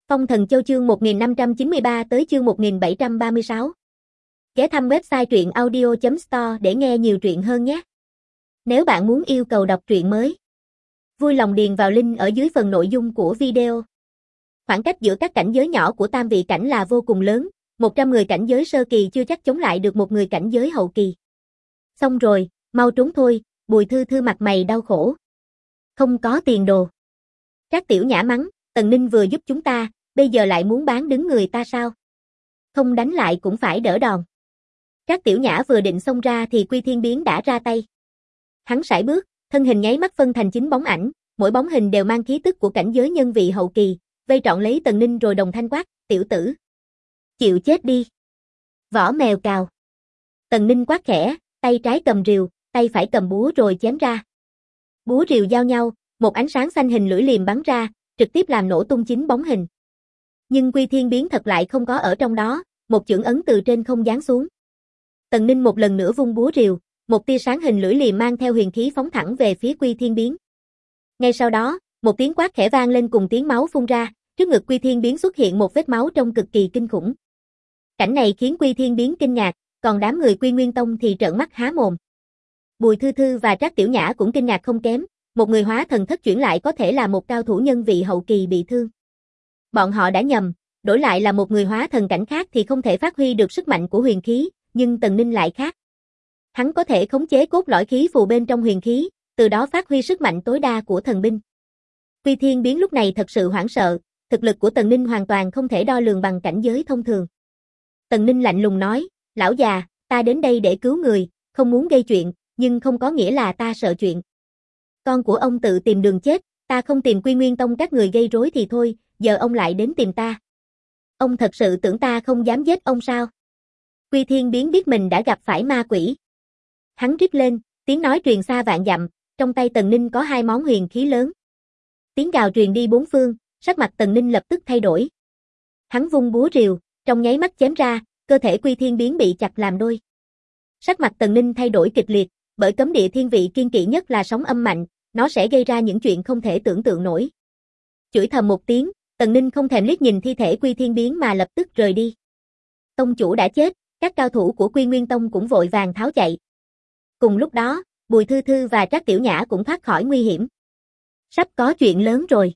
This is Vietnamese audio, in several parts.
Phong Thần Châu chương 1593 tới chương 1736. Ghé thăm website truyện audio.store để nghe nhiều truyện hơn nhé. Nếu bạn muốn yêu cầu đọc truyện mới, vui lòng điền vào link ở dưới phần nội dung của video. Khoảng cách giữa các cảnh giới nhỏ của tam vị cảnh là vô cùng lớn, 100 người cảnh giới sơ kỳ chưa chắc chống lại được một người cảnh giới hậu kỳ. Xong rồi, mau trốn thôi, Bùi Thư Thư mặt mày đau khổ. Không có tiền đồ. Trác Tiểu Nhã mắng, Tần Ninh vừa giúp chúng ta, bây giờ lại muốn bán đứng người ta sao? Không đánh lại cũng phải đỡ đòn. Trác Tiểu Nhã vừa định xông ra thì Quy Thiên Biến đã ra tay. Hắn sải bước, thân hình nháy mắt phân thành 9 bóng ảnh, mỗi bóng hình đều mang khí tức của cảnh giới nhân vị hậu kỳ, vây trọn lấy Tần Ninh rồi đồng thanh quát, tiểu tử. Chịu chết đi. Võ mèo cào. Tần Ninh quát khẽ, tay trái cầm rìu, tay phải cầm búa rồi chém ra. Búa rìu giao nhau, một ánh sáng xanh hình lưỡi liềm bắn ra, trực tiếp làm nổ tung 9 bóng hình. Nhưng Quy Thiên Biến thật lại không có ở trong đó, một chưởng ấn từ trên không giáng xuống. Tần Ninh một lần nữa vung búa rìu, một tia sáng hình lưỡi liềm mang theo huyền khí phóng thẳng về phía Quy Thiên Biến. Ngay sau đó, một tiếng quát khẽ vang lên cùng tiếng máu phun ra, trước ngực Quy Thiên Biến xuất hiện một vết máu trông cực kỳ kinh khủng. Cảnh này khiến Quy Thiên Biến kinh ngạc, còn đám người Quy Nguyên Tông thì trợn mắt há mồm. Bùi Thư Thư và Trác Tiểu Nhã cũng kinh ngạc không kém, một người hóa thần thất chuyển lại có thể là một cao thủ nhân vị hậu kỳ bị thương. Bọn họ đã nhầm, đổi lại là một người hóa thần cảnh khác thì không thể phát huy được sức mạnh của huyền khí, nhưng Tần Ninh lại khác. Hắn có thể khống chế cốt lõi khí phù bên trong huyền khí, từ đó phát huy sức mạnh tối đa của thần binh. Quy Thiên Biến lúc này thật sự hoảng sợ, thực lực của Tần Ninh hoàn toàn không thể đo lường bằng cảnh giới thông thường. Tần Ninh lạnh lùng nói, lão già, ta đến đây để cứu người, không muốn gây chuyện, nhưng không có nghĩa là ta sợ chuyện. Con của ông tự tìm đường chết, ta không tìm Quy Nguyên Tông các người gây rối thì thôi, giờ ông lại đến tìm ta. Ông thật sự tưởng ta không dám giết ông sao? Quy Thiên Biến biết mình đã gặp phải ma quỷ. Hắn rít lên, tiếng nói truyền xa vạn dặm, trong tay Tần Ninh có 2 món huyền khí lớn. Tiếng gào truyền đi bốn phương, sắc mặt Tần Ninh lập tức thay đổi. Hắn vung búa rìu, trong nháy mắt chém ra, cơ thể Quy Thiên Biến bị chặt làm đôi. Sắc mặt Tần Ninh thay đổi kịch liệt, bởi cấm địa thiên vị kiên kỵ nhất là sóng âm mạnh, nó sẽ gây ra những chuyện không thể tưởng tượng nổi. Chửi thầm một tiếng, Tần Ninh không thèm liếc nhìn thi thể Quy Thiên Biến mà lập tức rời đi. Tông chủ đã chết, các cao thủ của Quy Nguyên Tông cũng vội vàng tháo chạy. Cùng lúc đó, Bùi Thư Thư và Trác Tiểu Nhã cũng thoát khỏi nguy hiểm. Sắp có chuyện lớn rồi.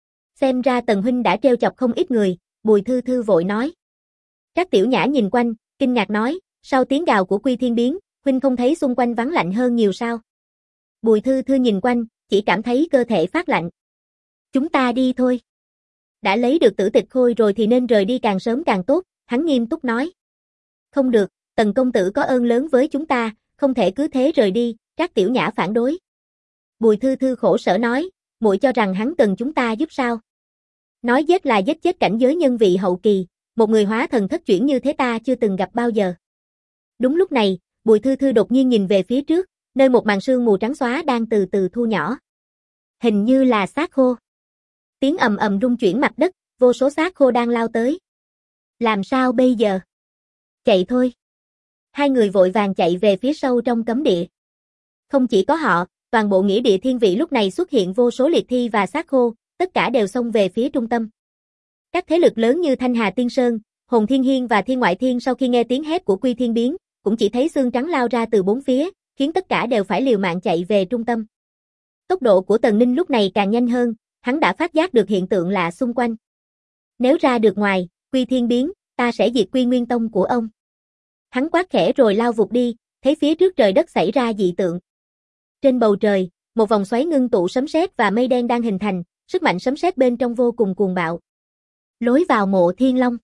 Xem ra Tần huynh đã trêu chọc không ít người, Bùi Thư Thư vội nói. Trác Tiểu Nhã nhìn quanh, kinh ngạc nói, sau tiếng gào của Quy Thiên Biến, huynh không thấy xung quanh vắng lạnh hơn nhiều sao? Bùi Thư Thư nhìn quanh, chỉ cảm thấy cơ thể phát lạnh. Chúng ta đi thôi. Đã lấy được tử tịch khôi rồi thì nên rời đi càng sớm càng tốt, hắn nghiêm túc nói. Không được, Tần công tử có ơn lớn với chúng ta, không thể cứ thế rời đi, Trác Tiểu Nhã phản đối. Bùi Thư Thư khổ sở nói, muội cho rằng hắn cần chúng ta giúp sao? Nói giết là giết chết cảnh giới nhân vị hậu kỳ, một người hóa thần thất chuyển như thế ta chưa từng gặp bao giờ. Đúng lúc này, Bùi Thư Thư đột nhiên nhìn về phía trước, nơi một màn sương mù trắng xóa đang từ từ thu nhỏ. Hình như là xác khô. Tiếng ầm ầm rung chuyển mặt đất, vô số xác khô đang lao tới. Làm sao bây giờ? Chạy thôi. Hai người vội vàng chạy về phía sâu trong cấm địa. Không chỉ có họ, toàn bộ nghĩa địa thiên vị lúc này xuất hiện vô số liệt thi và xác khô, tất cả đều xông về phía trung tâm. Các thế lực lớn như Thanh Hà Tiên Sơn, Hồn Thiên Hiên và Thiên Ngoại Thiên sau khi nghe tiếng hét của Quy Thiên Biến, cũng chỉ thấy xương trắng lao ra từ bốn phía, khiến tất cả đều phải liều mạng chạy về trung tâm. Tốc độ của Tần Ninh lúc này càng nhanh hơn, hắn đã phát giác được hiện tượng lạ xung quanh. Nếu ra được ngoài, Quy Thiên Biến, ta sẽ diệt Quy Nguyên Tông của ông. Hắn quát khẽ rồi lao vụt đi, thấy phía trước trời đất xảy ra dị tượng. Trên bầu trời, một vòng xoáy ngưng tụ sấm sét và mây đen đang hình thành, sức mạnh sấm sét bên trong vô cùng cuồng bạo. Lối vào mộ Thiên Long.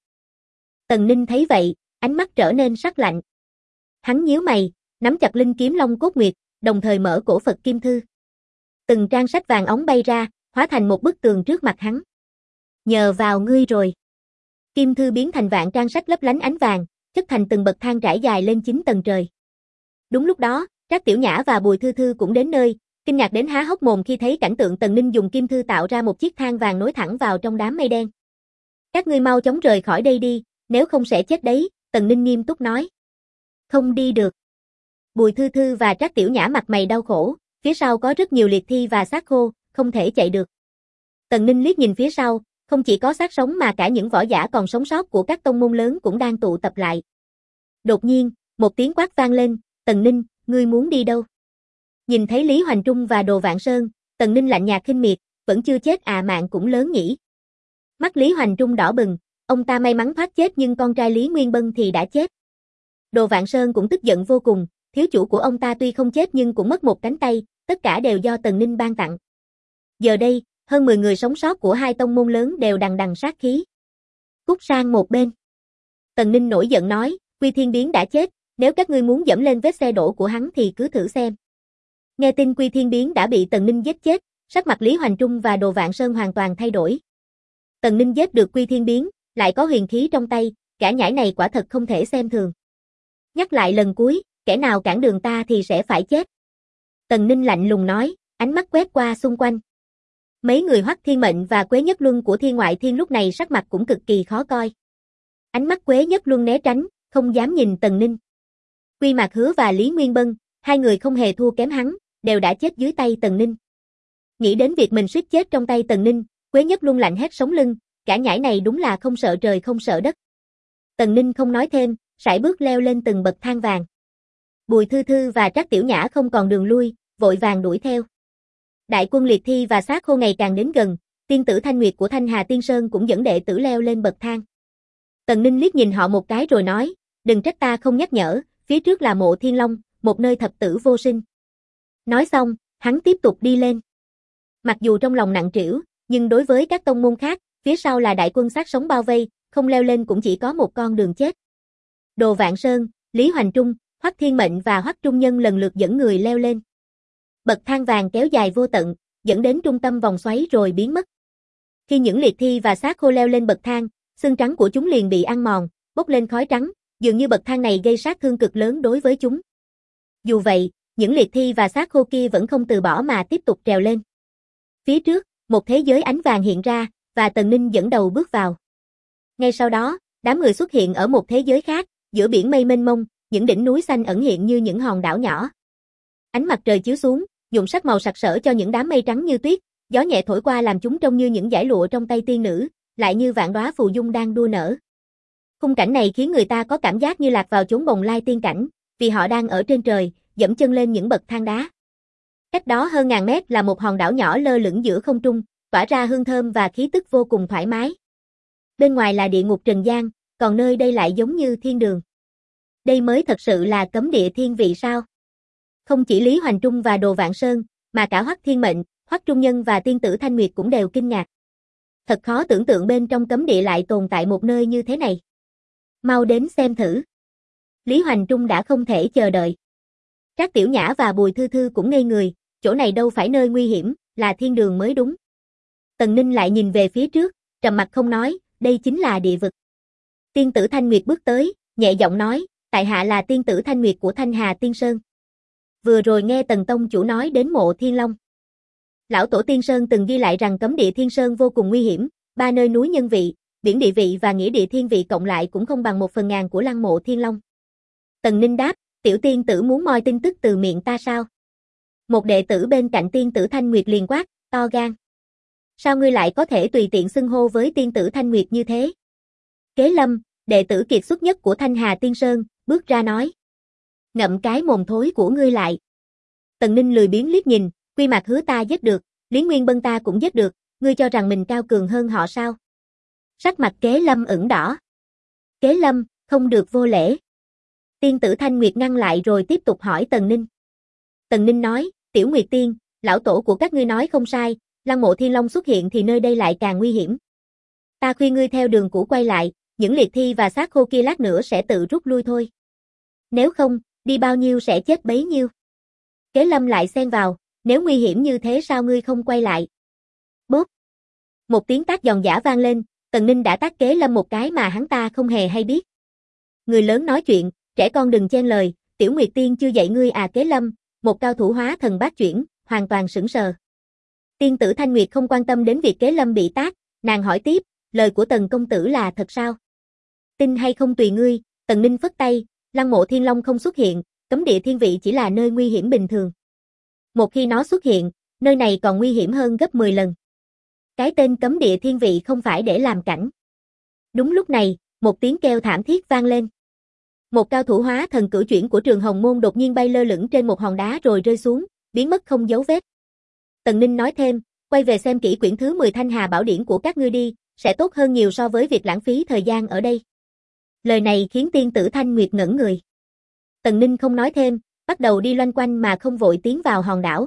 Tần Ninh thấy vậy, ánh mắt trở nên sắc lạnh. Hắn nhíu mày, nắm chặt linh kiếm Long Cốt Nguyệt, đồng thời mở cổ Phật Kim Thư. Từng trang sách vàng óng bay ra, hóa thành một bức tường trước mặt hắn. Nhờ vào ngươi rồi. Kim Thư biến thành vạn trang sách lấp lánh ánh vàng, chất thành từng bậc thang trải dài lên 9 tầng trời. Đúng lúc đó, Trác Tiểu Nhã và Bùi Thư Thư cũng đến nơi, kinh ngạc đến há hốc mồm khi thấy cảnh tượng Tần Ninh dùng kim thư tạo ra một chiếc thang vàng nối thẳng vào trong đám mây đen. Các ngươi mau chóng rời khỏi đây đi, nếu không sẽ chết đấy, Tần Ninh nghiêm túc nói. Không đi được. Bùi Thư Thư và Trác Tiểu Nhã mặt mày đau khổ, phía sau có rất nhiều liệt thi và xác khô, không thể chạy được. Tần Ninh liếc nhìn phía sau, Không chỉ có xác sống mà cả những võ giả còn sống sót của các tông môn lớn cũng đang tụ tập lại. Đột nhiên, một tiếng quát vang lên, Tần Ninh, ngươi muốn đi đâu? Nhìn thấy Lý Hoành Trung và Đồ Vạn Sơn, Tần Ninh lạnh nhạt khinh miệt, vẫn chưa chết à, mạng cũng lớn nhỉ. Mắt Lý Hoành Trung đỏ bừng, ông ta may mắn thoát chết nhưng con trai Lý Nguyên Bân thì đã chết. Đồ Vạn Sơn cũng tức giận vô cùng, thiếu chủ của ông ta tuy không chết nhưng cũng mất một cánh tay, tất cả đều do Tần Ninh ban tặng. Giờ đây, hơn 10 người sống sót của hai tông môn lớn đều đằng đằng sát khí. Cút sang một bên. Tần Ninh nổi giận nói, Quy Thiên Biến đã chết, nếu các ngươi muốn dẫm lên vết xe đổ của hắn thì cứ thử xem. Nghe tin Quy Thiên Biến đã bị Tần Ninh giết chết, sắc mặt Lý Hoành Trung và Đồ Vạn Sơn hoàn toàn thay đổi. Tần Ninh giết được Quy Thiên Biến, lại có huyền khí trong tay, gã nhãi này quả thật không thể xem thường. Nhắc lại lần cuối, kẻ nào cản đường ta thì sẽ phải chết. Tần Ninh lạnh lùng nói, ánh mắt quét qua xung quanh. Mấy người Hoắc Thiên Mệnh và Quế Nhất Luân của Thiên Ngoại Thiên lúc này sắc mặt cũng cực kỳ khó coi. Ánh mắt Quế Nhất Luân né tránh, không dám nhìn Tần Ninh. Quy Mạc Hứa và Lý Nguyên Bân, hai người không hề thua kém hắn, đều đã chết dưới tay Tần Ninh. Nghĩ đến việc mình suýt chết trong tay Tần Ninh, Quế Nhất Luân lạnh hét sống lưng, cả nhãi này đúng là không sợ trời không sợ đất. Tần Ninh không nói thêm, sải bước leo lên từng bậc thang vàng. Bùi Thư Thư và Trác Tiểu Nhã không còn đường lui, vội vàng đuổi theo. Đại quân Liệt Thi và Xác Khô ngày càng đến gần, tiên tử Thanh Nguyệt của Thanh Hà Tiên Sơn cũng dẫn đệ tử leo lên bậc thang. Tần Ninh liếc nhìn họ một cái rồi nói, đừng trách ta không nhắc nhở, phía trước là mộ Thiên Long, một nơi thập tử vô sinh. Nói xong, hắn tiếp tục đi lên. Mặc dù trong lòng nặng trĩu, nhưng đối với các tông môn khác, phía sau là đại quân sát sống bao vây, không leo lên cũng chỉ có một con đường chết. Đồ Vạn Sơn, Lý Hoành Trung, Hoắc Thiên Mệnh và Hoắc Trung Nhân lần lượt dẫn người leo lên. Bậc thang vàng kéo dài vô tận, dẫn đến trung tâm vòng xoáy rồi biến mất. Khi những Liệt Thi và Xác Khô leo lên bậc thang, xương trắng của chúng liền bị ăn mòn, bốc lên khói trắng, dường như bậc thang này gây sát thương cực lớn đối với chúng. Dù vậy, những Liệt Thi và Xác Khô kia vẫn không từ bỏ mà tiếp tục trèo lên. Phía trước, một thế giới ánh vàng hiện ra, và Tần Ninh dẫn đầu bước vào. Ngay sau đó, đám người xuất hiện ở một thế giới khác, giữa biển mây mênh mông, những đỉnh núi xanh ẩn hiện như những hòn đảo nhỏ. Ánh mặt trời chiếu xuống, nhuộm sắc màu sặc sỡ cho những đám mây trắng như tuyết, gió nhẹ thổi qua làm chúng trông như những dải lụa trong tay tiên nữ, lại như vạn đóa phù dung đang đua nở. Khung cảnh này khiến người ta có cảm giác như lạc vào chốn bồng lai tiên cảnh, vì họ đang ở trên trời, dẫm chân lên những bậc thang đá. Cách đó hơn ngàn mét là một hòn đảo nhỏ lơ lửng giữa không trung, tỏa ra hương thơm và khí tức vô cùng thoải mái. Bên ngoài là địa ngục trần gian, còn nơi đây lại giống như thiên đường. Đây mới thật sự là cấm địa thiên vị sao? Không chỉ Lý Hoành Trung và Đồ Vạn Sơn, mà cả Hoắc Thiên Mệnh, Hoắc Trung Nhân và tiên tử Thanh Nguyệt cũng đều kinh ngạc. Thật khó tưởng tượng bên trong cấm địa lại tồn tại một nơi như thế này. Mau đến xem thử. Lý Hoành Trung đã không thể chờ đợi. Trác Tiểu Nhã và Bùi Thư Thư cũng ngây người, chỗ này đâu phải nơi nguy hiểm, là thiên đường mới đúng. Tần Ninh lại nhìn về phía trước, trầm mặt không nói, đây chính là địa vực. Tiên tử Thanh Nguyệt bước tới, nhẹ giọng nói, tại hạ là tiên tử Thanh Nguyệt của Thanh Hà Tiên Sơn. Vừa rồi nghe Tần Tông chủ nói đến mộ Thiên Long. Lão tổ Tiên Sơn từng ghi lại rằng cấm địa Thiên Sơn vô cùng nguy hiểm, ba nơi núi nhân vị, biển địa vị và nghĩa địa thiên vị cộng lại cũng không bằng 1/1000 của lăng mộ Thiên Long. Tần Ninh đáp, tiểu tiên tử muốn moi tin tức từ miệng ta sao? Một đệ tử bên cạnh tiên tử Thanh Nguyệt liền quát, to gan. Sao ngươi lại có thể tùy tiện xưng hô với tiên tử Thanh Nguyệt như thế? Kế Lâm, đệ tử kiệt xuất nhất của Thanh Hà Tiên Sơn, bước ra nói. Ngậm cái mồm thối của ngươi lại. Tần Ninh lười biếng liếc nhìn, Quy Mạc Hứa ta giết được, Lý Nguyên Bân ta cũng giết được, ngươi cho rằng mình cao cường hơn họ sao? Sắc mặt Kế Lâm ửng đỏ. Kế Lâm, không được vô lễ. Tiên tử Thanh Nguyệt ngăn lại rồi tiếp tục hỏi Tần Ninh. Tần Ninh nói, Tiểu Nguyệt Tiên, lão tổ của các ngươi nói không sai, lăng mộ Thiên Long xuất hiện thì nơi đây lại càng nguy hiểm. Ta khuyên ngươi theo đường cũ quay lại, những Liệt Thi và Xác Khô kia lát nữa sẽ tự rút lui thôi. Nếu không, đi bao nhiêu sẽ chết bấy nhiêu. Kế Lâm lại xen vào, nếu nguy hiểm như thế sao ngươi không quay lại? Bốp. Một tiếng tát giòn giã vang lên, Tần Ninh đã tát Kế Lâm một cái mà hắn ta không hề hay biết. Người lớn nói chuyện, trẻ con đừng chen lời, Tiểu Nguyệt Tiên chưa dạy ngươi à? Kế Lâm, một cao thủ hóa thần bát chuyển, hoàn toàn sững sờ. Tiên tử Thanh Nguyệt không quan tâm đến việc Kế Lâm bị tát, nàng hỏi tiếp, lời của Tần công tử là thật sao? Tin hay không tùy ngươi. Tần Ninh phất tay, lăng mộ Thiên Long không xuất hiện, cấm địa thiên vị chỉ là nơi nguy hiểm bình thường. Một khi nó xuất hiện, nơi này còn nguy hiểm hơn gấp 10 lần. Cái tên cấm địa thiên vị không phải để làm cảnh. Đúng lúc này, một tiếng kêu thảm thiết vang lên. Một cao thủ hóa thần cửu chuyển của Trường Hồng Môn đột nhiên bay lơ lửng trên một hòn đá rồi rơi xuống, biến mất không dấu vết. Tần Ninh nói thêm, quay về xem kỹ quyển thứ 10 Thanh Hà Bảo Điển của các ngươi đi, sẽ tốt hơn nhiều so với việc lãng phí thời gian ở đây. Lời này khiến tiên tử Thanh Nguyệt ngẩn người. Tần Ninh không nói thêm, bắt đầu đi loanh quanh mà không vội tiến vào hòn đảo.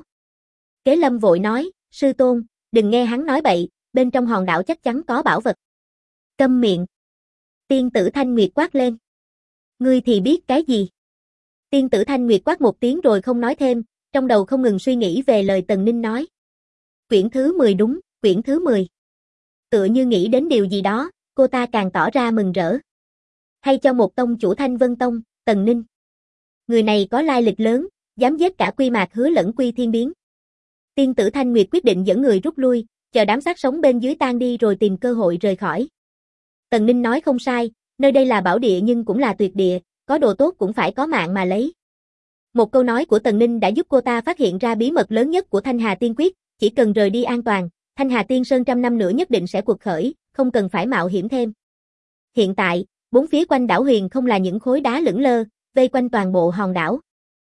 Kế Lâm vội nói, sư tôn, đừng nghe hắn nói bậy, bên trong hòn đảo chắc chắn có bảo vật. Câm miệng. Tiên tử Thanh Nguyệt quát lên. Ngươi thì biết cái gì? Tiên tử Thanh Nguyệt quát một tiếng rồi không nói thêm, trong đầu không ngừng suy nghĩ về lời Tần Ninh nói. Quyển thứ 10 đúng, quyển thứ 10. Tựa như nghĩ đến điều gì đó, cô ta càng tỏ ra mừng rỡ. Hay cho một tông chủ Thanh Vân Tông, Tần Ninh. Người này có lai lịch lớn, dám giết cả Quy Mạc Hứa lẫn Quy Thiên Biến. Tiên tử Thanh Nguyệt quyết định dẫn người rút lui, chờ đám xác sống bên dưới tan đi rồi tìm cơ hội rời khỏi. Tần Ninh nói không sai, nơi đây là bảo địa nhưng cũng là tuyệt địa, có đồ tốt cũng phải có mạng mà lấy. Một câu nói của Tần Ninh đã giúp cô ta phát hiện ra bí mật lớn nhất của Thanh Hà Tiên Quyết, chỉ cần rời đi an toàn, Thanh Hà Tiên Sơn trăm năm nữa nhất định sẽ quật khởi, không cần phải mạo hiểm thêm. Hiện tại, bốn phía quanh đảo Huyền không là những khối đá lững lơ, vây quanh toàn bộ hòn đảo.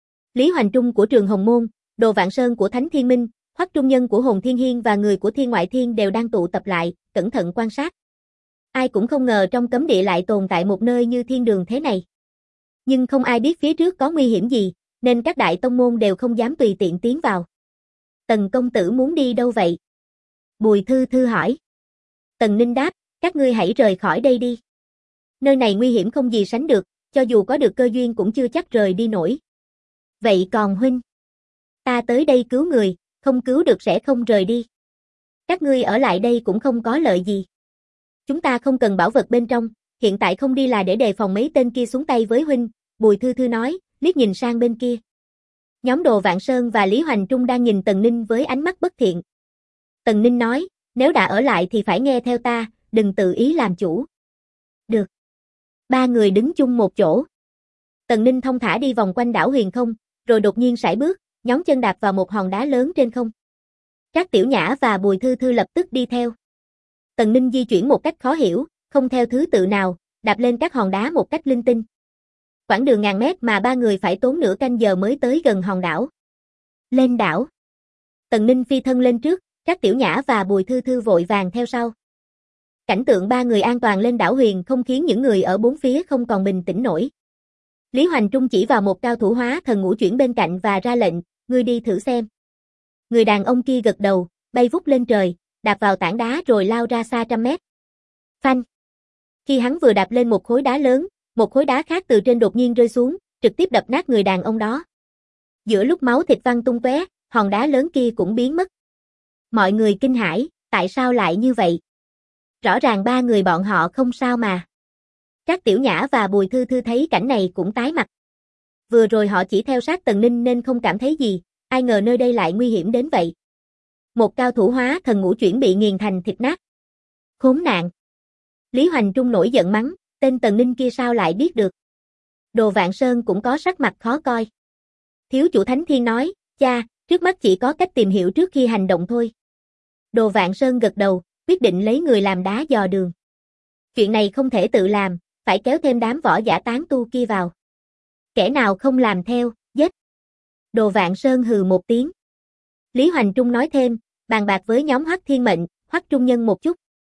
Lý Hoành Trung của Trường Hồng Môn, Đồ Vạn Sơn của Thánh Thiên Minh, Hoắc Trung Nhân của Hồn Thiên Hiên và người của Thiên Ngoại Thiên đều đang tụ tập lại, cẩn thận quan sát. Ai cũng không ngờ trong cấm địa lại tồn tại một nơi như thiên đường thế này. Nhưng không ai biết phía trước có nguy hiểm gì, nên các đại tông môn đều không dám tùy tiện tiến vào. Tần công tử muốn đi đâu vậy? Bùi Thư Thư hỏi. Tần Ninh đáp, các ngươi hãy rời khỏi đây đi. Nơi này nguy hiểm không gì sánh được, cho dù có được cơ duyên cũng chưa chắc rời đi nổi. Vậy còn huynh? Ta tới đây cứu người, không cứu được sẽ không rời đi. Các ngươi ở lại đây cũng không có lợi gì. Chúng ta không cần bảo vật bên trong, hiện tại không đi là để đề phòng mấy tên kia xuống tay với huynh, Bùi Thư Thư nói, liếc nhìn sang bên kia. Nhóm Đồ Vạn Sơn và Lý Hoành Trung đang nhìn Tần Ninh với ánh mắt bất thiện. Tần Ninh nói, nếu đã ở lại thì phải nghe theo ta, đừng tự ý làm chủ. Được. Ba người đứng chung một chỗ. Tần Ninh thong thả đi vòng quanh đảo Huyền không, rồi đột nhiên sải bước, nhón chân đạp vào một hòn đá lớn trên không. Trác Tiểu Nhã và Bùi Thư Thư lập tức đi theo. Tần Ninh di chuyển một cách khó hiểu, không theo thứ tự nào, đạp lên các hòn đá một cách linh tinh. Quãng đường ngàn mét mà ba người phải tốn nửa canh giờ mới tới gần hòn đảo. Lên đảo. Tần Ninh phi thân lên trước, Trác Tiểu Nhã và Bùi Thư Thư vội vàng theo sau. Cảnh tượng ba người an toàn lên đảo Huyền không khiến những người ở bốn phía không còn bình tĩnh nổi. Lý Hoành Trung chỉ vào một cao thủ hóa thần ngũ chuyển bên cạnh và ra lệnh, ngươi đi thử xem. Người đàn ông kia gật đầu, bay vút lên trời, đạp vào tảng đá rồi lao ra xa trăm mét. Phanh. Khi hắn vừa đạp lên một khối đá lớn, một khối đá khác từ trên đột nhiên rơi xuống, trực tiếp đập nát người đàn ông đó. Giữa lúc máu thịt văng tung tóe, hòn đá lớn kia cũng biến mất. Mọi người kinh hãi, tại sao lại như vậy? Rõ ràng ba người bọn họ không sao mà. Trác Tiểu Nhã và Bùi Thư Thư thấy cảnh này cũng tái mặt. Vừa rồi họ chỉ theo sát Tần Ninh nên không cảm thấy gì, ai ngờ nơi đây lại nguy hiểm đến vậy. Một cao thủ hóa thần ngũ chuyển bị nghiền thành thịt nát. Khốn nạn. Lý Hoành Trung nổi giận mắng, tên Tần Ninh kia sao lại biết được. Đồ Vạn Sơn cũng có sắc mặt khó coi. Thiếu chủ Thánh Thiên nói, cha, trước mắt chỉ có cách tìm hiểu trước khi hành động thôi. Đồ Vạn Sơn gật đầu, quyết định lấy người làm đá dò đường. Chuyện này không thể tự làm, phải kéo thêm đám võ giả tán tu kia vào. Kẻ nào không làm theo, giết. Đồ Vạn Sơn hừ một tiếng. Lý Hoành Trung nói thêm, bàn bạc với nhóm Hoắc Thiên Mệnh, Hoắc Trung Nhân một chút.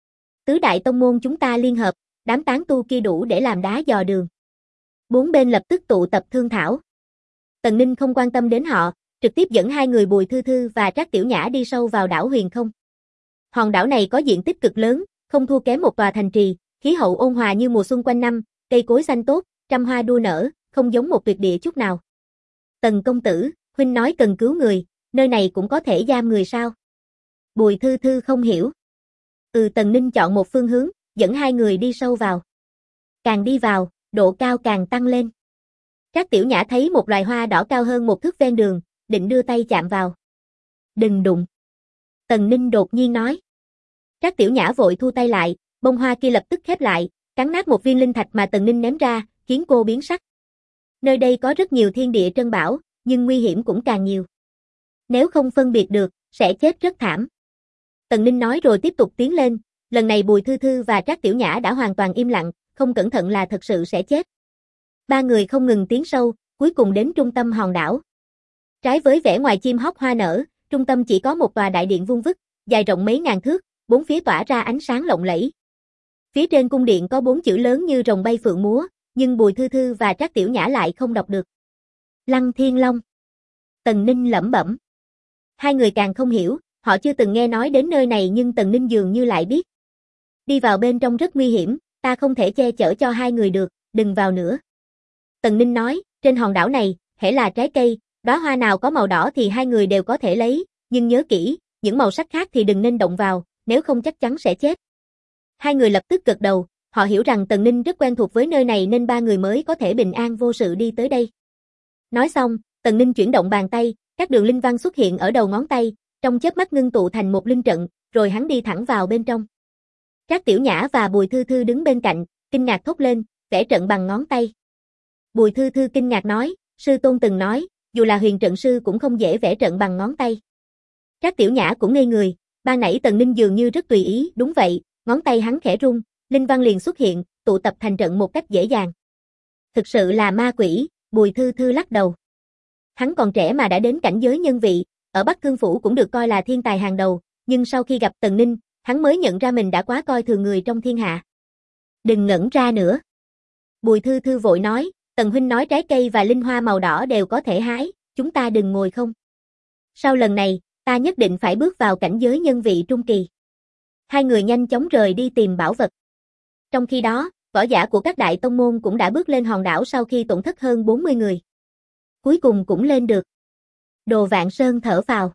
Tứ đại tông môn chúng ta liên hợp, đám tán tu kia đủ để làm đá dò đường. Bốn bên lập tức tụ tập thương thảo. Tần Ninh không quan tâm đến họ, trực tiếp dẫn hai người Bùi Thư Thư và Trác Tiểu Nhã đi sâu vào đảo Huyền không. Hòn đảo này có diện tích cực lớn, không thua kém một tòa thành trì, khí hậu ôn hòa như mùa xuân quanh năm, cây cối xanh tốt, trăm hoa đua nở, không giống một tuyệt địa chút nào. Tần công tử, huynh nói cần cứu người, nơi này cũng có thể giam người sao? Bùi Thư Thư không hiểu. Tần Ninh chọn một phương hướng, dẫn hai người đi sâu vào. Càng đi vào, độ cao càng tăng lên. Trác Tiểu Nhã thấy một loài hoa đỏ cao hơn một thước ven đường, định đưa tay chạm vào. Đừng đụng. Tần Ninh đột nhiên nói. Trác Tiểu Nhã vội thu tay lại, bông hoa kia lập tức khép lại, cắn nát một viên linh thạch mà Tần Ninh ném ra, khiến cô biến sắc. Nơi đây có rất nhiều thiên địa trân bảo, nhưng nguy hiểm cũng càng nhiều. Nếu không phân biệt được, sẽ chết rất thảm. Tần Ninh nói rồi tiếp tục tiến lên, lần này Bùi Thư Thư và Trác Tiểu Nhã đã hoàn toàn im lặng, không cẩn thận là thật sự sẽ chết. Ba người không ngừng tiến sâu, cuối cùng đến trung tâm hòn đảo. Trái với vẻ ngoài chim hót hoa nở, trung tâm chỉ có một tòa đại điện vuông vức, dài rộng mấy ngàn thước, bốn phía tỏa ra ánh sáng lộng lẫy. Phía trên cung điện có 4 chữ lớn như rồng bay phượng múa, nhưng Bùi Thư Thư và Trác Tiểu Nhã lại không đọc được. Lăng Thiên Long. Tần Ninh lẩm bẩm. Hai người càng không hiểu, họ chưa từng nghe nói đến nơi này nhưng Tần Ninh dường như lại biết. Đi vào bên trong rất nguy hiểm, ta không thể che chở cho hai người được, đừng vào nữa. Tần Ninh nói, trên hòn đảo này, hễ là trái cây, đóa hoa nào có màu đỏ thì hai người đều có thể lấy, nhưng nhớ kỹ, những màu sắc khác thì đừng nên động vào, nếu không chắc chắn sẽ chết. Hai người lập tức gật đầu, họ hiểu rằng Tần Ninh rất quen thuộc với nơi này nên ba người mới có thể bình an vô sự đi tới đây. Nói xong, Tần Ninh chuyển động bàn tay, các đường linh văn xuất hiện ở đầu ngón tay, trong chớp mắt ngưng tụ thành một linh trận, rồi hắn đi thẳng vào bên trong. Trác Tiểu Nhã và Bùi Thư Thư đứng bên cạnh, kinh ngạc thốt lên, vẽ trận bằng ngón tay. Bùi Thư Thư kinh ngạc nói, sư tôn từng nói, dù là huyền trận sư cũng không dễ vẽ trận bằng ngón tay. Trác Tiểu Nhã cũng ngây người, ban nãy Tần Ninh dường như rất tùy ý, đúng vậy, ngón tay hắn khẽ rung, linh văn liền xuất hiện, tụ tập thành trận một cách dễ dàng. Thực sự là ma quỷ, Bùi Thư Thư lắc đầu. Hắn còn trẻ mà đã đến cảnh giới nhân vị, ở Bắc Cương Phủ cũng được coi là thiên tài hàng đầu, nhưng sau khi gặp Tần Ninh, hắn mới nhận ra mình đã quá coi thường người trong thiên hạ. Đừng ngẩn ra nữa. Bùi Thư Thư vội nói, Tần huynh nói trái cây và linh hoa màu đỏ đều có thể hái, chúng ta đừng ngồi không. Sau lần này, ta nhất định phải bước vào cảnh giới nhân vị trung kỳ. Hai người nhanh chóng rời đi tìm bảo vật. Trong khi đó, võ giả của các đại tông môn cũng đã bước lên hòn đảo sau khi tổn thất hơn 40 người. Cuối cùng cũng lên được. Đồ Vạn Sơn thở phào.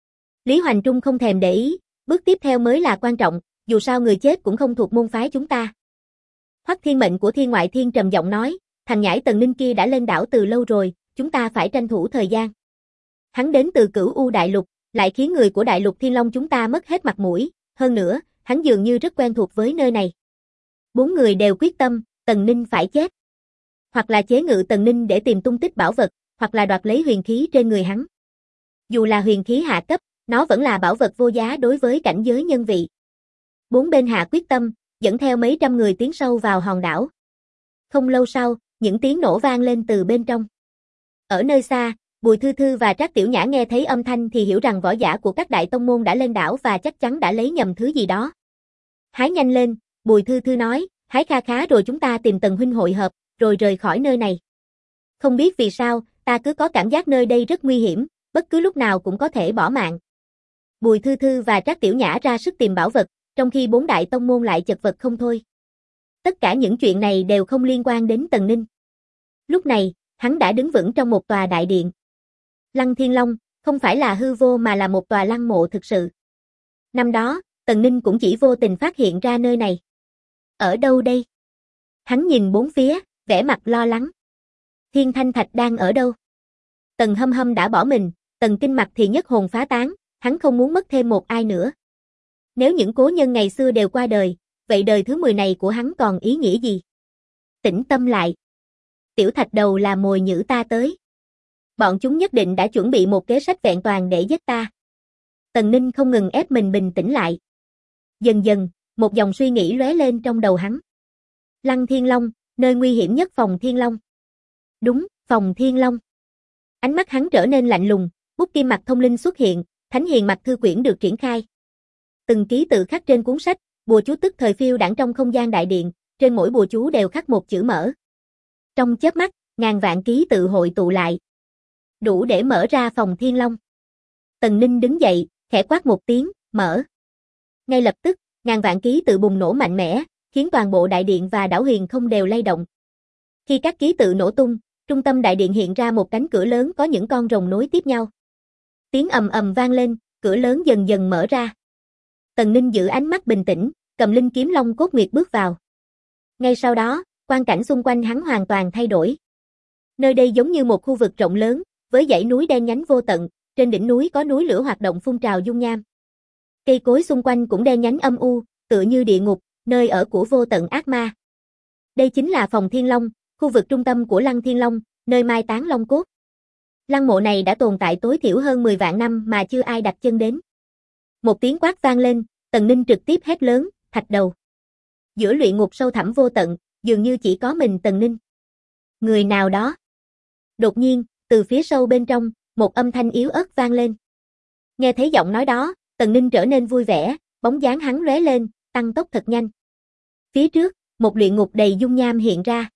Lý Hoành Trung không thèm để ý, bước tiếp theo mới là quan trọng, dù sao người chết cũng không thuộc môn phái chúng ta. Hoắc Thiên Mệnh của Thiên Ngoại Thiên trầm giọng nói, thằng nhãi Tần Ninh kia đã lên đảo từ lâu rồi, chúng ta phải tranh thủ thời gian. Hắn đến từ Cửu U Đại Lục, lại khiến người của Đại Lục Thiên Long chúng ta mất hết mặt mũi, hơn nữa, hắn dường như rất quen thuộc với nơi này. Bốn người đều quyết tâm, Tần Ninh phải chết. Hoặc là chế ngự Tần Ninh để tìm tung tích bảo vật, hoặc là đoạt lấy huyền khí trên người hắn. Dù là huyền khí hạ cấp, nó vẫn là bảo vật vô giá đối với cảnh giới nhân vị. Bốn bên hạ quyết tâm, dẫn theo mấy trăm người tiến sâu vào hòn đảo. Không lâu sau, những tiếng nổ vang lên từ bên trong. Ở nơi xa, Bùi Thư Thư và Trác Tiểu Nhã nghe thấy âm thanh thì hiểu rằng võ giả của các đại tông môn đã lên đảo và chắc chắn đã lấy nhầm thứ gì đó. Hái nhanh lên, Bùi Thư Thư nói, hái kha khá rồi chúng ta tìm Tần huynh hội hợp, rồi rời khỏi nơi này. Không biết vì sao, ta cứ có cảm giác nơi đây rất nguy hiểm, bất cứ lúc nào cũng có thể bỏ mạng. Bùi Thư Thư và Trác Tiểu Nhã ra sức tìm bảo vật, trong khi bốn đại tông môn lại chật vật không thôi. Tất cả những chuyện này đều không liên quan đến Tần Ninh. Lúc này, hắn đã đứng vững trong một tòa đại điện. Lăng Thiên Long, không phải là hư vô mà là một tòa lăng mộ thực sự. Năm đó, Tần Ninh cũng chỉ vô tình phát hiện ra nơi này. Ở đâu đây? Hắn nhìn bốn phía, vẻ mặt lo lắng. Thiên Thanh Thạch đang ở đâu? Tần Hâm Hâm đã bỏ mình, Tần Kinh Mặc thì nhất hồn phá tán, hắn không muốn mất thêm một ai nữa. Nếu những cố nhân ngày xưa đều qua đời, vậy đời thứ 10 này của hắn còn ý nghĩa gì? Tĩnh tâm lại. Tiểu Thạch Đầu là mồi nhử ta tới. Bọn chúng nhất định đã chuẩn bị một kế sách vẹn toàn để giết ta. Tần Ninh không ngừng ép mình bình tĩnh lại. Dần dần, một dòng suy nghĩ lóe lên trong đầu hắn. Lăng Thiên Long, nơi nguy hiểm nhất phòng Thiên Long. Đúng, phòng Thiên Long. Ánh mắt hắn trở nên lạnh lùng, bút kim mạch thông linh xuất hiện, Thánh Hiền Mạch thư quyển được triển khai. Từng ký tự khắc trên cuốn sách, bùa chú tức thời phiêu đãng trong không gian đại điện, trên mỗi bùa chú đều khắc một chữ mở. Trong chớp mắt, ngàn vạn ký tự hội tụ lại. Đủ để mở ra phòng Thiên Long. Tần Ninh đứng dậy, khẽ quát một tiếng, mở. Ngay lập tức, ngàn vạn ký tự bùng nổ mạnh mẽ, khiến toàn bộ đại điện và đảo huyền không đều lay động. Khi các ký tự nổ tung, trung tâm đại điện hiện ra một cánh cửa lớn có những con rồng nối tiếp nhau. Tiếng ầm ầm vang lên, cửa lớn dần dần mở ra. Tần Ninh giữ ánh mắt bình tĩnh, cầm linh kiếm Long Cốt Nguyệt bước vào. Ngay sau đó, quang cảnh xung quanh hắn hoàn toàn thay đổi. Nơi đây giống như một khu vực rộng lớn, với dãy núi đen nhánh vô tận, trên đỉnh núi có núi lửa hoạt động phun trào dung nham. Cây cối xung quanh cũng đen nhánh âm u, tựa như địa ngục, nơi ở của vô tận ác ma. Đây chính là phòng Thiên Long, khu vực trung tâm của Lăng Thiên Long, nơi mai táng long cốt. Lăng mộ này đã tồn tại tối thiểu hơn 10 vạn năm mà chưa ai đặt chân đến. Một tiếng quát vang lên, Tần Ninh trực tiếp hét lớn, thạch đầu. Giữa luyện ngục sâu thẳm vô tận, dường như chỉ có mình Tần Ninh. Người nào đó. Đột nhiên, từ phía sâu bên trong, một âm thanh yếu ớt vang lên. Nghe thấy giọng nói đó, Tần Ninh trở nên vui vẻ, bóng dáng hắn lóe lên, tăng tốc thật nhanh. Phía trước, một luyện ngục đầy dung nham hiện ra.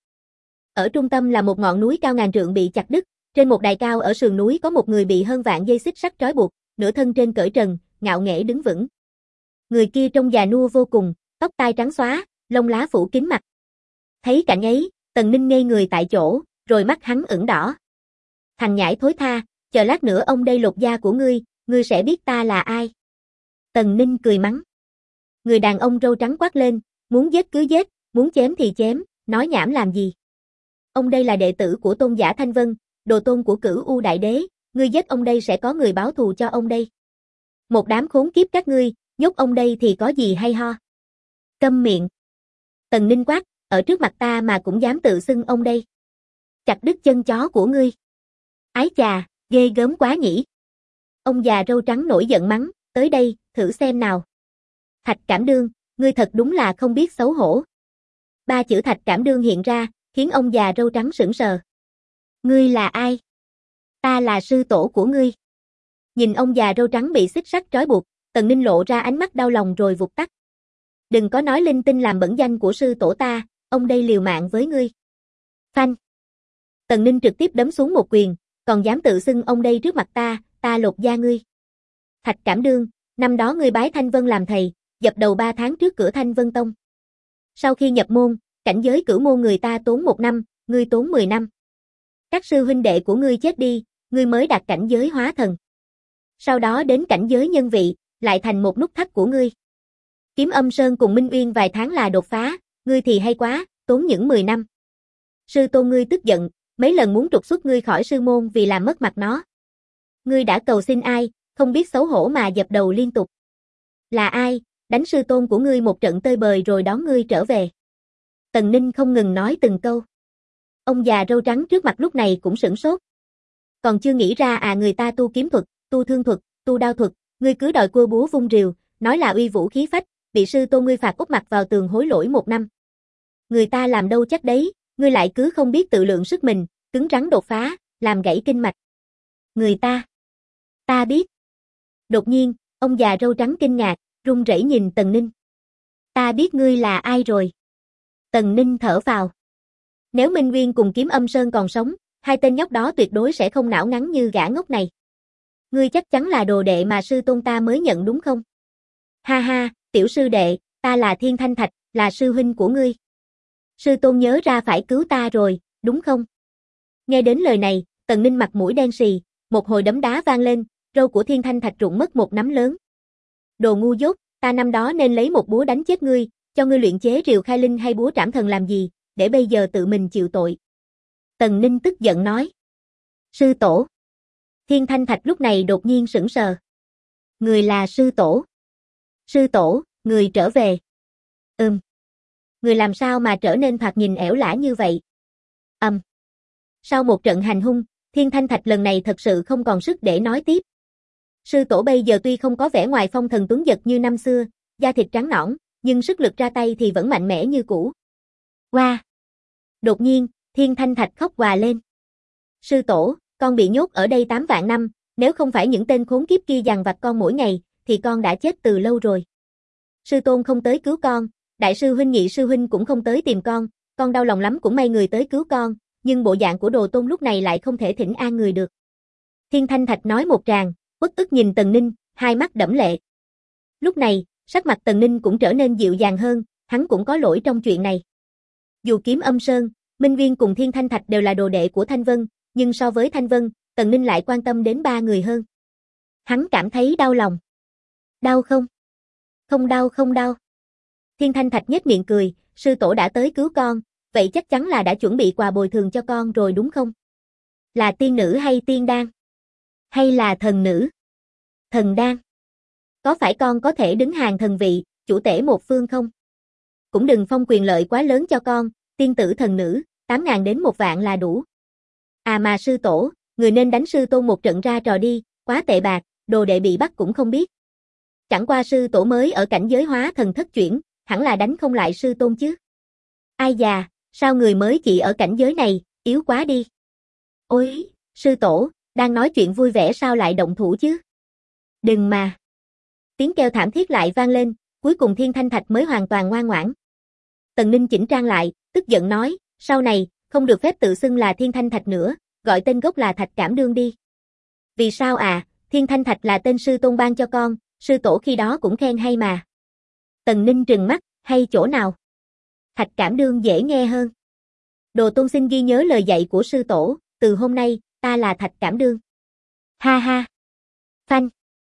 Ở trung tâm là một ngọn núi cao ngàn trượng bị chặt đứt, trên một đài cao ở sườn núi có một người bị hơn vạn dây xích sắt trói buộc, nửa thân trên cởi trần, ngạo nghễ đứng vững. Người kia trông già nua vô cùng, tóc tai trắng xóa, lông lá phủ kín mặt. Thấy cảnh ấy, Tần Ninh ngây người tại chỗ, rồi mắt hắn ửng đỏ. Thằng nhãi thối tha, chờ lát nữa ông đây lột da của ngươi sẽ biết ta là ai. Tần Ninh cười mắng. Người đàn ông râu trắng quát lên, muốn giết cứ giết, muốn chém thì chém, nói nhảm làm gì. Ông đây là đệ tử của tôn giả Thanh Vân, đồ tôn của Cửu U Đại Đế, ngươi giết ông đây sẽ có người báo thù cho ông đây. Một đám khốn kiếp các ngươi, nhốt ông đây thì có gì hay ho. Câm miệng. Tần Ninh quát, ở trước mặt ta mà cũng dám tự xưng ông đây. Chặt đứt chân chó của ngươi. Ái chà, ghê gớm quá nhỉ. Ông già râu trắng nổi giận mắng, tới đây, thử xem nào. Thạch Cảm Đương, ngươi thật đúng là không biết xấu hổ. Ba chữ Thạch Cảm Đương hiện ra, khiến ông già râu trắng sững sờ. Ngươi là ai? Ta là sư tổ của ngươi. Nhìn ông già râu trắng bị xích sắt trói buộc, Tần Ninh lộ ra ánh mắt đau lòng rồi vụt tắt. Đừng có nói linh tinh làm bẩn danh của sư tổ ta, ông đây liều mạng với ngươi. Phanh. Tần Ninh trực tiếp đấm xuống một quyền, còn dám tự xưng ông đây trước mặt ta lột da ngươi. Thạch Cảm Đương, năm đó ngươi bái Thanh Vân làm thầy, dập đầu 3 tháng trước cửa Thanh Vân Tông. Sau khi nhập môn, cảnh giới cửu môn người ta tốn 1 năm, ngươi tốn 10 năm. Các sư huynh đệ của ngươi chết đi, ngươi mới đạt cảnh giới hóa thần. Sau đó đến cảnh giới nhân vị, lại thành một nút thắt của ngươi. Kiếm Âm Sơn cùng Minh Uyên vài tháng là đột phá, ngươi thì hay quá, tốn những 10 năm. Sư tôn ngươi tức giận, mấy lần muốn trục xuất ngươi khỏi sư môn vì làm mất mặt nó. Ngươi đã cầu xin ai, không biết xấu hổ mà dập đầu liên tục. Là ai, đánh sư tôn của ngươi một trận tơi bời rồi đón ngươi trở về. Tần Ninh không ngừng nói từng câu. Ông già râu trắng trước mặt lúc này cũng sửng sốt. Còn chưa nghĩ ra người ta tu kiếm thuật, tu thương thuật, tu đao thuật, ngươi cứ đòi cua búa vung rìu, nói là uy vũ khí phách, bị sư tôn ngươi phạt úp mặt vào tường hối lỗi 1 năm. Người ta làm đâu chắc đấy, ngươi lại cứ không biết tự lượng sức mình, cứng rắn đột phá, làm gãy kinh mạch. Người ta biết. Đột nhiên, ông già râu trắng kinh ngạc, run rẩy nhìn Tần Ninh. Ta biết ngươi là ai rồi. Tần Ninh thở vào. Nếu Minh Uyên cùng Kiếm Âm Sơn còn sống, hai tên nhóc đó tuyệt đối sẽ không não ngắn như gã ngốc này. Ngươi chắc chắn là đồ đệ mà sư tôn ta mới nhận đúng không? Ha ha, tiểu sư đệ, ta là Thiên Thanh Thạch, là sư huynh của ngươi. Sư tôn nhớ ra phải cứu ta rồi, đúng không? Nghe đến lời này, Tần Ninh mặt mũi đen xì, một hồi đấm đá vang lên, râu của Thiên Thanh Thạch rụng mất một nắm lớn. Đồ ngu dốt, ta năm đó nên lấy một búa đánh chết ngươi, cho ngươi luyện chế rìu khai linh hay búa trảm thần làm gì, để bây giờ tự mình chịu tội. Tần Ninh tức giận nói. Sư tổ. Thiên Thanh Thạch lúc này đột nhiên sững sờ. Người là sư tổ. Sư tổ, người trở về. Người làm sao mà trở nên thoạt nhìn ẻo lả như vậy? Sau một trận hành hung, Thiên Thanh Thạch lần này thật sự không còn sức để nói tiếp. Sư tổ bây giờ tuy không có vẻ ngoài phong thần tuấn giật như năm xưa, da thịt trắng nõn, nhưng sức lực ra tay thì vẫn mạnh mẽ như cũ. Wow! Đột nhiên, Thiên Thanh Thạch khóc òa lên. Sư tổ, con bị nhốt ở đây 8 vạn năm, nếu không phải những tên khốn kiếp kia dằn vặt con mỗi ngày, thì con đã chết từ lâu rồi. Sư tôn không tới cứu con, đại sư huynh nhị sư huynh cũng không tới tìm con đau lòng lắm cũng may người tới cứu con, nhưng bộ dạng của đồ tôn lúc này lại không thể thỉnh an người được. Thiên Thanh Thạch nói một tràng, uất ức nhìn Tần Ninh, hai mắt đẫm lệ. Lúc này, sắc mặt Tần Ninh cũng trở nên dịu dàng hơn, hắn cũng có lỗi trong chuyện này. Dù Kiếm Âm Sơn, Minh Uyên cùng Thiên Thanh Thạch đều là đồ đệ của Thanh Vân, nhưng so với Thanh Vân, Tần Ninh lại quan tâm đến 3 người hơn. Hắn cảm thấy đau lòng. Đau không? Không đau không đau. Thiên Thanh Thạch nhếch miệng cười, sư tổ đã tới cứu con, vậy chắc chắn là đã chuẩn bị quà bồi thường cho con rồi đúng không? Là tiên nữ hay tiên đan? Hay là thần nữ? Thần đan. Có phải con có thể đứng hàng thần vị, chủ tể một phương không? Cũng đừng phong quyền lợi quá lớn cho con, tiên tử thần nữ, 8.000 đến 1 vạn là đủ. Mà sư tổ, người nên đánh sư tôn một trận ra trò đi, quá tệ bạc, đồ đệ bị bắt cũng không biết. Chẳng qua sư tổ mới ở cảnh giới hóa thần thất chuyển, hẳn là đánh không lại sư tôn chứ. Ai già, sao người mới chỉ ở cảnh giới này, yếu quá đi. Ôi, sư tổ, đang nói chuyện vui vẻ sao lại động thủ chứ? Đừng mà. Tiếng kêu thảm thiết lại vang lên, cuối cùng Thiên Thanh Thạch mới hoàn toàn ngoan ngoãn. Tần Ninh chỉnh trang lại, tức giận nói, sau này, không được phép tự xưng là Thiên Thanh Thạch nữa, gọi tên gốc là Thạch Cảm Đương đi. Vì sao à, Thiên Thanh Thạch là tên sư tôn ban cho con, sư tổ khi đó cũng khen hay mà. Tần Ninh trừng mắt, hay chỗ nào? Thạch Cảm Đương dễ nghe hơn. Đồ tôn xin ghi nhớ lời dạy của sư tổ, từ hôm nay, ta là Thạch Cảm Đương. Ha ha. Phanh.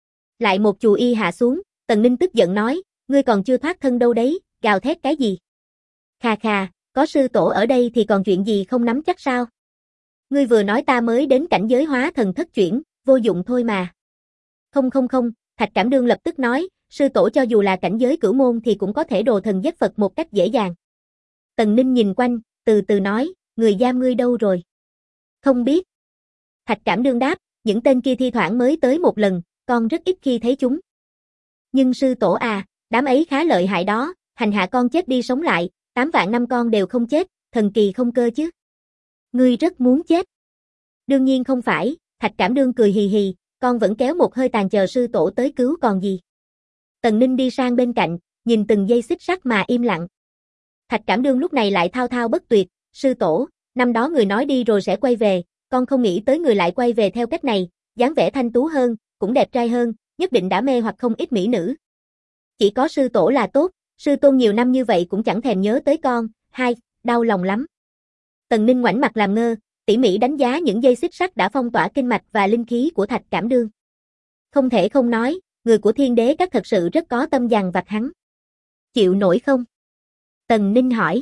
Lại một chù y hạ xuống, Tần Ninh tức giận nói, ngươi còn chưa thoát thân đâu đấy, gào thét cái gì? Khà khà, có sư tổ ở đây thì còn chuyện gì không nắm chắc sao? Ngươi vừa nói ta mới đến cảnh giới hóa thần thất chuyển, vô dụng thôi mà. Không, Thạch Cảm Đương lập tức nói, sư tổ cho dù là cảnh giới cửu môn thì cũng có thể đồ thần giết Phật một cách dễ dàng. Tần Ninh nhìn quanh, từ từ nói, người giam ngươi đâu rồi? Không biết. Thạch Cảm Đương đáp, những tên kia thi thoảng mới tới một lần, con rất ít khi thấy chúng. Nhưng sư tổ à, đám ấy khá lợi hại đó, hành hạ con chết đi sống lại, 8 vạn năm con đều không chết, thần kỳ không cơ chứ. Ngươi rất muốn chết. Đương nhiên không phải, Thạch Cảm Đương cười hì hì, con vẫn kéo một hơi tàn chờ sư tổ tới cứu còn gì. Tần Ninh đi sang bên cạnh, nhìn từng dây xích sắt mà im lặng. Thạch Cảm Đương lúc này lại thao thao bất tuyệt, sư tổ, năm đó người nói đi rồi sẽ quay về, con không nghĩ tới người lại quay về theo cách này, dáng vẻ thanh tú hơn, cũng đẹp trai hơn, nhất định đã mê hoặc không ít mỹ nữ. Chỉ có sư tổ là tốt, sư tôn nhiều năm như vậy cũng chẳng thèm nhớ tới con, hai, đau lòng lắm. Tần Ninh ngoảnh mặt làm ngơ, tỉ mỉ đánh giá những dây xích sắt đã phong tỏa kinh mạch và linh khí của Thạch Cảm Đương. Không thể không nói, người của Thiên Đế Các thật sự rất có tâm dằn vặt hắn. Chịu nổi không? Tần Ninh hỏi.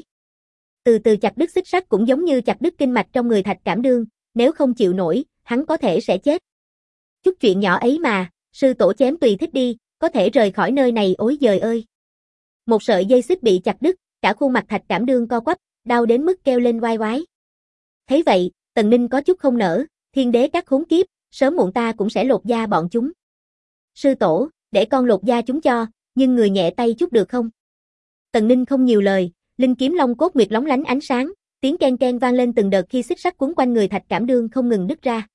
Từ từ chặt đứt xích sắt cũng giống như chặt đứt kinh mạch trong người Thạch Cảm Đương, nếu không chịu nổi, hắn có thể sẽ chết. Chút chuyện nhỏ ấy mà, sư tổ chém tùy thích đi, có thể rời khỏi nơi này ối giời ơi. Một sợi dây xích bị chặt đứt, cả khuôn mặt Thạch Cảm Đương co quắp, đau đến mức kêu lên oai oái. Thấy vậy, Tần Ninh có chút không nỡ, Thiên Đế Các khốn kiếp, sớm muộn ta cũng sẽ lột da bọn chúng. Sư tổ, để con lột da chúng cho, nhưng người nhẹ tay chút được không? Tần Ninh không nhiều lời, linh kiếm long cốt nguyệt lóng lánh ánh sáng, tiếng ken ken vang lên từng đợt khi xích sắt quấn quanh người Thạch Cảm Đương không ngừng đứt ra.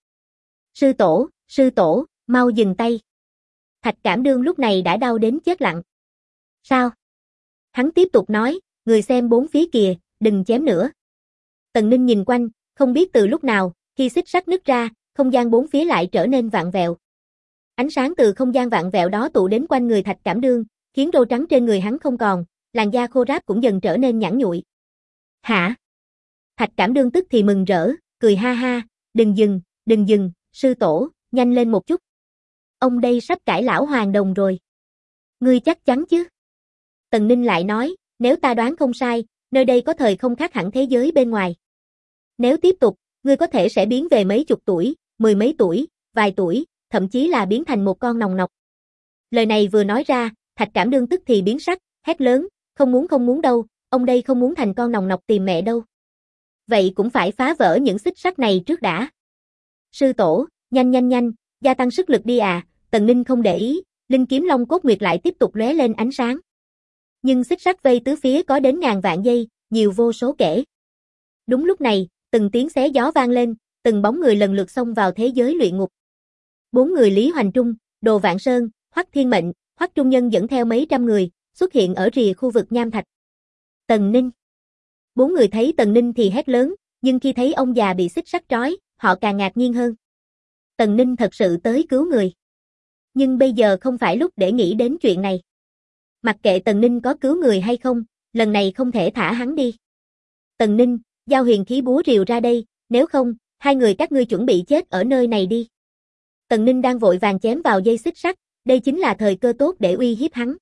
Sư tổ, mau dừng tay. Thạch Cảm Đương lúc này đã đau đến chết lặng. Sao? Hắn tiếp tục nói, người xem bốn phía kìa, đừng chém nữa. Tần Ninh nhìn quanh, không biết từ lúc nào, khi xích sắt nứt ra, không gian bốn phía lại trở nên vạn vẹo. Ánh sáng từ không gian vạn vẹo đó tụ đến quanh người Thạch Cảm Đương, khiến râu trắng trên người hắn không còn, làn da khô ráp cũng dần trở nên nhẵn nhụi. Hả? Thạch Cảm Đương tức thì mừng rỡ, cười ha ha, đừng dừng, sư tổ, nhanh lên một chút. Ông đây sắp cãi lão hoàng đồng rồi. Ngươi chắc chắn chứ? Tần Ninh lại nói, nếu ta đoán không sai, nơi đây có thời không khác hẳn thế giới bên ngoài. Nếu tiếp tục, ngươi có thể sẽ biến về mấy chục tuổi, mười mấy tuổi, vài tuổi, thậm chí là biến thành một con nòng nọc. Lời này vừa nói ra, Thạch Cảm Đương tức thì biến sắc, hét lớn, không muốn đâu, ông đây không muốn thành con nòng nọc tìm mẹ đâu. Vậy cũng phải phá vỡ những xích sắt này trước đã. Sư tổ, nhanh, gia tăng sức lực đi à, Tần Ninh không để ý, linh kiếm long cốt nguyệt lại tiếp tục lóe lên ánh sáng. Nhưng xích sắt vây tứ phía có đến ngàn vạn dây, nhiều vô số kể. Đúng lúc này, từng tiếng xé gió vang lên, từng bóng người lần lượt xông vào thế giới luyện ngục. 4 người Lý Hoành Trung, Đồ Vạn Sơn, Hoắc Thiên Mệnh, Hoắc Trung Nhân dẫn theo mấy trăm người, xuất hiện ở rìa khu vực nham thạch. Tần Ninh. 4 người thấy Tần Ninh thì hét lớn, nhưng khi thấy ông già bị xích sắt trói, họ càng ngạc nhiên hơn. Tần Ninh thật sự tới cứu người. Nhưng bây giờ không phải lúc để nghĩ đến chuyện này. Mặc kệ Tần Ninh có cứu người hay không, lần này không thể thả hắn đi. Tần Ninh, giao huyền khí búa rìu ra đây, nếu không, hai người các ngươi chuẩn bị chết ở nơi này đi. Tần Ninh đang vội vàng chém vào dây xích sắt, đây chính là thời cơ tốt để uy hiếp hắn.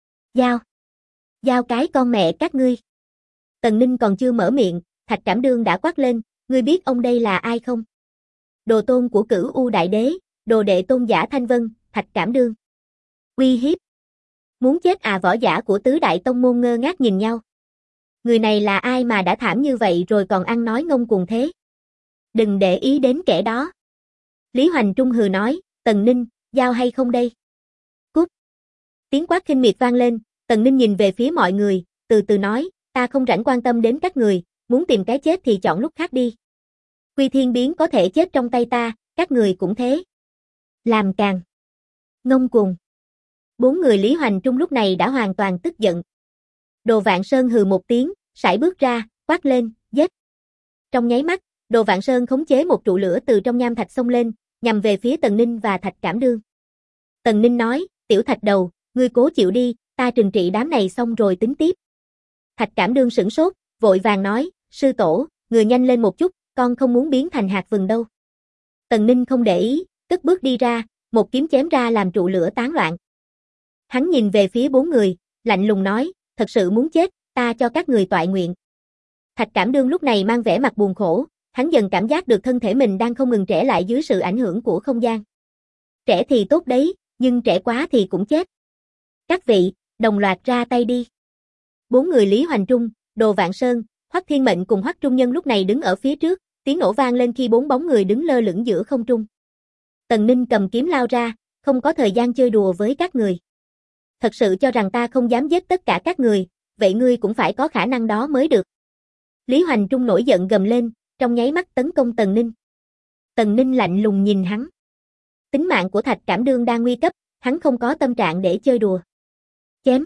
Giao cái con mẹ các ngươi. Tần Ninh còn chưa mở miệng, Thạch Cảm Đương đã quát lên, ngươi biết ông đây là ai không? Đồ tôn của Cửu U Đại Đế, đồ đệ tôn giả Thanh Vân, Thạch Cảm Đương. Uy hiếp. Muốn chết à, võ giả của tứ đại tông môn ngơ ngác nhìn nhau. Người này là ai mà đã thảm như vậy rồi còn ăn nói ngông cuồng thế? Đừng để ý đến kẻ đó. Lý Hoành Trung hừ nói, Tần Ninh, giao hay không đây? Cút. Tiếng quát khinh miệt vang lên, Tần Ninh nhìn về phía mọi người, từ từ nói, ta không rảnh quan tâm đến các người, muốn tìm cái chết thì chọn lúc khác đi. Quy Thiên Biến có thể chết trong tay ta, các người cũng thế. Làm càn. Ngông cuồng. 4 người Lý Hoành Trung lúc này đã hoàn toàn tức giận. Đồ Vạn Sơn hừ một tiếng, sải bước ra, quát lên, giết. Trong nháy mắt, Đồ Vạn Sơn khống chế một trụ lửa từ trong nham thạch xông lên, nhằm về phía Tần Ninh và Thạch Cảm Đương. Tần Ninh nói, tiểu Thạch đầu, ngươi cố chịu đi, ta trừng trị đám này xong rồi tính tiếp. Thạch Cảm Đương sửng sốt, vội vàng nói, sư tổ, người nhanh lên một chút, con không muốn biến thành hạt vừng đâu. Tần Ninh không để ý, cất bước đi ra, một kiếm chém ra làm trụ lửa tán loạn. Hắn nhìn về phía 4 người, lạnh lùng nói, thật sự muốn chết, ta cho các người toại nguyện. Thạch Cảm Đương lúc này mang vẻ mặt buồn khổ, hắn dần cảm giác được thân thể mình đang không ngừng trẻ lại dưới sự ảnh hưởng của không gian. Trẻ thì tốt đấy, nhưng trẻ quá thì cũng chết. Các vị, đồng loạt ra tay đi. 4 người Lý Hoành Trung, Đồ Vạn Sơn, Hoắc Thiên Mệnh cùng Hoắc Trung Nhân lúc này đứng ở phía trước, tiếng nổ vang lên khi 4 bóng người đứng lơ lửng giữa không trung. Tần Ninh cầm kiếm lao ra, không có thời gian chơi đùa với các người. Thật sự cho rằng ta không dám giết tất cả các người, vậy ngươi cũng phải có khả năng đó mới được. Lý Hoành Trung nổi giận gầm lên, trong nháy mắt tấn công Tần Ninh. Tần Ninh lạnh lùng nhìn hắn. Tính mạng của Thạch Cảm Đương đang nguy cấp, hắn không có tâm trạng để chơi đùa. Chém.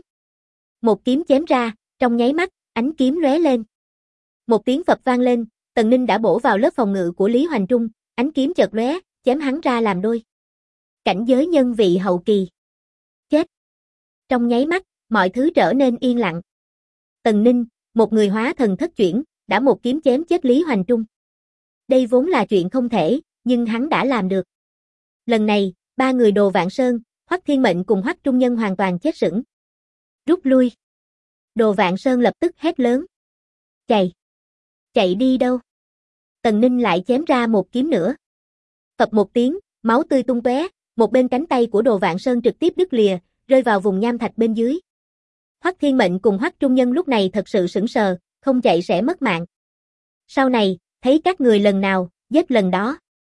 Một kiếm chém ra, trong nháy mắt, ánh kiếm lóe lên. Một tiếng phập vang lên, Tần Ninh đã bổ vào lớp phòng ngự của Lý Hoành Trung, ánh kiếm chợt lóe, chém hắn ra làm đôi. Cảnh giới nhân vị hậu kỳ. Chết. Trong nháy mắt, mọi thứ trở nên yên lặng. Tần Ninh, một người hóa thần thất chuyển, đã một kiếm chém chết Lý Hoành Trung. Đây vốn là chuyện không thể, nhưng hắn đã làm được. Lần này, 3 người Đồ Vạn Sơn, Hoắc Thiên Mệnh cùng Hoắc Trung Nhân hoàn toàn chết sững. Rút lui. Đồ Vạn Sơn lập tức hét lớn. Chạy. Chạy đi đâu? Tần Ninh lại chém ra một kiếm nữa. Phập một tiếng, máu tươi tung tóe, một bên cánh tay của Đồ Vạn Sơn trực tiếp đứt lìa, rơi vào vùng nham thạch bên dưới. Hoắc Thiên Mệnh cùng Hoắc Trung Nhân lúc này thật sự sững sờ, không chạy sẽ mất mạng. Sau này, thấy các người lần nào, giết lần đó.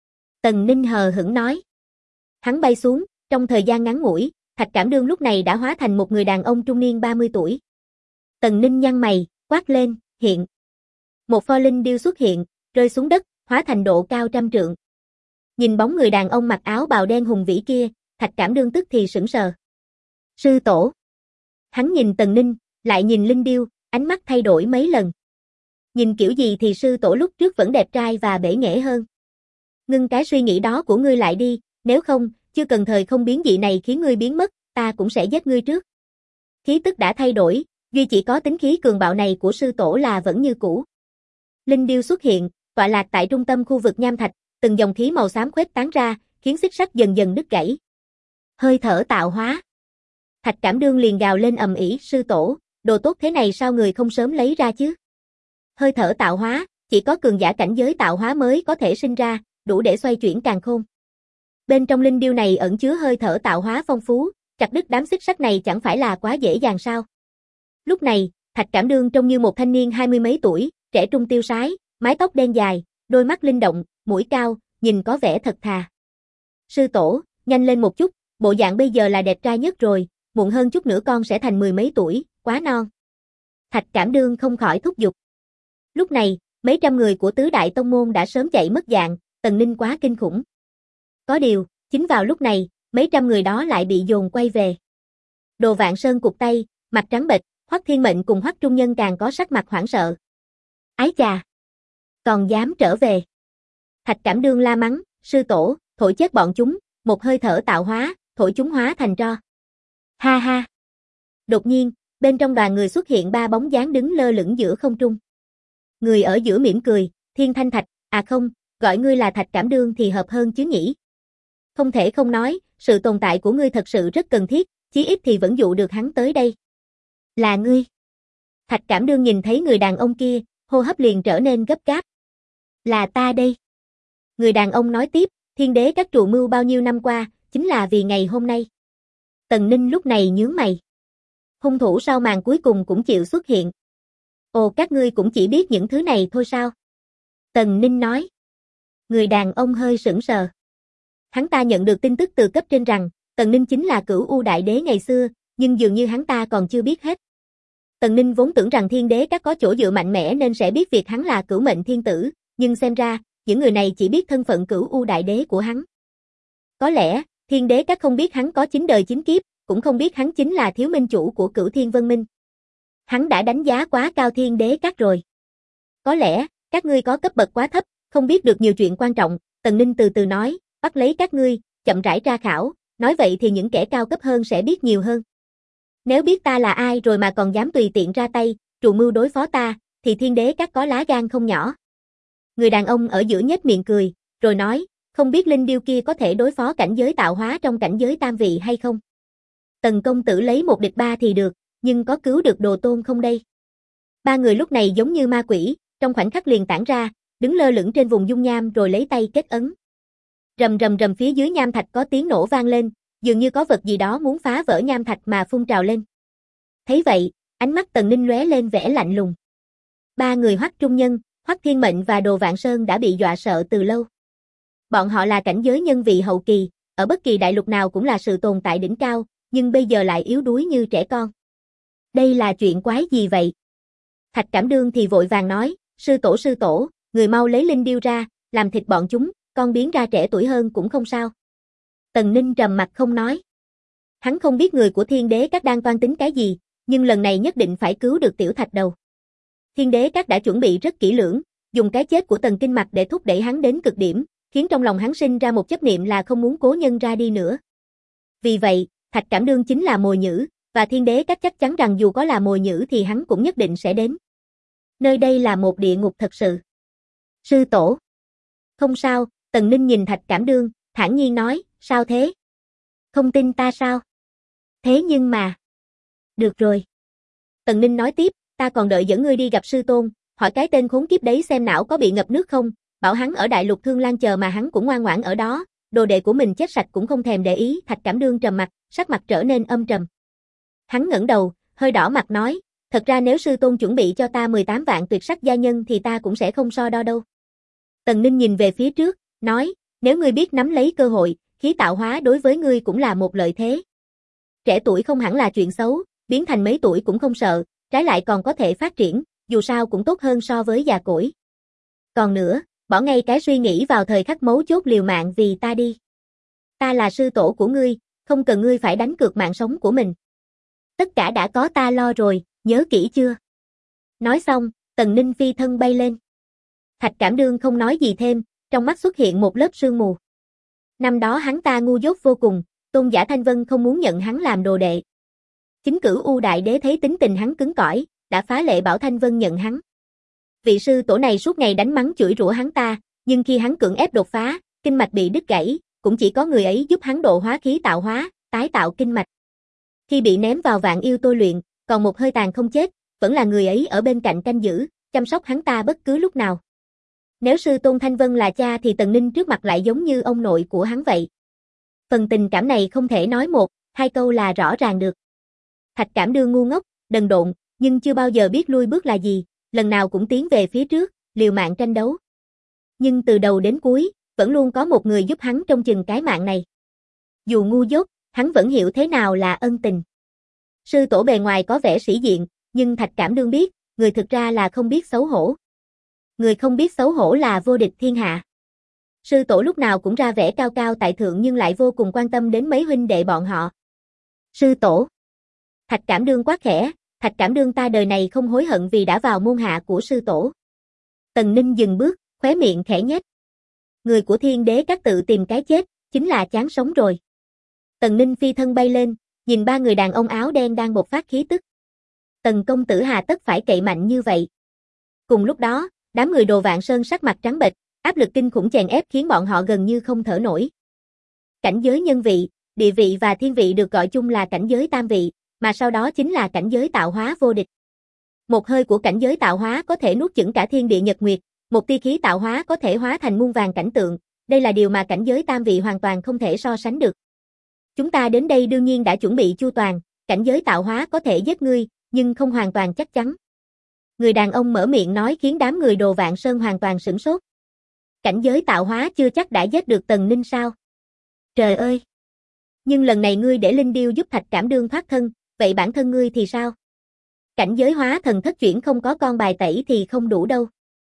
Tần Ninh hờ hững nói. Hắn bay xuống, trong thời gian ngắn ngủi, Thạch Cảm Đương lúc này đã hóa thành một người đàn ông trung niên 30 tuổi. Tần Ninh nhăn mày, quát lên, hiện. Một pho linh điêu xuất hiện, rơi xuống đất, hóa thành độ cao 100 trượng. Nhìn bóng người đàn ông mặc áo bào đen hùng vĩ kia, Thạch Cảm Đương tức thì sững sờ. Sư tổ. Hắn nhìn Tần Ninh, lại nhìn linh điêu, ánh mắt thay đổi mấy lần. Nhìn kiểu gì thì sư tổ lúc trước vẫn đẹp trai và bể nghệ hơn. Ngưng cái suy nghĩ đó của ngươi lại đi, nếu không, chưa cần thời không biến dị này khiến ngươi biến mất, ta cũng sẽ giết ngươi trước. Khí tức đã thay đổi, duy chỉ có tính khí cường bạo này của sư tổ là vẫn như cũ. Linh điêu xuất hiện, tọa lạc tại trung tâm khu vực nham thạch, từng dòng khí màu xám khuếch tán ra, khiến xích sắt dần dần đứt gãy. Hơi thở tạo hóa. Thạch Cảm Đương liền gào lên ầm ĩ, sư tổ, đồ tốt thế này sao người không sớm lấy ra chứ? Hơi thở tạo hóa, chỉ có cường giả cảnh giới tạo hóa mới có thể sinh ra, đủ để xoay chuyển càn khôn. Bên trong linh điêu này ẩn chứa hơi thở tạo hóa phong phú, chặt đứt đám xích sắt này chẳng phải là quá dễ dàng sao? Lúc này, Thạch Cảm Đương trông như một thanh niên 20 mấy tuổi, trẻ trung tiêu sái, mái tóc đen dài, đôi mắt linh động, mũi cao, nhìn có vẻ thật thà. Sư tổ, nhanh lên một chút, bộ dạng bây giờ là đẹp trai nhất rồi, muộn hơn chút nữa con sẽ thành 10 mấy tuổi, quá non. Thạch Cảm Đương không khỏi thúc giục. Lúc này, mấy trăm người của tứ đại tông môn đã sớm chạy mất dạng, Tần Ninh quá kinh khủng. Có điều, chính vào lúc này, mấy trăm người đó lại bị dồn quay về. Đồ Vạn Sơn cụp tay, mặt trắng bệch, Hoắc Thiên Mệnh cùng Hoắc Trung Nhân càng có sắc mặt hoảng sợ. Ái chà! Còn dám trở về. Thạch Cảm Đương la mắng, sư tổ, thổi chết bọn chúng, một hơi thở tạo hóa, thổi chúng hóa thành tro. Ha ha! Đột nhiên, bên trong đoàn người xuất hiện 3 bóng dáng đứng lơ lửng giữa không trung. Người ở giữa mỉm cười, Thiên Thanh Thạch, à không, gọi ngươi là Thạch Cảm Đương thì hợp hơn chứ nhỉ. Không thể không nói, sự tồn tại của ngươi thật sự rất cần thiết, chí ít thì vẫn dụ được hắn tới đây. Là ngươi. Thạch Cảm Đương nhìn thấy người đàn ông kia, hô hấp liền trở nên gấp gáp. Là ta đây. Người đàn ông nói tiếp, thiên đế các trù mưu bao nhiêu năm qua, chính là vì ngày hôm nay. Tần Ninh lúc này nhướng mày. Hung thủ sau màn cuối cùng cũng chịu xuất hiện. Ồ, các ngươi cũng chỉ biết những thứ này thôi sao? Tần Ninh nói. Người đàn ông hơi sững sờ. Hắn ta nhận được tin tức từ cấp trên rằng, Tần Ninh chính là Cửu U Đại Đế ngày xưa, nhưng dường như hắn ta còn chưa biết hết. Tần Ninh vốn tưởng rằng Thiên Đế Các có chỗ dựa mạnh mẽ nên sẽ biết việc hắn là Cửu Mệnh Thiên Tử, nhưng xem ra, những người này chỉ biết thân phận Cửu U Đại Đế của hắn. Có lẽ, Thiên Đế Các không biết hắn có 9 đời 9 kiếp, cũng không biết hắn chính là thiếu minh chủ của Cửu Thiên Vân Minh. Hắn đã đánh giá quá cao Thiên Đế Các rồi. Có lẽ, các ngươi có cấp bậc quá thấp, không biết được nhiều chuyện quan trọng, Tần Ninh từ từ nói, bắt lấy các ngươi, chậm rãi tra khảo, nói vậy thì những kẻ cao cấp hơn sẽ biết nhiều hơn. Nếu biết ta là ai rồi mà còn dám tùy tiện ra tay, trù mưu đối phó ta, thì Thiên Đế Các có lá gan không nhỏ. Người đàn ông ở giữa nhếch miệng cười, rồi nói, không biết linh điêu kia có thể đối phó cảnh giới tạo hóa trong cảnh giới tam vị hay không? Tần công tử lấy 1 địch 3 thì được, nhưng có cứu được đồ tôn không đây? Ba người lúc này giống như ma quỷ, trong khoảnh khắc liền tản ra, đứng lơ lửng trên vùng dung nham rồi lấy tay kết ấn. Rầm rầm rầm, phía dưới nham thạch có tiếng nổ vang lên, dường như có vật gì đó muốn phá vỡ nham thạch mà phun trào lên. Thấy vậy, ánh mắt Tần Ninh lóe lên vẻ lạnh lùng. Ba người Hoắc Trung Nhân, Hoắc Thiên Mệnh và Đồ Vạn Sơn đã bị dọa sợ từ lâu. Bọn họ là cảnh giới nhân vị hậu kỳ, ở bất kỳ đại lục nào cũng là sự tồn tại đỉnh cao, nhưng bây giờ lại yếu đuối như trẻ con. Đây là chuyện quái gì vậy? Thạch Cảm Đương thì vội vàng nói, sư tổ, người mau lấy linh điêu ra, làm thịt bọn chúng, con biến ra trẻ tuổi hơn cũng không sao. Tần Ninh trầm mặt không nói. Hắn không biết người của Thiên Đế Các đang toan tính cái gì, nhưng lần này nhất định phải cứu được Tiểu Thạch Đầu. Thiên Đế Các đã chuẩn bị rất kỹ lưỡng, dùng cái chết của Tần Kinh Mặc để thúc đẩy hắn đến cực điểm, khiến trong lòng hắn sinh ra một chấp niệm là không muốn Cố Nhân ra đi nữa. Vì vậy, Thạch Cảm Đương chính là mồi nhử, và Thiên Đế Các chắc chắn rằng dù có là mồi nhử thì hắn cũng nhất định sẽ đến. Nơi đây là một địa ngục thật sự. Sư tổ. Không sao, Tần Ninh nhìn Thạch Cảm Đương, thản nhiên nói, sao thế? Không tin ta sao? Thế nhưng mà. Được rồi. Tần Ninh nói tiếp, ta còn đợi dẫn ngươi đi gặp sư tôn, hỏi cái tên khốn kiếp đấy xem não có bị ngập nước không, bảo hắn ở Đại Lục Thương Lan chờ mà hắn cũng ngoan ngoãn ở đó, đồ đệ của mình chết sạch cũng không thèm để ý. Thạch Cảm Đương trầm mặt, sắc mặt trở nên âm trầm. Hắn ngẩng đầu, hơi đỏ mặt nói, thật ra nếu sư tôn chuẩn bị cho ta 18 vạn tuyệt sắc gia nhân thì ta cũng sẽ không so đo đâu. Tần Ninh nhìn về phía trước, nói, nếu ngươi biết nắm lấy cơ hội, khí tạo hóa đối với ngươi cũng là một lợi thế. Trẻ tuổi không hẳn là chuyện xấu, biến thành mấy tuổi cũng không sợ, trái lại còn có thể phát triển, dù sao cũng tốt hơn so với già cỗi. Còn nữa, bỏ ngay cái suy nghĩ vào thời khắc mấu chốt liều mạng vì ta đi. Ta là sư tổ của ngươi, không cần ngươi phải đánh cược mạng sống của mình. Tất cả đã có ta lo rồi, nhớ kỹ chưa? Nói xong, Tần Ninh phi thân bay lên. Thạch Cảm Đương không nói gì thêm, trong mắt xuất hiện một lớp sương mù. Năm đó hắn ta ngu dốt vô cùng, Tôn giả Thanh Vân không muốn nhận hắn làm đồ đệ. Chính Cửu U Đại Đế thấy tính tình hắn cứng cỏi, đã phá lệ bảo Thanh Vân nhận hắn. Vị sư tổ này suốt ngày đánh mắng chửi rủa hắn ta, nhưng khi hắn cưỡng ép đột phá, kinh mạch bị đứt gãy, cũng chỉ có người ấy giúp hắn độ hóa khí tạo hóa, tái tạo kinh mạch. Khi bị ném vào vạn yêu tôi luyện, còn một hơi tàn không chết, vẫn là người ấy ở bên cạnh canh giữ, chăm sóc hắn ta bất cứ lúc nào. Nếu sư tôn Thanh Vân là cha thì Tần Ninh trước mặt lại giống như ông nội của hắn vậy. Phần tình cảm này không thể nói một, hai câu là rõ ràng được. Thạch Cảm Đương ngu ngốc, đần độn, nhưng chưa bao giờ biết lui bước là gì, lần nào cũng tiến về phía trước, liều mạng tranh đấu. Nhưng từ đầu đến cuối, vẫn luôn có một người giúp hắn trông chừng cái mạng này. Dù ngu dốt, hắn vẫn hiểu thế nào là ân tình. Sư tổ bề ngoài có vẻ sĩ diện, nhưng Thạch Cảm Đương biết, người thực ra là không biết xấu hổ. Người không biết xấu hổ là vô địch thiên hạ. Sư tổ lúc nào cũng ra vẻ cao cao tại thượng nhưng lại vô cùng quan tâm đến mấy huynh đệ bọn họ. Sư tổ. Thạch Cảm Đương quát khẽ, Thạch Cảm Đương ta đời này không hối hận vì đã vào môn hạ của sư tổ. Tần Ninh dừng bước, khóe miệng khẽ nhếch. Người của Thiên Đế Các tự tìm cái chết, chính là chán sống rồi. Tần Ninh phi thân bay lên, nhìn ba người đàn ông áo đen đang bộc phát khí tức. Tần công tử hà tất phải cậy mạnh như vậy. Cùng lúc đó, đám người Đồ Vạn Sơn sắc mặt trắng bệch, áp lực kinh khủng chèn ép khiến bọn họ gần như không thở nổi. Cảnh giới nhân vị, địa vị và thiên vị được gọi chung là cảnh giới tam vị, mà sau đó chính là cảnh giới tạo hóa vô địch. Một hơi của cảnh giới tạo hóa có thể nuốt chửng cả thiên địa nhật nguyệt, một tia khí tạo hóa có thể hóa thành muôn vàn cảnh tượng, đây là điều mà cảnh giới tam vị hoàn toàn không thể so sánh được. Chúng ta đến đây đương nhiên đã chuẩn bị chu toàn, cảnh giới tạo hóa có thể giết ngươi, nhưng không hoàn toàn chắc chắn. Người đàn ông mở miệng nói khiến đám người Đồ Vạn Sơn hoàn toàn sửng sốt. Cảnh giới tạo hóa chưa chắc đã giết được Tần Ninh sao? Trời ơi! Nhưng lần này ngươi để Linh Điêu giúp Thạch Cảm Đương thoát thân, vậy bản thân ngươi thì sao? Cảnh giới hóa thần thất chuyển không có con bài tẩy thì không đủ đâu.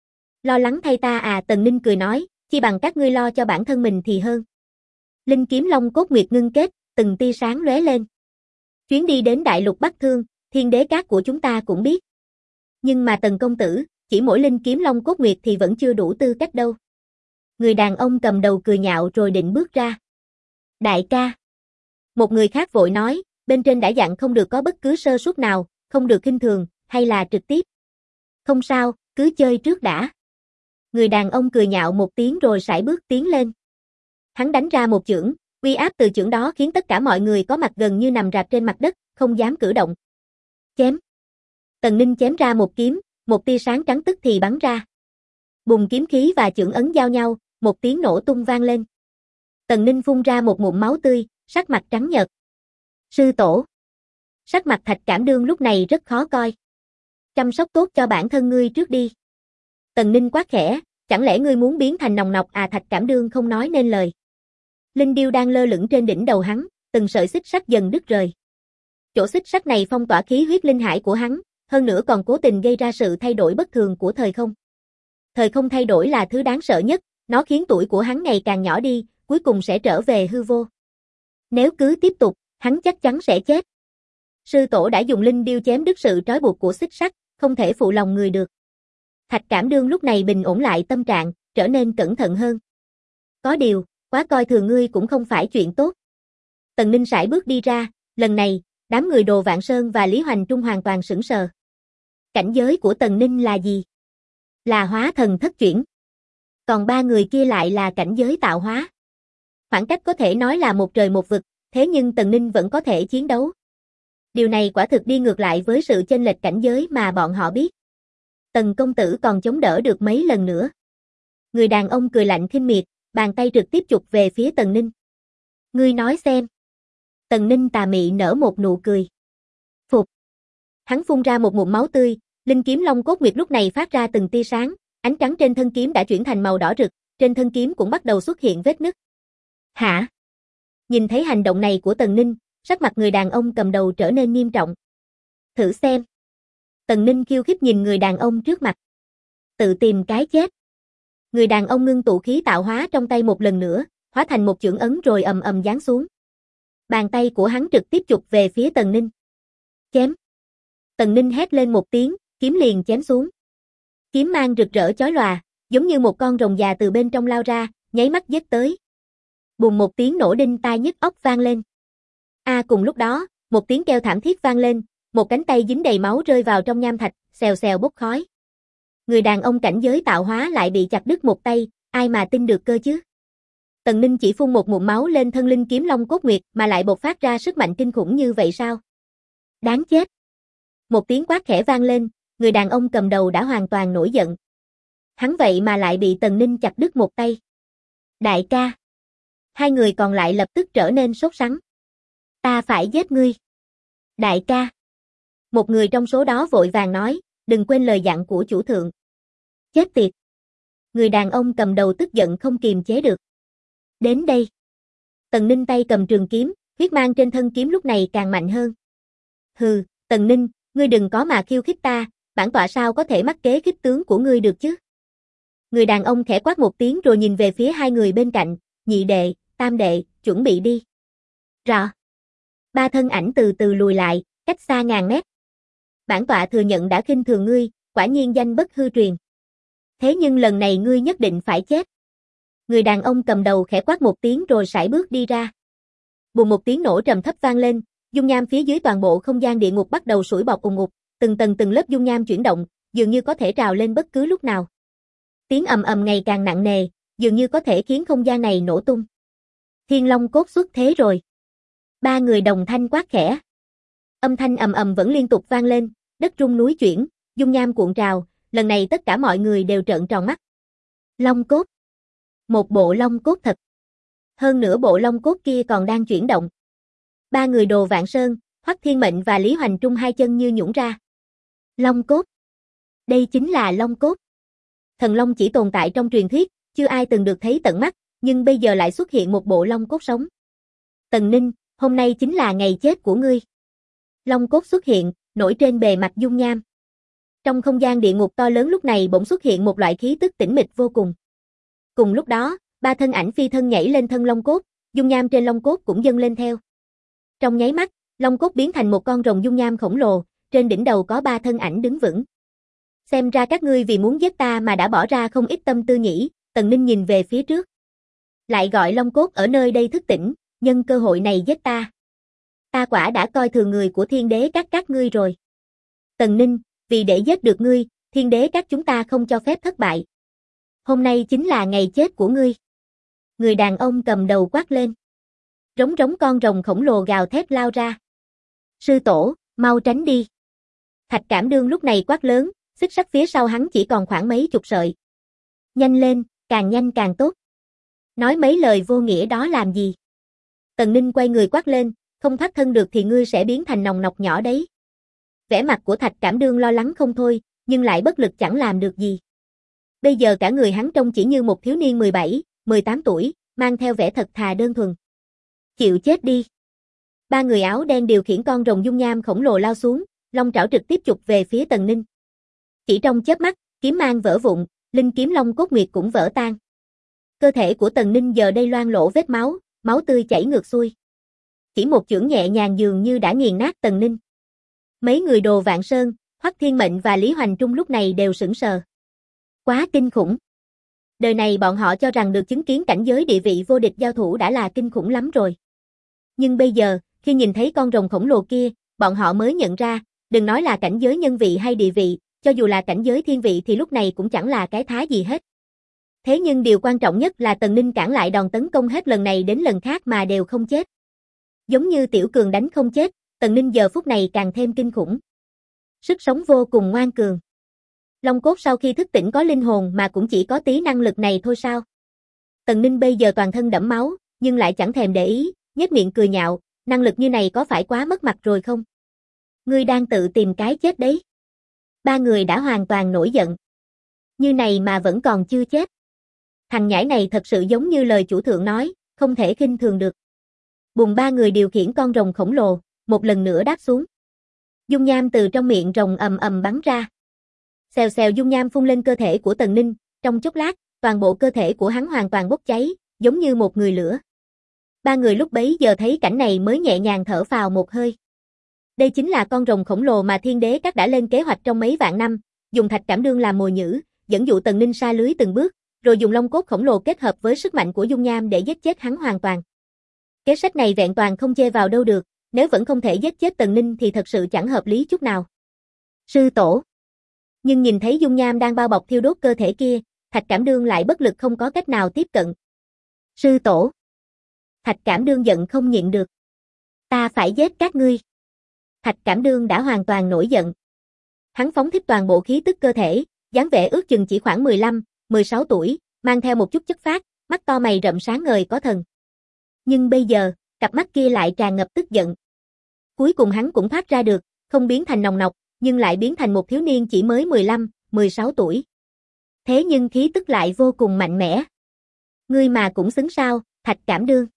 Lo lắng thay ta à, Tần Ninh cười nói, chi bằng các ngươi lo cho bản thân mình thì hơn. Linh kiếm long cốt nguyệt ngưng kết, từng tia sáng lóe lên. Chuyến đi đến đại lục Bắc Thương, Thiên Đế Các của chúng ta cũng biết. Nhưng mà Tần công tử, chỉ mỗi linh kiếm long cốt nguyệt thì vẫn chưa đủ tư cách đâu. Người đàn ông cầm đầu cười nhạo rồi định bước ra. Đại ca. Một người khác vội nói, bên trên đã dặn không được có bất cứ sơ suất nào, không được khinh thường, hay là trực tiếp. Không sao, cứ chơi trước đã. Người đàn ông cười nhạo một tiếng rồi sải bước tiến lên. Hắn đánh ra một chưởng, uy áp từ chưởng đó khiến tất cả mọi người có mặt gần như nằm rạp trên mặt đất, không dám cử động. Chém. Tần Ninh chém ra một kiếm, một tia sáng trắng tức thì bắn ra. Bùng, kiếm khí và chưởng ấn giao nhau, một tiếng nổ tung vang lên. Tần Ninh phun ra một ngụm máu tươi, sắc mặt trắng nhợt. Sư tổ. Sắc mặt Thạch Cảm Đương lúc này rất khó coi. Chăm sóc tốt cho bản thân ngươi trước đi. Tần Ninh quát khẽ, chẳng lẽ ngươi muốn biến thành nòng nọc à? Thạch Cảm Đương không nói nên lời. Linh điêu đang lơ lửng trên đỉnh đầu hắn, từng sợi xích sắt dần đứt rời. Chỗ xích sắt này phong tỏa khí huyết linh hải của hắn, hơn nữa còn cố tình gây ra sự thay đổi bất thường của thời không. Thời không thay đổi là thứ đáng sợ nhất, nó khiến tuổi của hắn ngày càng nhỏ đi, cuối cùng sẽ trở về hư vô. Nếu cứ tiếp tục, hắn chắc chắn sẽ chết. Sư tổ đã dùng linh điêu chém đứt sự trói buộc của xích sắt, không thể phụ lòng người được. Thạch Cảm Đương lúc này bình ổn lại tâm trạng, trở nên cẩn thận hơn. Có điều, quá coi thường ngươi cũng không phải chuyện tốt. Tần Ninh sải bước đi ra, lần này, đám người Đồ Vạn Sơn và Lý Hoành Trung hoàn toàn sững sờ. Cảnh giới của Tần Ninh là gì? Là hóa thần thất chuyển. Còn ba người kia lại là cảnh giới tạo hóa. Khoảng cách có thể nói là một trời một vực, thế nhưng Tần Ninh vẫn có thể chiến đấu. Điều này quả thực đi ngược lại với sự chênh lệch cảnh giới mà bọn họ biết. Tần công tử còn chống đỡ được mấy lần nữa. Người đàn ông cười lạnh khinh miệt, bàn tay trực tiếp chụp về phía Tần Ninh. Ngươi nói xem. Tần Ninh tà mị nở một nụ cười. Phục. Hắn phun ra một ngụm máu tươi, linh kiếm long cốt nguyệt lúc này phát ra từng tia sáng, ánh trắng trên thân kiếm đã chuyển thành màu đỏ rực, trên thân kiếm cũng bắt đầu xuất hiện vết nứt. Hả? Nhìn thấy hành động này của Tần Ninh, sắc mặt người đàn ông cầm đầu trở nên nghiêm trọng. Thử xem. Tần Ninh khiêu khích nhìn người đàn ông trước mặt. Tự tìm cái chết. Người đàn ông ngưng tụ khí tạo hóa trong tay một lần nữa, hóa thành một chưởng ấn rồi ầm ầm giáng xuống. Bàn tay của hắn trực tiếp chụp về phía Tần Ninh. Chém. Tần Ninh hét lên một tiếng, kiếm liền chém xuống. Kiếm mang rực rỡ chói lòa, giống như một con rồng già từ bên trong lao ra, nháy mắt giết tới. Bùng, một tiếng nổ đinh tai nhức óc vang lên. Cùng lúc đó, một tiếng kêu thảm thiết vang lên, một cánh tay dính đầy máu rơi vào trong nham thạch, xèo xèo bốc khói. Người đàn ông cảnh giới tạo hóa lại bị chặt đứt một tay, ai mà tin được cơ chứ? Tần Ninh chỉ phun một ngụm máu lên thân linh kiếm long cốt nguyệt mà lại bộc phát ra sức mạnh kinh khủng như vậy sao? Đáng chết! Một tiếng quát khẽ vang lên, người đàn ông cầm đầu đã hoàn toàn nổi giận. Hắn vậy mà lại bị Tần Ninh chặt đứt một tay. Đại ca! Hai người còn lại lập tức trở nên sốt sắng. Ta phải giết ngươi! Đại ca! Một người trong số đó vội vàng nói, đừng quên lời dặn của chủ thượng. Chết tiệt! Người đàn ông cầm đầu tức giận không kiềm chế được. Đến đây! Tần Ninh tay cầm trường kiếm, huyết mang trên thân kiếm lúc này càng mạnh hơn. Hừ, Tần Ninh, ngươi đừng có mà khiêu khích ta, bản tọa sao có thể mắc kế khích tướng của ngươi được chứ? Người đàn ông khẽ quát một tiếng rồi nhìn về phía hai người bên cạnh, nhị đệ, tam đệ, chuẩn bị đi. Rõ. Ba thân ảnh từ từ lùi lại, cách xa ngàn mét. Bản tọa thừa nhận đã khinh thường ngươi, quả nhiên danh bất hư truyền. Thế nhưng lần này ngươi nhất định phải chết. Người đàn ông cầm đầu khẽ quát một tiếng rồi sải bước đi ra. Bùng, một tiếng nổ trầm thấp vang lên, dung nham phía dưới toàn bộ không gian địa ngục bắt đầu sủi bọt ùn ục, từng tầng từng lớp dung nham chuyển động, dường như có thể trào lên bất cứ lúc nào. Tiếng ầm ầm ngày càng nặng nề, dường như có thể khiến không gian này nổ tung. Thiên Long cốt xuất thế rồi. Ba người đồng thanh quát khẽ. Âm thanh ầm ầm vẫn liên tục vang lên, đất rung núi chuyển, dung nham cuộn trào, lần này tất cả mọi người đều trợn tròn mắt. Long cốt. Một bộ long cốt thật. Hơn nữa bộ long cốt kia còn đang chuyển động. Ba người Đồ Vạn Sơn, Hoắc Thiên Mệnh và Lý Hoành Trung hai chân như nhũn ra. Long cốt. Đây chính là long cốt. Thần long chỉ tồn tại trong truyền thuyết, chưa ai từng được thấy tận mắt, nhưng bây giờ lại xuất hiện một bộ long cốt sống. Tần Ninh, hôm nay chính là ngày chết của ngươi. Long cốt xuất hiện, nổi trên bề mặt dung nham. Trong không gian địa ngục to lớn lúc này bỗng xuất hiện một loại khí tức tĩnh mịch vô cùng. Cùng lúc đó, ba thân ảnh phi thân nhảy lên thân long cốt, dung nham trên long cốt cũng dâng lên theo. Trong nháy mắt, long cốt biến thành một con rồng dung nham khổng lồ, trên đỉnh đầu có ba thân ảnh đứng vững. Xem ra các ngươi vì muốn giết ta mà đã bỏ ra không ít tâm tư nhỉ, Tần Ninh nhìn về phía trước. Lại gọi long cốt ở nơi đây thức tỉnh, nhân cơ hội này giết ta. Ta quả đã coi thường người của thiên đế các ngươi rồi. Tần Ninh, vì để giết được ngươi, thiên đế các chúng ta không cho phép thất bại. Hôm nay chính là ngày chết của ngươi. Người đàn ông cầm đầu quát lên. Rống rống con rồng khổng lồ gào thét lao ra. Sư tổ, mau tránh đi. Thạch Cảm Đương lúc này quát lớn, xích sắt phía sau hắn chỉ còn khoảng mấy chục sợi. Nhanh lên, càng nhanh càng tốt. Nói mấy lời vô nghĩa đó làm gì? Tần Ninh quay người quát lên, không thoát thân được thì ngươi sẽ biến thành nòng nọc nhỏ đấy. Vẻ mặt của Thạch Cảm Đương lo lắng không thôi, nhưng lại bất lực chẳng làm được gì. Bây giờ cả người hắn trông chỉ như một thiếu niên 17, 18 tuổi, mang theo vẻ thật thà đơn thuần. Chịu chết đi. Ba người áo đen điều khiển con rồng dung nham khổng lồ lao xuống, long trảo trực tiếp chụp về phía Tần Ninh. Chỉ trong chớp mắt, kiếm mang vỡ vụn, linh kiếm long cốt nguyệt cũng vỡ tan. Cơ thể của Tần Ninh giờ đây loang lổ vết máu, máu tươi chảy ngược xuôi. Chỉ một chưởng nhẹ nhàng dường như đã nghiền nát Tần Ninh. Mấy người Đồ Vạn Sơn, Hoắc Thiên Mệnh và Lý Hoành Trung lúc này đều sững sờ. Quá kinh khủng. Đời này bọn họ cho rằng được chứng kiến cảnh giới địa vị vô địch giao thủ đã là kinh khủng lắm rồi. Nhưng bây giờ, khi nhìn thấy con rồng khổng lồ kia, bọn họ mới nhận ra, đừng nói là cảnh giới nhân vị hay địa vị, cho dù là cảnh giới thiên vị thì lúc này cũng chẳng là cái thá gì hết. Thế nhưng điều quan trọng nhất là Tần Ninh cản lại đòn tấn công hết lần này đến lần khác mà đều không chết. Giống như Tiểu Cường đánh không chết, Tần Ninh giờ phút này càng thêm kinh khủng. Sức sống vô cùng ngoan cường. Long cốt sau khi thức tỉnh có linh hồn mà cũng chỉ có tí năng lực này thôi sao? Tần Ninh bây giờ toàn thân đẫm máu, nhưng lại chẳng thèm để ý, nhếch miệng cười nhạo, năng lực như này có phải quá mất mặt rồi không? Ngươi đang tự tìm cái chết đấy. Ba người đã hoàn toàn nổi giận. Như này mà vẫn còn chưa chết. Thằng nhãi này thật sự giống như lời chủ thượng nói, không thể khinh thường được. Bùng ba người điều khiển con rồng khổng lồ, một lần nữa đáp xuống. Dung nham từ trong miệng rồng ầm ầm bắn ra. Xèo xèo dung nham phun lên cơ thể của Tần Ninh, trong chốc lát, toàn bộ cơ thể của hắn hoàn toàn bốc cháy, giống như một người lửa. Ba người lúc bấy giờ thấy cảnh này mới nhẹ nhàng thở phào một hơi. Đây chính là con rồng khổng lồ mà thiên đế các đã lên kế hoạch trong mấy vạn năm, dùng Thạch Cảm Đương làm mồi nhử, dẫn dụ Tần Ninh sa lưới từng bước, rồi dùng long cốt khổng lồ kết hợp với sức mạnh của dung nham để giết chết hắn hoàn toàn. Kế sách này vẹn toàn không chê vào đâu được, nếu vẫn không thể giết chết Tần Ninh thì thật sự chẳng hợp lý chút nào. Sư tổ. Nhưng nhìn thấy dung nham đang bao bọc thiêu đốt cơ thể kia, Thạch Cảm Đương lại bất lực không có cách nào tiếp cận. Sư tổ. Thạch Cảm Đương giận không nhịn được. Ta phải giết các ngươi. Thạch Cảm Đương đã hoàn toàn nổi giận. Hắn phóng thích toàn bộ khí tức cơ thể, dáng vẻ ước chừng chỉ khoảng 15, 16 tuổi, mang theo một chút chất phác, mắt to mày rậm sáng ngời có thần. Nhưng bây giờ, cặp mắt kia lại tràn ngập tức giận. Cuối cùng hắn cũng thoát ra được, không biến thành nòng nọc, nhưng lại biến thành một thiếu niên chỉ mới 15, 16 tuổi. Thế nhưng khí tức lại vô cùng mạnh mẽ. Ngươi mà cũng xứng sao, Thạch Cảm Đương.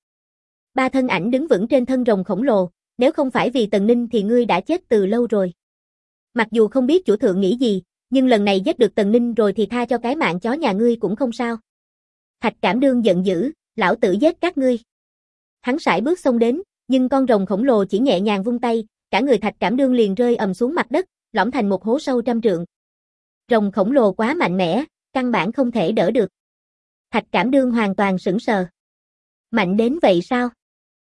Ba thân ảnh đứng vững trên thân rồng khổng lồ, nếu không phải vì Tần Ninh thì ngươi đã chết từ lâu rồi. Mặc dù không biết chủ thượng nghĩ gì, nhưng lần này giết được Tần Ninh rồi thì tha cho cái mạng chó nhà ngươi cũng không sao. Thạch Cảm Đương giận dữ, lão tử giết các ngươi. Hắn sải bước xông đến, nhưng con rồng khổng lồ chỉ nhẹ nhàng vung tay, cả người Thạch Cảm Đương liền rơi ầm xuống mặt đất, lõm thành một hố sâu trăm trượng. Rồng khổng lồ quá mạnh mẽ, căn bản không thể đỡ được. Thạch Cảm Đương hoàn toàn sững sờ. Mạnh đến vậy sao?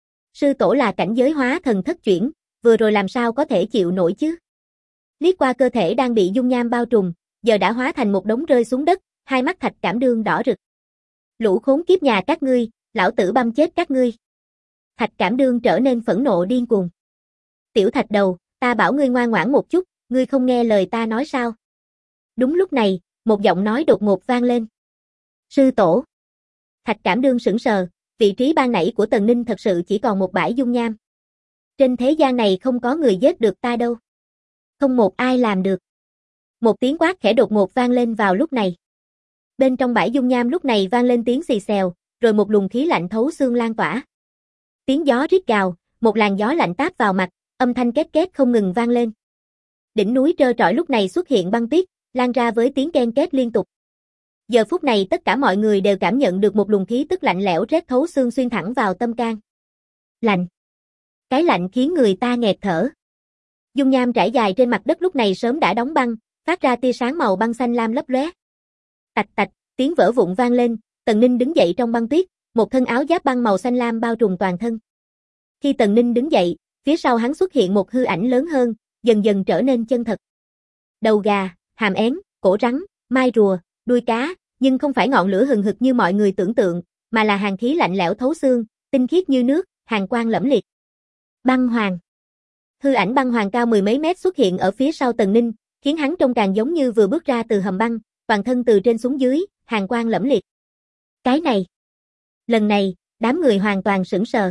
Sư tổ là cảnh giới hóa thần thất chuyển, vừa rồi làm sao có thể chịu nổi chứ? Liếc qua cơ thể đang bị dung nham bao trùm, giờ đã hóa thành một đống rơi xuống đất, hai mắt Thạch Cảm Đương đỏ rực. Lũ khốn kiếp nhà các ngươi, lão tử băm chết các ngươi. Thạch Cảm Đương trở nên phẫn nộ điên cuồng. Tiểu Thạch đầu, ta bảo ngươi ngoan ngoãn một chút, ngươi không nghe lời ta nói sao? Đúng lúc này, một giọng nói đột ngột vang lên. Sư tổ. Thạch Cảm Đương sững sờ, vị trí ban nãy của Tần Ninh thật sự chỉ còn một bãi dung nham. Trên thế gian này không có người giết được ta đâu. Không một ai làm được. Một tiếng quát khẽ đột ngột vang lên vào lúc này. Bên trong bãi dung nham lúc này vang lên tiếng xì xèo, rồi một luồng khí lạnh thấu xương lan tỏa. Tiếng gió rít gào, một làn gió lạnh táp vào mặt, Âm thanh két két không ngừng vang lên. Đỉnh núi trơ trọi lúc này xuất hiện băng tuyết, lan ra với tiếng ken két liên tục. Giờ phút này tất cả mọi người đều cảm nhận được một luồng khí tức lạnh lẽo rét thấu xương xuyên thẳng vào tâm can. Lạnh. Cái lạnh khiến người ta nghẹt thở. Dung nham trải dài trên mặt đất lúc này sớm đã đóng băng, phát ra tia sáng màu băng xanh lam lấp lóe. Tạch tạch, tiếng vỡ vụn vang lên, Tần Ninh đứng dậy trong băng tuyết, một thân áo giáp băng màu xanh lam bao trùm toàn thân. Khi Tần Ninh đứng dậy, phía sau hắn xuất hiện một hư ảnh lớn hơn, dần dần trở nên chân thật. Đầu gà, hàm én, cổ rắn, mai rùa, đuôi cá, nhưng không phải ngọn lửa hừng hực như mọi người tưởng tượng, mà là hàn khí lạnh lẽo thấu xương, tinh khiết như nước, hàn quang lẫm liệt. Băng hoàng. Hư ảnh băng hoàng cao mười mấy mét xuất hiện ở phía sau Tần Ninh, khiến hắn trông càng giống như vừa bước ra từ hầm băng, toàn thân từ trên xuống dưới, hàn quang lẫm liệt. Cái này. Lần này, đám người hoàn toàn sững sờ.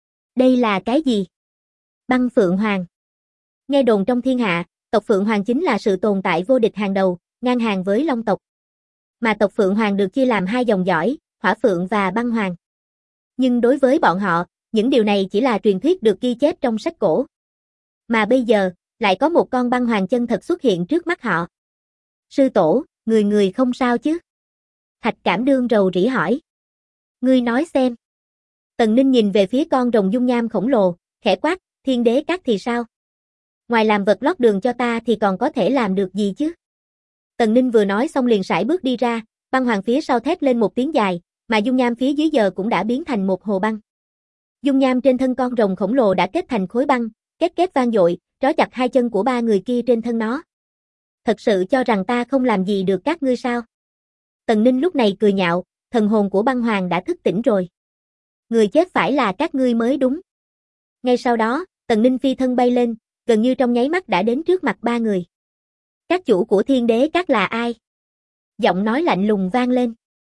Đây là cái gì? Băng Phượng Hoàng. Nghe đồn trong thiên hạ, tộc Phượng Hoàng chính là sự tồn tại vô địch hàng đầu, ngang hàng với Long tộc. Mà tộc Phượng Hoàng được chia làm hai dòng dõi, Hỏa Phượng và Băng Hoàng. Nhưng đối với bọn họ, những điều này chỉ là truyền thuyết được ghi chép trong sách cổ. Mà bây giờ, lại có một con băng hoàng chân thật xuất hiện trước mắt họ. Sư tổ, người không sao chứ? Thạch Cảm Đương rầu rĩ hỏi. Ngươi nói xem. Tần Ninh nhìn về phía con rồng dung nham khổng lồ, khẽ quát, Thiên Đế Các thì sao? Ngoài làm vật lót đường cho ta thì còn có thể làm được gì chứ? Tần Ninh vừa nói xong liền sải bước đi ra, băng hoàng phía sau thét lên một tiếng dài, mà dung nham phía dưới giờ cũng đã biến thành một hồ băng. Dung nham trên thân con rồng khổng lồ đã kết thành khối băng, két két vang dội, trói chặt hai chân của ba người kia trên thân nó. Thật sự cho rằng ta không làm gì được các ngươi sao? Tần Ninh lúc này cười nhạo, thần hồn của băng hoàng đã thức tỉnh rồi. Người chết phải là các ngươi mới đúng. Ngay sau đó, Tần Ninh phi thân bay lên, gần như trong nháy mắt đã đến trước mặt ba người. Các chủ của Thiên Đế Các là ai? Giọng nói lạnh lùng vang lên.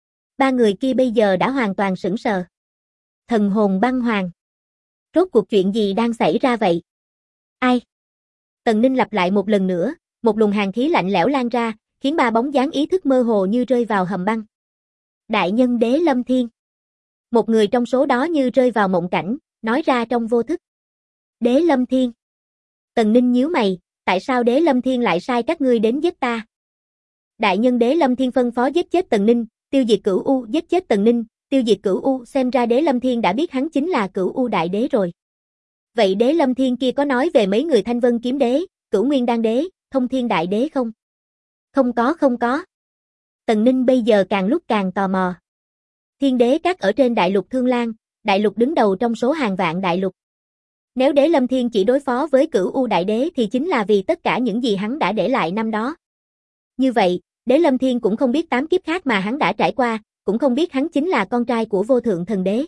Ba người kia bây giờ đã hoàn toàn sững sờ. Thần hồn băng hoàng. Rốt cuộc chuyện gì đang xảy ra vậy? Ai? Tần Ninh lặp lại một lần nữa, một luồng hàn khí lạnh lẽo lan ra, khiến ba bóng dáng ý thức mơ hồ như rơi vào hầm băng. Đại nhân Đế Lâm Thiên. Một người trong số đó như rơi vào mộng cảnh, nói ra trong vô thức. Đế Lâm Thiên. Tần Ninh nhíu mày, tại sao Đế Lâm Thiên lại sai các ngươi đến giết ta? Đại nhân Đế Lâm Thiên phân phó giết chết Tần Ninh, tiêu diệt Cửu U, giết chết Tần Ninh, tiêu diệt Cửu U, xem ra Đế Lâm Thiên đã biết hắn chính là Cửu U Đại Đế rồi. Vậy Đế Lâm Thiên kia có nói về mấy người Thanh Vân Kiếm Đế, Cửu Nguyên Đan Đế, Thông Thiên Đại Đế không? Không có. Tần Ninh bây giờ càng lúc càng tò mò. Thiên Đế Các ở trên đại lục Thương Lan, đại lục đứng đầu trong số hàng vạn đại lục. Nếu Đế Lâm Thiên chỉ đối phó với Cửu U Đại Đế thì chính là vì tất cả những gì hắn đã để lại năm đó. Như vậy, Đế Lâm Thiên cũng không biết 8 kiếp khác mà hắn đã trải qua, cũng không biết hắn chính là con trai của Vô Thượng Thần Đế.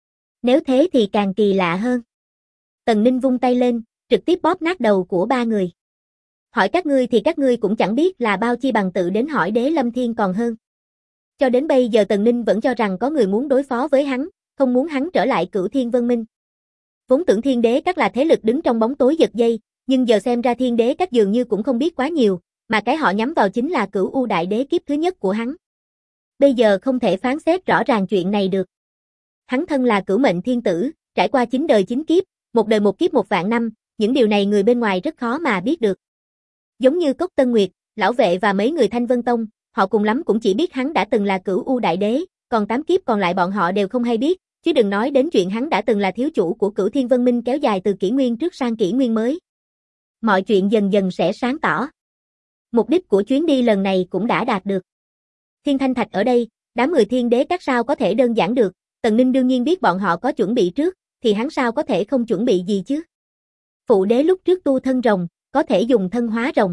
Nếu thế thì càng kỳ lạ hơn. Tần Ninh vung tay lên, trực tiếp bóp nát đầu của ba người. Hỏi các ngươi thì các ngươi cũng chẳng biết là bao chi bằng tự đến hỏi Đế Lâm Thiên còn hơn. Cho đến bây giờ Tần Ninh vẫn cho rằng có người muốn đối phó với hắn, không muốn hắn trở lại Cửu Thiên Vân Minh. Vốn tưởng Thiên Đế Các là thế lực đứng trong bóng tối giật dây, nhưng giờ xem ra Thiên Đế Các dường như cũng không biết quá nhiều, mà cái họ nhắm vào chính là Cửu U Đại Đế kiếp thứ nhất của hắn. Bây giờ không thể phán xét rõ ràng chuyện này được. Hắn thân là cửu mệnh thiên tử, trải qua 9 đời 9 kiếp, một đời một kiếp 1.000 năm, những điều này người bên ngoài rất khó mà biết được. Giống như Cốc Tân Nguyệt, Lão Vệ và mấy người Thanh Vân Tông, họ cùng lắm cũng chỉ biết hắn đã từng là Cửu U Đại Đế, còn 8 kiếp còn lại bọn họ đều không hay biết, chứ đừng nói đến chuyện hắn đã từng là thiếu chủ của Cửu Thiên Vân Minh kéo dài từ kỷ nguyên trước sang kỷ nguyên mới. Mọi chuyện dần dần sẽ sáng tỏ. Mục đích của chuyến đi lần này cũng đã đạt được. Thiên Thanh Thạch ở đây, đám người Thiên Đế Các sao có thể đơn giản được, Tần Ninh đương nhiên biết bọn họ có chuẩn bị trước, thì hắn sao có thể không chuẩn bị gì chứ. Phụ đế lúc trước tu thân rồng, có thể dùng thân hóa rồng.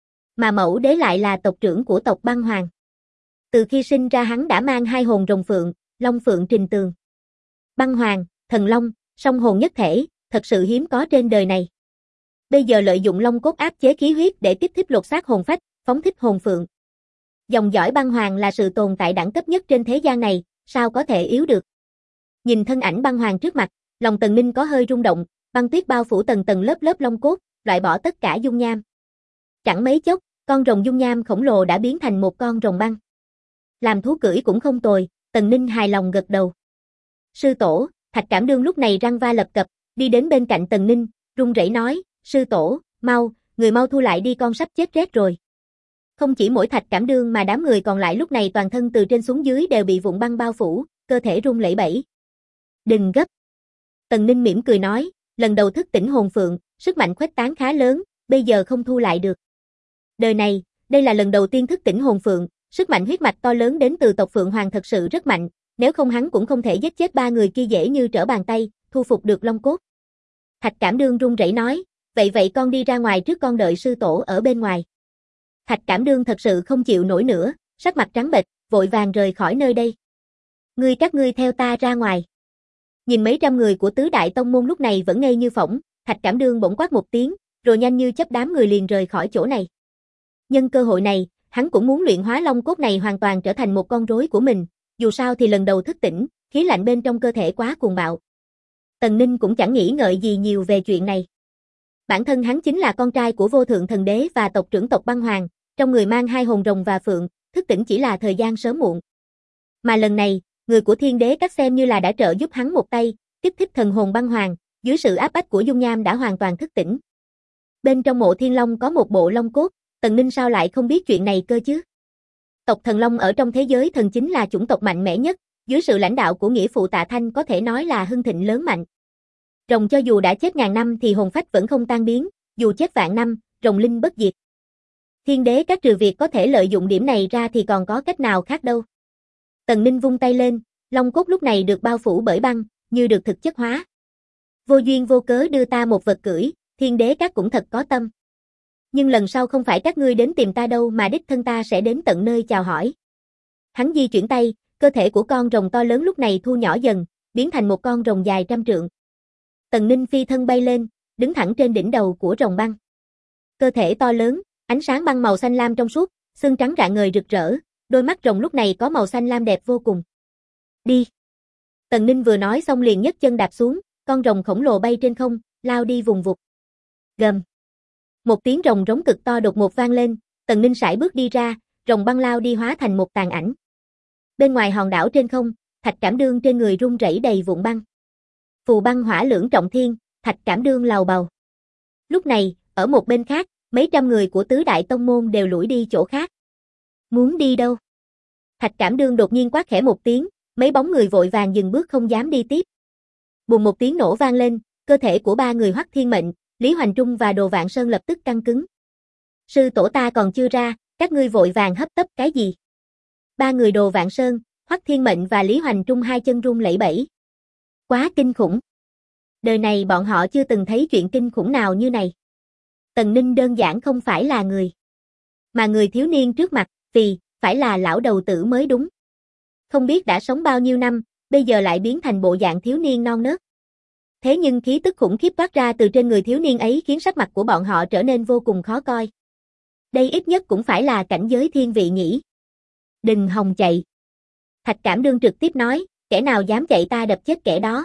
Mà mẫu đế lại là tộc trưởng của tộc Băng Hoàng. Từ khi sinh ra hắn đã mang hai hồn rồng phượng, long phượng trình tường. Băng Hoàng, thần long, song hồn nhất thể, thật sự hiếm có trên đời này. Bây giờ lợi dụng long cốt áp chế khí huyết để kích thích lột xác hồn phách, phóng thích hồn phượng. Dòng dõi Băng Hoàng là sự tồn tại đẳng cấp nhất trên thế gian này, sao có thể yếu được. Nhìn thân ảnh Băng Hoàng trước mặt, lòng Tần Ninh có hơi rung động, băng tuyết bao phủ tầng tầng lớp lớp long cốt, loại bỏ tất cả dung nham. Chẳng mấy chốc, con rồng dung nham khổng lồ đã biến thành một con rồng băng. Làm thú cưỡi cũng không tồi, Tần Ninh hài lòng gật đầu. Sư tổ, Thạch Cảm Đương lúc này răng va lập cập, đi đến bên cạnh Tần Ninh, run rẩy nói, sư tổ, mau, người mau thu lại đi, con sắp chết rét rồi. Không chỉ mỗi Thạch Cảm Đương mà đám người còn lại lúc này toàn thân từ trên xuống dưới đều bị vụn băng bao phủ, cơ thể run lẩy bẩy. Đừng gấp. Tần Ninh mỉm cười nói, lần đầu thức tỉnh hồn phượng, sức mạnh khuếch tán khá lớn, bây giờ không thu lại được. Đời này, đây là lần đầu tiên thức tỉnh hồn phượng, sức mạnh huyết mạch to lớn đến từ tộc Phượng Hoàng thật sự rất mạnh, nếu không hắn cũng không thể giết chết ba người kia dễ như trở bàn tay, thu phục được Long Cốt. Thạch Cảm Đương run rẩy nói, vậy con đi ra ngoài trước, con đợi sư tổ ở bên ngoài. Thạch Cảm Đương thật sự không chịu nổi nữa, sắc mặt trắng bệch, vội vàng rời khỏi nơi đây. Các ngươi theo ta ra ngoài. Nhìn mấy trăm người của tứ đại tông môn lúc này vẫn ngây như phỗng, Thạch Cảm Đương bỗng quát một tiếng, rồi nhanh như chớp đám người liền rời khỏi chỗ này. Nhân cơ hội này, hắn cũng muốn luyện hóa Long Cốt này hoàn toàn trở thành một con rối của mình, dù sao thì lần đầu thức tỉnh, khí lạnh bên trong cơ thể quá cuồng bạo. Tần Ninh cũng chẳng nghĩ ngợi gì nhiều về chuyện này. Bản thân hắn chính là con trai của vô thượng thần đế và tộc trưởng tộc Băng Hoàng, trong người mang hai hồn rồng và phượng, thức tỉnh chỉ là thời gian sớm muộn. Mà lần này, người của Thiên Đế Các xem như là đã trợ giúp hắn một tay, kích thích thần hồn Băng Hoàng, dưới sự áp bách của dung nham đã hoàn toàn thức tỉnh. Bên trong mộ Thiên Long có một bộ Long Cốt, Tần Ninh sao lại không biết chuyện này cơ chứ? Tộc Thần Long ở trong thế giới thần chính là chủng tộc mạnh mẽ nhất, dưới sự lãnh đạo của nghĩa phụ Tạ Thanh có thể nói là hưng thịnh lớn mạnh. Rồng cho dù đã chết ngàn năm thì hồn phách vẫn không tan biến, dù chết vạn năm, rồng linh bất diệt. Thiên Đế Các trừ việc có thể lợi dụng điểm này ra thì còn có cách nào khác đâu. Tần Ninh vung tay lên, Long Cốt lúc này được bao phủ bởi băng, như được thực chất hóa. Vô duyên vô cớ đưa ta một vật cưỡi, Thiên Đế Các cũng thật có tâm. Nhưng lần sau không phải các ngươi đến tìm ta đâu mà đích thân ta sẽ đến tận nơi chào hỏi. Hắn di chuyển tay, cơ thể của con rồng to lớn lúc này thu nhỏ dần, biến thành một con rồng dài 100 trượng. Tần Ninh phi thân bay lên, đứng thẳng trên đỉnh đầu của rồng băng. Cơ thể to lớn, ánh sáng băng màu xanh lam trong suốt, xương trắng rạng ngời rực rỡ, đôi mắt rồng lúc này có màu xanh lam đẹp vô cùng. Đi. Tần Ninh vừa nói xong liền nhấc chân đạp xuống, con rồng khổng lồ bay trên không, lao đi vùng vụt. Gầm. Một tiếng rồng rống cực to đột ngột vang lên, Tần Ninh sải bước đi ra, rồng băng lao đi hóa thành một tàn ảnh. Bên ngoài hòn đảo trên không, Thạch Cảm Đương trên người rung rẩy đầy vụn băng. Phù băng hỏa lưỡng trọng thiên, Thạch Cảm Đương lầu bầu. Lúc này, ở một bên khác, mấy trăm người của tứ đại tông môn đều lủi đi chỗ khác. Muốn đi đâu? Thạch Cảm Đương đột nhiên quát khẽ một tiếng, mấy bóng người vội vàng dừng bước không dám đi tiếp. Bùm một tiếng nổ vang lên, cơ thể của ba người Hoắc Thiên Mệnh, Lý Hoành Trung và Đồ Vạn Sơn lập tức căng cứng. Sư tổ ta còn chưa ra, các ngươi vội vàng hấp tấp cái gì? Ba người Đồ Vạn Sơn, Hoắc Thiên Mệnh và Lý Hoành Trung hai chân run lẩy bẩy. Quá kinh khủng. Đời này bọn họ chưa từng thấy chuyện kinh khủng nào như này. Tần Ninh đơn giản không phải là người. Mà người thiếu niên trước mặt, phải là lão đầu tử mới đúng. Không biết đã sống bao nhiêu năm, bây giờ lại biến thành bộ dạng thiếu niên non nớt. Thế nhưng khí tức khủng khiếp toát ra từ trên người thiếu niên ấy khiến sắc mặt của bọn họ trở nên vô cùng khó coi. Đây ít nhất cũng phải là cảnh giới thiên vị nhỉ. Đừng hòng chạy. Thạch Cảm Đương trực tiếp nói, kẻ nào dám chạy ta đập chết kẻ đó.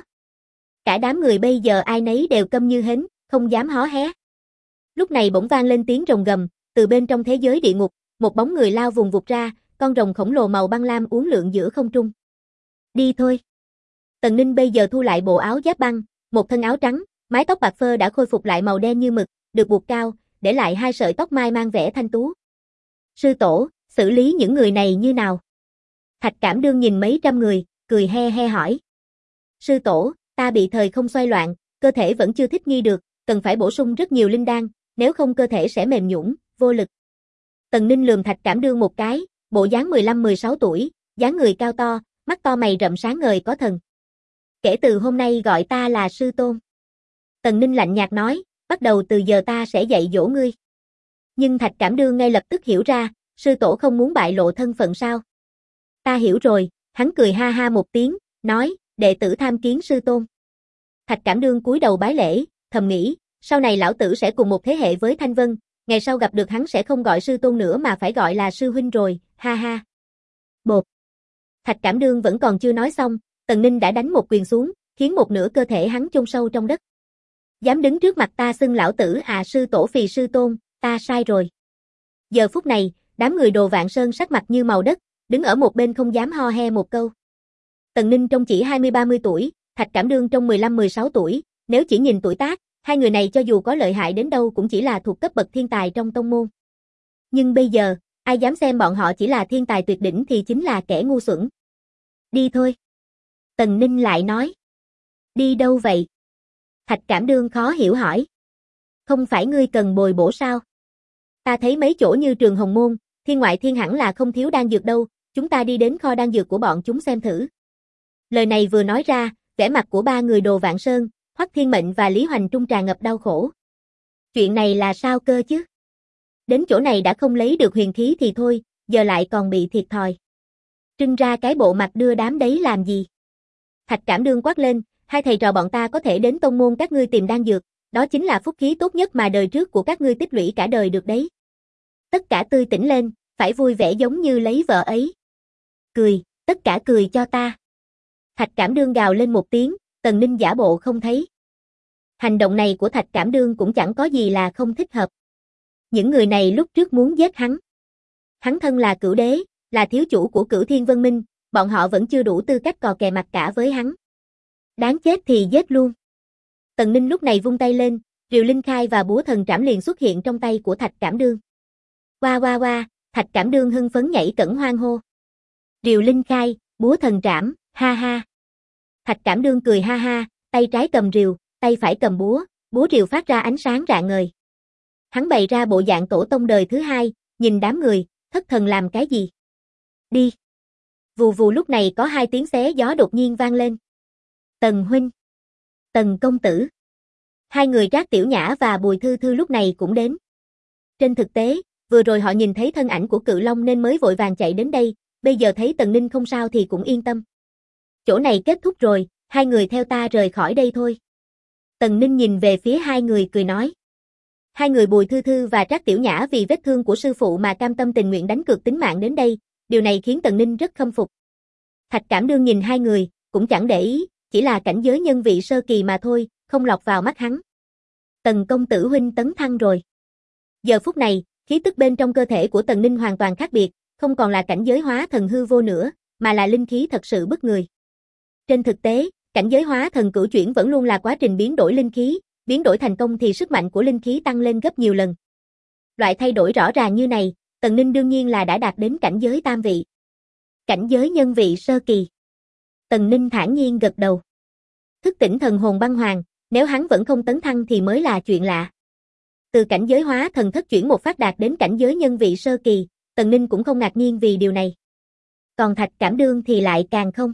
Cả đám người bây giờ ai nấy đều câm như hến, không dám hó hé. Lúc này bỗng vang lên tiếng rồng gầm, từ bên trong thế giới địa ngục, một bóng người lao vùng vụt ra, con rồng khổng lồ màu băng lam uốn lượn giữa không trung. Đi thôi. Tần Ninh bây giờ thu lại bộ áo giáp băng, một thân áo trắng, mái tóc bạc phơ đã khôi phục lại màu đen như mực, được buộc cao, để lại hai sợi tóc mai mang vẻ thanh tú. Sư tổ, xử lý những người này như nào? Thạch Cảm Đương nhìn mấy trăm người, cười he he hỏi. Sư tổ, ta bị thời không xoay loạn, cơ thể vẫn chưa thích nghi được, cần phải bổ sung rất nhiều linh đan, nếu không cơ thể sẽ mềm nhũn, vô lực. Tần Ninh lườm Thạch Cảm Đương một cái, bộ dáng 15-16 tuổi, dáng người cao to, mắt to mày rậm sáng ngời có thần. Kể từ hôm nay gọi ta là sư tôn. Tần Ninh lạnh nhạt nói, bắt đầu từ giờ ta sẽ dạy dỗ ngươi. Nhưng Thạch Cảm Đương ngay lập tức hiểu ra, sư tổ không muốn bại lộ thân phận sao? Ta hiểu rồi, hắn cười ha ha một tiếng, nói, đệ tử tham kiến sư tôn. Thạch Cảm Đương cúi đầu bái lễ, thầm nghĩ, sau này lão tử sẽ cùng một thế hệ với Thanh Vân, ngày sau gặp được hắn sẽ không gọi sư tôn nữa mà phải gọi là sư huynh rồi, ha ha. Bột. Thạch Cảm Đương vẫn còn chưa nói xong, Tần Ninh đã đánh một quyền xuống, khiến một nửa cơ thể hắn chôn sâu trong đất. Dám đứng trước mặt ta xưng lão tử à, sư tổ phì sư tôn, ta sai rồi. Giờ phút này, đám người Đồ Vạn Sơn sắc mặt như màu đất, đứng ở một bên không dám ho he một câu. Tần Ninh trông chỉ 20-30 tuổi, Thạch Cảm Đương trông 15-16 tuổi, nếu chỉ nhìn tuổi tác, Hai người này cho dù có lợi hại đến đâu cũng chỉ là thuộc cấp bậc thiên tài trong tông môn. Nhưng bây giờ, ai dám xem bọn họ chỉ là thiên tài tuyệt đỉnh thì chính là kẻ ngu xuẩn. Đi thôi. Tần Ninh lại nói. Đi đâu vậy? Thạch Cảm Đương khó hiểu hỏi. Không phải ngươi cần bồi bổ sao? Ta thấy mấy chỗ như trường Hồng Môn, Thiên Ngoại Thiên hẳn là không thiếu đan dược đâu, chúng ta đi đến kho đan dược của bọn chúng xem thử. Lời này vừa nói ra, vẻ mặt của ba người Đồ Vạn Sơn, Hoắc Thiên Mệnh và Lý Hoành Trung tràn ngập đau khổ. Chuyện này là sao cơ chứ? Đến chỗ này đã không lấy được huyền khí thì thôi, giờ lại còn bị thiệt thòi. Trưng ra cái bộ mặt đưa đám đấy làm gì? Thạch Cảm Đương quát lên, hai thầy trò bọn ta có thể đến tông môn các ngươi tìm đan dược, đó chính là phúc khí tốt nhất mà đời trước của các ngươi tích lũy cả đời được đấy. Tất cả tươi tỉnh lên, phải vui vẻ giống như lấy vợ ấy. Cười, tất cả cười cho ta. Thạch Cảm Đương gào lên một tiếng, Tần Ninh giả bộ không thấy. Hành động này của Thạch Cảm Đương cũng chẳng có gì là không thích hợp. Những người này lúc trước muốn giết hắn. Hắn thân là cửu đế, là thiếu chủ của Cửu Thiên Vân Minh, bọn họ vẫn chưa đủ tư cách cò kè mặt cả với hắn. Đáng chết thì giết luôn. Tần Ninh lúc này vung tay lên, Rìu Linh Khai và búa thần trảm liền xuất hiện trong tay của Thạch Cảm Đương. Oa oa oa, Thạch Cảm Đương hưng phấn nhảy cẫng hoan hô. Rìu Linh Khai, búa thần trảm, ha ha. Thạch Cảm Đương cười ha ha, tay trái cầm rìu, tay phải cầm búa rìu phát ra ánh sáng rạng ngời. Hắn bày ra bộ dạng tổ tông đời thứ hai, nhìn đám người, thất thần làm cái gì? Đi. Vù vù lúc này có hai tiếng xé gió đột nhiên vang lên. Tần huynh. Tần công tử. Hai người Trác Tiểu Nhã và Bùi Thư Thư lúc này cũng đến. Trên thực tế, vừa rồi họ nhìn thấy thân ảnh của Cự Long nên mới vội vàng chạy đến đây, bây giờ thấy Tần Ninh không sao thì cũng yên tâm. Chỗ này kết thúc rồi, hai người theo ta rời khỏi đây thôi. Tần Ninh nhìn về phía hai người cười nói. Hai người Bùi Thư Thư và Trác Tiểu Nhã vì vết thương của sư phụ mà cam tâm tình nguyện đánh cược tính mạng đến đây, điều này khiến Tần Ninh rất khâm phục. Thạch Cảm Đương nhìn hai người, cũng chẳng để ý, chỉ là cảnh giới nhân vị sơ kỳ mà thôi, không lọt vào mắt hắn. Tần công tử huynh tấn thăng rồi. Giờ phút này, khí tức bên trong cơ thể của Tần Ninh hoàn toàn khác biệt, không còn là cảnh giới hóa thần hư vô nữa, mà là linh khí thật sự bức người. Trên thực tế, cảnh giới hóa thần cửu chuyển vẫn luôn là quá trình biến đổi linh khí, biến đổi thành công thì sức mạnh của linh khí tăng lên gấp nhiều lần. Loại thay đổi rõ ràng như này, Tần Ninh đương nhiên là đã đạt đến cảnh giới tam vị. Cảnh giới nhân vị sơ kỳ. Tần Ninh thản nhiên gật đầu. Thức tỉnh thần hồn băng hoàng, nếu hắn vẫn không tấn thăng thì mới là chuyện lạ. Từ cảnh giới hóa thần thất chuyển một phát đạt đến cảnh giới nhân vị sơ kỳ, Tần Ninh cũng không ngạc nhiên vì điều này. Còn Thạch Cảm Đương thì lại càng không.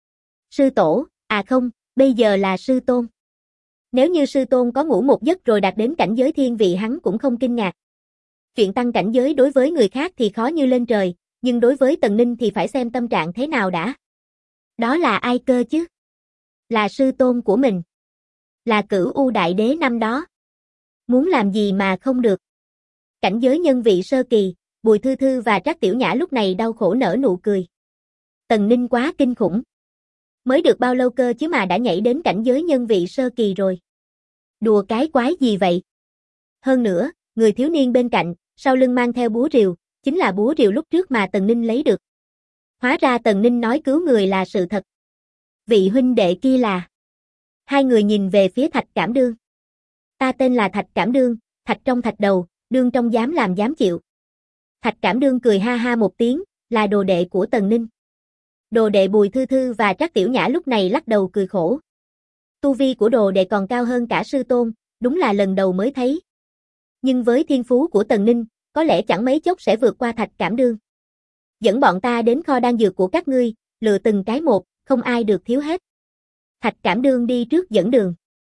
Sư tổ, à không, bây giờ là sư tôn. Nếu như sư tôn có ngủ một giấc rồi đạt đến cảnh giới thiên vị hắn cũng không kinh ngạc. Chuyện tăng cảnh giới đối với người khác thì khó như lên trời, nhưng đối với Tần Ninh thì phải xem tâm trạng thế nào đã. Đó là ai cơ chứ? Là sư tôn của mình. Là Cửu U Đại Đế năm đó. Muốn làm gì mà không được. Cảnh giới nhân vị sơ kỳ, Bùi Thư Thư và Trác Tiểu Nhã lúc này đau khổ nở nụ cười. Tần Ninh quá kinh khủng. Mới được bao lâu cơ chứ mà đã nhảy đến cảnh giới nhân vị sơ kỳ rồi. Đùa cái quái gì vậy? Hơn nữa, người thiếu niên bên cạnh, sau lưng mang theo búa rìu, chính là búa rìu lúc trước mà Tần Ninh lấy được. Hóa ra Tần Ninh nói cứu người là sự thật. Vị huynh đệ kia là... Hai người nhìn về phía Thạch Cảm Đương. Ta tên là Thạch Cảm Đương, thạch trong thạch đầu, đương trong dám làm dám chịu. Thạch Cảm Đương cười ha ha một tiếng, là đồ đệ của Tần Ninh. Đồ đệ Bùi Thư Thư và Trác Tiểu Nhã lúc này lắc đầu cười khổ. Tu vi của đồ đệ còn cao hơn cả sư tôn, đúng là lần đầu mới thấy. Nhưng với thiên phú của Tần Ninh, có lẽ chẳng mấy chốc sẽ vượt qua Thạch Cảm Đương. Dẫn bọn ta đến kho đan dược của các ngươi, lựa từng cái một, không ai được thiếu hết. Thạch Cảm Đương đi trước dẫn đường.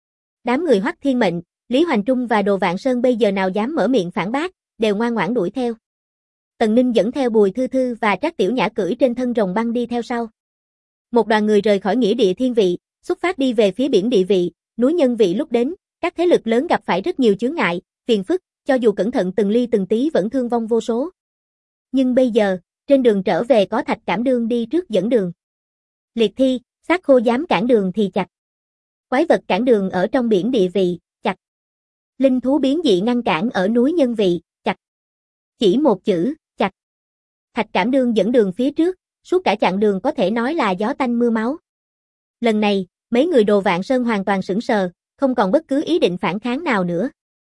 Đám người Hoắc Thiên Mệnh, Lý Hoành Trung và Đồ Vạn Sơn bây giờ nào dám mở miệng phản bác, đều ngoan ngoãn đuổi theo. Tần Ninh dẫn theo Bùi Thư Thư và Trác Tiểu Nhã cưỡi trên thân rồng băng đi theo sau. Một đoàn người rời khỏi nghĩa địa thiên vị, xuất phát đi về phía biển địa vị, núi nhân vị lúc đến, các thế lực lớn gặp phải rất nhiều chướng ngại, phiền phức, cho dù cẩn thận từng ly từng tí vẫn thương vong vô số. Nhưng bây giờ, trên đường trở về có Thạch Cảm Đương đi trước dẫn đường. Liệt thi, xác khô dám cản đường thì chặt. Quái vật cản đường ở trong biển địa vị, chặt. Linh thú biến dị ngăn cản ở núi nhân vị, chặt. Chỉ một chữ, chặt. Thạch Cảm Đương dẫn đường phía trước, suốt cả chặng đường có thể nói là gió tanh mưa máu. Lần này, mấy người Đồ Vạn Sơn hoàn toàn sững sờ, không còn bất cứ ý định phản kháng nào nữa.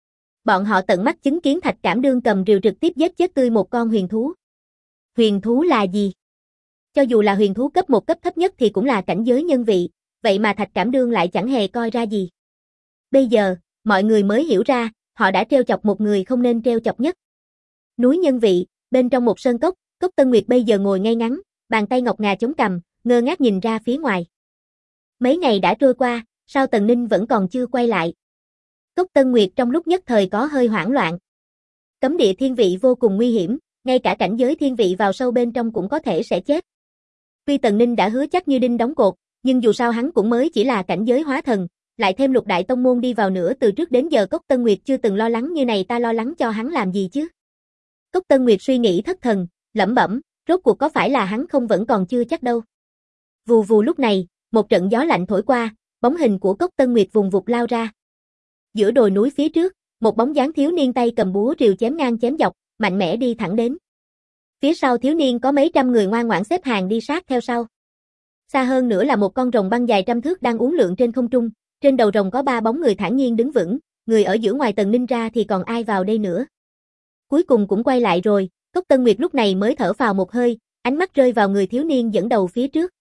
Bọn họ tận mắt chứng kiến Thạch Cảm Đương cầm rìu trực tiếp giết chết tươi một con huyền thú. Huyền thú là gì? Cho dù là huyền thú cấp 1 cấp thấp nhất thì cũng là cảnh giới nhân vị, vậy mà Thạch Cảm Đương lại chẳng hề coi ra gì. Bây giờ, mọi người mới hiểu ra, họ đã trêu chọc một người không nên trêu chọc nhất. Núi nhân vị, bên trong một sơn cốc, Cốc Tân Nguyệt bây giờ ngồi ngay ngắn, bàn tay ngọc ngà chống cằm, ngơ ngác nhìn ra phía ngoài. Mấy ngày đã trôi qua, sao Tần Ninh vẫn còn chưa quay lại? Cốc Tân Nguyệt trong lúc nhất thời có hơi hoảng loạn. Cấm địa thiên vị vô cùng nguy hiểm, ngay cả cảnh giới thiên vị vào sâu bên trong cũng có thể sẽ chết. Tuy Tần Ninh đã hứa chắc như đinh đóng cột, nhưng dù sao hắn cũng mới chỉ là cảnh giới hóa thần, lại thêm lục đại tông môn đi vào nữa, từ trước đến giờ Cốc Tân Nguyệt chưa từng lo lắng như này, ta lo lắng cho hắn làm gì chứ? Cốc Tân Nguyệt suy nghĩ thất thần, lẩm bẩm, rốt cuộc có phải là hắn không vẫn còn chưa chắc đâu. Vù vù lúc này, một trận gió lạnh thổi qua, bóng hình của Cốc Tân Nguyệt vùng vụt lao ra. Giữa đồi núi phía trước, một bóng dáng thiếu niên tay cầm búa rìu chém ngang chém dọc, mạnh mẽ đi thẳng đến. Phía sau thiếu niên có mấy trăm người ngoan ngoãn xếp hàng đi sát theo sau. Xa hơn nữa là một con rồng băng dài trăm thước đang uốn lượn trên không trung, trên đầu rồng có 3 bóng người thản nhiên đứng vững, người ở giữa ngoài Tần Ninh ra thì còn ai vào đây nữa. Cuối cùng cũng quay lại rồi, Cốc Tân Nguyệt lúc này mới thở phào một hơi, ánh mắt rơi vào người thiếu niên dẫn đầu phía trước.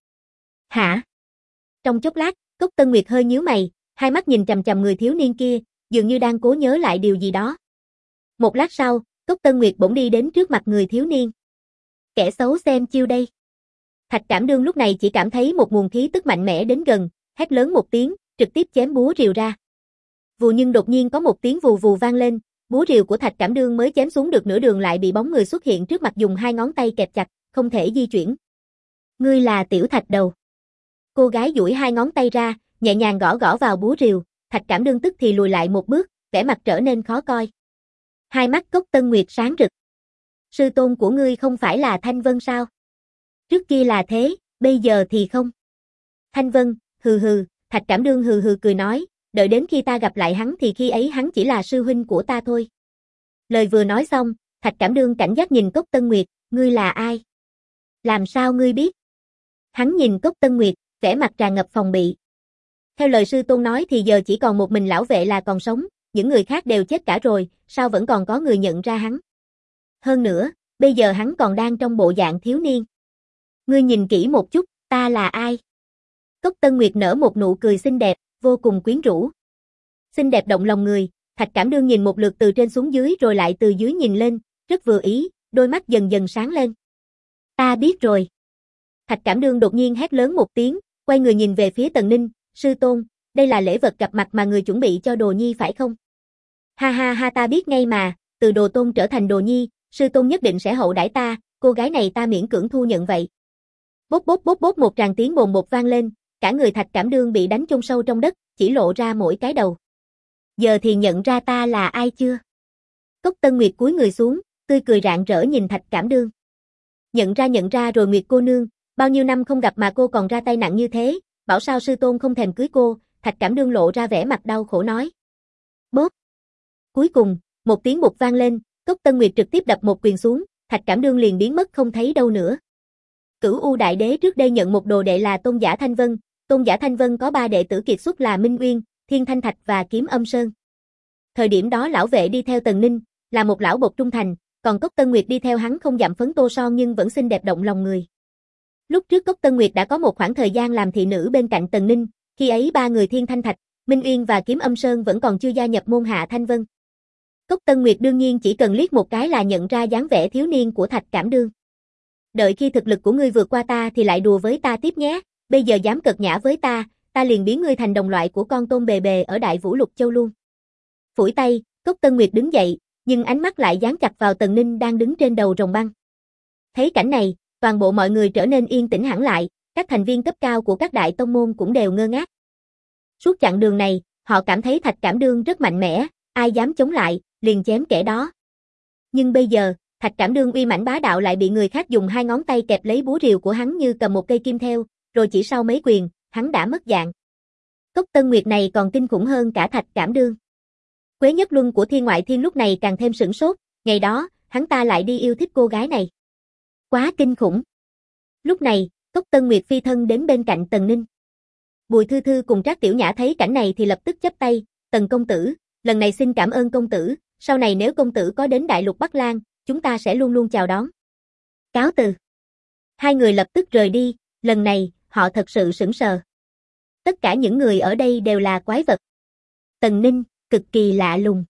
Hả? Trong chốc lát, Cốc Tân Nguyệt hơi nhíu mày, hai mắt nhìn chằm chằm người thiếu niên kia, dường như đang cố nhớ lại điều gì đó. Một lát sau, Cốc Tân Nguyệt bỗng đi đến trước mặt người thiếu niên. Kẻ xấu xem chiêu đây. Thạch Cảm Đương lúc này chỉ cảm thấy một nguồn khí tức mạnh mẽ đến gần, hét lớn một tiếng, trực tiếp chém búa rìu ra. Vù, nhưng đột nhiên có một tiếng vù vù vang lên, búa rìu của Thạch Cảm Đương mới chém xuống được nửa đường lại bị bóng người xuất hiện trước mặt dùng 2 ngón tay kẹp chặt, không thể di chuyển. Ngươi là Tiểu Thạch Đầu. Cô gái duỗi 2 ngón tay ra, nhẹ nhàng gõ gõ vào búa rìu, Thạch Cảm Đương tức thì lùi lại một bước, vẻ mặt trở nên khó coi. Hai mắt Cốc Tân Nguyệt sáng rực. Sư tôn của ngươi không phải là Thanh Vân sao? Trước kia là thế, bây giờ thì không. Thanh Vân, hừ hừ, Thạch Cảm Đương hừ hừ cười nói, đợi đến khi ta gặp lại hắn thì khi ấy hắn chỉ là sư huynh của ta thôi. Lời vừa nói xong, Thạch Cảm Đương cảnh giác nhìn Cốc Tân Nguyệt, ngươi là ai? Làm sao ngươi biết? Hắn nhìn Cốc Tân Nguyệt, vẻ mặt tràn ngập phòng bị. Theo lời sư tôn nói thì giờ chỉ còn một mình lão vệ là còn sống, những người khác đều chết cả rồi, sao vẫn còn có người nhận ra hắn? Hơn nữa, bây giờ hắn còn đang trong bộ dạng thiếu niên. Ngươi nhìn kỹ một chút, ta là ai? Cốc Tân Nguyệt nở một nụ cười xinh đẹp, vô cùng quyến rũ. Xinh đẹp động lòng người, Thạch Cảm Đương nhìn một lượt từ trên xuống dưới rồi lại từ dưới nhìn lên, rất vừa ý, đôi mắt dần dần sáng lên. Ta biết rồi. Thạch Cảm Đương đột nhiên hét lớn một tiếng, quay người nhìn về phía Tần Ninh, sư tôn, đây là lễ vật gặp mặt mà người chuẩn bị cho Đồ Nhi phải không? Ha ha ha, ta biết ngay mà, từ Đồ Tôn trở thành Đồ Nhi, sư tôn nhất định sẽ hậu đãi ta, cô gái này ta miễn cưỡng thu nhận vậy. Bốp bốp bốp bốp, một tràng tiếng bồn bột vang lên, cả người Thạch Cảm Đương bị đánh chôn sâu trong đất, chỉ lộ ra mỗi cái đầu. Giờ thì nhận ra ta là ai chưa? Cốc Tân Nguyệt cúi người xuống, tươi cười rạng rỡ nhìn Thạch Cảm Đương. Nhận ra rồi Nguyệt cô nương, bao nhiêu năm không gặp mà cô còn ra tay nặng như thế, bảo sao sư tôn không thèm cưới cô, Thạch Cảm Đương lộ ra vẻ mặt đau khổ nói. Bốp. Cuối cùng, một tiếng bụt vang lên, Cốc Tân Nguyệt trực tiếp đập một quyền xuống, Thạch Cảm Đương liền biến mất không thấy đâu nữa. Cửu U Đại Đế trước đây nhận một đồ đệ là Tôn Giả Thanh Vân, Tôn Giả Thanh Vân có 3 đệ tử kiệt xuất là Minh Uyên, Thiên Thanh Thạch và Kiếm Âm Sơn. Thời điểm đó lão vệ đi theo Tần Ninh, là một lão bột trung thành, còn Cốc Tân Nguyệt đi theo hắn không dặm phấn tô son nhưng vẫn xinh đẹp động lòng người. Lúc trước Cốc Tân Nguyệt đã có một khoảng thời gian làm thị nữ bên cạnh Tần Ninh, khi ấy 3 người Thiên Thanh Thạch, Minh Uyên và Kiếm Âm Sơn vẫn còn chưa gia nhập môn hạ Thanh Vân. Cốc Tân Nguyệt đương nhiên chỉ cần liếc một cái là nhận ra dáng vẻ thiếu niên của Thạch Cảm Đương. Đợi khi thực lực của ngươi vượt qua ta thì lại đùa với ta tiếp nhé, bây giờ dám cợt nhã với ta liền biến ngươi thành đồng loại của con tôm bề bề ở Đại Vũ Lục Châu luôn. Phủi tay, Cốc Tân Nguyệt đứng dậy, nhưng ánh mắt lại dán chặt vào Tần Ninh đang đứng trên đầu rồng băng. Thấy cảnh này, toàn bộ mọi người trở nên yên tĩnh hẳn lại, các thành viên cấp cao của các đại tông môn cũng đều ngơ ngác. Suốt chặng đường này, họ cảm thấy Thạch Cảm Đương rất mạnh mẽ, ai dám chống lại, liền chém kẻ đó. Nhưng bây giờ, Thạch Cảm Đương uy mãnh bá đạo lại bị người khác dùng 2 ngón tay kẹp lấy búa rìu của hắn như cầm một cây kim theo, rồi chỉ sau mấy quyền, hắn đã mất dạng. Cốc Tân Nguyệt này còn kinh khủng hơn cả Thạch Cảm Đương. Quế Nhất Luân của Thiên Ngoại Thiên lúc này càng thêm sửng sốt, ngày đó, hắn ta lại đi yêu thích cô gái này. Quá kinh khủng. Lúc này, Cốc Tân Nguyệt phi thân đến bên cạnh Tần Ninh. Bùi Thư Thư cùng Trác Tiểu Nhã thấy cảnh này thì lập tức chắp tay, Tần công tử, lần này xin cảm ơn công tử, sau này nếu công tử có đến Đại Lục Bắc Lang, chúng ta sẽ luôn luôn chào đón. Cáo từ. Hai người lập tức rời đi, lần này, họ thật sự sững sờ. Tất cả những người ở đây đều là quái vật. Tần Ninh, cực kỳ lạ lùng.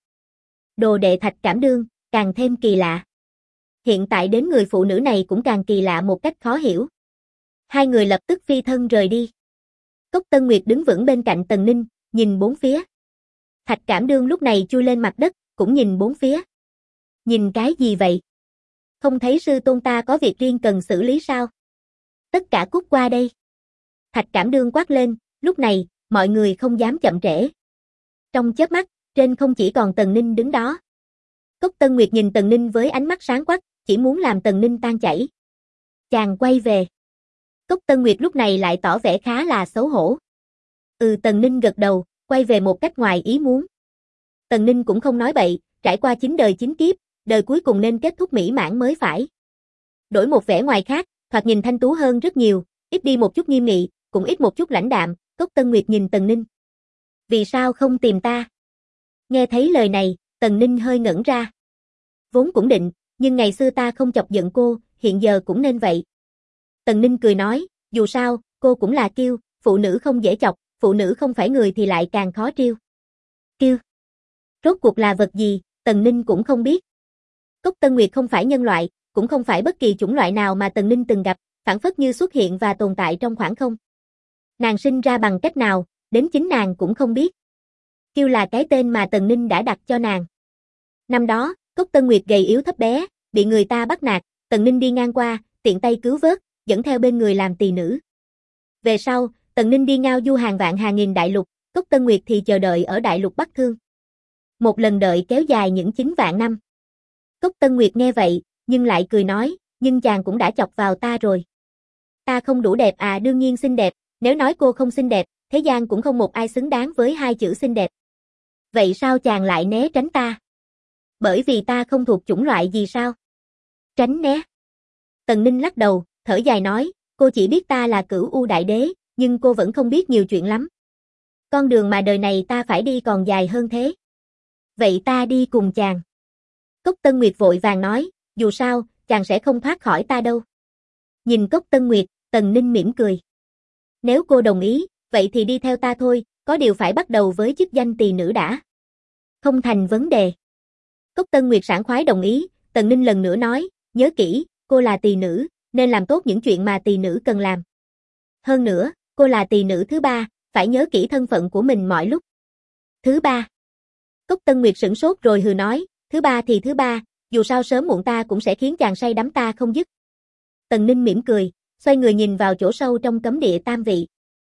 Đồ đệ Thạch Cảm Đương, càng thêm kỳ lạ. Hiện tại đến người phụ nữ này cũng càng kỳ lạ một cách khó hiểu. Hai người lập tức phi thân rời đi. Cốc Tân Nguyệt đứng vững bên cạnh Tần Ninh, nhìn bốn phía. Thạch Cảm Đương lúc này chui lên mặt đất, cũng nhìn bốn phía. Nhìn cái gì vậy? Không thấy sư tôn ta có việc riêng cần xử lý sao? Tất cả cút qua đây. Thạch Cảm Đương quát lên, lúc này, mọi người không dám chậm trễ. Trong chớp mắt, trên không chỉ còn Tần Ninh đứng đó. Cốc Tân Nguyệt nhìn Tần Ninh với ánh mắt sáng quắc, chỉ muốn làm Tần Ninh tan chảy. Chàng quay về. Cốc Tân Nguyệt lúc này lại tỏ vẻ khá là xấu hổ. Tần Ninh gật đầu, quay về một cách ngoài ý muốn. Tần Ninh cũng không nói bậy, trải qua 9 đời 9 kiếp, đời cuối cùng nên kết thúc mỹ mãn mới phải. Đổi một vẻ ngoài khác, thoạt nhìn thanh tú hơn rất nhiều, ít đi một chút nghiêm nghị, cũng ít một chút lãnh đạm. Cốc Tân Nguyệt nhìn Tần Ninh. Vì sao không tìm ta? Nghe thấy lời này, Tần Ninh hơi ngẩn ra. Vốn cũng định, nhưng ngày xưa ta không chọc giận cô, hiện giờ cũng nên vậy. Tần Ninh cười nói, dù sao, cô cũng là kiêu, phụ nữ không dễ chọc, phụ nữ không phải người thì lại càng khó trêu. Kiêu. Rốt cuộc là vật gì, Tần Ninh cũng không biết. Cốc Tân Nguyệt không phải nhân loại, cũng không phải bất kỳ chủng loại nào mà Tần Ninh từng gặp, phảng phất như xuất hiện và tồn tại trong khoảng không. Nàng sinh ra bằng cách nào, đến chính nàng cũng không biết. Kiêu là cái tên mà Tần Ninh đã đặt cho nàng. Năm đó, Cốc Tân Nguyệt gầy yếu thấp bé, bị người ta bắt nạt, Tần Ninh đi ngang qua, tiện tay cứu vớt, dẫn theo bên người làm tỳ nữ. Về sau, Tần Ninh đi ngao du hàng vạn hàng nghìn đại lục, Cốc Tân Nguyệt thì chờ đợi ở Đại Lục Bắc Thương. Một lần đợi kéo dài những 9 vạn năm. Cốc Tân Nguyệt nghe vậy, nhưng lại cười nói, nhưng chàng cũng đã chọc vào ta rồi. Ta không đủ đẹp à? Đương nhiên xinh đẹp, nếu nói cô không xinh đẹp, thế gian cũng không một ai xứng đáng với hai chữ xinh đẹp. Vậy sao chàng lại né tránh ta? Bởi vì ta không thuộc chủng loại gì sao? Tránh né. Tần Ninh lắc đầu, thở dài nói, cô chỉ biết ta là Cửu U Đại Đế, nhưng cô vẫn không biết nhiều chuyện lắm. Con đường mà đời này ta phải đi còn dài hơn thế. Vậy ta đi cùng chàng. Cốc Tân Nguyệt vội vàng nói, dù sao, chàng sẽ không thoát khỏi ta đâu. Nhìn Cốc Tân Nguyệt, Tần Ninh mỉm cười. Nếu cô đồng ý, vậy thì đi theo ta thôi, có điều phải bắt đầu với chức danh tỳ nữ đã. Không thành vấn đề. Cốc Tân Nguyệt sảng khoái đồng ý, Tần Ninh lần nữa nói, nhớ kỹ, cô là tỳ nữ, nên làm tốt những chuyện mà tỳ nữ cần làm. Hơn nữa, cô là tỳ nữ thứ ba, phải nhớ kỹ thân phận của mình mọi lúc. Thứ ba. Cốc Tân Nguyệt sửng sốt rồi hừ nói, thứ ba thì thứ ba, dù sao sớm muộn ta cũng sẽ khiến chàng say đắm ta không dứt. Tần Ninh mỉm cười, xoay người nhìn vào chỗ sâu trong cấm địa tam vị.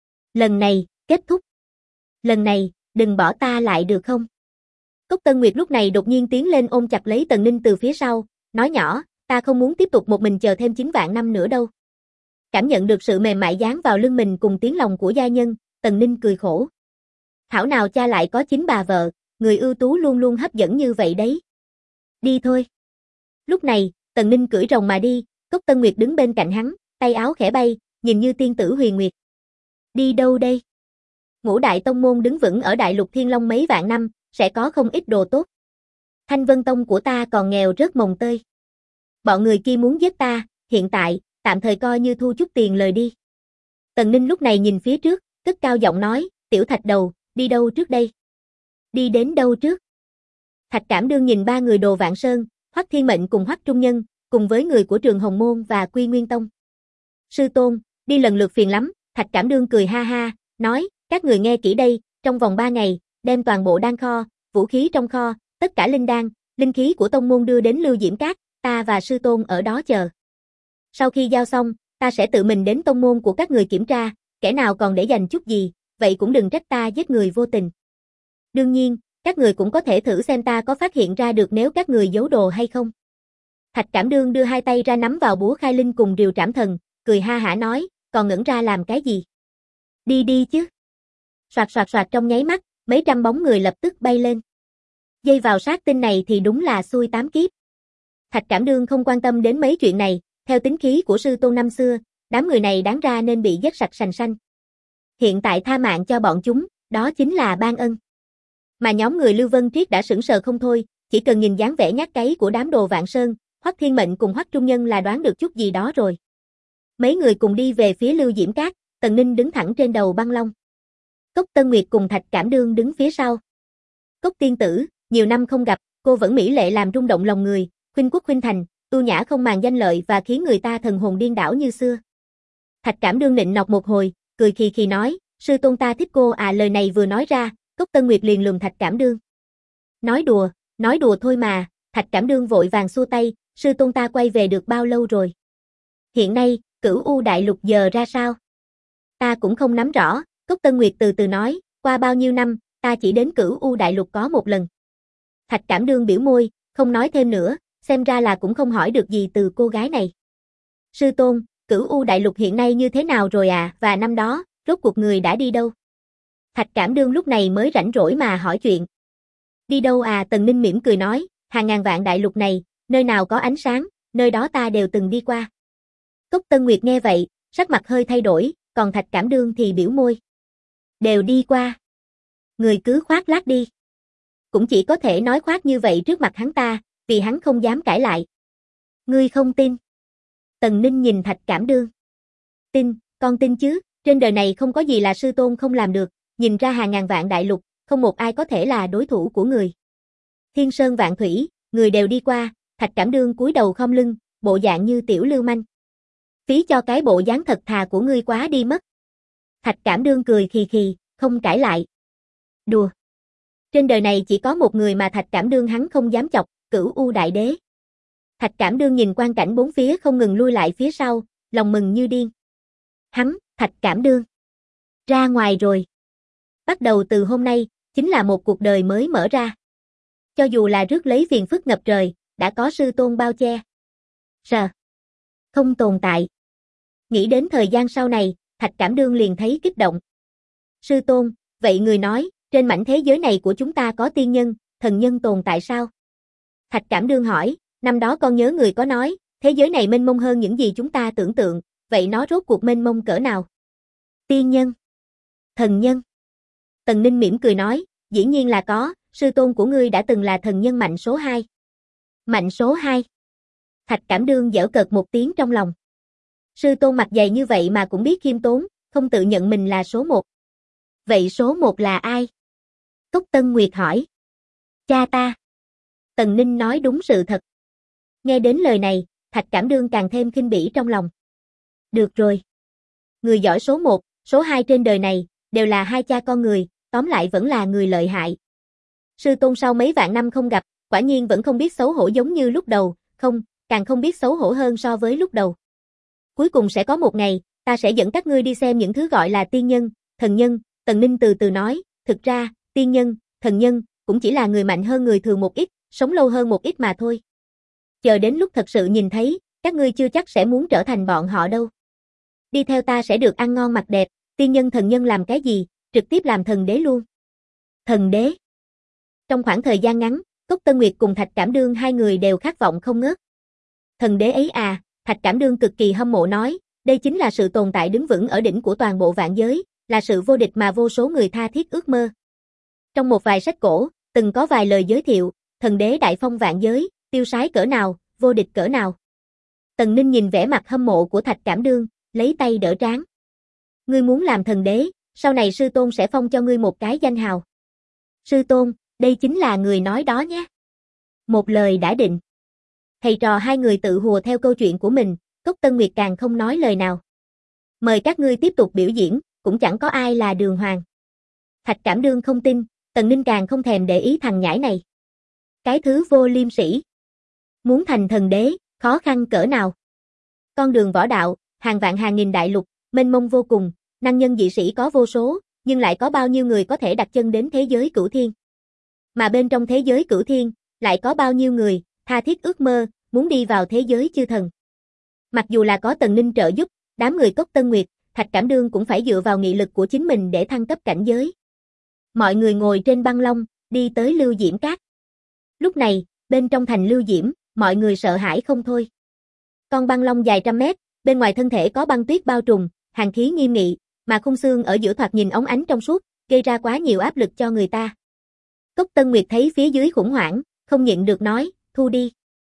Lần này, kết thúc. Lần này, đừng bỏ ta lại được không? Cốc Tân Nguyệt lúc này đột nhiên tiến lên ôm chặt lấy Tần Ninh từ phía sau, nói nhỏ, ta không muốn tiếp tục một mình chờ thêm 9 vạn năm nữa đâu. Cảm nhận được sự mềm mại dán vào lưng mình cùng tiếng lòng của gia nhân, Tần Ninh cười khổ. Thảo nào cha lại có 9 bà vợ, người ưu tú luôn luôn hấp dẫn như vậy đấy. Đi thôi. Lúc này, Tần Ninh cưỡi rồng mà đi, Cốc Tân Nguyệt đứng bên cạnh hắn, tay áo khẽ bay, nhìn như tiên tử huyền nguyệt. Đi đâu đây? Ngũ đại tông môn đứng vững ở Đại Lục Thiên Long mấy vạn năm, sẽ có không ít đồ tốt. Thanh Vân Tông của ta còn nghèo rớt mồng tơi. Bọn người kia muốn giết ta, hiện tại, tạm thời coi như thu chút tiền lời đi. Tần Ninh lúc này nhìn phía trước, cất cao giọng nói, Tiểu Thạch Đầu, đi đâu trước đây? Đi đến đâu trước? Thạch Cảm Đương nhìn ba người Đồ Vạn Sơn, Hoắc Thiên Mệnh cùng Hoắc Trung Nhân, cùng với người của Trường Hồng Môn và Quy Nguyên Tông. Sư tôn, đi lần lượt phiền lắm, Thạch Cảm Đương cười ha ha, nói, các người nghe kỹ đây, trong vòng 3 ngày, đem toàn bộ đan kho, vũ khí trong kho, tất cả linh đan, linh khí của tông môn đưa đến Lưu Diễm Các, ta và sư tôn ở đó chờ. Sau khi giao xong, ta sẽ tự mình đến tông môn của các người kiểm tra, kẻ nào còn để dành chút gì, vậy cũng đừng trách ta giết người vô tình. Đương nhiên, các người cũng có thể thử xem ta có phát hiện ra được nếu các người giấu đồ hay không. Thạch Cảm Đương đưa hai tay ra nắm vào búa khai linh cùng rìu trảm thần, cười ha hả nói, còn ngẩn ra làm cái gì? Đi đi chứ. Soạt soạt soạt trong nháy mắt, mấy trăm bóng người lập tức bay lên. Dây vào sát tinh này thì đúng là xui 8 kiếp. Thạch Cảm Đương không quan tâm đến mấy chuyện này, theo tính khí của sư tôn năm xưa, đám người này đáng ra nên bị giết sạch sành sanh. Hiện tại tha mạng cho bọn chúng, đó chính là ban ân. Mà nhóm người Lưu Vân Triết đã sững sờ không thôi, chỉ cần nhìn dáng vẻ nhát cấy của đám Đồ Vạn Sơn, Hoắc Thiên Mệnh cùng Hoắc Trung Nhân là đoán được chút gì đó rồi. Mấy người cùng đi về phía Lưu Diễm Cát, Tần Ninh đứng thẳng trên đầu băng long. Cốc Tân Nguyệt cùng Thạch Cảm Đương đứng phía sau. Cốc tiên tử, nhiều năm không gặp, cô vẫn mỹ lệ làm rung động lòng người, khuynh quốc khuynh thành, ưu nhã không màng danh lợi và khiến người ta thần hồn điên đảo như xưa. Thạch Cảm Đương nịnh nọt một hồi, cười khì khì nói, sư tôn ta thích cô à. Lời này vừa nói ra, Cốc Tân Nguyệt liền lườm Thạch Cảm Đương. Nói đùa thôi mà. Thạch Cảm Đương vội vàng xua tay, sư tôn ta quay về được bao lâu rồi? Hiện nay, Cửu U Đại Lục giờ ra sao? Ta cũng không nắm rõ, Cốc Tân Nguyệt từ từ nói, qua bao nhiêu năm, ta chỉ đến Cửu U Đại Lục có một lần. Thạch Cảm Đương biểu môi, không nói thêm nữa, xem ra là cũng không hỏi được gì từ cô gái này. Sư tôn, Cửu U Đại Lục hiện nay như thế nào rồi à, và năm đó, rốt cuộc người đã đi đâu? Thạch Cảm Đương lúc này mới rảnh rỗi mà hỏi chuyện. Đi đâu à? Tần Ninh mỉm cười nói, hàng ngàn vạn đại lục này, nơi nào có ánh sáng, nơi đó ta đều từng đi qua. Cốc Tân Nguyệt nghe vậy, sắc mặt hơi thay đổi, còn Thạch Cảm Đương thì biểu môi. Đều đi qua. Người cứ khoác lác đi. Cũng chỉ có thể nói khoác như vậy trước mặt hắn ta, vì hắn không dám cãi lại. Ngươi không tin. Tần Ninh nhìn Thạch Cảm Đương. Tin, con tin chứ, trên đời này không có gì là sư tôn không làm được, nhìn ra hàng ngàn vạn đại lục, không một ai có thể là đối thủ của người. Thiên sơn vạn thủy, người đều đi qua. Thạch Cảm Đương cúi đầu khom lưng, bộ dạng như tiểu lưu manh. Phí cho cái bộ dáng thật thà của ngươi quá đi mất. Thạch Cảm Đương cười khì khì, không cãi lại. Đùa. Trên đời này chỉ có một người mà Thạch Cảm Đương hắn không dám chọc, Cửu U Đại Đế. Thạch Cảm Đương nhìn quang cảnh bốn phía không ngừng lui lại phía sau, lòng mừng như điên. Thạch Cảm Đương. Ra ngoài rồi. Bắt đầu từ hôm nay, chính là một cuộc đời mới mở ra. Cho dù là rước lấy phiền phức ngập trời, đã có sư tôn bao che. Không tồn tại. Nghĩ đến thời gian sau này, Thạch Cảm Đương liền thấy kích động. Sư tôn, vậy người nói, trên mảnh thế giới này của chúng ta có tiên nhân, thần nhân tồn tại sao? Thạch Cảm Đương hỏi, năm đó con nhớ người có nói, thế giới này mênh mông hơn những gì chúng ta tưởng tượng, vậy nó rốt cuộc mênh mông cỡ nào? Tiên nhân, thần nhân. Tần Ninh mỉm cười nói, dĩ nhiên là có, sư tôn của ngươi đã từng là thần nhân mạnh số 2. Mạnh số 2. Thạch Cảm Đương giễu cợt một tiếng trong lòng. Sư tôn mặt dày như vậy mà cũng biết khiêm tốn, không tự nhận mình là số 1. Vậy số 1 là ai? Cốc Tân Nguyệt hỏi. Cha ta. Tần Ninh nói đúng sự thật. Nghe đến lời này, Thạch Cảm Đương càng thêm khinh bỉ trong lòng. Được rồi. Người giỏi số 1, số 2 trên đời này, đều là hai cha con người, tóm lại vẫn là người lợi hại. Sư tôn sau mấy vạn năm không gặp, quả nhiên vẫn không biết xấu hổ giống như lúc đầu, không, càng không biết xấu hổ hơn so với lúc đầu. Cuối cùng sẽ có một ngày, ta sẽ dẫn các ngươi đi xem những thứ gọi là tiên nhân, thần nhân. Tần Ninh từ từ nói, thực ra, tiên nhân, thần nhân, cũng chỉ là người mạnh hơn người thường một ít, sống lâu hơn một ít mà thôi. Chờ đến lúc thật sự nhìn thấy, các ngươi chưa chắc sẽ muốn trở thành bọn họ đâu. Đi theo ta sẽ được ăn ngon mặc đẹp, tiên nhân thần nhân làm cái gì, trực tiếp làm thần đế luôn. Thần đế. Trong khoảng thời gian ngắn, Cốc Tân Nguyệt cùng Thạch Cảm Đương hai người đều khát vọng không ngớt. Thần đế ấy à, Thạch Cảm Đương cực kỳ hâm mộ nói, đây chính là sự tồn tại đứng vững ở đỉnh của toàn bộ vạn giới, là sự vô địch mà vô số người tha thiết ước mơ. Trong một vài sách cổ, từng có vài lời giới thiệu, thần đế đại phong vạn giới, tiêu sái cỡ nào, vô địch cỡ nào. Tần Ninh nhìn vẻ mặt hâm mộ của Thạch Cảm Đương, lấy tay đỡ trán. Ngươi muốn làm thần đế, sau này sư tôn sẽ phong cho ngươi một cái danh hào. Sư tôn, đây chính là người nói đó nhé. Một lời đã định. Thầy trò hai người tự hùa theo câu chuyện của mình, Cốc Tân Nguyệt càng không nói lời nào. Mời các ngươi tiếp tục biểu diễn, cũng chẳng có ai là đường hoàng. Thạch Cảm Đương không tin, Tần Ninh càng không thèm để ý thằng nhãi này. Cái thứ vô liêm sỉ. Muốn thành thần đế, khó khăn cỡ nào. Con đường võ đạo, hàng vạn hàng nghìn đại lục, mênh mông vô cùng, năng nhân dị sĩ có vô số, nhưng lại có bao nhiêu người có thể đặt chân đến thế giới cửu thiên. Mà bên trong thế giới cửu thiên, lại có bao nhiêu người, tha thiết ước mơ, muốn đi vào thế giới chư thần. Mặc dù là có Tần Ninh trợ giúp, đám người Cốc Tân Nguyệt, Thạch Cảm Đương cũng phải dựa vào nghị lực của chính mình để thăng cấp cảnh giới. Mọi người ngồi trên băng long, đi tới Lưu Diễm Cát. Lúc này, bên trong thành Lưu Diễm, mọi người sợ hãi không thôi. Con băng long dài trăm mét, bên ngoài thân thể có băng tuyết bao trùm, hàn khí nghiêm nghị, Mà khung xương ở giữa thoạt nhìn óng ánh trong suốt, gây ra quá nhiều áp lực cho người ta. Cốc Tân Nguyệt thấy phía dưới khủng hoảng, không nhịn được nói, thu đi.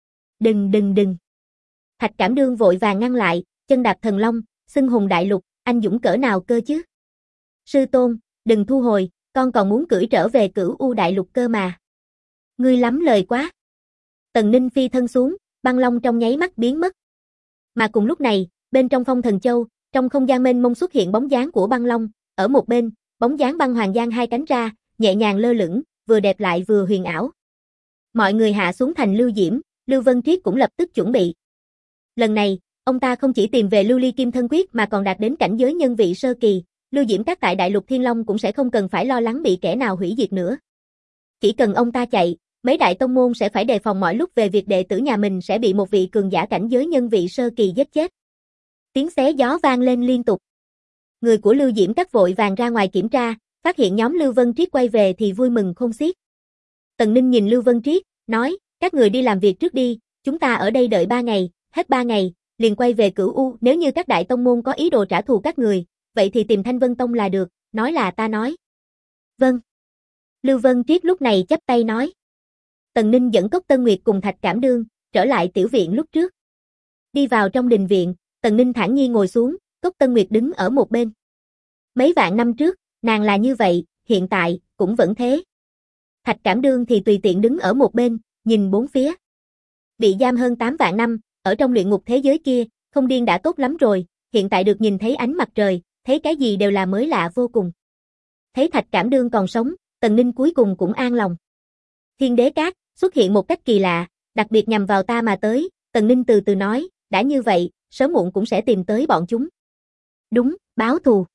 Đừng. Thạch Cảm Đương vội vàng ngăn lại, chân đạp thần long, xưng hùng đại lục, anh dũng cỡ nào cơ chứ? Sư tôn, đừng thu hồi, con còn muốn cưỡi trở về Cửu U đại lục cơ mà. Ngươi lắm lời quá. Tần Ninh phi thân xuống, băng long trong nháy mắt biến mất. Mà cùng lúc này, bên trong Phong Thần Châu, trong không gian mênh mông xuất hiện bóng dáng của băng long, ở một bên, bóng dáng băng hoàng giang hai cánh ra, nhẹ nhàng lơ lửng, vừa đẹp lại vừa huyền ảo. Mọi người hạ xuống thành Lưu Diễm, Lưu Vân Triết cũng lập tức chuẩn bị. Lần này, ông ta không chỉ tìm về Lưu Ly Kim Thân Quyết mà còn đạt đến cảnh giới nhân vị sơ kỳ, Lưu Diễm Các tại Đại Lục Thiên Long cũng sẽ không cần phải lo lắng bị kẻ nào hủy diệt nữa. Chỉ cần ông ta chạy, mấy đại tông môn sẽ phải đề phòng mọi lúc về việc đệ tử nhà mình sẽ bị một vị cường giả cảnh giới nhân vị sơ kỳ giết chết. Tiếng xé gió vang lên liên tục. Người của Lưu Diễm Các vội vàng ra ngoài kiểm tra, phát hiện nhóm Lưu Vân Triết quay về thì vui mừng khôn xiết. Tần Ninh nhìn Lưu Vân Triết, nói, các người đi làm việc trước đi, chúng ta ở đây đợi 3 ngày, hết 3 ngày, liền quay về Cửu U, nếu như các đại tông môn có ý đồ trả thù các người, vậy thì tìm Thanh Vân Tông là được, nói là ta nói. Vâng. Lưu Vân Triết lúc này chắp tay nói. Tần Ninh dẫn Cốc Tân Nguyệt cùng Thạch Cảm Đương, trở lại tiểu viện lúc trước. Đi vào trong đình viện, Tần Ninh thản nhiên ngồi xuống, Cốc Tân Nguyệt đứng ở một bên. Mấy vạn năm trước, nàng là như vậy, hiện tại, cũng vẫn thế. Thạch Cảm Đương thì tùy tiện đứng ở một bên, nhìn bốn phía. Bị giam hơn 8 vạn năm, ở trong luyện ngục thế giới kia, không điên đã tốt lắm rồi, hiện tại được nhìn thấy ánh mặt trời, thấy cái gì đều là mới lạ vô cùng. Thấy Thạch Cảm Đương còn sống, Tần Ninh cuối cùng cũng an lòng. Thiên Đế Các xuất hiện một cách kỳ lạ, đặc biệt nhằm vào ta mà tới, Tần Ninh từ từ nói, đã như vậy, sớm muộn cũng sẽ tìm tới bọn chúng. Đúng, báo thù.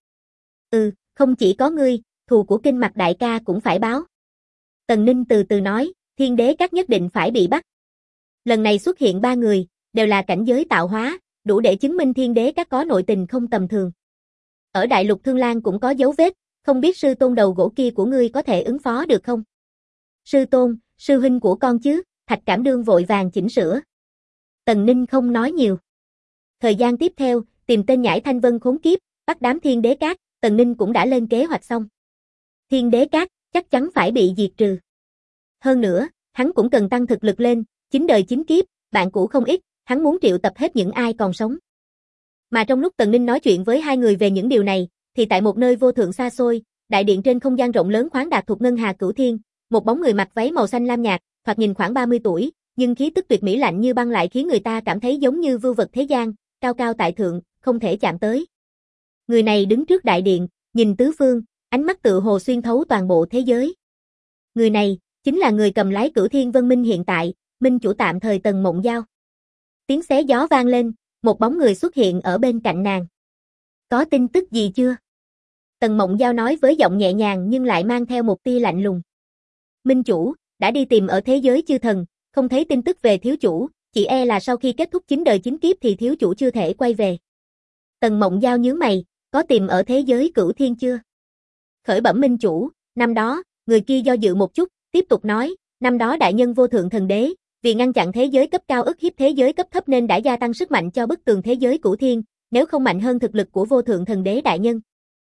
Không chỉ có ngươi, thù của Kinh Mạch đại ca cũng phải báo. Tần Ninh từ từ nói, Thiên Đế Các nhất định phải bị bắt. Lần này xuất hiện 3 người, đều là cảnh giới tạo hóa, đủ để chứng minh Thiên Đế Các có nội tình không tầm thường. Ở Đại Lục Thương Lan cũng có dấu vết, không biết sư tôn đầu gỗ kia của ngươi có thể ứng phó được không? Sư tôn, sư huynh của con chứ, Thạch Cảm Đương vội vàng chỉnh sửa. Tần Ninh không nói nhiều. Thời gian tiếp theo, tìm tên nhãi Thanh Vân khốn kiếp, bắt đám Thiên Đế Các, Tần Ninh cũng đã lên kế hoạch xong. Thiên Đế Các, chắc chắn phải bị diệt trừ. Hơn nữa, hắn cũng cần tăng thực lực lên, 9 đời 9 kiếp, bạn cũ không ít, hắn muốn triệu tập hết những ai còn sống. Mà trong lúc Tần Ninh nói chuyện với hai người về những điều này, thì tại một nơi vô thượng xa xôi, đại điện trên không gian rộng lớn khoáng đạt thuộc ngân hà cửu thiên, một bóng người mặc váy màu xanh lam nhạt, thoạt nhìn khoảng 30 tuổi, nhưng khí tức tuyệt mỹ lạnh như băng lại khiến người ta cảm thấy giống như vưu vật thế gian, cao cao tại thượng, không thể chạm tới. Người này đứng trước đại điện, nhìn tứ phương, ánh mắt tựa hồ xuyên thấu toàn bộ thế giới. Người này chính là người cầm lái Cửu Thiên Vân Minh hiện tại, minh chủ tạm thời Tần Mộng Giao. Tiếng xé gió vang lên, một bóng người xuất hiện ở bên cạnh nàng. Có tin tức gì chưa? Tần Mộng Giao nói với giọng nhẹ nhàng nhưng lại mang theo một tia lạnh lùng. Minh chủ, đã đi tìm ở thế giới chư thần, không thấy tin tức về thiếu chủ, chỉ e là sau khi kết thúc 9 đời 9 kiếp thì thiếu chủ chưa thể quay về. Tần Mộng Giao nhướng mày, có tìm ở thế giới Cửu Thiên chưa? Khởi bẩm minh chủ, năm đó, người kia do dự một chút, tiếp tục nói, năm đó đại nhân vô thượng thần đế, vì ngăn chặn thế giới cấp cao ức hiếp thế giới cấp thấp nên đã gia tăng sức mạnh cho bức tường thế giới Cửu Thiên, nếu không mạnh hơn thực lực của vô thượng thần đế đại nhân.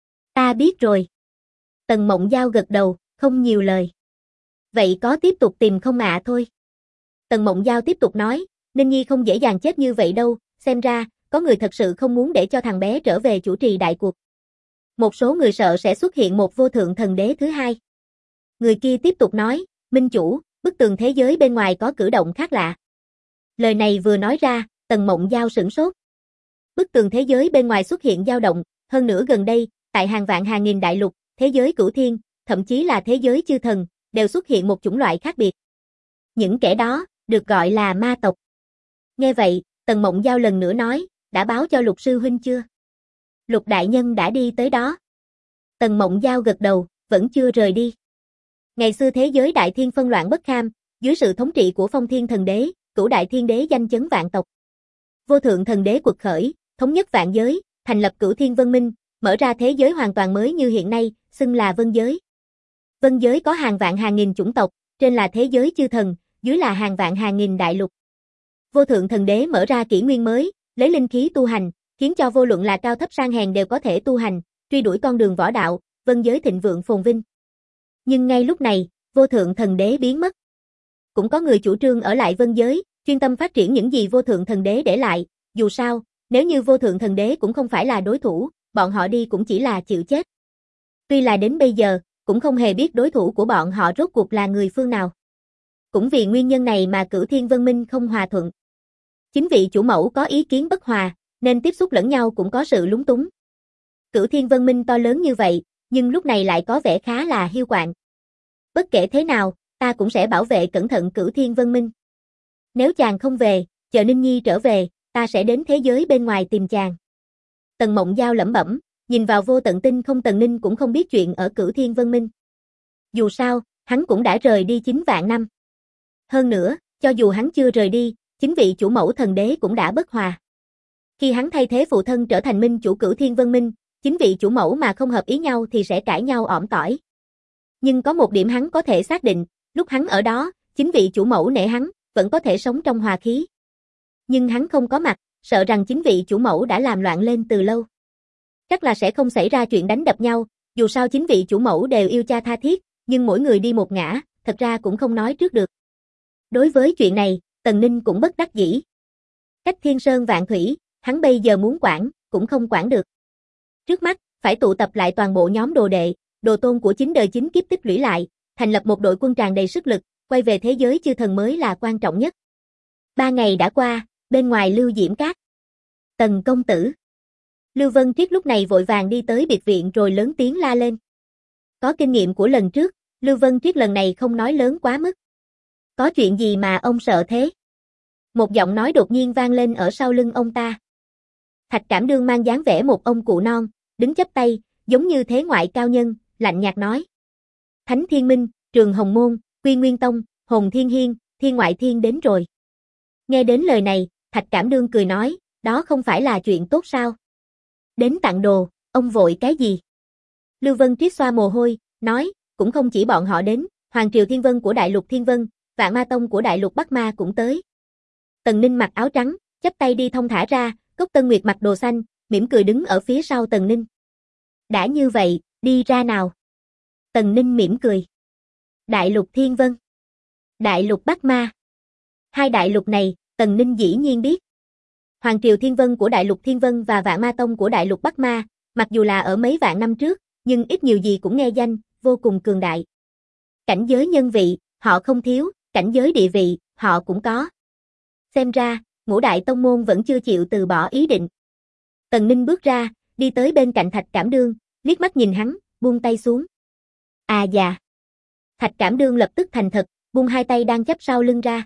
Ta biết rồi. Tần Mộng Giao gật đầu, không nhiều lời. Vậy có tiếp tục tìm không ạ thôi? Tần Mộng Giao tiếp tục nói, Ninh Nhi không dễ dàng chết như vậy đâu, xem ra, có người thật sự không muốn để cho thằng bé trở về chủ trì đại cuộc. Một số người sợ sẽ xuất hiện một vô thượng thần đế thứ hai. Người kia tiếp tục nói, Minh chủ, bức tường thế giới bên ngoài có cử động khác lạ. Lời này vừa nói ra, Tần Mộng Giao sửng sốt. Bức tường thế giới bên ngoài xuất hiện dao động, hơn nữa gần đây, tại hàng vạn hàng nghìn đại lục, thế giới Cửu Thiên, thậm chí là thế giới chư thần, đều xuất hiện một chủng loại khác biệt. Những kẻ đó, được gọi là ma tộc. Nghe vậy, Tần Mộng Giao lần nữa nói, đã báo cho Lục sư huynh chưa? Lục đại nhân đã đi tới đó. Tần Mộng Giao gật đầu, vẫn chưa rời đi. Ngày xưa thế giới đại thiên phân loạn bất kham, dưới sự thống trị của Phong Thiên Thần Đế, Cửu Đại Thiên Đế danh chấn vạn tộc. Vô thượng thần đế quật khởi, thống nhất vạn giới, thành lập Cửu Thiên Vân Minh, mở ra thế giới hoàn toàn mới như hiện nay, xưng là Vân giới. Vân giới có hàng vạn hàng nghìn chủng tộc, trên là thế giới chư thần, dưới là hàng vạn hàng nghìn đại lục. Vô thượng thần đế mở ra kỷ nguyên mới, lấy linh khí tu hành, khiến cho vô luận là cao thấp sang hèn đều có thể tu hành, truy đuổi con đường võ đạo, vân giới thịnh vượng phồn vinh. Nhưng ngay lúc này, vô thượng thần đế biến mất. Cũng có người chủ trương ở lại vân giới, chuyên tâm phát triển những gì vô thượng thần đế để lại, dù sao, nếu như vô thượng thần đế cũng không phải là đối thủ, bọn họ đi cũng chỉ là chịu chết. Tuy là đến bây giờ, cũng không hề biết đối thủ của bọn họ rốt cuộc là người phương nào. Cũng vì nguyên nhân này mà Cửu Thiên Vân Minh không hòa thuận. Chính vị chủ mẫu có ý kiến bất hòa, nên tiếp xúc lẫn nhau cũng có sự lúng túng. Cửu Thiên Vân Minh to lớn như vậy, nhưng lúc này lại có vẻ khá là hiu quạnh. Bất kể thế nào, ta cũng sẽ bảo vệ cẩn thận Cửu Thiên Vân Minh. Nếu chàng không về, chờ Ninh Nhi trở về, ta sẽ đến thế giới bên ngoài tìm chàng. Tần Mộng Giao lẩm bẩm, nhìn vào Vô Tận Tinh Không. Tần Ninh cũng không biết chuyện ở Cửu Thiên Vân Minh. Dù sao, hắn cũng đã rời đi 9 vạn năm. Hơn nữa, cho dù hắn chưa rời đi, chính vị chủ mẫu thần đế cũng đã bất hòa. Khi hắn thay thế phụ thân trở thành minh chủ Cửu Thiên Vân Minh, chính vị chủ mẫu mà không hợp ý nhau thì sẽ cãi nhau ỏm tỏi. Nhưng có một điểm hắn có thể xác định, lúc hắn ở đó, chính vị chủ mẫu nể hắn, vẫn có thể sống trong hòa khí. Nhưng hắn không có mặt, sợ rằng chính vị chủ mẫu đã làm loạn lên từ lâu. Chắc là sẽ không xảy ra chuyện đánh đập nhau, dù sao chính vị chủ mẫu đều yêu cha tha thiết, nhưng mỗi người đi một ngả, thật ra cũng không nói trước được. Đối với chuyện này, Tần Ninh cũng bất đắc dĩ. Cách thiên sơn vạn thủy, hắn bây giờ muốn quản, cũng không quản được. Trước mắt, phải tụ tập lại toàn bộ nhóm đồ đệ, đồ tôn của 9 đời 9 kiếp tích lũy lại, thành lập một đội quân tràn đầy sức lực, quay về thế giới chư thần mới là quan trọng nhất. 3 ngày đã qua, bên ngoài Lưu Diễm Các. Tần công tử. Lưu Vân Triết lúc này vội vàng đi tới biệt viện rồi lớn tiếng la lên. Có kinh nghiệm của lần trước, Lưu Vân Triết lần này không nói lớn quá mức. Có chuyện gì mà ông sợ thế? Một giọng nói đột nhiên vang lên ở sau lưng ông ta. Thạch Cảm Đương mang dáng vẻ một ông cụ non, đứng chắp tay, giống như thế ngoại cao nhân, lạnh nhạt nói. Thánh Thiên Minh, Trường Hồng Môn, Quy Nguyên Tông, Hồn Thiên Hiên, Thiên Ngoại Thiên đến rồi. Nghe đến lời này, Thạch Cảm Đương cười nói, đó không phải là chuyện tốt sao? Đến tặng đồ, ông vội cái gì? Lưu Vân Triết xoa mồ hôi, nói, cũng không chỉ bọn họ đến, Hoàng Triều Thiên Vân của Đại Lục Thiên Vân, Vạn Ma Tông của Đại Lục Bắc Ma cũng tới. Tần Ninh mặc áo trắng, chắp tay đi thong thả ra, Cốc Tân Nguyệt mặc đồ xanh, mỉm cười đứng ở phía sau Tần Ninh. Đã như vậy, đi ra nào. Tần Ninh mỉm cười. Đại Lục Thiên Vân, Đại Lục Bắc Ma. Hai đại lục này, Tần Ninh dĩ nhiên biết. Hoàng Triều Thiên Vân của Đại Lục Thiên Vân và Vạn Ma Tông của Đại Lục Bắc Ma, mặc dù là ở mấy vạn năm trước, nhưng ít nhiều gì cũng nghe danh, vô cùng cường đại. Cảnh giới nhân vị, họ không thiếu, cảnh giới địa vị, họ cũng có. Xem ra, ngũ đại tông môn vẫn chưa chịu từ bỏ ý định. Tần Ninh bước ra, đi tới bên cạnh Thạch Cảm Đương, liếc mắt nhìn hắn, buông tay xuống. À dạ. Thạch Cảm Đương lập tức thành thật, buông hai tay đang chắp sau lưng ra.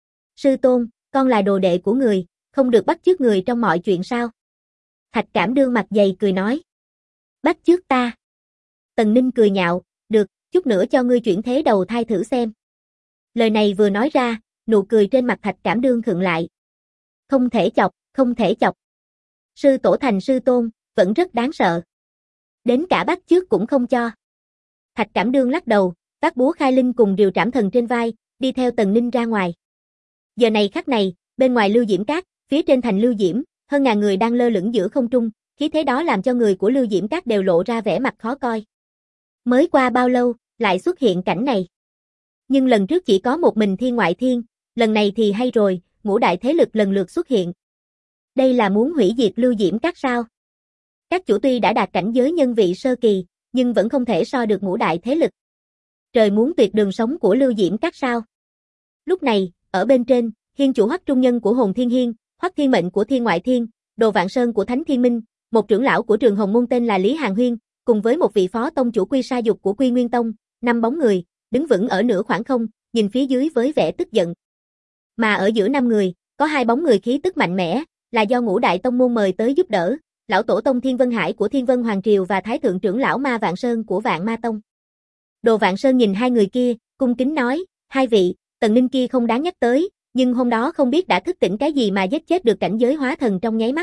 Sư tôn, con là đồ đệ của người, không được bắt chước người trong mọi chuyện sao? Thạch Cảm Đương mặt dày cười nói. Bắt chước ta. Tần Ninh cười nhạo, được, chút nữa cho ngươi chuyển thế đầu thai thử xem. Lời này vừa nói ra, nụ cười trên mặt Thạch Cảm Đương khựng lại. Không thể chọc, không thể chọc. Sư tổ thành sư tôn, vẫn rất đáng sợ. Đến cả bắt chước cũng không cho. Thạch Cảm Đương lắc đầu, vác búa khai linh cùng rìu trảm thần trên vai, đi theo Tần Ninh ra ngoài. Giờ này khắc này, bên ngoài Lưu Diễm Các, phía trên thành Lưu Diễm, hơn ngàn người đang lơ lửng giữa không trung, khí thế đó làm cho người của Lưu Diễm Các đều lộ ra vẻ mặt khó coi. Mới qua bao lâu, lại xuất hiện cảnh này. Nhưng lần trước chỉ có một mình Thiên Ngoại Thiên, lần này thì hay rồi, ngũ đại thế lực lần lượt xuất hiện. Đây là muốn hủy diệt Lưu Diễm Các sao? Các chủ tuy đã đạt cảnh giới nhân vị sơ kỳ, nhưng vẫn không thể so được ngũ đại thế lực. Trời muốn tuyệt đường sống của Lưu Diễm Các sao? Lúc này, ở bên trên, Hiên chủ Hoắc Trung Nhân của Hồn Thiên Hiên, Hoắc Thiên Mệnh của Thiên Ngoại Thiên, Đồ Vạn Sơn của Thánh Thiên Minh, một trưởng lão của Trường Hồng Môn tên là Lý Hàn Huyên, cùng với một vị phó tông chủ Quy Sa Dục của Quy Nguyên Tông, 5 bóng người, đứng vững ở nửa khoảng không, nhìn phía dưới với vẻ tức giận. Mà ở giữa 5 người, có 2 bóng người khí tức mạnh mẽ, là do ngũ đại tông môn mời tới giúp đỡ, lão tổ tông Thiên Vân Hải của Thiên Vân Hoàng Triều và thái thượng trưởng lão Ma Vạn Sơn của Vạn Ma Tông. Đồ Vạn Sơn nhìn hai người kia, cung kính nói, hai vị, Tần Ninh kia không đáng nhắc tới, nhưng hôm đó không biết đã thức tỉnh cái gì mà giết chết được cảnh giới hóa thần trong nháy mắt.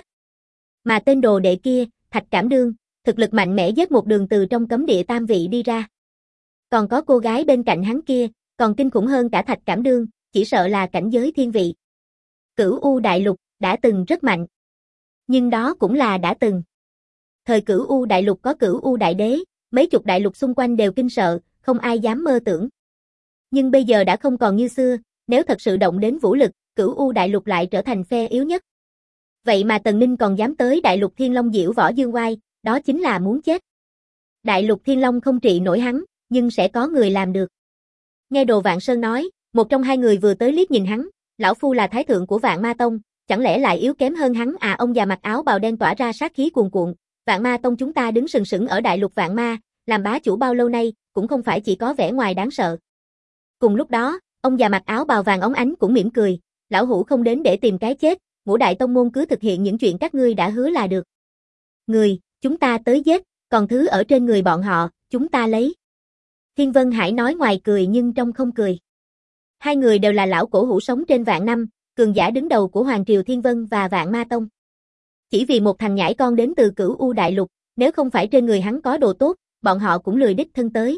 Mà tên đồ đệ kia, Thạch Cảm Đương, thực lực mạnh mẽ giết một đường từ trong cấm địa tam vị đi ra. Còn có cô gái bên cạnh hắn kia, còn kinh khủng hơn cả Thạch Cảm Đương, chỉ sợ là cảnh giới thiên vị. Cửu U Đại Lục, đã từng rất mạnh. Nhưng đó cũng là đã từng. thời Cửu U đại lục có Cửu U đại đế, mấy chục đại lục xung quanh đều kinh sợ, không ai dám mơ tưởng. Nhưng bây giờ đã không còn như xưa, nếu thật sự động đến vũ lực, Cửu U đại lục lại trở thành phe yếu nhất. Vậy mà Tần Ninh còn dám tới đại lục Thiên Long diễu võ dương oai, đó chính là muốn chết. Đại lục Thiên Long không trị nổi hắn, nhưng sẽ có người làm được. Nghe Đồ Vạn Sơn nói, một trong hai người vừa tới liếc nhìn hắn, lão phu là thái thượng của Vạn Ma Tông, chẳng lẽ lại yếu kém hơn hắn à? Ông già mặc áo bào đen tỏa ra sát khí cuồn cuộn, Vạn Ma Tông chúng ta đứng sừng sững ở đại lục Vạn Ma, làm bá chủ bao lâu nay, cũng không phải chỉ có vẻ ngoài đáng sợ. Cùng lúc đó, ông già mặc áo bào vàng óng ánh cũng mỉm cười, lão hủ không đến để tìm cái chết, Ngũ đại tông môn cứ thực hiện những chuyện các ngươi đã hứa là được. Người, chúng ta tới giết, còn thứ ở trên người bọn họ, chúng ta lấy. Thiên Vân Hải nói ngoài cười nhưng trong không cười. Hai người đều là lão cổ hủ sống trên vạn năm, cường giả đứng đầu của Hoàng Triều Thiên Vân và Vạn Ma Tông. Chỉ vì một thằng nhãi con đến từ Cửu U đại lục, nếu không phải trên người hắn có đồ tốt, bọn họ cũng lười đích thân tới.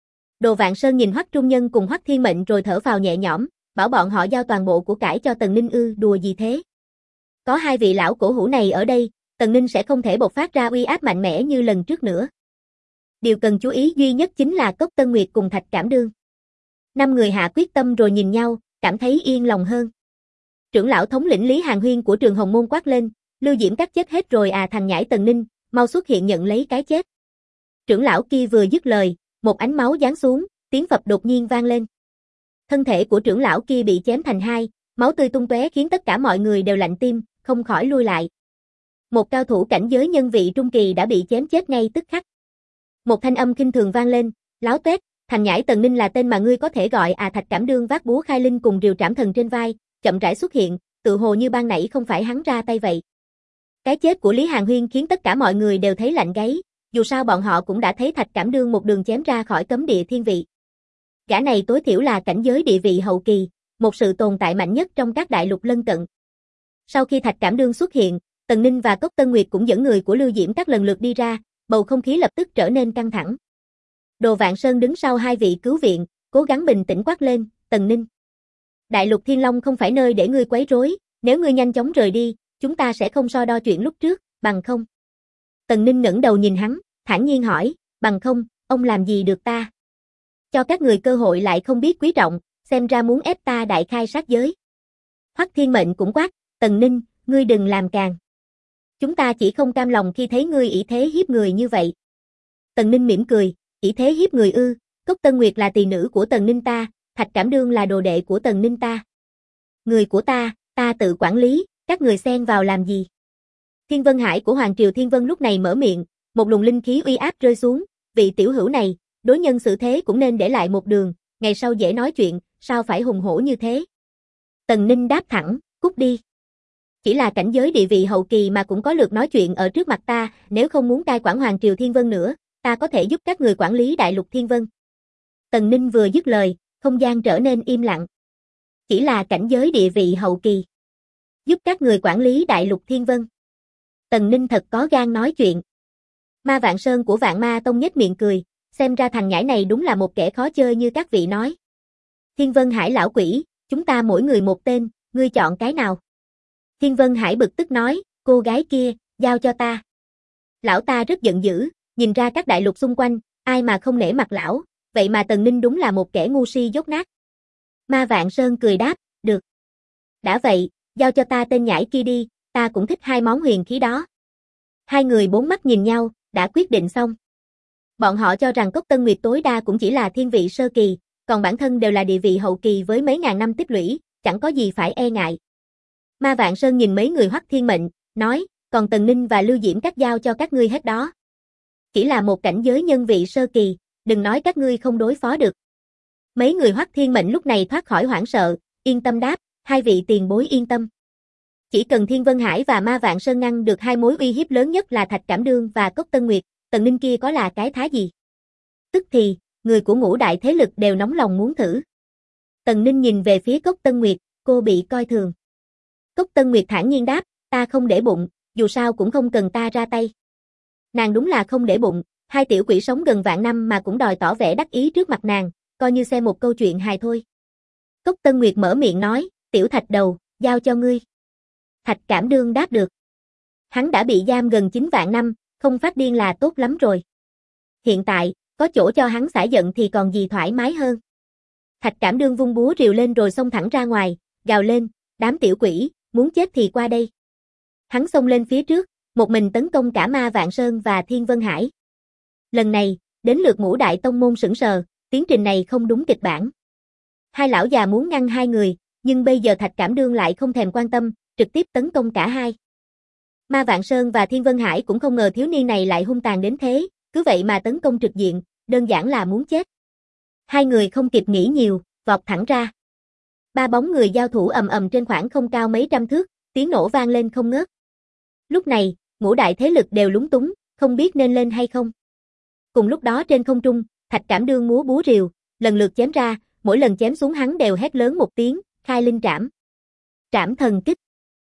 Đồ Vạn Sơn nhìn Hoắc Trung Nhân cùng Hoắc Thiên Mệnh rồi thở phào nhẹ nhõm, bảo bọn họ giao toàn bộ của cải cho Tần Ninh. Đùa gì thế? Có hai vị lão cổ hủ này ở đây, Tần Ninh sẽ không thể bộc phát ra uy áp mạnh mẽ như lần trước nữa. Điều cần chú ý duy nhất chính là Cốc Tân Nguyệt cùng Thạch Cảm Đương. Năm người hạ quyết tâm rồi nhìn nhau, cảm thấy yên lòng hơn. Trưởng lão thống lĩnh Lý Hàn Huyên của Trường Hồng Môn quát lên, Lưu Diễm Các chết hết rồi à? Thằng nhãi Tần Ninh, mau xuất hiện nhận lấy cái chết. Trưởng lão kia vừa dứt lời, một ánh máu giáng xuống, tiếng phập đột nhiên vang lên. Thân thể của trưởng lão kia bị chém thành hai, máu tươi tung tóe khiến tất cả mọi người đều lạnh tim, không khỏi lui lại. Một cao thủ cảnh giới nhân vị trung kỳ đã bị chém chết ngay tức khắc. Một thanh âm khinh thường vang lên, láo tuét, thằng nhãi Tần Ninh là tên mà ngươi có thể gọi à? Thạch Cảm Đương vác búa khai linh cùng rìu trảm thần trên vai, chậm rãi xuất hiện, tự hồ như ban nãy không phải hắn ra tay vậy. Cái chết của Lý Hàn Huyên khiến tất cả mọi người đều thấy lạnh gáy, dù sao bọn họ cũng đã thấy Thạch Cảm Đương một đường chém ra khỏi cấm địa thiên vị. Gã này tối thiểu là cảnh giới địa vị hậu kỳ, một sự tồn tại mạnh nhất trong các đại lục lân cận. Sau khi Thạch Cảm Đương xuất hiện, Tần Ninh và Cốc Tân Nguyệt cũng dẫn người của Lưu Diễm Các lần lượt đi ra, bầu không khí lập tức trở nên căng thẳng. Đồ Vạn Sơn đứng sau hai vị cứu viện, cố gắng bình tĩnh quát lên, Tần Ninh. Đại lục Thiên Long không phải nơi để ngươi quấy rối, nếu ngươi nhanh chóng rời đi, chúng ta sẽ không so đo chuyện lúc trước, bằng không. Tần Ninh ngẩng đầu nhìn hắn, thản nhiên hỏi, bằng không, ông làm gì được ta? Cho các người cơ hội lại không biết quý trọng, xem ra muốn ép ta đại khai sát giới. Hoắc Thiên Mệnh cũng quát, Tần Ninh, ngươi đừng làm càng. Chúng ta chỉ không cam lòng khi thấy ngươi ỷ thế hiếp người như vậy. Tần Ninh mỉm cười, ỷ thế hiếp người ư? Cốc Tân Nguyệt là tỳ nữ của Tần Ninh ta, Thạch Cảm Đương là đồ đệ của Tần Ninh ta. Người của ta tự quản lý, các người xen vào làm gì? Thiên Vân Hải của Hoàng Triều Thiên Vân lúc này mở miệng, một luồng linh khí uy áp rơi xuống, vị tiểu hữu này, đối nhân xử thế cũng nên để lại một đường, ngày sau dễ nói chuyện, sao phải hùng hổ như thế? Tần Ninh đáp thẳng, cút đi. Chỉ là cảnh giới địa vị hậu kỳ mà cũng có lượt nói chuyện ở trước mặt ta, nếu không muốn cai quản Hoàng Triều Thiên Vân nữa, ta có thể giúp các người quản lý Đại lục Thiên Vân. Tần Ninh vừa dứt lời, không gian trở nên im lặng. Chỉ là cảnh giới địa vị hậu kỳ. Giúp các người quản lý Đại lục Thiên Vân. Tần Ninh thật có gan nói chuyện. Ma Vạn Sơn của Vạn Ma Tông nhếch miệng cười, xem ra thằng nhãi này đúng là một kẻ khó chơi như các vị nói. Thiên Vân Hải lão quỷ, chúng ta mỗi người một tên, ngươi chọn cái nào? Thiên Vân Hải bực tức nói, cô gái kia, giao cho ta. Lão ta rất giận dữ, nhìn ra các đại lục xung quanh, ai mà không nể mặt lão, vậy mà Tần Ninh đúng là một kẻ ngu si dốt nát. Ma Vạn Sơn cười đáp, được. Đã vậy, giao cho ta tên nhãi kia đi, ta cũng thích hai món huyền khí đó. Hai người bốn mắt nhìn nhau, đã quyết định xong. Bọn họ cho rằng Cốc Tân Nguyệt tối đa cũng chỉ là thiên vị sơ kỳ, còn bản thân đều là địa vị hậu kỳ với mấy ngàn năm tích lũy, chẳng có gì phải e ngại. Ma Vạn Sơn nhìn mấy người Hoắc Thiên Mệnh, nói, còn Tần Ninh và Lưu Diễm Các giao cho các ngươi hết đó. Chỉ là một cảnh giới nhân vị sơ kỳ, đừng nói các ngươi không đối phó được. Mấy người Hoắc Thiên Mệnh lúc này thoát khỏi hoảng sợ, yên tâm đáp, hai vị tiền bối yên tâm. Chỉ cần Thiên Vân Hải và Ma Vạn Sơn ngăn được hai mối uy hiếp lớn nhất là Thạch Cảm Đương và Cốc Tân Nguyệt, Tần Ninh kia có là cái thá gì? Tức thì, người của ngũ đại thế lực đều nóng lòng muốn thử. Tần Ninh nhìn về phía Cốc Tân Nguyệt, cô bị coi thường. Cốc Tân Nguyệt thản nhiên đáp, ta không để bụng, dù sao cũng không cần ta ra tay. Nàng đúng là không để bụng, hai tiểu quỷ sống gần vạn năm mà cũng đòi tỏ vẻ đắc ý trước mặt nàng, coi như xem một câu chuyện hài thôi. Cốc Tân Nguyệt mở miệng nói, tiểu Thạch đầu, giao cho ngươi. Thạch Cảm Đương đáp được. Hắn đã bị giam gần 9 vạn năm, không phát điên là tốt lắm rồi. Hiện tại, có chỗ cho hắn xả giận thì còn gì thoải mái hơn. Thạch Cảm Đương vung búa rìu lên rồi xông thẳng ra ngoài, gào lên, đám tiểu quỷ, muốn chết thì qua đây. Hắn xông lên phía trước, một mình tấn công cả Ma Vạn Sơn và Thiên Vân Hải. Lần này, đến lượt Ngũ Đại Tông môn sững sờ, tiến trình này không đúng kịch bản. Hai lão già muốn ngăn hai người, nhưng bây giờ Thạch Cảm Đương lại không thèm quan tâm, trực tiếp tấn công cả hai. Ma Vạn Sơn và Thiên Vân Hải cũng không ngờ thiếu niên này lại hung tàn đến thế, cứ vậy mà tấn công trực diện, đơn giản là muốn chết. Hai người không kịp nghĩ nhiều, vọt thẳng ra. Ba bóng người giao thủ ầm ầm trên khoảng không cao mấy trăm thước, tiếng nổ vang lên không ngớt. Lúc này, ngũ đại thế lực đều lúng túng, không biết nên lên hay không. Cùng lúc đó trên không trung, Thạch Cảm Đương múa búa rìu, lần lượt chém ra, mỗi lần chém xuống hắn đều hét lớn một tiếng, khai linh trảm. Trảm thần kích.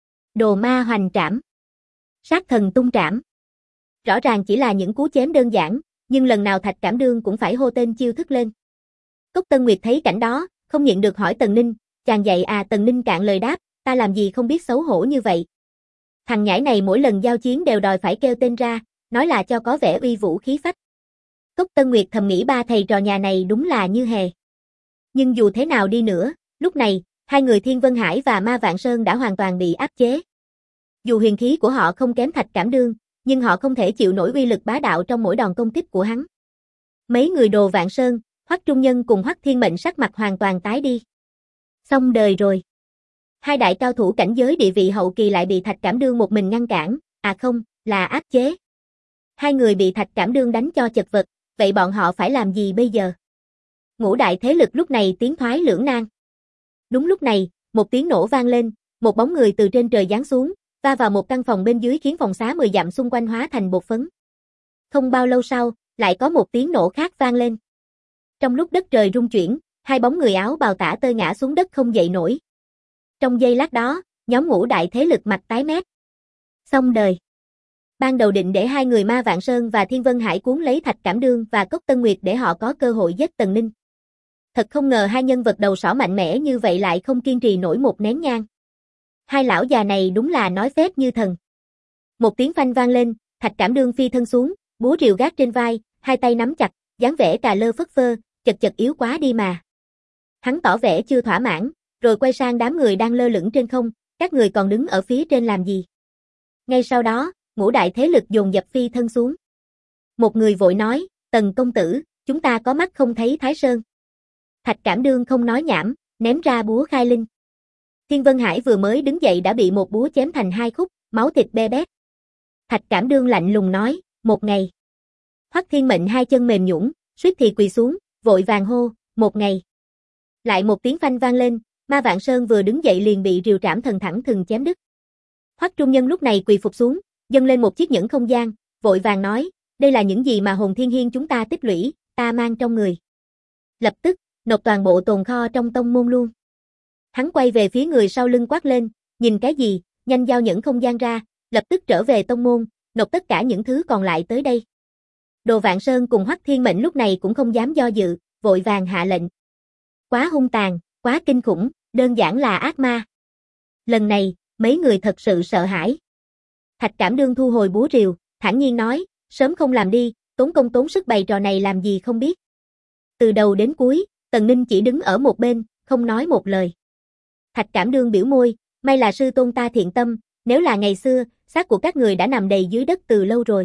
Đồ ma hoành trảm. Sát thần tung trảm. Rõ ràng chỉ là những cú chém đơn giản, nhưng lần nào Thạch Cảm Đương cũng phải hô tên chiêu thức lên. Cốc Tân Nguyệt thấy cảnh đó, không nhịn được hỏi Tần Ninh, chàng dạy à? Tần Ninh cạn lời đáp, ta làm gì không biết xấu hổ như vậy. Thằng nhãi này mỗi lần giao chiến đều đòi phải kêu tên ra, nói là cho có vẻ uy vũ khí phách. Cốc Tân Nguyệt thầm nghĩ ba thầy trò nhà này đúng là như hề. Nhưng dù thế nào đi nữa, lúc này, hai người Thiên Vân Hải và Ma Vạn Sơn đã hoàn toàn bị áp chế. Dù huyền khí của họ không kém Thạch Cảm Đương, nhưng họ không thể chịu nổi uy lực bá đạo trong mỗi đòn công kích của hắn. Mấy người Đồ Vạn Sơn, Hoắc Trung Nhân cùng Hoắc Thiên Mệnh sắc mặt hoàn toàn tái đi. Xong đời rồi. Hai đại cao thủ cảnh giới địa vị hậu kỳ lại bị Thạch Cảm Đương một mình ngăn cản, à không, là áp chế. Hai người bị Thạch Cảm Đương đánh cho chật vật, vậy bọn họ phải làm gì bây giờ? Ngũ đại thế lực lúc này tiến thoái lưỡng nan. Đúng lúc này, một tiếng nổ vang lên, một bóng người từ trên trời giáng xuống, va vào một căn phòng bên dưới khiến phòng xá 10 dặm xung quanh hóa thành bột phấn. Không bao lâu sau, lại có một tiếng nổ khác vang lên. Trong lúc đất trời rung chuyển, hai bóng người áo bào tả tơi ngã xuống đất không dậy nổi. Trong giây lát đó, nhóm ngũ đại thế lực mặt tái mét. Xong đời. Ban đầu định để hai người Ma Vạn Sơn và Thiên Vân Hải cuốn lấy Thạch Cảm Đương và Cốc Tân Nguyệt để họ có cơ hội giết Tần Ninh. Thật không ngờ hai nhân vật đầu sỏ mạnh mẽ như vậy lại không kiên trì nổi một nén nhang. Hai lão già này đúng là nói phép như thần. Một tiếng phanh vang lên, Thạch Cảm Đương phi thân xuống, búa rìu gác trên vai, hai tay nắm chặt, dáng vẻ cà lơ phất phơ, chật chật yếu quá đi mà. Hắn tỏ vẻ chưa thỏa mãn, rồi quay sang đám người đang lơ lửng trên không, các người còn đứng ở phía trên làm gì? Ngay sau đó, ngũ đại thế lực dồn dập phi thân xuống. Một người vội nói, Tần công tử, chúng ta có mắt không thấy Thái Sơn. Thạch Cảm Đương không nói nhảm, ném ra búa khai linh. Thiên Vân Hải vừa mới đứng dậy đã bị một búa chém thành hai khúc, máu thịt be bét. Thạch Cảm Đương lạnh lùng nói, một ngày. Hoắc Thiên Mệnh hai chân mềm nhũn, suýt thì quỳ xuống, vội vàng hô, một ngày. Lại một tiếng phanh vang lên, Ma Vạn Sơn vừa đứng dậy liền bị rìu trảm thần thẳng thừng chém đứt. Hoắc Trung Nhân lúc này quỳ phục xuống, dâng lên một chiếc nhẫn không gian, vội vàng nói, đây là những gì mà Hồn Thiên Hiên chúng ta tích lũy, ta mang trong người. Lập tức, nộp toàn bộ tồn kho trong tông môn luôn. Hắn quay về phía người sau lưng quát lên, nhìn cái gì, nhanh giao nhẫn không gian ra, lập tức trở về tông môn, nộp tất cả những thứ còn lại tới đây. Đồ Vạn Sơn cùng Hoắc Thiên Mệnh lúc này cũng không dám do dự, vội vàng hạ lệnh. Quá hung tàn, quá kinh khủng, đơn giản là ác ma. Lần này, mấy người thật sự sợ hãi. Thạch Cảm Đương thu hồi búa rìu, thản nhiên nói, sớm không làm đi, tốn công tốn sức bày trò này làm gì không biết. Từ đầu đến cuối, Tần Ninh chỉ đứng ở một bên, không nói một lời. Thạch Cảm Đương biểu môi, may là sư tôn ta thiện tâm, nếu là ngày xưa, xác của các người đã nằm đầy dưới đất từ lâu rồi.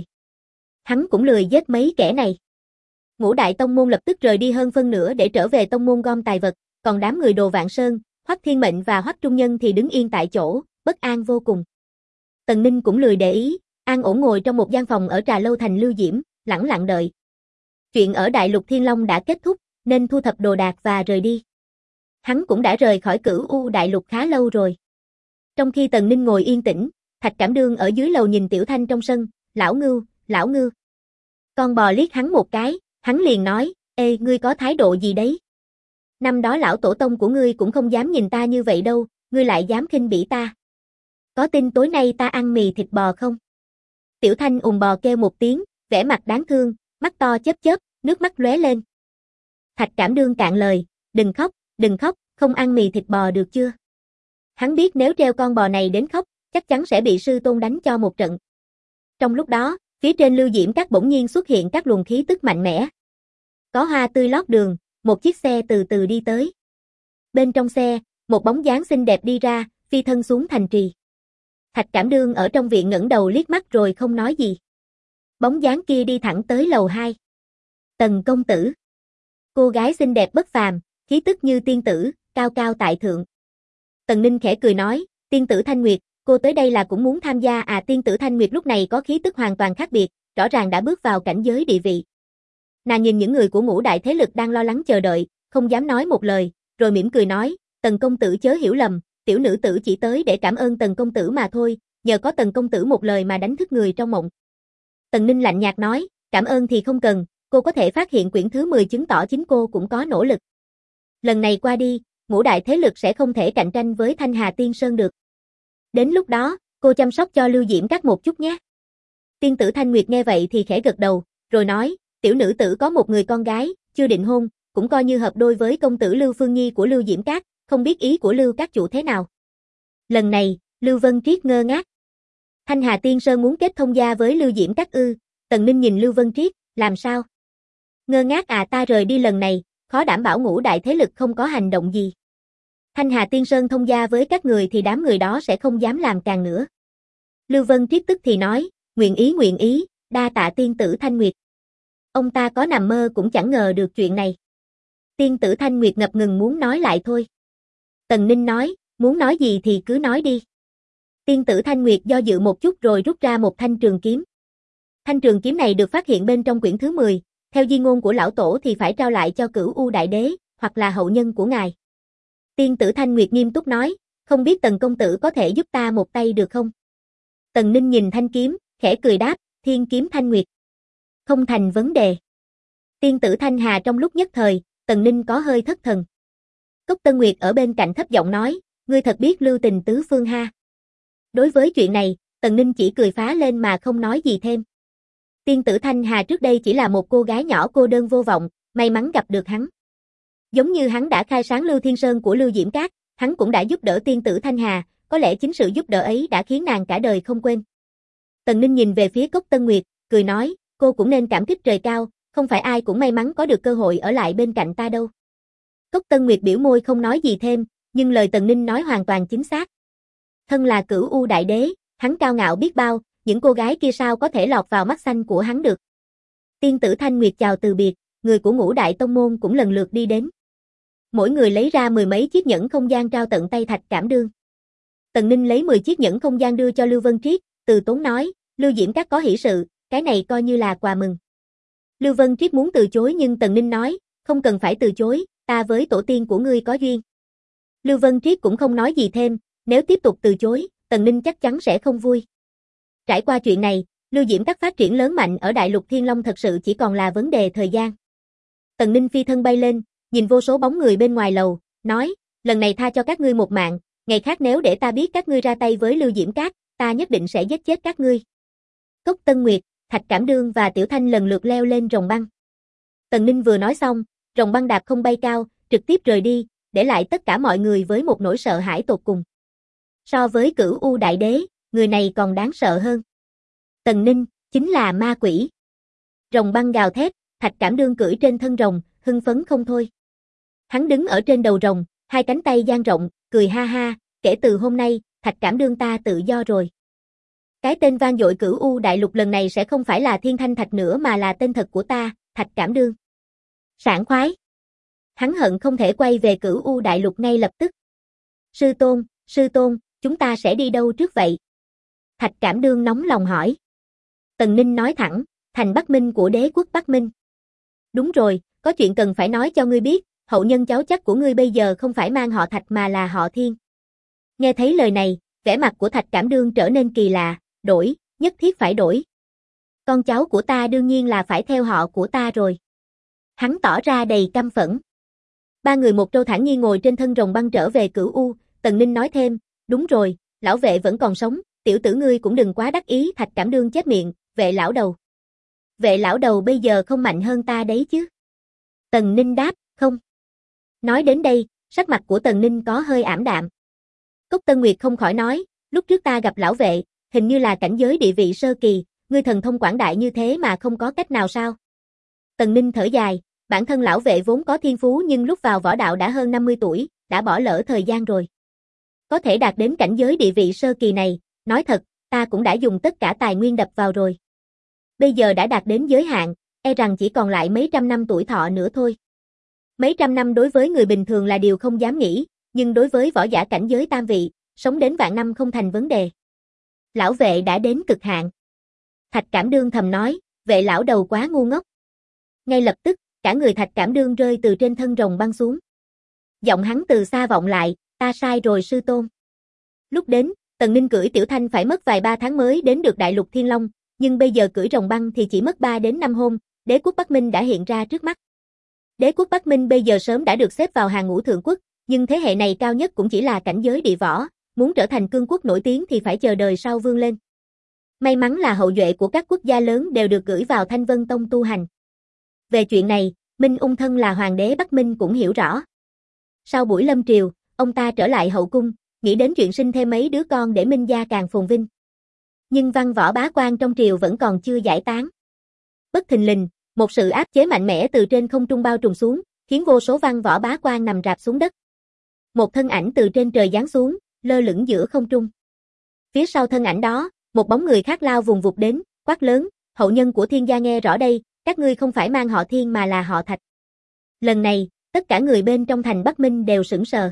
Hắn cũng lười giết mấy kẻ này. Ngũ đại tông môn lập tức rời đi hơn phân nửa để trở về tông môn gom tài vật, còn đám người Đồ Vạn Sơn, Hoắc Thiên Mệnh và Hoắc Trung Nhân thì đứng yên tại chỗ, bất an vô cùng. Tần Ninh cũng lười để ý, an ổn ngồi trong một gian phòng ở Trà Lâu thành Lưu Diễm, lẳng lặng đợi. Chuyện ở Đại Lục Thiên Long đã kết thúc, nên thu thập đồ đạc và rời đi. Hắn cũng đã rời khỏi Cửu U Đại Lục khá lâu rồi. Trong khi Tần Ninh ngồi yên tĩnh, Thạch Cảm Đương ở dưới lầu nhìn Tiểu Thanh trong sân, lão ngưu, lão ngưu. Con bò liếc hắn một cái, hắn liền nói, ê, ngươi có thái độ gì đấy? Năm đó lão tổ tông của ngươi cũng không dám nhìn ta như vậy đâu, ngươi lại dám khinh bỉ ta. Có tin tối nay ta ăn mì thịt bò không? Tiểu Thanh bò kêu một tiếng, vẻ mặt đáng thương, mắt to chớp chớp, nước mắt lóe lên. Thạch Cảm Đương cạn lời, đừng khóc, không ăn mì thịt bò được chưa? Hắn biết nếu treo con bò này đến khóc, chắc chắn sẽ bị sư tôn đánh cho một trận. Trong lúc đó, Phía trên Lưu Diễm Các bỗng nhiên xuất hiện các luồng khí tức mạnh mẽ. Có hoa tươi lót đường, một chiếc xe từ từ đi tới. Bên trong xe, một bóng dáng xinh đẹp đi ra, phi thân xuống thành trì. Thạch Cảm Đương ở trong viện ngẩng đầu liếc mắt rồi không nói gì. Bóng dáng kia đi thẳng tới lầu 2. Tần công tử. Cô gái xinh đẹp bất phàm, khí tức như tiên tử, cao cao tại thượng. Tần Ninh khẽ cười nói, tiên tử Thanh Nguyệt, cô tới đây là cũng muốn tham gia à? Tiên tử Thanh Nguyệt lúc này có khí tức hoàn toàn khác biệt, rõ ràng đã bước vào cảnh giới địa vị. Nàng nhìn những người của ngũ đại thế lực đang lo lắng chờ đợi, không dám nói một lời, rồi mỉm cười nói, Tần công tử chớ hiểu lầm, tiểu nữ tử chỉ tới để cảm ơn Tần công tử mà thôi, nhờ có Tần công tử một lời mà đánh thức người trong mộng. Tần Ninh lạnh nhạt nói, cảm ơn thì không cần, cô có thể phát hiện quyển thứ 10 chứng tỏ chính cô cũng có nỗ lực. Lần này qua đi, ngũ đại thế lực sẽ không thể cạnh tranh với Thanh Hà Tiên Sơn được. Đến lúc đó, cô chăm sóc cho Lưu Diễm Các một chút nhé. Tiên tử Thanh Nguyệt nghe vậy thì khẽ gật đầu, rồi nói, tiểu nữ tử có một người con gái, chưa định hôn, cũng coi như hợp đôi với công tử Lưu Phương Nhi của Lưu Diễm Các, không biết ý của Lưu các chủ thế nào. Lần này, Lưu Vân Triết ngơ ngác. Thanh Hà Tiên Sơn muốn kết thông gia với Lưu Diễm Các ư? Tần Ninh nhìn Lưu Vân Triết, làm sao? Ngơ ngác à? Ta rời đi lần này, khó đảm bảo ngũ đại thế lực không có hành động gì. Thanh Hà Tiên Sơn thông gia với các người thì đám người đó sẽ không dám làm càng nữa. Lưu Vân Triết tức thì nói, nguyện ý, đa tạ tiên tử Thanh Nguyệt. Ông ta có nằm mơ cũng chẳng ngờ được chuyện này. Tiên tử Thanh Nguyệt ngập ngừng muốn nói lại thôi. Tần Ninh nói, muốn nói gì thì cứ nói đi. Tiên tử Thanh Nguyệt do dự một chút rồi rút ra một thanh trường kiếm. Thanh trường kiếm này được phát hiện bên trong quyển thứ 10, theo di ngôn của lão tổ thì phải trao lại cho Cửu U Đại Đế, hoặc là hậu nhân của ngài. Tiên tử Thanh Nguyệt nghiêm túc nói, không biết Tần công tử có thể giúp ta một tay được không? Tần Ninh nhìn thanh kiếm, khẽ cười đáp, Thiên kiếm Thanh Nguyệt. Không thành vấn đề. Tiên tử Thanh Hà trong lúc nhất thời, Tần Ninh có hơi thất thần. Cốc Tân Nguyệt ở bên cạnh thấp giọng nói, ngươi thật biết lưu tình tứ phương ha. Đối với chuyện này, Tần Ninh chỉ cười phá lên mà không nói gì thêm. Tiên tử Thanh Hà trước đây chỉ là một cô gái nhỏ cô đơn vô vọng, may mắn gặp được hắn. Giống như hắn đã khai sáng Lưu Thiên Sơn của Lưu Diễm Các, hắn cũng đã giúp đỡ tiên tử Thanh Hà, có lẽ chính sự giúp đỡ ấy đã khiến nàng cả đời không quên. Tần Ninh nhìn về phía Cốc Tân Nguyệt, cười nói, cô cũng nên cảm kích trời cao, không phải ai cũng may mắn có được cơ hội ở lại bên cạnh ta đâu. Cốc Tân Nguyệt biểu môi không nói gì thêm, nhưng lời Tần Ninh nói hoàn toàn chính xác. Thân là Cửu U Đại Đế, hắn cao ngạo biết bao, những cô gái kia sao có thể lọt vào mắt xanh của hắn được. Tiên tử Thanh Nguyệt chào từ biệt, người của ngũ đại tông môn cũng lần lượt đi đến. Mỗi người lấy ra 10 mấy chiếc nhẫn không gian trao tận tay Thạch Cảm Đương. Tần Ninh lấy 10 chiếc nhẫn không gian đưa cho Lưu Vân Triết, từ tốn nói, Lưu Diễm Các có hỷ sự, cái này coi như là quà mừng. Lưu Vân Triết muốn từ chối nhưng Tần Ninh nói, không cần phải từ chối, ta với tổ tiên của ngươi có duyên. Lưu Vân Triết cũng không nói gì thêm, nếu tiếp tục từ chối, Tần Ninh chắc chắn sẽ không vui. Trải qua chuyện này, Lưu Diễm Các phát triển lớn mạnh ở Đại Lục Thiên Long thật sự chỉ còn là vấn đề thời gian. Tần Ninh phi thân bay lên, nhìn vô số bóng người bên ngoài lầu, nói, lần này tha cho các ngươi một mạng, ngày khác nếu để ta biết các ngươi ra tay với Lưu Diễm Các, ta nhất định sẽ giết chết các ngươi. Cốc Tân Nguyệt, Thạch Cảm Đương và Tiểu Thanh lần lượt leo lên rồng băng. Tần Ninh vừa nói xong, rồng băng đạp không bay cao, trực tiếp rời đi, để lại tất cả mọi người với một nỗi sợ hãi tột cùng. So với Cửu U Đại Đế, người này còn đáng sợ hơn. Tần Ninh, chính là ma quỷ. Rồng băng gào thét, Thạch Cảm Đương cưỡi trên thân rồng, hưng phấn không thôi. Hắn đứng ở trên đầu rồng, hai cánh tay dang rộng, cười ha ha, kể từ hôm nay, Thạch Cảm Đương ta tự do rồi. Cái tên vang dội Cửu U Đại Lục lần này sẽ không phải là Thiên Thanh Thạch nữa mà là tên thật của ta, Thạch Cảm Đương. Sảng khoái. Hắn hận không thể quay về Cửu U Đại Lục ngay lập tức. Sư tôn, chúng ta sẽ đi đâu trước vậy? Thạch Cảm Đương nóng lòng hỏi. Tần Ninh nói thẳng, thành Bắc Minh của đế quốc Bắc Minh. Đúng rồi, có chuyện cần phải nói cho ngươi biết, hậu nhân cháu chắc của ngươi bây giờ không phải mang họ Thạch mà là họ Thiên. Nghe thấy lời này, vẻ mặt của Thạch Cảm Đương trở nên kỳ lạ, đổi, nhất thiết phải đổi. Con cháu của ta đương nhiên là phải theo họ của ta rồi. Hắn tỏ ra đầy căm phẫn. Ba người một trâu thản nhiên ngồi trên thân rồng băng trở về Cửu U, Tần Ninh nói thêm, đúng rồi, lão vệ vẫn còn sống, tiểu tử ngươi cũng đừng quá đắc ý. Thạch Cảm Đương chép miệng, vệ lão đầu. Vệ lão đầu bây giờ không mạnh hơn ta đấy chứ? Tần Ninh đáp, không. Nói đến đây, sắc mặt của Tần Ninh có hơi ảm đạm. Cốc Tân Nguyệt không khỏi nói, lúc trước ta gặp lão vệ, hình như là cảnh giới địa vị sơ kỳ, ngươi thần thông quảng đại như thế mà không có cách nào sao? Tần Ninh thở dài, bản thân lão vệ vốn có thiên phú nhưng lúc vào võ đạo đã hơn 50 tuổi, đã bỏ lỡ thời gian rồi. Có thể đạt đến cảnh giới địa vị sơ kỳ này, nói thật, ta cũng đã dùng tất cả tài nguyên đập vào rồi. Bây giờ đã đạt đến giới hạn, e rằng chỉ còn lại mấy trăm năm tuổi thọ nữa thôi. Mấy trăm năm đối với người bình thường là điều không dám nghĩ, nhưng đối với võ giả cảnh giới tam vị, sống đến vạn năm không thành vấn đề. Lão vệ đã đến cực hạn. Thạch Cảm Đương thầm nói, vệ lão đầu quá ngu ngốc. Ngay lập tức, cả người Thạch Cảm Đương rơi từ trên thân rồng băng xuống. Giọng hắn từ xa vọng lại, ta sai rồi sư tôn. Lúc đến, Tần Ninh cưỡi Tiểu Thanh phải mất vài ba tháng mới đến được đại lục Thiên Long, nhưng bây giờ cưỡi rồng băng thì chỉ mất 3 đến 5 hôm, đế quốc Bắc Minh đã hiện ra trước mắt. Đế quốc Bắc Minh bây giờ sớm đã được xếp vào hàng ngũ thượng quốc, nhưng thế hệ này cao nhất cũng chỉ là cảnh giới địa võ, muốn trở thành cương quốc nổi tiếng thì phải chờ đời sau vươn lên. May mắn là hậu duệ của các quốc gia lớn đều được gửi vào Thanh Vân Tông tu hành. Về chuyện này, Minh Ung thân là hoàng đế Bắc Minh cũng hiểu rõ. Sau buổi lâm triều, ông ta trở lại hậu cung, nghĩ đến chuyện sinh thêm mấy đứa con để Minh gia càng phồn vinh. Nhưng văn võ bá quan trong triều vẫn còn chưa giải tán. Bất thình lình, một sự áp chế mạnh mẽ từ trên không trung bao trùm xuống, khiến vô số văn võ bá quan nằm rạp xuống đất. Một thân ảnh từ trên trời giáng xuống, lơ lửng giữa không trung. Phía sau thân ảnh đó, một bóng người khác lao vùng vụt đến, quát lớn, hậu nhân của Thiên gia nghe rõ đây, các ngươi không phải mang họ Thiên mà là họ Thạch. Lần này, tất cả người bên trong thành Bắc Minh đều sững sờ.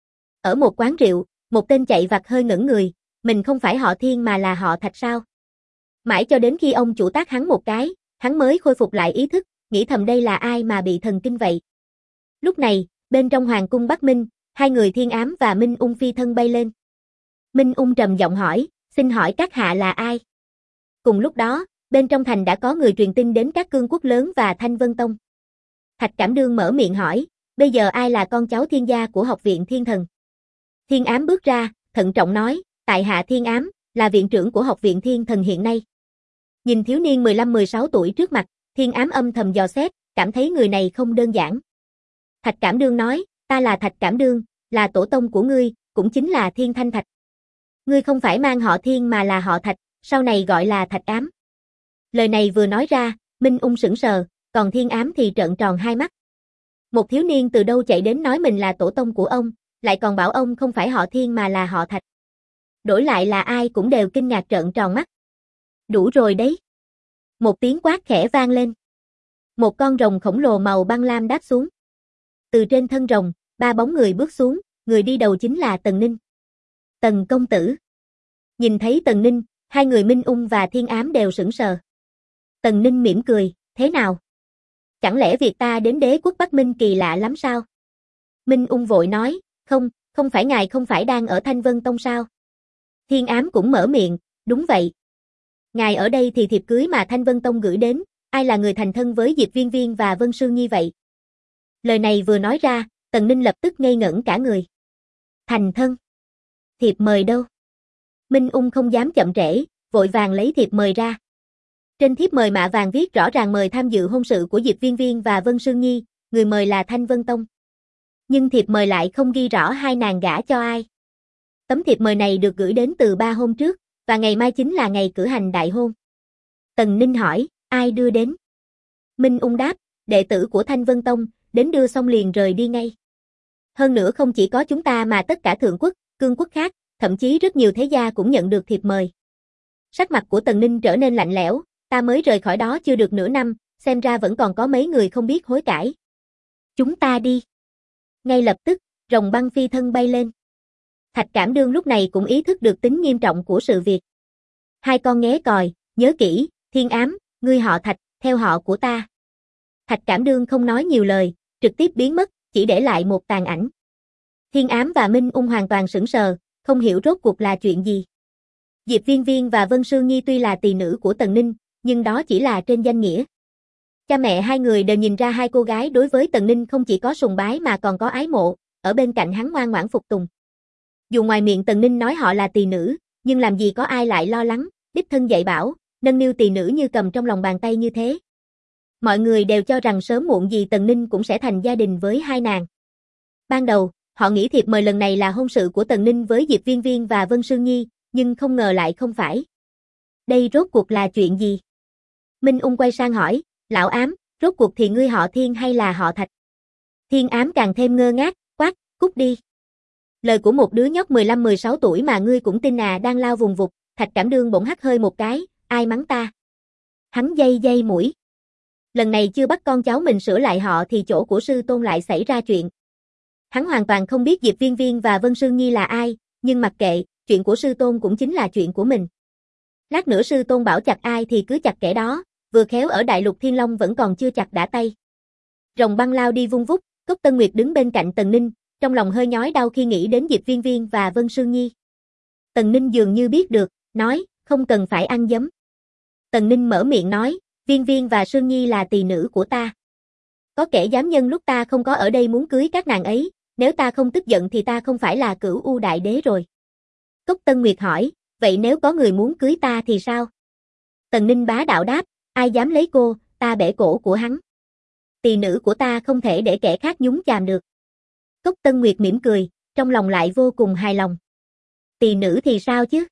Ở một quán rượu, một tên chạy vặt hơi ngẩn người, mình không phải họ Thiên mà là họ Thạch sao? Mãi cho đến khi ông chủ tát hắn một cái, hắn mới khôi phục lại ý thức, nghĩ thầm đây là ai mà bị thần kinh vậy. Lúc này, bên trong hoàng cung Bắc Minh, hai người Thiên Ám và Minh Ung phi thân bay lên. Minh Ung trầm giọng hỏi, xin hỏi các hạ là ai? Cùng lúc đó, bên trong thành đã có người truyền tin đến các cương quốc lớn và Thanh Vân Tông. Thạch Cảm Đương mở miệng hỏi, bây giờ ai là con cháu thiên gia của học viện Thiên Thần? Thiên Ám bước ra, thận trọng nói, tại hạ Thiên Ám, là viện trưởng của học viện Thiên Thần hiện nay. Nhìn thiếu niên 15-16 tuổi trước mặt, Thiên Ám âm thầm dò xét, cảm thấy người này không đơn giản. Thạch Cảm Đương nói, ta là Thạch Cảm Đương, là tổ tông của ngươi, cũng chính là Thiên Thanh Thạch. Ngươi không phải mang họ Thiên mà là họ Thạch, sau này gọi là Thạch Ám. Lời này vừa nói ra, Minh Ung sững sờ, còn Thiên Ám thì trợn tròn hai mắt. Một thiếu niên từ đâu chạy đến nói mình là tổ tông của ông, lại còn bảo ông không phải họ Thiên mà là họ Thạch. Đổi lại là ai cũng đều kinh ngạc trợn tròn mắt. Đủ rồi đấy. Một tiếng quát khẽ vang lên. Một con rồng khổng lồ màu băng lam đáp xuống. Từ trên thân rồng, ba bóng người bước xuống, người đi đầu chính là Tần Ninh. Tần công tử. Nhìn thấy Tần Ninh, hai người Minh Ung và Thiên Ám đều sững sờ. Tần Ninh mỉm cười, thế nào? Chẳng lẽ việc ta đến đế quốc Bắc Minh kỳ lạ lắm sao? Minh Ung vội nói, không phải ngài không phải đang ở Thanh Vân Tông sao? Thiên Ám cũng mở miệng, đúng vậy. Ngài ở đây thì thiệp cưới mà Thanh Vân Tông gửi đến, ai là người thành thân với Diệp Viên Viên và Vân Sương Nhi vậy? Lời này vừa nói ra, Tần Ninh lập tức ngây ngẩn cả người. Thành thân? Thiệp mời đâu? Minh Ung không dám chậm trễ, vội vàng lấy thiệp mời ra. Trên thiếp mời mạ vàng viết rõ ràng mời tham dự hôn sự của Diệp Viên Viên và Vân Sương Nhi, người mời là Thanh Vân Tông. Nhưng thiệp mời lại không ghi rõ hai nàng gả cho ai. Tấm thiệp mời này được gửi đến từ 3 hôm trước, và ngày mai chính là ngày cử hành đại hôn. Tần Ninh hỏi, ai đưa đến? Minh Ung đáp, đệ tử của Thanh Vân Tông, đến đưa xong liền rời đi ngay. Hơn nữa không chỉ có chúng ta mà tất cả thượng quốc, cương quốc khác, thậm chí rất nhiều thế gia cũng nhận được thiệp mời. Sắc mặt của Tần Ninh trở nên lạnh lẽo, ta mới rời khỏi đó chưa được nửa năm, xem ra vẫn còn có mấy người không biết hối cải. Chúng ta đi. Ngay lập tức, rồng băng phi thân bay lên. Thạch Cảm Đương lúc này cũng ý thức được tính nghiêm trọng của sự việc. Hai con nghé còi, nhớ kỹ, Thiên Ám, ngươi họ Thạch, theo họ của ta. Thạch Cảm Đương không nói nhiều lời, trực tiếp biến mất, chỉ để lại một tàn ảnh. Thiên Ám và Minh Ung hoàn toàn sững sờ, không hiểu rốt cuộc là chuyện gì. Diệp Viên Viên và Vân Sương Nhi tuy là tỳ nữ của Tần Ninh, nhưng đó chỉ là trên danh nghĩa. Cha mẹ hai người đều nhìn ra hai cô gái đối với Tần Ninh không chỉ có sùng bái mà còn có ái mộ, ở bên cạnh hắn ngoan ngoãn phục tùng. Dù ngoài miệng Tần Ninh nói họ là tỳ nữ, nhưng làm gì có ai lại lo lắng, đích thân dạy bảo, nâng niu tỳ nữ như cầm trong lòng bàn tay như thế. Mọi người đều cho rằng sớm muộn gì Tần Ninh cũng sẽ thành gia đình với hai nàng. Ban đầu, họ nghĩ thiệp mời lần này là hôn sự của Tần Ninh với Diệp Viên Viên và Vân Sương Nhi, nhưng không ngờ lại không phải. Đây rốt cuộc là chuyện gì? Minh Ung quay sang hỏi, lão ám, rốt cuộc thì ngươi họ Thiên hay là họ Thạch? Thiên ám càng thêm ngơ ngác, quát, cút đi. Lời của một đứa nhóc 15-16 tuổi mà ngươi cũng tin à, đang lao vùng vụt, Thạch Cảm Đương bỗng hắt hơi một cái, ai mắng ta? Hắn day mũi. Lần này chưa bắt con cháu mình sửa lại họ thì chỗ của sư tôn lại xảy ra chuyện. Hắn hoàn toàn không biết Diệp Viên Viên và Vân Sương Nhi là ai, nhưng mặc kệ, chuyện của sư tôn cũng chính là chuyện của mình. Lát nữa sư tôn bảo chặt ai thì cứ chặt kẻ đó, vừa khéo ở Đại Lục Thiên Long vẫn còn chưa chặt đã tay. Rồng băng lao đi vung vút, Cốc Tân Nguyệt đứng bên cạnh Tần Ninh, trong lòng hơi nhói đau khi nghĩ đến Diệp Viên Viên và Vân Sương Nhi. Tần Ninh dường như biết được, nói, không cần phải ăn dấm. Tần Ninh mở miệng nói, Viên Viên và Sương Nhi là tỳ nữ của ta. Có kẻ dám nhân lúc ta không có ở đây muốn cưới các nàng ấy, nếu ta không tức giận thì ta không phải là Cửu U Đại Đế rồi. Cốc Tân Nguyệt hỏi, vậy nếu có người muốn cưới ta thì sao? Tần Ninh bá đạo đáp, ai dám lấy cô, ta bẻ cổ của hắn. Tỳ nữ của ta không thể để kẻ khác nhúng chàm được. Cốc Tân Nguyệt mỉm cười, trong lòng lại vô cùng hài lòng. Tỳ nữ thì sao chứ?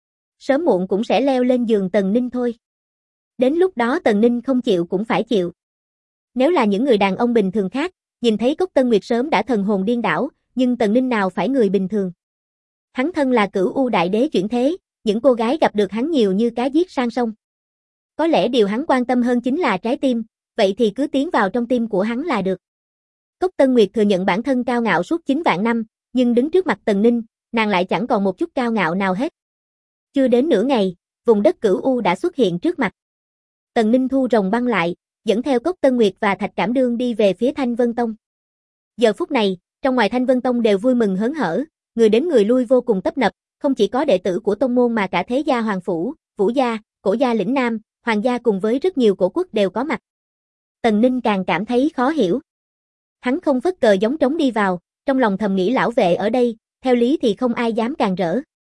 Sớm muộn cũng sẽ leo lên giường Tần Ninh thôi. Đến lúc đó Tần Ninh không chịu cũng phải chịu. Nếu là những người đàn ông bình thường khác, nhìn thấy Cốc Tân Nguyệt sớm đã thần hồn điên đảo, nhưng Tần Ninh nào phải người bình thường. Hắn thân là Cửu U Đại Đế chuyển thế, những cô gái gặp được hắn nhiều như cá giết sang sông. Có lẽ điều hắn quan tâm hơn chính là trái tim, vậy thì cứ tiến vào trong tim của hắn là được. Cốc Tân Nguyệt thừa nhận bản thân cao ngạo suốt 9 vạn năm, nhưng đứng trước mặt Tần Ninh, nàng lại chẳng còn một chút cao ngạo nào hết. Chưa đến nửa ngày, vùng đất Cửu U đã xuất hiện trước mặt. Tần Ninh thu rồng băng lại, dẫn theo Cốc Tân Nguyệt và Thạch Cảm Đương đi về phía Thanh Vân Tông. Giờ phút này, trong ngoài Thanh Vân Tông đều vui mừng hớn hở, người đến người lui vô cùng tấp nập, không chỉ có đệ tử của tông môn mà cả thế gia Hoàng Phủ, Vũ gia, Cổ gia lĩnh Nam, Hoàng gia cùng với rất nhiều cổ quốc đều có mặt. Tần Ninh càng cảm thấy khó hiểu. Hắn không phất cờ giống trống đi vào, trong lòng thầm nghĩ lão vệ ở đây, theo lý thì không ai dám càn rỡ.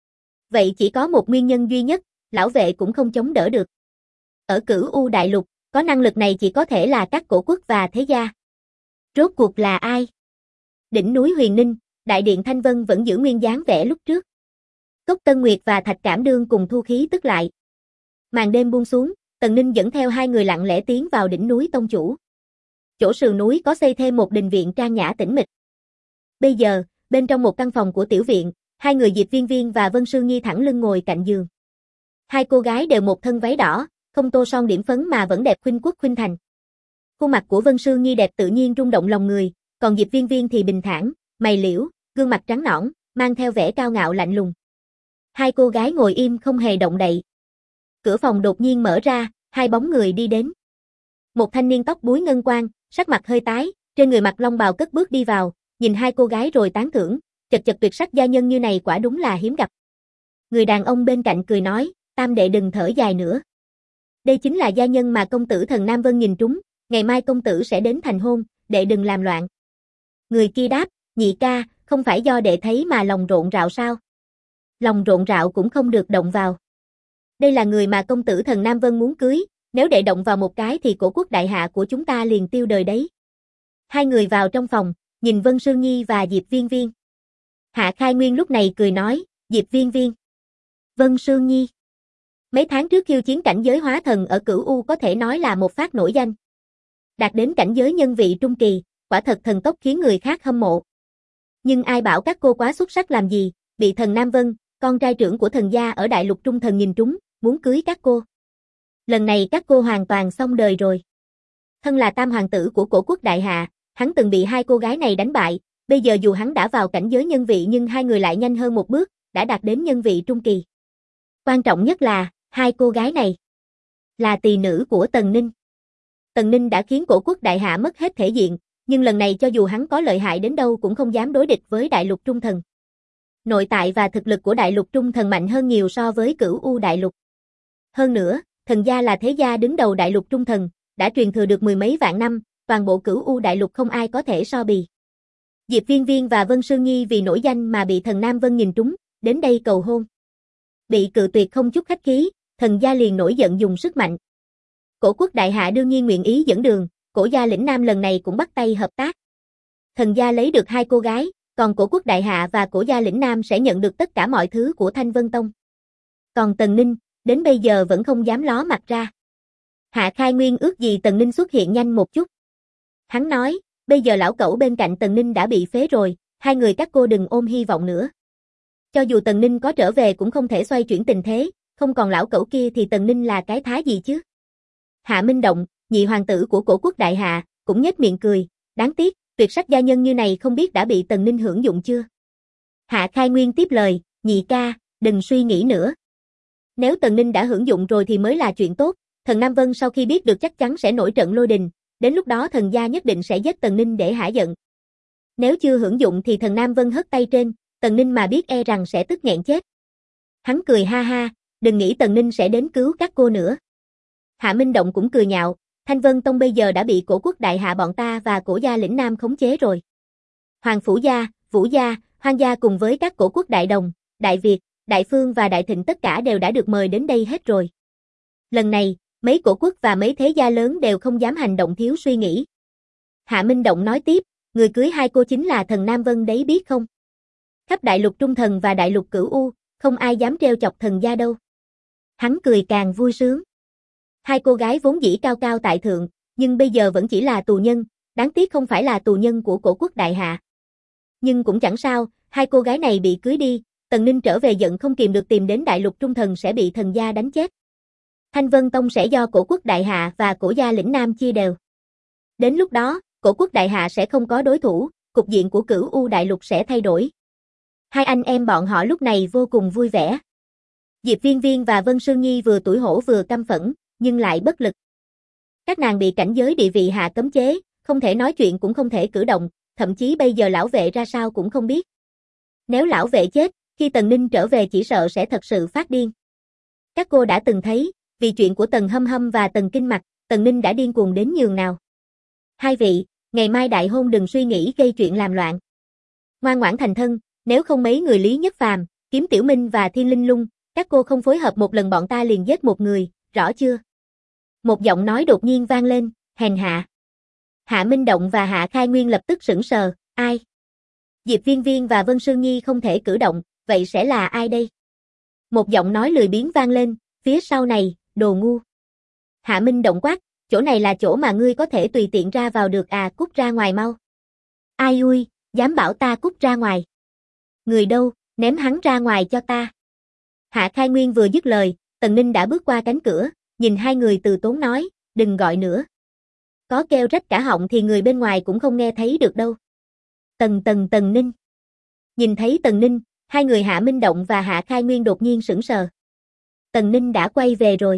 Vậy chỉ có một nguyên nhân duy nhất, lão vệ cũng không chống đỡ được. Ở Cửu U Đại Lục, có năng lực này chỉ có thể là các cổ quốc và thế gia. Rốt cuộc là ai? Đỉnh núi Huyền Ninh, đại điện Thanh Vân vẫn giữ nguyên dáng vẻ lúc trước. Cốc Tân Nguyệt và Thạch Cảm Đương cùng thu khí tức lại. Màn đêm buông xuống, Tần Ninh dẫn theo hai người lặng lẽ tiến vào đỉnh núi tông chủ. Chỗ sườn núi có xây thêm một đình viện trang nhã tĩnh mịch. Bây giờ, bên trong một căn phòng của tiểu viện, hai người Diệp Viên Viên và Vân Sương Nhi thẳng lưng ngồi cạnh giường. Hai cô gái đều một thân váy đỏ, không tô son điểm phấn mà vẫn đẹp khuynh quốc khuynh thành. Khuôn mặt của Vân Sương Nhi đẹp tự nhiên rung động lòng người, còn Diệp Viên Viên thì bình thản, mày liễu, gương mặt trắng nõn, mang theo vẻ cao ngạo lạnh lùng. Hai cô gái ngồi im không hề động đậy. Cửa phòng đột nhiên mở ra, hai bóng người đi đến. Một thanh niên tóc búi ngân quang, sắc mặt hơi tái, trên người mặc long bào cất bước đi vào, nhìn hai cô gái rồi tán thưởng, chật chật tuyệt sắc gia nhân như này quả đúng là hiếm gặp. Người đàn ông bên cạnh cười nói, tam đệ đừng thở dài nữa. Đây chính là gia nhân mà công tử Thần Nam Vân nhìn trúng, ngày mai công tử sẽ đến thành hôn, đệ đừng làm loạn. Người kia đáp, nhị ca, không phải do đệ thấy mà lòng rộn rạo sao? Lòng rộn rạo cũng không được động vào. Đây là người mà công tử Thần Nam Vân muốn cưới, nếu đệ động vào một cái thì cổ quốc đại hạ của chúng ta liền tiêu đời đấy. Hai người vào trong phòng, nhìn Vân Sương Nhi và Diệp Viên Viên. Hạ Khai Nguyên lúc này cười nói, Diệp Viên Viên. Vân Sương Nhi. Mấy tháng trước khiêu chiến cảnh giới hóa thần ở Cửu U có thể nói là một phát nổi danh. Đạt đến cảnh giới nhân vị trung kỳ, quả thật thần tốc khiến người khác hâm mộ. Nhưng ai bảo các cô quá xuất sắc làm gì, bị Thần Nam Vân, con trai trưởng của thần gia ở Đại Lục Trung Thần nhìn trúng, muốn cưới các cô. Lần này các cô hoàn toàn xong đời rồi. Thân là tam hoàng tử của cổ quốc đại hạ, hắn từng bị hai cô gái này đánh bại, bây giờ dù hắn đã vào cảnh giới nhân vị nhưng hai người lại nhanh hơn một bước, đã đạt đến nhân vị trung kỳ. Quan trọng nhất là, hai cô gái này là tỳ nữ của Tần Ninh. Tần Ninh đã khiến cổ quốc đại hạ mất hết thể diện, nhưng lần này cho dù hắn có lợi hại đến đâu cũng không dám đối địch với Đại Lục Trung Thần. Nội tại và thực lực của Đại Lục Trung Thần mạnh hơn nhiều so với Cửu U Đại Lục. Hơn nữa, thần gia là thế gia đứng đầu Đại Lục Trung Thần, đã truyền thừa được mười mấy vạn năm, toàn bộ Cửu U Đại Lục không ai có thể so bì. Diệp Viên Viên và Vân Sương Nhi vì nổi danh mà bị Thần Nam Vân nhìn trúng, đến đây cầu hôn. Bị cự tuyệt không chút khách khí, thần gia liền nổi giận dùng sức mạnh. Cổ quốc đại hạ đương nhiên nguyện ý dẫn đường, Cổ gia lĩnh Nam lần này cũng bắt tay hợp tác. Thần gia lấy được hai cô gái, còn Cổ quốc đại hạ và Cổ gia lĩnh Nam sẽ nhận được tất cả mọi thứ của Thanh Vân Tông. Còn Tần Ninh, đến bây giờ vẫn không dám ló mặt ra. Hạ Khai Nguyên ước gì Tần Ninh xuất hiện nhanh một chút. Hắn nói, bây giờ lão cẩu bên cạnh Tần Ninh đã bị phế rồi, hai người các cô đừng ôm hy vọng nữa. Cho dù Tần Ninh có trở về cũng không thể xoay chuyển tình thế, không còn lão cẩu kia thì Tần Ninh là cái thá gì chứ. Hạ Minh Động, nhị hoàng tử của Cổ Quốc Đại Hạ, cũng nhếch miệng cười, đáng tiếc, tuyệt sắc gia nhân như này không biết đã bị Tần Ninh hưởng dụng chưa. Hạ Khai Nguyên tiếp lời, nhị ca, đừng suy nghĩ nữa. Nếu Tần Ninh đã hưởng dụng rồi thì mới là chuyện tốt, thần Nam Vân sau khi biết được chắc chắn sẽ nổi trận lôi đình, đến lúc đó thần gia nhất định sẽ giết Tần Ninh để hả giận. Nếu chưa hưởng dụng thì thần Nam Vân hất tay trên, Tần Ninh mà biết e rằng sẽ tức nghẹn chết. Hắn cười ha ha, đừng nghĩ Tần Ninh sẽ đến cứu các cô nữa. Hạ Minh Động cũng cười nhạo, Thanh Vân Tông bây giờ đã bị Cổ Quốc Đại Hạ bọn ta và Cổ gia lĩnh Nam khống chế rồi. Hoàng Phủ gia, Vũ gia, Hoang gia cùng với các Cổ Quốc Đại Đồng, Đại Việt, Đại Phương và Đại Thịnh tất cả đều đã được mời đến đây hết rồi. Lần này, mấy cổ quốc và mấy thế gia lớn đều không dám hành động thiếu suy nghĩ. Hạ Minh Động nói tiếp, người cưới hai cô chính là thần Nam Vân đấy biết không? Khắp đại lục Trung Thần và đại lục Cửu U, không ai dám trêu chọc thần gia đâu. Hắn cười càng vui sướng. Hai cô gái vốn dĩ cao cao tại thượng, nhưng bây giờ vẫn chỉ là tù nhân, đáng tiếc không phải là tù nhân của Cổ Quốc Đại Hạ. Nhưng cũng chẳng sao, hai cô gái này bị cưới đi, Tần Ninh trở về giận không kìm được tìm đến đại lục Trung Thần sẽ bị thần gia đánh chết. Thanh Vân Tông sẽ do Cổ Quốc Đại Hạ và Cổ gia lĩnh Nam chia đều. Đến lúc đó, Cổ Quốc Đại Hạ sẽ không có đối thủ, cục diện của Cửu U đại lục sẽ thay đổi. Hai anh em bọn họ lúc này vô cùng vui vẻ. Diệp Viên Viên và Vân Sương Nhi vừa tủi hổ vừa căm phẫn, nhưng lại bất lực. Các nàng bị cảnh giới địa vị hạ cấm chế, không thể nói chuyện cũng không thể cử động, thậm chí bây giờ lão vệ ra sao cũng không biết. Nếu lão vệ chết, khi Tần Ninh trở về chỉ sợ sẽ thật sự phát điên. Các cô đã từng thấy, vì chuyện của Tần Hâm Hâm và Tần Kinh Mặc, Tần Ninh đã điên cuồng đến nhường nào. Hai vị, ngày mai đại hôn đừng suy nghĩ gây chuyện làm loạn. Ngoan ngoãn thành thân, nếu không mấy người Lý Nhất Phàm, Kiếm Tiểu Minh và Thiên Linh Lung, các cô không phối hợp một lần bọn ta liền giết một người, rõ chưa? Một giọng nói đột nhiên vang lên, hèn hạ. Hạ Minh Động và Hạ Khai Nguyên lập tức sững sờ, ai? Diệp Viên Viên và Vân Sương Nhi không thể cử động, vậy sẽ là ai đây? Một giọng nói lười biếng vang lên, phía sau này, đồ ngu. Hạ Minh Động quát, chỗ này là chỗ mà ngươi có thể tùy tiện ra vào được à, cút ra ngoài mau. Ai ui, dám bảo ta cút ra ngoài. Người đâu, ném hắn ra ngoài cho ta. Hạ Khai Nguyên vừa dứt lời, Tần Ninh đã bước qua cánh cửa, nhìn hai người từ tốn nói, đừng gọi nữa. Có kêu rách cả họng thì người bên ngoài cũng không nghe thấy được đâu. Tần Ninh. Nhìn thấy Tần Ninh, hai người Hạ Minh Động và Hạ Khai Nguyên đột nhiên sững sờ. Tần Ninh đã quay về rồi.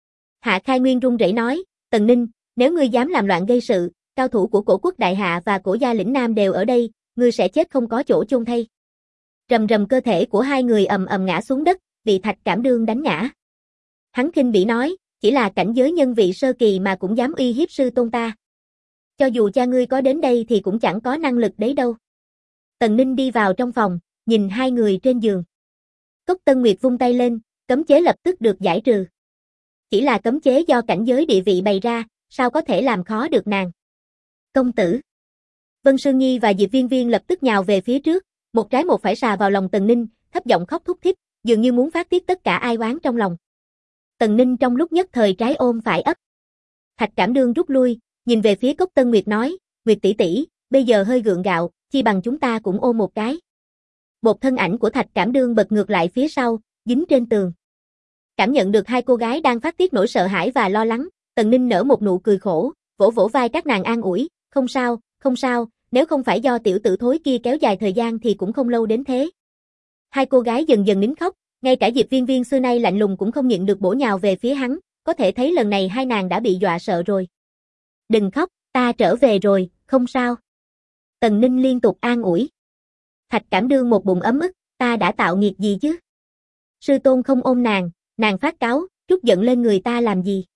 Hạ Khai Nguyên run rẩy nói, Tần Ninh, nếu ngươi dám làm loạn gây sự, cao thủ của Cổ Quốc Đại Hạ và Cổ gia lĩnh Nam đều ở đây, ngươi sẽ chết không có chỗ chôn thây. Rầm rầm cơ thể của hai người ầm ầm ngã xuống đất, bị Thạch Cảm Đương đánh ngã. Hắn khinh bỉ nói, chỉ là cảnh giới nhân vị sơ kỳ mà cũng dám uy hiếp sư tôn ta. Cho dù cha ngươi có đến đây thì cũng chẳng có năng lực đấy đâu. Tần Ninh đi vào trong phòng, nhìn hai người trên giường. Cốc Tân Nguyệt vung tay lên, cấm chế lập tức được giải trừ. Chỉ là cấm chế do cảnh giới địa vị bày ra, sao có thể làm khó được nàng. Công tử. Vân Sương Nhi và Diệp Viên Viên lập tức nhào về phía trước, một trái một phải sà vào lòng Tần Ninh, thấp giọng khóc thút thít, dường như muốn phát tiết tất cả ai oán trong lòng. Tần Ninh trong lúc nhất thời trái ôm phải ấp. Thạch Cảm Đương rút lui, nhìn về phía Cốc Tân Nguyệt nói, Nguyệt tỷ tỷ, bây giờ hơi gượng gạo, chi bằng chúng ta cũng ôm một cái. Một thân ảnh của Thạch Cảm Đương bật ngược lại phía sau, dính trên tường. Cảm nhận được hai cô gái đang phát tiết nỗi sợ hãi và lo lắng, Tần Ninh nở một nụ cười khổ, vỗ vỗ vai các nàng an ủi, không sao, nếu không phải do tiểu tử thối kia kéo dài thời gian thì cũng không lâu đến thế. Hai cô gái dần dần nín khóc, ngay cả Diệp Viên Viên xưa nay lạnh lùng cũng không nhịn được bổ nhào về phía hắn, có thể thấy lần này hai nàng đã bị dọa sợ rồi. Đừng khóc, ta trở về rồi, không sao. Tần Ninh liên tục an ủi. Thạch Cảm Đương một bụng ấm ức, ta đã tạo nghiệt gì chứ? Sư tôn không ôm nàng phát cáu, trút giận lên người ta làm gì?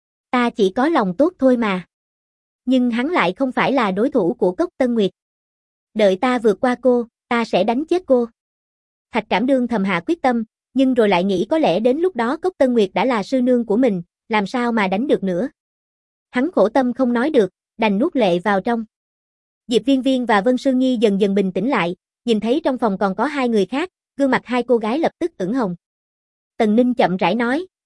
Ta chỉ có lòng tốt thôi mà. Nhưng hắn lại không phải là đối thủ của Cốc Tân Nguyệt. Đợi ta vượt qua cô, ta sẽ đánh chết cô. Thạch Cảm Đương thầm hạ quyết tâm, nhưng rồi lại nghĩ có lẽ đến lúc đó Cốc Tân Nguyệt đã là sư nương của mình, làm sao mà đánh được nữa. Hắn khổ tâm không nói được, đành nuốt lệ vào trong. Diệp Viên Viên và Vân Sương Nhi dần dần bình tĩnh lại, nhìn thấy trong phòng còn có hai người khác, gương mặt hai cô gái lập tức ửng hồng. Tần Ninh chậm rãi nói,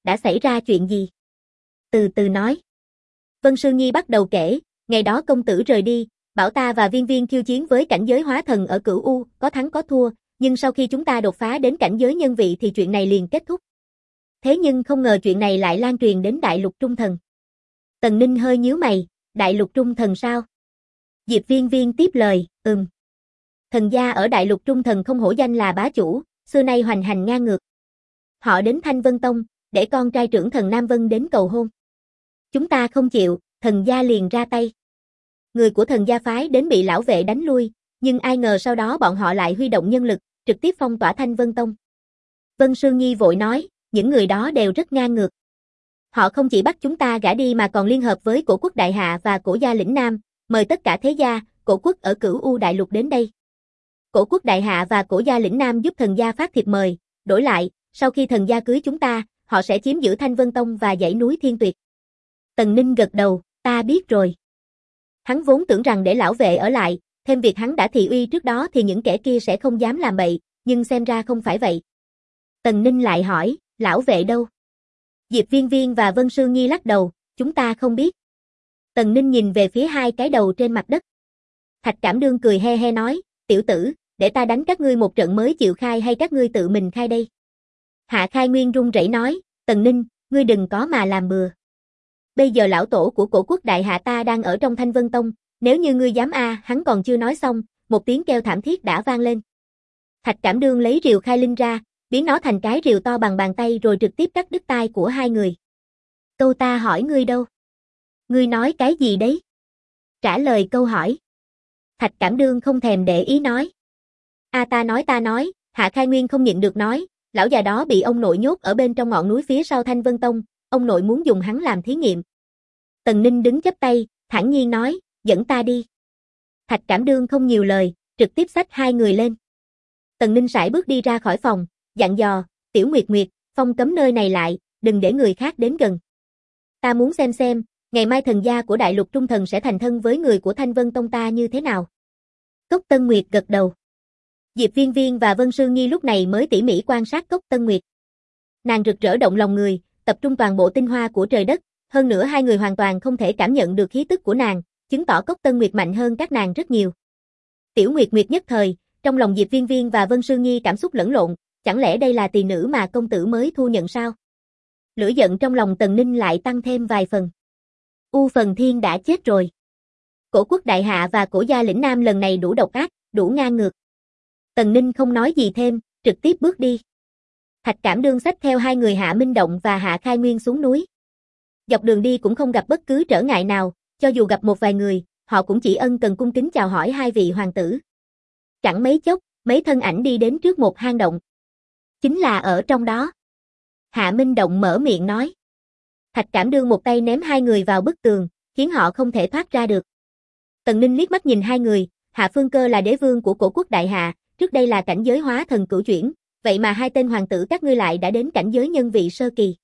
đã xảy ra chuyện gì? Từ từ nói. Vân Sư Nhi bắt đầu kể, ngày đó công tử rời đi, bảo ta và Viên Viên khiêu chiến với cảnh giới hóa thần ở Cửu U, có thắng có thua, nhưng sau khi chúng ta đột phá đến cảnh giới nhân vị thì chuyện này liền kết thúc. Thế nhưng không ngờ chuyện này lại lan truyền đến Đại Lục Trung Thần. Tần Ninh hơi nhíu mày, Đại Lục Trung Thần sao? Diệp Viên Viên tiếp lời, Thần gia ở Đại Lục Trung Thần không hổ danh là bá chủ, xưa nay hoành hành ngang ngược. Họ đến Thanh Vân Tông, để con trai trưởng thần Nam Vân đến cầu hôn. Chúng ta không chịu, thần gia liền ra tay. Người của thần gia phái đến bị lão vệ đánh lui, nhưng ai ngờ sau đó bọn họ lại huy động nhân lực, trực tiếp phong tỏa Thanh Vân Tông. Vân Sương Nhi vội nói, những người đó đều rất ngang ngược. Họ không chỉ bắt chúng ta gả đi mà còn liên hợp với Cổ Quốc Đại Hạ và Cổ gia lĩnh Nam, mời tất cả thế gia, Cổ Quốc ở Cửu U Đại Lục đến đây. Cổ Quốc Đại Hạ và Cổ gia lĩnh Nam giúp thần gia phát thiệp mời, đổi lại, sau khi thần gia cưới chúng ta, họ sẽ chiếm giữ Thanh Vân Tông và dãy núi Thiên Tuyệt. Tần Ninh gật đầu, ta biết rồi. Hắn vốn tưởng rằng để lão vệ ở lại, thêm việc hắn đã thị uy trước đó thì những kẻ kia sẽ không dám làm bậy, nhưng xem ra không phải vậy. Tần Ninh lại hỏi, lão vệ đâu? Diệp Viên Viên và Vân Sương Nhi lắc đầu, chúng ta không biết. Tần Ninh nhìn về phía hai cái đầu trên mặt đất. Thạch Cảm Đương cười he he nói, tiểu tử, để ta đánh các ngươi một trận mới chịu khai hay các ngươi tự mình khai đây? Hạ Khai Nguyên run rẩy nói, Tần Ninh, ngươi đừng có mà làm bừa. Bây giờ lão tổ của Cổ Quốc Đại Hạ ta đang ở trong Thanh Vân Tông, nếu như ngươi dám hắn còn chưa nói xong, một tiếng kêu thảm thiết đã vang lên. Thạch Cảm Đương lấy rìu khai linh ra, biến nó thành cái rìu to bằng bàn tay rồi trực tiếp cắt đứt tai của hai người. Câu ta hỏi ngươi đâu? Ngươi nói cái gì đấy? Trả lời câu hỏi. Thạch Cảm Đương không thèm để ý nói. Ta nói, Hạ Khai Nguyên không nhịn được nói, lão già đó bị ông nội nhốt ở bên trong ngọn núi phía sau Thanh Vân Tông, ông nội muốn dùng hắn làm thí nghiệm. Tần Ninh đứng chắp tay, thản nhiên nói, dẫn ta đi. Thạch Cảm Đương không nhiều lời, trực tiếp xách hai người lên. Tần Ninh sải bước đi ra khỏi phòng, dặn dò, Tiểu Nguyệt Nguyệt, phong cấm nơi này lại, đừng để người khác đến gần. Ta muốn xem, ngày mai thần gia của Đại Lục Trung Thần sẽ thành thân với người của Thanh Vân Tông ta như thế nào. Cốc Tân Nguyệt gật đầu. Diệp Viên Viên và Vân Sương Nhi lúc này mới tỉ mỉ quan sát Cốc Tân Nguyệt. Nàng rực rỡ động lòng người, tập trung toàn bộ tinh hoa của trời đất, hơn nữa hai người hoàn toàn không thể cảm nhận được khí tức của nàng, chứng tỏ Cốc Tân Nguyệt mạnh hơn các nàng rất nhiều. Tiểu Nguyệt Nguyệt nhất thời, trong lòng Diệp Viên Viên và Vân Sương Nhi cảm xúc lẫn lộn, chẳng lẽ đây là tỳ nữ mà công tử mới thu nhận sao? Lửa giận trong lòng Tần Ninh lại tăng thêm vài phần. U Phần Thiên đã chết rồi. Cổ Quốc Đại Hạ và Cổ gia lĩnh Nam lần này đủ độc ác, đủ ngang ngược. Tần Ninh không nói gì thêm, trực tiếp bước đi. Thạch Cảm Đương xách theo hai người Hạ Minh Động và Hạ Khai Nguyên xuống núi. Dọc đường đi cũng không gặp bất cứ trở ngại nào, cho dù gặp một vài người, họ cũng chỉ ân cần cung kính chào hỏi hai vị hoàng tử. Chẳng mấy chốc, mấy thân ảnh đi đến trước một hang động. Chính là ở trong đó. Hạ Minh Động mở miệng nói. Thạch Cảm Đương một tay ném hai người vào bức tường, khiến họ không thể thoát ra được. Tần Ninh liếc mắt nhìn hai người, Hạ Phương Cơ là đế vương của Cổ Quốc Đại Hạ, trước đây là cảnh giới hóa thần cửu chuyển, vậy mà hai tên hoàng tử các ngươi lại đã đến cảnh giới nhân vị sơ kỳ.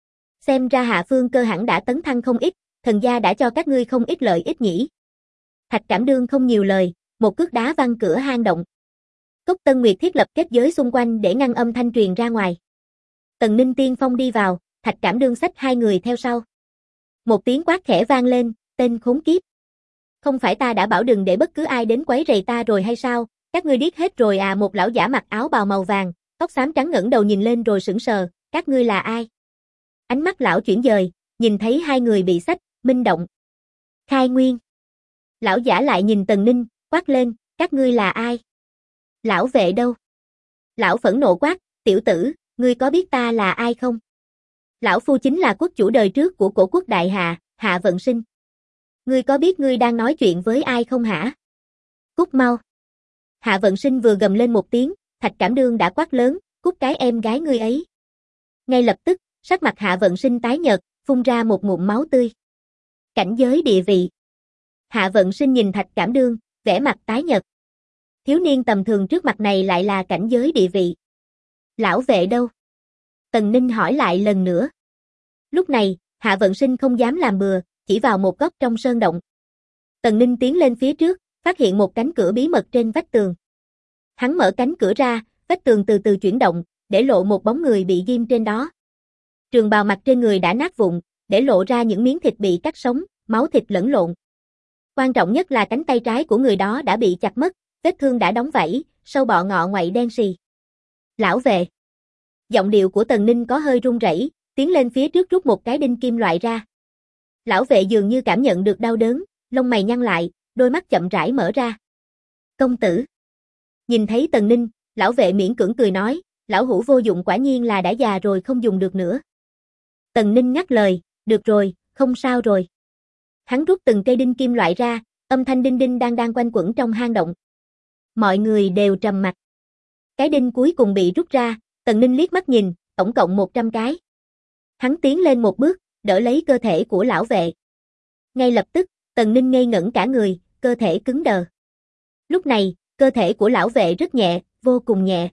Xem ra Hạ Phương Cơ hẳn đã tấn thăng không ít, thần gia đã cho các ngươi không ít lợi ích nhỉ. Thạch Cảm Đương không nhiều lời, một cước đá văng cửa hang động. Cốc Tân Nguyệt thiết lập kết giới xung quanh để ngăn âm thanh truyền ra ngoài. Tần Ninh tiên phong đi vào, Thạch Cảm Đương xách hai người theo sau. Một tiếng quát khẽ vang lên, tên khốn kiếp. Không phải ta đã bảo đừng để bất cứ ai đến quấy rầy ta rồi hay sao, các ngươi điếc hết rồi à? Một lão giả mặc áo bào màu vàng, tóc xám trắng ngẩng đầu nhìn lên rồi sững sờ, các ngươi là ai? Ánh mắt lão chuyển dời, nhìn thấy hai người bị xách, Minh Động, Khai Nguyên. Lão giả lại nhìn Tần Ninh, quát lên, các ngươi là ai? Lão vệ đâu? Lão phẫn nộ quát, tiểu tử, ngươi có biết ta là ai không? Lão phu chính là quốc chủ đời trước của Cổ Quốc Đại Hạ, Hạ Vận Sinh. Ngươi có biết ngươi đang nói chuyện với ai không hả? Cút mau. Hạ Vận Sinh vừa gầm lên một tiếng, Thạch Cảm Đương đã quát lớn, cút cái em gái ngươi ấy. Ngay lập tức, sắc mặt Hạ Vận Sinh tái nhợt, phun ra một ngụm máu tươi. Cảnh giới địa vị. Hạ Vận Sinh nhìn Thạch Cảm Đương, vẻ mặt tái nhợt. Thiếu niên tầm thường trước mặt này lại là cảnh giới địa vị. Lão vệ đâu? Tần Ninh hỏi lại lần nữa. Lúc này, Hạ Vận Sinh không dám làm bừa, chỉ vào một góc trong sơn động. Tần Ninh tiến lên phía trước, phát hiện một cánh cửa bí mật trên vách tường. Hắn mở cánh cửa ra, vách tường từ từ chuyển động, để lộ một bóng người bị ghim trên đó. Trường bào mặt trên người đã nát vụn, để lộ ra những miếng thịt bị cắt sống, máu thịt lẫn lộn. Quan trọng nhất là cánh tay trái của người đó đã bị chặt mất, vết thương đã đóng vảy, sâu bọ ngọ ngoại đen sì. Lão vệ. Giọng điệu của Tần Ninh có hơi run rẩy, tiến lên phía trước rút một cái đinh kim loại ra. Lão vệ dường như cảm nhận được đau đớn, lông mày nhăn lại, đôi mắt chậm rãi mở ra. Công tử. Nhìn thấy Tần Ninh, lão vệ miễn cưỡng cười nói, lão hủ vô dụng quả nhiên là đã già rồi không dùng được nữa. Tần Ninh ngắt lời, được rồi, không sao rồi. Hắn rút từng cây đinh kim loại ra, âm thanh đinh đinh đang quanh quẩn trong hang động. Mọi người đều trầm mặc. Cái đinh cuối cùng bị rút ra, Tần Ninh liếc mắt nhìn, tổng cộng 100 cái. Hắn tiến lên một bước, đỡ lấy cơ thể của lão vệ. Ngay lập tức, Tần Ninh ngây ngẩn cả người, cơ thể cứng đờ. Lúc này, cơ thể của lão vệ rất nhẹ, vô cùng nhẹ.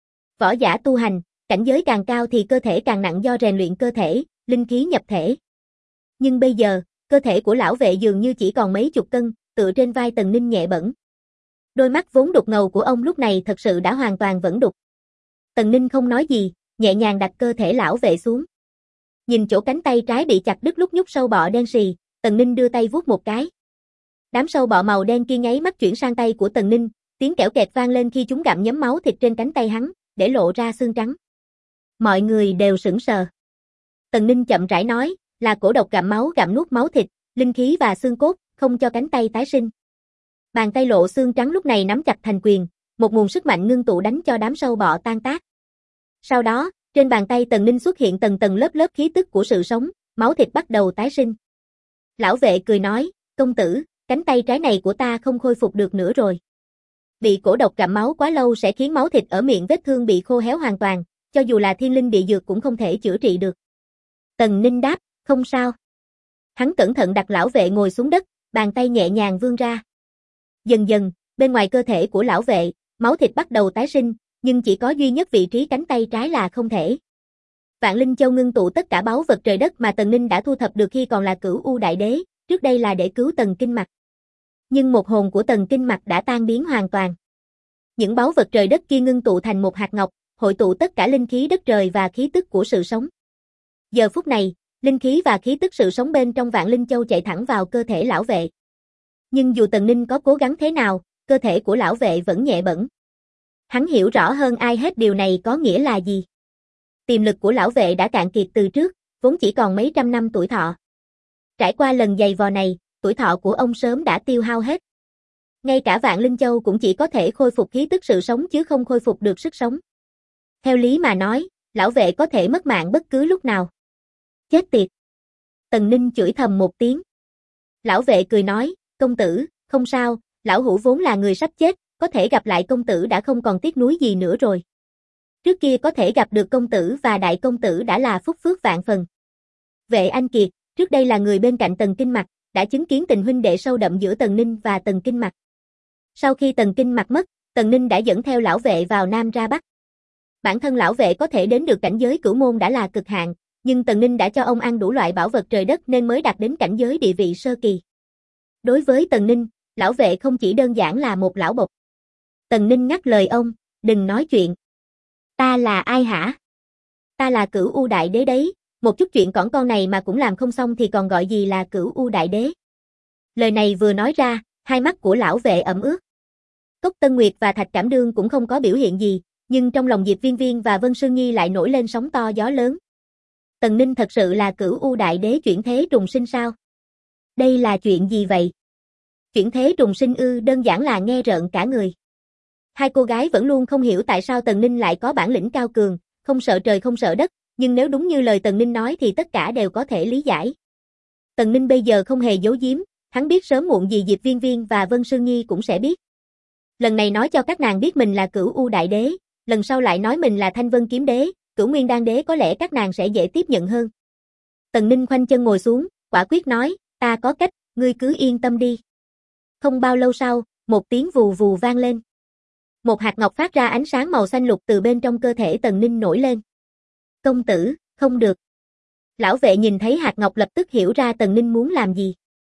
Võ giả tu hành, cảnh giới càng cao thì cơ thể càng nặng do rèn luyện cơ thể, linh khí nhập thể. Nhưng bây giờ, cơ thể của lão vệ dường như chỉ còn mấy chục cân, tựa trên vai Tần Ninh nhẹ bẫng. Đôi mắt vốn đục ngầu của ông lúc này thật sự đã hoàn toàn vẫn đục. Tần Ninh không nói gì, nhẹ nhàng đặt cơ thể lão vệ xuống. Nhìn chỗ cánh tay trái bị chặt đứt lúc nhúc sâu bọ đen sì, Tần Ninh đưa tay vuốt một cái. Đám sâu bọ màu đen kia nháy mắt chuyển sang tay của Tần Ninh, tiếng kẽo kẹt vang lên khi chúng gặm nhấm máu thịt trên cánh tay hắn, để lộ ra xương trắng. Mọi người đều sững sờ. Tần Ninh chậm rãi nói, là cổ độc gặm máu gặm nuốt máu thịt, linh khí và xương cốt, không cho cánh tay tái sinh. Bàn tay lộ xương trắng lúc này nắm chặt thành quyền, một nguồn sức mạnh ngưng tụ đánh cho đám sâu bọ tan tác. Sau đó, trên bàn tay Tần Ninh xuất hiện tầng tầng lớp lớp khí tức của sự sống, máu thịt bắt đầu tái sinh. Lão vệ cười nói, công tử, cánh tay trái này của ta không khôi phục được nữa rồi. Bị cổ độc gặm máu quá lâu sẽ khiến máu thịt ở miệng vết thương bị khô héo hoàn toàn, cho dù là thiên linh địa dược cũng không thể chữa trị được. Tần Ninh đáp, không sao. Hắn cẩn thận đặt lão vệ ngồi xuống đất, bàn tay nhẹ nhàng vươn ra. Dần dần, bên ngoài cơ thể của lão vệ, máu thịt bắt đầu tái sinh, nhưng chỉ có duy nhất vị trí cánh tay trái là không thể. Vạn Linh Châu ngưng tụ tất cả báu vật trời đất mà Tần Ninh đã thu thập được khi còn là Cửu U Đại Đế, trước đây là để cứu Tần Kinh Mặc. Nhưng một hồn của Tần Kinh Mặc đã tan biến hoàn toàn. Những báu vật trời đất kia ngưng tụ thành một hạt ngọc, hội tụ tất cả linh khí đất trời và khí tức của sự sống. Giờ phút này, linh khí và khí tức sự sống bên trong Vạn Linh Châu chạy thẳng vào cơ thể lão vệ. Nhưng dù Tần Ninh có cố gắng thế nào, cơ thể của lão vệ vẫn nhẹ bẫng. Hắn hiểu rõ hơn ai hết điều này có nghĩa là gì. Tiềm lực của lão vệ đã cạn kiệt từ trước, vốn chỉ còn mấy trăm năm tuổi thọ. Trải qua lần giày vò này, tuổi thọ của ông sớm đã tiêu hao hết. Ngay cả Vạn Linh Châu cũng chỉ có thể khôi phục khí tức sự sống chứ không khôi phục được sức sống. Theo lý mà nói, lão vệ có thể mất mạng bất cứ lúc nào. Chết tiệt! Tần Ninh chửi thầm một tiếng. Lão vệ cười nói, công tử, không sao, lão hủ vốn là người sắp chết, có thể gặp lại công tử đã không còn tiếc nuối gì nữa rồi. Trước kia có thể gặp được công tử và đại công tử đã là phúc phước vạn phần. Vệ Anh Kiệt, trước đây là người bên cạnh Tần Kinh Mặc, đã chứng kiến tình huynh đệ sâu đậm giữa Tần Ninh và Tần Kinh Mặc. Sau khi Tần Kinh Mặc mất, Tần Ninh đã dẫn theo lão vệ vào Nam ra Bắc. Bản thân lão vệ có thể đến được cảnh giới cửu môn đã là cực hạn, nhưng Tần Ninh đã cho ông ăn đủ loại bảo vật trời đất nên mới đạt đến cảnh giới địa vị sơ kỳ. Đối với Tần Ninh, lão vệ không chỉ đơn giản là một lão bộc. Tần Ninh ngắt lời ông, đừng nói chuyện. Ta là ai hả? Ta là Cửu U Đại Đế đấy, một chút chuyện cỏn con này mà cũng làm không xong thì còn gọi gì là Cửu U Đại Đế. Lời này vừa nói ra, hai mắt của lão vệ ẩm ướt. Cốc Tân Nguyệt và Thạch Cảm Đương cũng không có biểu hiện gì, nhưng trong lòng Diệp Viên Viên và Vân Sương Nhi lại nổi lên sóng to gió lớn. Tần Ninh thật sự là Cửu U Đại Đế chuyển thế trùng sinh sao? Đây là chuyện gì vậy? Chuyển thế trùng sinh ư? Đơn giản là nghe rợn cả người. Hai cô gái vẫn luôn không hiểu tại sao Tần Ninh lại có bản lĩnh cao cường, không sợ trời không sợ đất, nhưng nếu đúng như lời Tần Ninh nói thì tất cả đều có thể lý giải. Tần Ninh bây giờ không hề giấu giếm, hắn biết sớm muộn gì Diệp Viên Viên và Vân Sương Nhi cũng sẽ biết. Lần này nói cho các nàng biết mình là Cửu U Đại Đế, lần sau lại nói mình là Thanh Vân Kiếm Đế, Cửu Nguyên Đan Đế, có lẽ các nàng sẽ dễ tiếp nhận hơn. Tần Ninh khoanh chân ngồi xuống, quả quyết nói, ta có cách, ngươi cứ yên tâm đi. Không bao lâu sau, một tiếng vù vù vang lên. Một hạt ngọc phát ra ánh sáng màu xanh lục từ bên trong cơ thể Tần Ninh nổi lên. Công tử, không được. Lão vệ nhìn thấy hạt ngọc lập tức hiểu ra Tần Ninh muốn làm gì.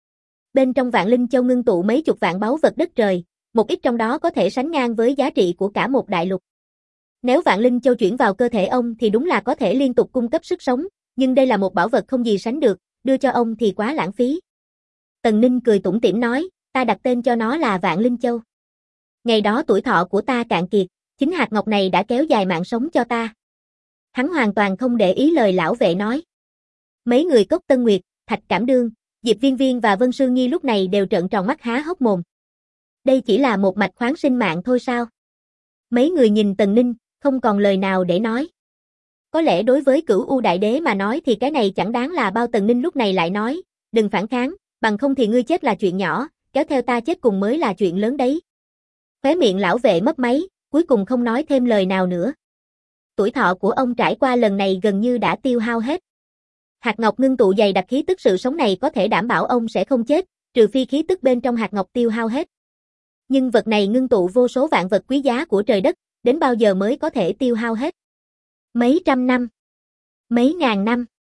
Bên trong Vạn Linh Châu ngưng tụ mấy chục vạn báu vật đất trời, một ít trong đó có thể sánh ngang với giá trị của cả một đại lục. Nếu Vạn Linh Châu chuyển vào cơ thể ông thì đúng là có thể liên tục cung cấp sức sống, nhưng đây là một bảo vật không gì sánh được, đưa cho ông thì quá lãng phí. Tần Ninh cười tủm tỉm nói, ta đặt tên cho nó là Vạn Linh Châu. Ngày đó tuổi thọ của ta cạn kiệt, chính hạt ngọc này đã kéo dài mạng sống cho ta. Hắn hoàn toàn không để ý lời lão vệ nói. Mấy người Cốc Tân Nguyệt, Thạch Cảm Đương, Diệp Viên Viên và Vân Sương Nhi lúc này đều trợn tròn mắt há hốc mồm. Đây chỉ là một mạch khoáng sinh mạng thôi sao? Mấy người nhìn Tần Ninh, không còn lời nào để nói. Có lẽ đối với Cửu U Đại Đế mà nói thì cái này chẳng đáng là bao. Tần Ninh lúc này lại nói, đừng phản kháng, bằng không thì ngươi chết là chuyện nhỏ, kéo theo ta chết cùng mới là chuyện lớn đấy. Khóe miệng lão vệ mấp máy, cuối cùng không nói thêm lời nào nữa. Tuổi thọ của ông trải qua lần này gần như đã tiêu hao hết. Hạt ngọc ngưng tụ dày đặc khí tức sự sống này có thể đảm bảo ông sẽ không chết, trừ phi khí tức bên trong hạt ngọc tiêu hao hết. Nhưng vật này ngưng tụ vô số vạn vật quý giá của trời đất, đến bao giờ mới có thể tiêu hao hết? Mấy trăm năm? Mấy ngàn năm?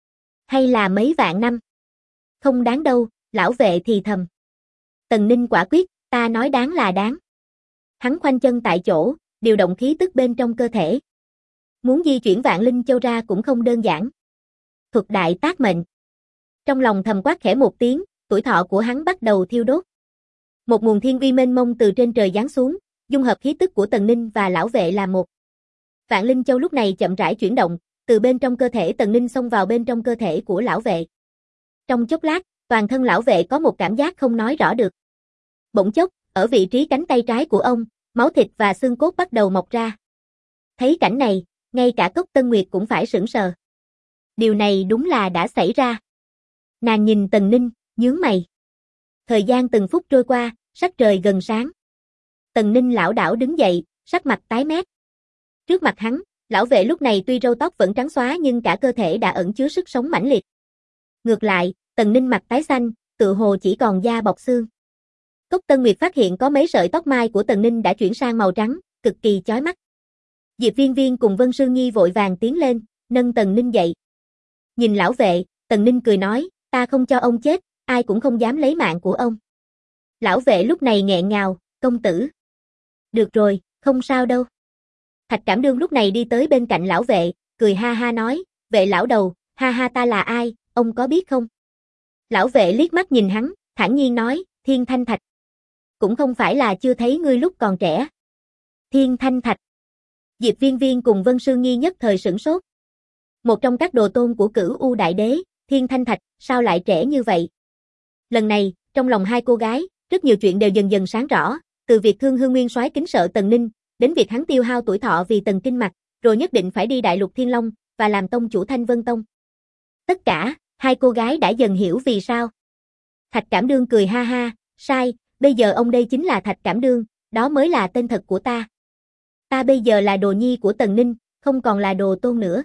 Hay là mấy vạn năm? Không đáng đâu, lão vệ thì thầm. Tần Ninh quả quyết, ta nói đáng là đáng. Hắn khoanh chân tại chỗ, điều động khí tức bên trong cơ thể. Muốn di chuyển Vạn Linh Châu ra cũng không đơn giản. Thuật đại tác mệnh. Trong lòng thầm quát khẽ một tiếng, tuổi thọ của hắn bắt đầu thiêu đốt. Một nguồn thiên uy mênh mông từ trên trời giáng xuống, dung hợp khí tức của Tần Ninh và lão vệ là một. Vạn Linh Châu lúc này chậm rãi chuyển động, từ bên trong cơ thể Tần Ninh xông vào bên trong cơ thể của lão vệ. Trong chốc lát, toàn thân lão vệ có một cảm giác không nói rõ được. Bỗng chốc, ở vị trí cánh tay trái của ông, máu thịt và xương cốt bắt đầu mọc ra. Thấy cảnh này, ngay cả Cốc Tân Nguyệt cũng phải sững sờ. Điều này đúng là đã xảy ra. Nàng nhìn Tần Ninh, nhướng mày. Thời gian từng phút trôi qua, sắc trời gần sáng. Tần Ninh lảo đảo đứng dậy, sắc mặt tái mét. Trước mặt hắn, lão vệ lúc này tuy râu tóc vẫn trắng xóa nhưng cả cơ thể đã ẩn chứa sức sống mãnh liệt. Ngược lại, Tần Ninh mặt tái xanh, tựa hồ chỉ còn da bọc xương. Cốc Tân Nguyệt phát hiện có mấy sợi tóc mai của Tần Ninh đã chuyển sang màu trắng, cực kỳ chói mắt. Diệp Viên Viên cùng Vân Sương Nhi vội vàng tiến lên, nâng Tần Ninh dậy. Nhìn lão vệ, Tần Ninh cười nói, ta không cho ông chết, ai cũng không dám lấy mạng của ông. Lão vệ lúc này nghẹn ngào, công tử. Được rồi, không sao đâu. Thạch Cảm Đương lúc này đi tới bên cạnh lão vệ, cười ha ha nói, vệ lão đầu, ha ha ta là ai, ông có biết không? Lão vệ liếc mắt nhìn hắn, thản nhiên nói, Thiên Thanh Thạch. Cũng không phải là chưa thấy ngươi lúc còn trẻ. Thiên Thanh Thạch. Diệp Viên Viên cùng Vân Sương Nhi nhất thời sửng sốt. Một trong các đồ tôn của Cửu U Đại Đế, Thiên Thanh Thạch, sao lại trẻ như vậy? Lần này, trong lòng hai cô gái, rất nhiều chuyện đều dần dần sáng rõ, từ việc Thương Hương Nguyên Soái kính sợ Tần Ninh, đến việc hắn tiêu hao tuổi thọ vì Tần Kinh Mạch, rồi nhất định phải đi Đại Lục Thiên Long và làm tông chủ Thanh Vân Tông. Tất cả, hai cô gái đã dần hiểu vì sao. Thạch Cảm Đương cười ha ha, sai, bây giờ ông đây chính là Thạch Cảm Đương, đó mới là tên thật của ta. Ta bây giờ là đồ nhi của Tần Ninh, không còn là đồ tôn nữa.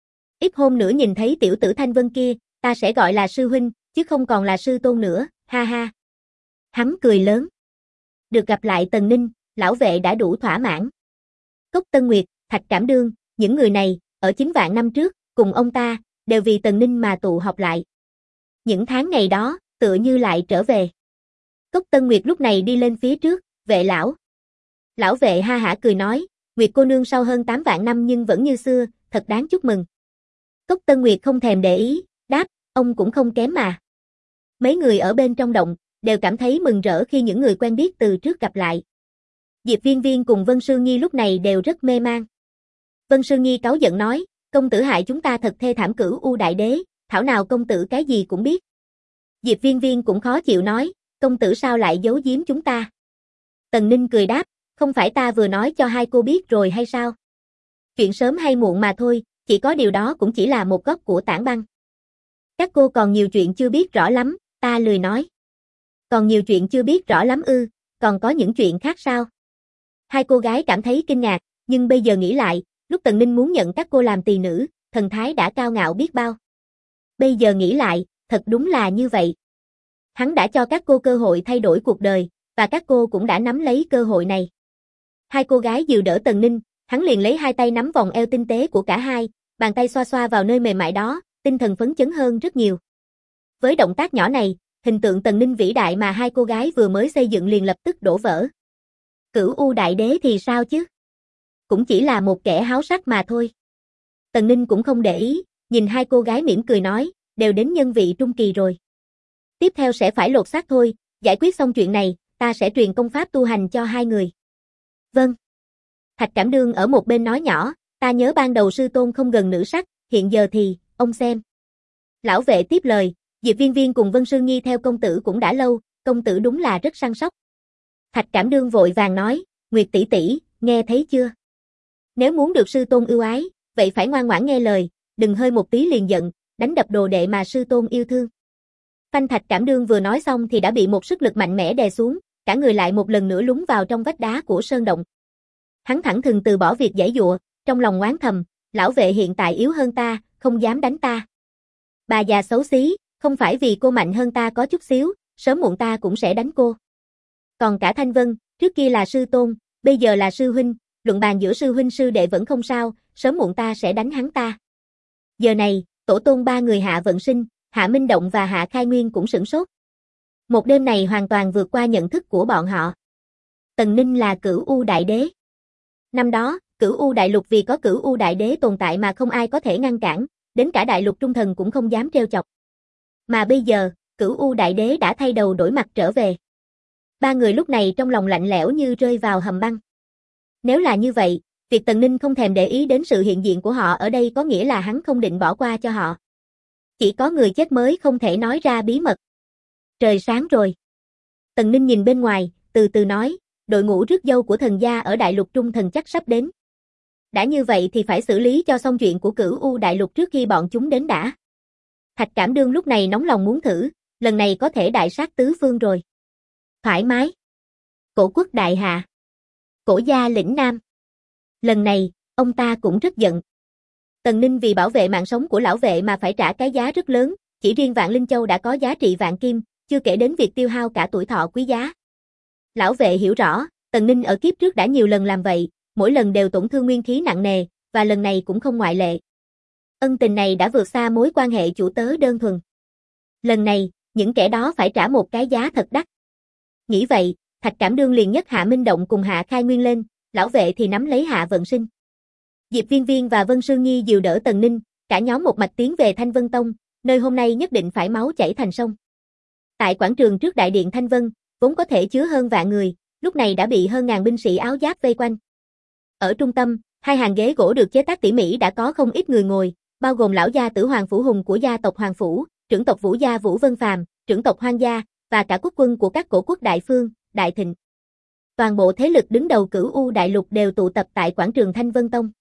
Ít hôm nữa nhìn thấy tiểu tử Thanh Vân kia, ta sẽ gọi là sư huynh, chứ không còn là sư tôn nữa, ha ha. Hắn cười lớn. Được gặp lại Tần Ninh, lão vệ đã đủ thỏa mãn. Cốc Tân Nguyệt, Thạch Cảm Đương, những người này, ở 9 vạn năm trước, cùng ông ta, đều vì Tần Ninh mà tụ họp lại. Những tháng ngày đó, tựa như lại trở về. Cốc Tân Nguyệt lúc này đi lên phía trước, vệ lão. Lão vệ ha hả cười nói, Nguyệt cô nương sau hơn 8 vạn năm nhưng vẫn như xưa, thật đáng chúc mừng. Cốc Tân Nguyệt không thèm để ý, đáp, ông cũng không kém mà. Mấy người ở bên trong động, đều cảm thấy mừng rỡ khi những người quen biết từ trước gặp lại. Diệp Viên Viên cùng Vân Sương Nhi lúc này đều rất mê man. Vân Sương Nhi cáu giận nói, công tử hại chúng ta thật thê thảm. Cửu U Đại Đế, thảo nào công tử cái gì cũng biết. Diệp Viên Viên cũng khó chịu nói, công tử sao lại giấu giếm chúng ta. Tần Ninh cười đáp, không phải ta vừa nói cho hai cô biết rồi hay sao? Chuyện sớm hay muộn mà thôi, chỉ có điều đó cũng chỉ là một góc của tảng băng. Các cô còn nhiều chuyện chưa biết rõ lắm, ta lười nói. Còn nhiều chuyện chưa biết rõ lắm ư, còn có những chuyện khác sao? Hai cô gái cảm thấy kinh ngạc, nhưng bây giờ nghĩ lại, lúc Tần Ninh muốn nhận các cô làm tỳ nữ, thần thái đã cao ngạo biết bao. Bây giờ nghĩ lại, thật đúng là như vậy. Hắn đã cho các cô cơ hội thay đổi cuộc đời, và các cô cũng đã nắm lấy cơ hội này. Hai cô gái dìu đỡ Tần Ninh, hắn liền lấy hai tay nắm vòng eo tinh tế của cả hai, bàn tay xoa xoa vào nơi mềm mại đó, tinh thần phấn chấn hơn rất nhiều. Với động tác nhỏ này, hình tượng Tần Ninh vĩ đại mà hai cô gái vừa mới xây dựng liền lập tức đổ vỡ. Cửu U Đại Đế thì sao chứ? Cũng chỉ là một kẻ háo sắc mà thôi. Tần Ninh cũng không để ý, nhìn hai cô gái mỉm cười nói, đều đến nhân vị trung kỳ rồi. Tiếp theo sẽ phải lột xác thôi, giải quyết xong chuyện này, ta sẽ truyền công pháp tu hành cho hai người. Vâng. Thạch Cảm Đương ở một bên nói nhỏ, ta nhớ ban đầu sư tôn không gần nữ sắc, hiện giờ thì, ông xem. Lão vệ tiếp lời, Diệp Viên Viên cùng Vân Sương Nhi theo công tử cũng đã lâu, công tử đúng là rất săn sóc. Thạch Cảm Đương vội vàng nói, Nguyệt tỷ tỷ, nghe thấy chưa? Nếu muốn được sư tôn ưu ái, vậy phải ngoan ngoãn nghe lời, đừng hơi một tí liền giận, đánh đập đồ đệ mà sư tôn yêu thương. Phanh Thạch Cảm Đương vừa nói xong thì đã bị một sức lực mạnh mẽ đè xuống, cả người lại một lần nữa lún vào trong vách đá của sơn động. Hắn thẳng thừng từ bỏ việc giãy giụa, trong lòng oán thầm, lão vệ hiện tại yếu hơn ta, không dám đánh ta. Bà già xấu xí, không phải vì cô mạnh hơn ta có chút xíu, sớm muộn ta cũng sẽ đánh cô. Còn cả Thanh Vân, trước kia là sư tôn, bây giờ là sư huynh, luận bàn giữa sư huynh sư đệ vẫn không sao, sớm muộn ta sẽ đánh hắn ta. Giờ này, tổ tôn ba người Hạ Vận Sinh, Hạ Minh Động và Hạ Khai Nguyên cũng sửng sốt. Một đêm này hoàn toàn vượt qua nhận thức của bọn họ. Tần Ninh là Cửu U Đại Đế. Năm đó, Cửu U Đại Lục vì có Cửu U Đại Đế tồn tại mà không ai có thể ngăn cản, đến cả Đại Lục Trung Thần cũng không dám trêu chọc. Mà bây giờ, Cửu U Đại Đế đã thay đầu đổi mặt trở về. Ba người lúc này trong lòng lạnh lẽo như rơi vào hầm băng. Nếu là như vậy, việc Tần Ninh không thèm để ý đến sự hiện diện của họ ở đây có nghĩa là hắn không định bỏ qua cho họ. Chỉ có người chết mới không thể nói ra bí mật. Trời sáng rồi. Tần Ninh nhìn bên ngoài, từ từ nói, đội ngũ rước dâu của thần gia ở Đại Lục Trung Thần chắc sắp đến. Đã như vậy thì phải xử lý cho xong chuyện của Cửu U Đại Lục trước khi bọn chúng đến đã. Thạch Cảm Đương lúc này nóng lòng muốn thử, lần này có thể đại sát tứ phương rồi. Thoải mái. Cổ Quốc đại hạ. Cổ gia lĩnh nam. Lần này, ông ta cũng rất giận. Tần Ninh vì bảo vệ mạng sống của lão vệ mà phải trả cái giá rất lớn, chỉ riêng Vạn Linh Châu đã có giá trị vạn kim, chưa kể đến việc tiêu hao cả tuổi thọ quý giá. Lão vệ hiểu rõ, Tần Ninh ở kiếp trước đã nhiều lần làm vậy, mỗi lần đều tổn thương nguyên khí nặng nề, và lần này cũng không ngoại lệ. Ân tình này đã vượt xa mối quan hệ chủ tớ đơn thuần. Lần này, những kẻ đó phải trả một cái giá thật đắt. Nghĩ vậy, Thạch Cảm Đương liền nhấc Hạ Minh Động cùng Hạ Khai Nguyên lên, lão vệ thì nắm lấy Hạ Vận Sinh. Diệp Viên Viên và Vân Sương Nhi dìu đỡ Tần Ninh, cả nhóm một mạch tiến về Thanh Vân Tông, nơi hôm nay nhất định phải máu chảy thành sông. Tại quảng trường trước đại điện Thanh Vân, vốn có thể chứa hơn vạn người, lúc này đã bị hơn ngàn binh sĩ áo giáp vây quanh. Ở trung tâm, hai hàng ghế gỗ được chế tác tỉ mỉ đã có không ít người ngồi, bao gồm lão gia tử Hoàng Phủ Hùng của gia tộc Hoàng Phủ, trưởng tộc Vũ gia Vũ Vân Phàm, trưởng tộc Hoang gia, và cả quốc quân của các cổ quốc Đại Phương, Đại Thịnh. Toàn bộ thế lực đứng đầu Cửu U Đại Lục đều tụ tập tại quảng trường Thanh Vân Tông.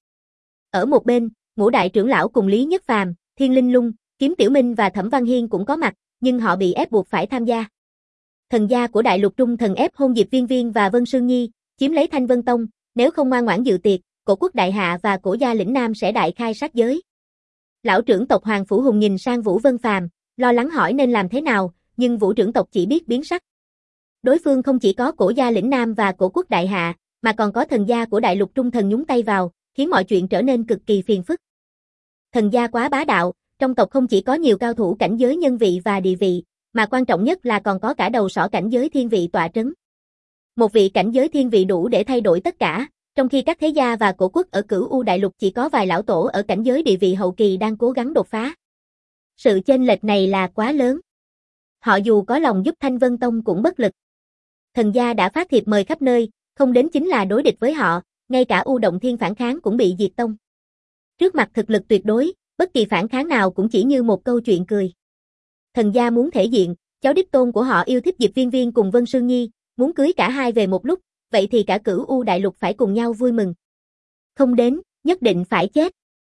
Ở một bên, Ngũ đại trưởng lão cùng Lý Nhất Phàm, Thiên Linh Lung, Kiếm Tiểu Minh và Thẩm Văn Hiên cũng có mặt, nhưng họ bị ép buộc phải tham gia. Thần gia của Đại Lục Trung Thần ép hôn Diệp Viên Viên và Vân Sương Nhi, chiếm lấy Thanh Vân Tông, nếu không ngoan ngoãn dự tiệc, Cổ Quốc Đại Hạ và Cổ gia lĩnh Nam sẽ đại khai sát giới. Lão trưởng tộc Hoàng Phủ Hùng nhìn sang Vũ Vân Phàm, lo lắng hỏi nên làm thế nào, nhưng Vũ trưởng tộc chỉ biết biến sắc. Đối phương không chỉ có Cổ gia lĩnh Nam và Cổ Quốc Đại Hạ, mà còn có thần gia của Đại Lục Trung Thần nhúng tay vào, khiến mọi chuyện trở nên cực kỳ phiền phức. Thần gia quá bá đạo, trong tộc không chỉ có nhiều cao thủ cảnh giới nhân vị và địa vị, mà quan trọng nhất là còn có cả đầu sỏ cảnh giới thiên vị tọa trấn. Một vị cảnh giới thiên vị đủ để thay đổi tất cả, trong khi các thế gia và cổ quốc ở Cửu U Đại Lục chỉ có vài lão tổ ở cảnh giới địa vị hậu kỳ đang cố gắng đột phá. Sự chênh lệch này là quá lớn. Họ dù có lòng giúp Thanh Vân Tông cũng bất lực. Thần gia đã phát thiệp mời khắp nơi, không đến chính là đối địch với họ, ngay cả U Động Thiên phản kháng cũng bị diệt tông. Trước mặt thực lực tuyệt đối, bất kỳ phản kháng nào cũng chỉ như một câu chuyện cười. Thần gia muốn thể diện, cháu đích tôn của họ yêu thích Diệp Viên Viên cùng Vân Sương Nhi, muốn cưới cả hai về một lúc, vậy thì cả Cửu U Đại Lục phải cùng nhau vui mừng. Không đến, nhất định phải chết.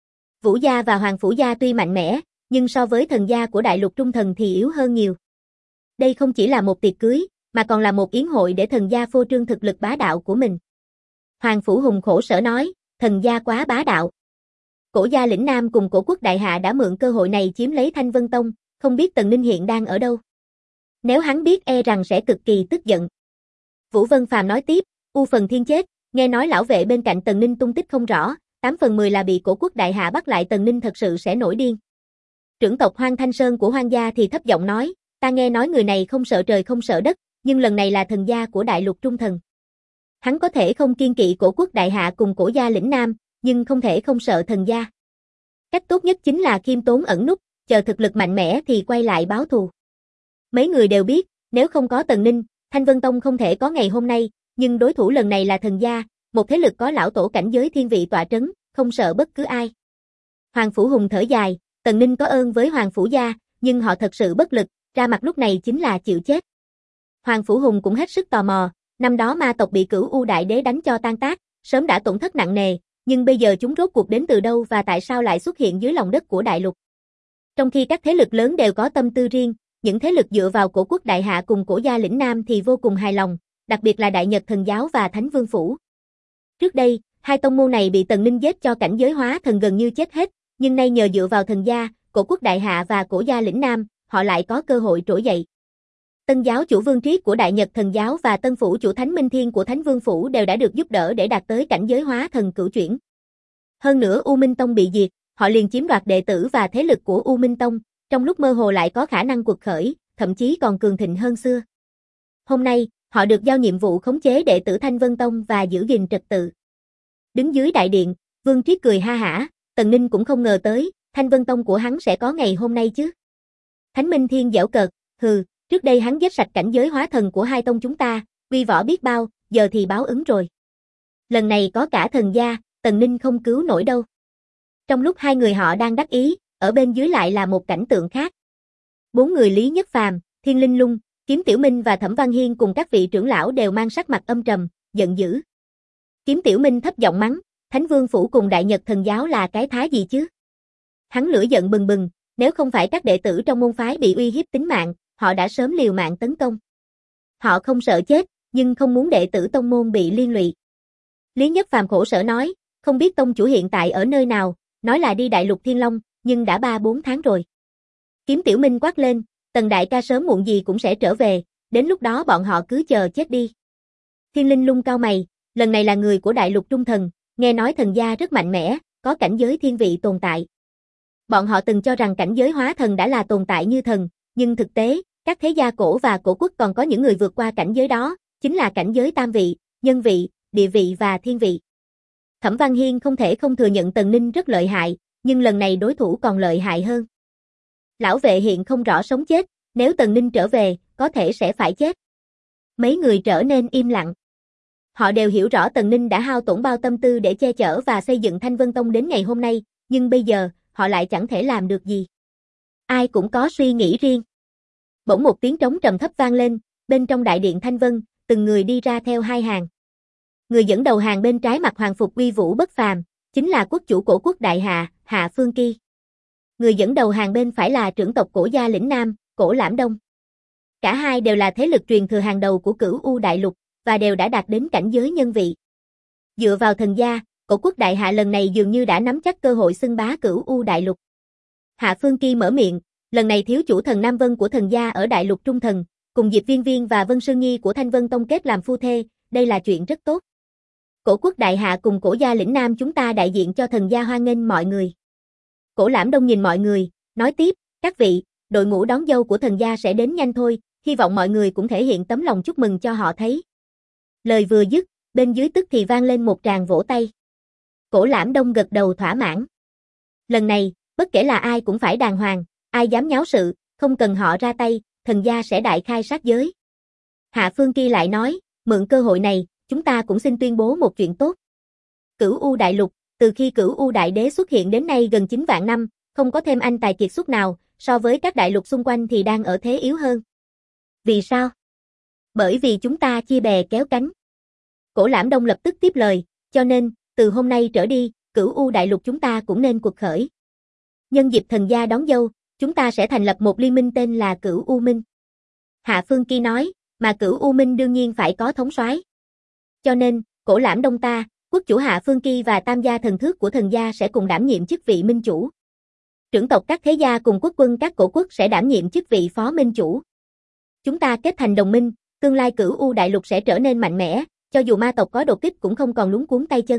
Vũ gia và Hoàng Phủ gia tuy mạnh mẽ, nhưng so với thần gia của Đại Lục Trung Thần thì yếu hơn nhiều. Đây không chỉ là một tiệc cưới, mà còn là một yến hội để thần gia phô trương thực lực bá đạo của mình. Hoàng Phủ Hùng khổ sở nói, thần gia quá bá đạo. Cổ gia lĩnh Nam cùng Cổ Quốc Đại Hạ đã mượn cơ hội này chiếm lấy Thanh Vân Tông, không biết Tần Ninh hiện đang ở đâu. Nếu hắn biết e rằng sẽ cực kỳ tức giận. Vũ Vân Phàm nói tiếp, U Phần Thiên chết, nghe nói lão vệ bên cạnh Tần Ninh tung tích không rõ, 8 phần 10 là bị Cổ Quốc Đại Hạ bắt lại, Tần Ninh thật sự sẽ nổi điên. Trưởng tộc Hoang Thanh Sơn của Hoang gia thì thấp giọng nói, ta nghe nói người này không sợ trời không sợ đất, nhưng lần này là thần gia của Đại Lục Trung Thần. Hắn có thể không kiên kỵ Cổ Quốc Đại Hạ cùng Cổ gia lĩnh Nam, nhưng không thể không sợ thần gia. Cách tốt nhất chính là khiêm tốn ẩn núp, chờ thực lực mạnh mẽ thì quay lại báo thù. Mấy người đều biết, nếu không có Tần Ninh, Thanh Vân Tông không thể có ngày hôm nay, nhưng đối thủ lần này là Thần gia, một thế lực có lão tổ cảnh giới thiên vị tọa trấn, không sợ bất cứ ai. Hoàng Phủ Hùng thở dài, Tần Ninh có ơn với Hoàng Phủ gia, nhưng họ thật sự bất lực, ra mặt lúc này chính là chịu chết. Hoàng Phủ Hùng cũng hết sức tò mò, năm đó ma tộc bị Cửu U Đại Đế đánh cho tan tác, sớm đã tổn thất nặng nề, nhưng bây giờ chúng rốt cuộc đến từ đâu và tại sao lại xuất hiện dưới lòng đất của đại lục. Trong khi các thế lực lớn đều có tâm tư riêng, những thế lực dựa vào Cổ Quốc Đại Hạ cùng Cổ gia lĩnh Nam thì vô cùng hài lòng, đặc biệt là Đại Nhật Thần giáo và Thánh Vương Phủ. Trước đây, hai tông môn này bị Tần Ninh giết cho cảnh giới hóa thần gần như chết hết, nhưng nay nhờ dựa vào Thần gia, Cổ Quốc Đại Hạ và Cổ gia lĩnh Nam, họ lại có cơ hội trỗi dậy. Tân giáo chủ Vương Triết của Đại Nhật Thần giáo và Tân phủ chủ Thánh Minh Thiên của Thánh Vương Phủ đều đã được giúp đỡ để đạt tới cảnh giới hóa thần cửu chuyển. Hơn nữa U Minh Tông bị diệt, họ liền chiếm đoạt đệ tử và thế lực của U Minh Tông, trong lúc mơ hồ lại có khả năng quật khởi, thậm chí còn cường thịnh hơn xưa. Hôm nay, họ được giao nhiệm vụ khống chế đệ tử Thanh Vân Tông và giữ gìn trật tự. Đứng dưới đại điện, Vương Triết cười ha hả, Tần Ninh cũng không ngờ tới, Thanh Vân Tông của hắn sẽ có ngày hôm nay chứ. Thánh Minh Thiên giễu cợt, hừ, trước đây hắn giết sạch cảnh giới hóa thần của hai tông chúng ta, uy võ biết bao, giờ thì báo ứng rồi. Lần này có cả Thần gia, Tần Ninh không cứu nổi đâu. Trong lúc hai người họ đang đắc ý, ở bên dưới lại là một cảnh tượng khác. Bốn người Lý Nhất Phàm, Thiên Linh Lung, Kiếm Tiểu Minh và Thẩm Văn Hiên cùng các vị trưởng lão đều mang sắc mặt âm trầm, giận dữ. Kiếm Tiểu Minh thấp giọng mắng, Thánh Vương Phủ cùng Đại Nhật Thần giáo là cái thá gì chứ? Hắn lửa giận bừng bừng, nếu không phải các đệ tử trong môn phái bị uy hiếp tính mạng, họ đã sớm liều mạng tấn công. Họ không sợ chết, nhưng không muốn đệ tử tông môn bị liên lụy. Lý Nhất Phàm khổ sở nói, không biết tông chủ hiện tại ở nơi nào, nói là đi Đại Lục Thiên Long, nhưng đã 3-4 tháng rồi. Kiếm Tiểu Minh quát lên, Tần đại ca sớm muộn gì cũng sẽ trở về, đến lúc đó bọn họ cứ chờ chết đi. Thiên Linh Lung cau mày, lần này là người của Đại Lục Trung Thần, nghe nói Thần gia rất mạnh mẽ, có cảnh giới thiên vị tồn tại. Bọn họ từng cho rằng cảnh giới hóa thần đã là tồn tại như thần, nhưng thực tế, các thế gia cổ và cổ quốc còn có những người vượt qua cảnh giới đó, chính là cảnh giới tam vị, nhân vị, địa vị và thiên vị. Thẩm Văn Hiên không thể không thừa nhận Tần Ninh rất lợi hại, nhưng lần này đối thủ còn lợi hại hơn. Lão vệ hiện không rõ sống chết, nếu Tần Ninh trở về, có thể sẽ phải chết. Mấy người trở nên im lặng. Họ đều hiểu rõ Tần Ninh đã hao tổn bao tâm tư để che chở và xây dựng Thanh Vân Tông đến ngày hôm nay, nhưng bây giờ, họ lại chẳng thể làm được gì. Ai cũng có suy nghĩ riêng. Bỗng một tiếng trống trầm thấp vang lên, bên trong đại điện Thanh Vân, từng người đi ra theo hai hàng. Người dẫn đầu hàng bên trái mặc hoàng phục uy vũ bất phàm, chính là quốc chủ Cổ Quốc Đại Hạ, Hạ Phương Kỳ. Người dẫn đầu hàng bên phải là trưởng tộc Cổ gia lĩnh Nam, Cổ Lãm Đông. Cả hai đều là thế lực truyền thừa hàng đầu của Cửu U Đại Lục, và đều đã đạt đến cảnh giới nhân vị. Dựa vào Thần gia, Cổ Quốc Đại Hạ lần này dường như đã nắm chắc cơ hội xưng bá Cửu U Đại Lục. Hạ Phương Kỳ mở miệng, lần này thiếu chủ Thần Nam Vân của Thần gia ở Đại Lục Trung Thần, cùng Diệp Viên Viên và Vân Sương Nhi của Thanh Vân Tông kết làm phu thê, đây là chuyện rất tốt. Cổ Quốc Đại Hạ cùng Cổ gia lĩnh Nam chúng ta đại diện cho Thần gia hoan nghênh mọi người. Cổ Lãm Đông nhìn mọi người, nói tiếp, các vị, đội ngũ đón dâu của Thần gia sẽ đến nhanh thôi, hy vọng mọi người cũng thể hiện tấm lòng chúc mừng cho họ thấy. Lời vừa dứt, bên dưới tức thì vang lên một tràng vỗ tay. Cổ Lãm Đông gật đầu thỏa mãn. Lần này, bất kể là ai cũng phải đàng hoàng, ai dám nháo sự, không cần họ ra tay, Thần gia sẽ đại khai sát giới. Hạ Phương Kỳ lại nói, mượn cơ hội này, chúng ta cũng xin tuyên bố một chuyện tốt. Cửu U Đại Lục, từ khi Cửu U Đại Đế xuất hiện đến nay gần 9 vạn năm, không có thêm anh tài kiệt xuất nào, so với các đại lục xung quanh thì đang ở thế yếu hơn. Vì sao? Bởi vì chúng ta chia bè kéo cánh. Cổ Lãm Đông lập tức tiếp lời, cho nên, từ hôm nay trở đi, Cửu U Đại Lục chúng ta cũng nên quật khởi. Nhân dịp Thần gia đón dâu, chúng ta sẽ thành lập một liên minh tên là Cửu U Minh. Hạ Phương Kỳ nói, mà Cửu U Minh đương nhiên phải có thống soái. Cho nên, Cổ Lãm Đông ta, quốc chủ Hạ Phương Kỳ và tam gia thần thước của Thần gia sẽ cùng đảm nhiệm chức vị minh chủ. Trưởng tộc các thế gia cùng quốc quân các cổ quốc sẽ đảm nhiệm chức vị phó minh chủ. Chúng ta kết thành đồng minh, tương lai Cửu U Đại Lục sẽ trở nên mạnh mẽ, cho dù ma tộc có đột kích cũng không còn luống cuống tay chân.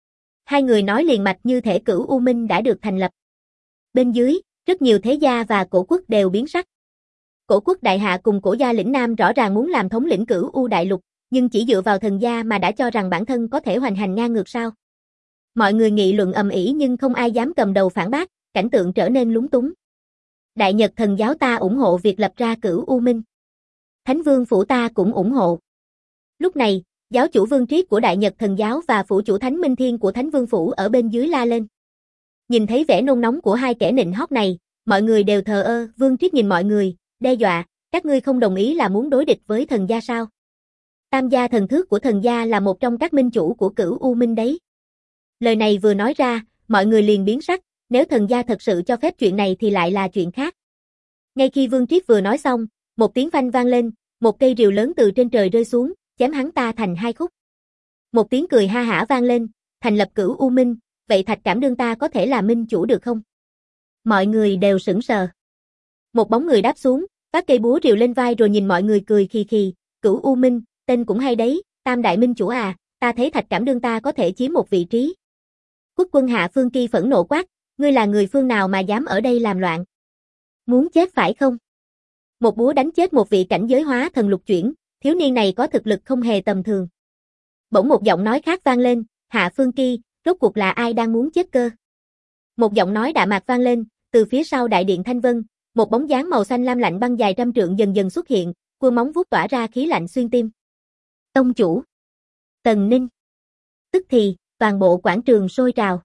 Hai người nói liền mạch như thể Cửu U Minh đã được thành lập. Bên dưới, rất nhiều thế gia và cổ quốc đều biến sắc. Cổ Quốc Đại Hạ cùng Cổ gia lĩnh Nam rõ ràng muốn làm thống lĩnh Cửu U Đại Lục, nhưng chỉ dựa vào Thần gia mà đã cho rằng bản thân có thể hoành hành ngang ngược sao? Mọi người nghị luận ầm ĩ nhưng không ai dám cầm đầu phản bác, cảnh tượng trở nên lúng túng. Đại Nhật Thần giáo ta ủng hộ việc lập ra Cửu U Minh. Thánh Vương phủ ta cũng ủng hộ. Lúc này, giáo chủ Vương Triết của Đại Nhật Thần giáo và phủ chủ Thánh Minh Thiên của Thánh Vương phủ ở bên dưới la lên. Nhìn thấy vẻ nôn nóng của hai kẻ nịnh hót này, mọi người đều thờ ơ. Vương Triết nhìn mọi người, đe dọa, các ngươi không đồng ý là muốn đối địch với thần gia sao? Tam gia thần thước của thần gia là một trong các minh chủ của Cửu U Minh đấy. Lời này vừa nói ra, mọi người liền biến sắc, nếu thần gia thật sự cho phép chuyện này thì lại là chuyện khác. Ngay khi Vương Triết vừa nói xong, một tiếng phanh vang lên, một cây rìu lớn từ trên trời rơi xuống, chém hắn ta thành hai khúc. Một tiếng cười ha hả vang lên, thành lập Cửu U Minh, vậy Thạch Cảm Đương ta có thể là minh chủ được không? Mọi người đều sững sờ. Một bóng người đáp xuống, vác cây búa rìu lên vai rồi nhìn mọi người cười khì khì, Cửu U Minh, tên cũng hay đấy, Tam đại minh chủ à, ta thấy Thạch Cảm Đương ta có thể chiếm một vị trí. Quốc quân Hạ Phương Kỳ phẫn nộ quát, ngươi là người phương nào mà dám ở đây làm loạn? Muốn chết phải không? Một búa đánh chết một vị cảnh giới hóa thần lục chuyển, thiếu niên này có thực lực không hề tầm thường. Bỗng một giọng nói khác vang lên, Hạ Phương Kỳ, rốt cuộc là ai đang muốn chết cơ? Một giọng nói đạm mạc vang lên, từ phía sau đại điện Thanh Vân, một bóng dáng màu xanh lam lạnh băng dài trăm trượng dần dần xuất hiện, cua móng vuốt tỏa ra khí lạnh xuyên tim. Tông chủ. Tần Ninh. Tức thì, toàn bộ quảng trường sôi trào.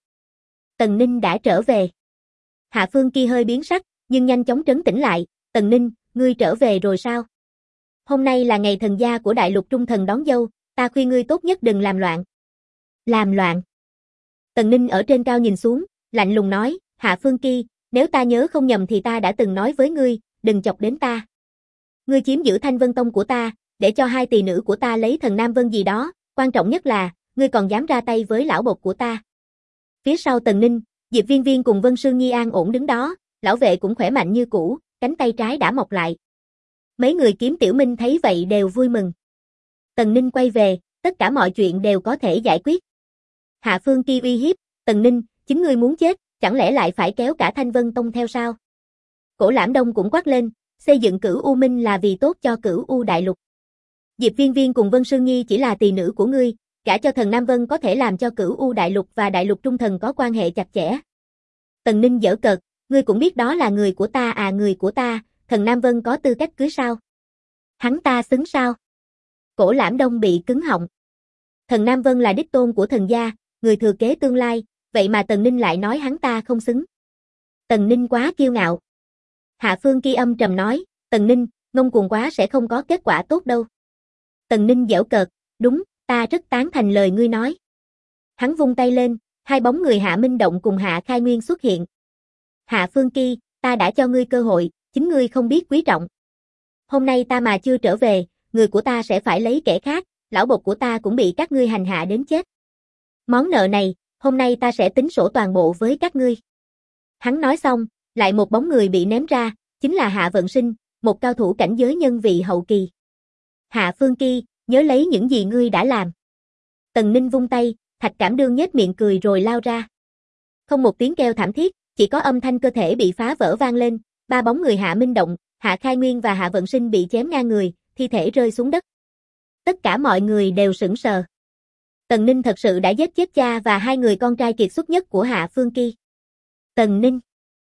Tần Ninh đã trở về. Hạ Phương Kỳ hơi biến sắc, nhưng nhanh chóng trấn tĩnh lại, Tần Ninh, ngươi trở về rồi sao? Hôm nay là ngày thần gia của Đại Lục Trung Thần đón dâu, ta khuyên ngươi tốt nhất đừng làm loạn. Làm loạn. Tần Ninh ở trên cao nhìn xuống, lạnh lùng nói, Hạ Phương Kỳ, nếu ta nhớ không nhầm thì ta đã từng nói với ngươi, đừng chọc đến ta. Ngươi chiếm giữ Thanh Vân Tông của ta, để cho hai tỳ nữ của ta lấy thần Nam Vân gì đó, quan trọng nhất là, ngươi còn dám ra tay với lão bột của ta. Phía sau Tần Ninh, Diệp Viên Viên cùng Vân Sương Nhi an ổn đứng đó, lão vệ cũng khỏe mạnh như cũ, cánh tay trái đã mọc lại. Mấy người Kiếm Tiểu Minh thấy vậy đều vui mừng. Tần Ninh quay về, tất cả mọi chuyện đều có thể giải quyết. Hạ Phương Kỳ uy hiếp, Tần Ninh, chính ngươi muốn chết, chẳng lẽ lại phải kéo cả Thanh Vân Tông theo sao? Cổ Lãm Đông cũng quát lên, xây dựng Cửu U Minh là vì tốt cho Cửu U Đại Lục. Diệp Viên Viên cùng Vân Sương Nhi chỉ là tỳ nữ của ngươi, gả cho thần Nam Vân có thể làm cho Cửu U Đại Lục và Đại Lục Trung Thần có quan hệ chặt chẽ. Tần Ninh giở cợt, ngươi cũng biết đó là người của ta à, người của ta, thần Nam Vân có tư cách cưới sao? Hắn ta xứng sao? Cổ Lãm Đông bị cứng họng. Thần Nam Vân là đích tôn của thần gia, người thừa kế tương lai, vậy mà Tần Ninh lại nói hắn ta không xứng. Tần Ninh quá kiêu ngạo. Hạ Phương Kỳ âm trầm nói, Tần Ninh, ngông cuồng quá sẽ không có kết quả tốt đâu. Tần Ninh giễu cợt, đúng, ta rất tán thành lời ngươi nói. Hắn vung tay lên, hai bóng người Hạ Minh Động cùng Hạ Khai Nguyên xuất hiện. Hạ Phương Kỳ, ta đã cho ngươi cơ hội, chính ngươi không biết quý trọng. Hôm nay ta mà chưa trở về, người của ta sẽ phải lấy kẻ khác, lão bột của ta cũng bị các ngươi hành hạ đến chết. Món nợ này, hôm nay ta sẽ tính sổ toàn bộ với các ngươi. Hắn nói xong, lại một bóng người bị ném ra, chính là Hạ Vận Sinh, một cao thủ cảnh giới nhân vị hậu kỳ. Hạ Phương Kỳ, nhớ lấy những gì ngươi đã làm. Tần Ninh vung tay, Thạch Cảm Đương nhếch miệng cười rồi lao ra. Không một tiếng kêu thảm thiết, chỉ có âm thanh cơ thể bị phá vỡ vang lên, ba bóng người Hạ Minh Động, Hạ Khai Nguyên và Hạ Vận Sinh bị chém ngang người, thi thể rơi xuống đất. Tất cả mọi người đều sững sờ. Tần Ninh thật sự đã giết chết cha và hai người con trai kiệt xuất nhất của Hạ Phương Kỳ. Tần Ninh.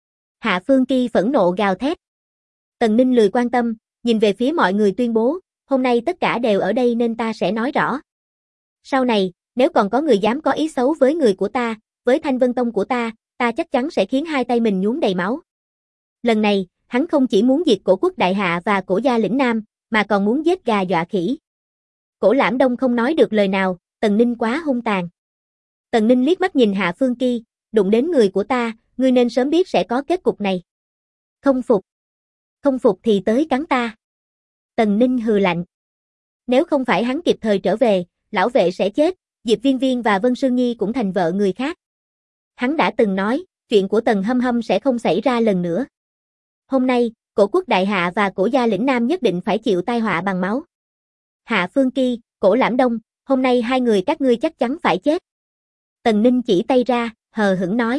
Hạ Phương Kỳ phẫn nộ gào thét. Tần Ninh lười quan tâm, nhìn về phía mọi người tuyên bố, hôm nay tất cả đều ở đây nên ta sẽ nói rõ. Sau này, nếu còn có người dám có ý xấu với người của ta, với Thanh Vân Tông của ta chắc chắn sẽ khiến hai tay mình nhuốm đầy máu. Lần này, hắn không chỉ muốn diệt Cổ Quốc Đại Hạ và Cổ gia lĩnh Nam, mà còn muốn giết gà dọa khỉ. Cổ Lãm Đông không nói được lời nào, Tần Ninh quá hung tàn. Tần Ninh liếc mắt nhìn Hạ Phương Kỳ, đụng đến người của ta, ngươi nên sớm biết sẽ có kết cục này. Không phục. Không phục thì tới cắn ta. Tần Ninh hừ lạnh. Nếu không phải hắn kịp thời trở về, lão vệ sẽ chết, Diệp Viên Viên và Vân Sương Nhi cũng thành vợ người khác. Hắn đã từng nói, chuyện của Tần Hâm Hâm sẽ không xảy ra lần nữa. Hôm nay, Cổ Quốc Đại Hạ và Cổ gia lĩnh Nam nhất định phải chịu tai họa bằng máu. Hạ Phương Kỳ, Cổ Lãm Đông, hôm nay hai người các ngươi chắc chắn phải chết. Tần Ninh chỉ tay ra, hờ hững nói.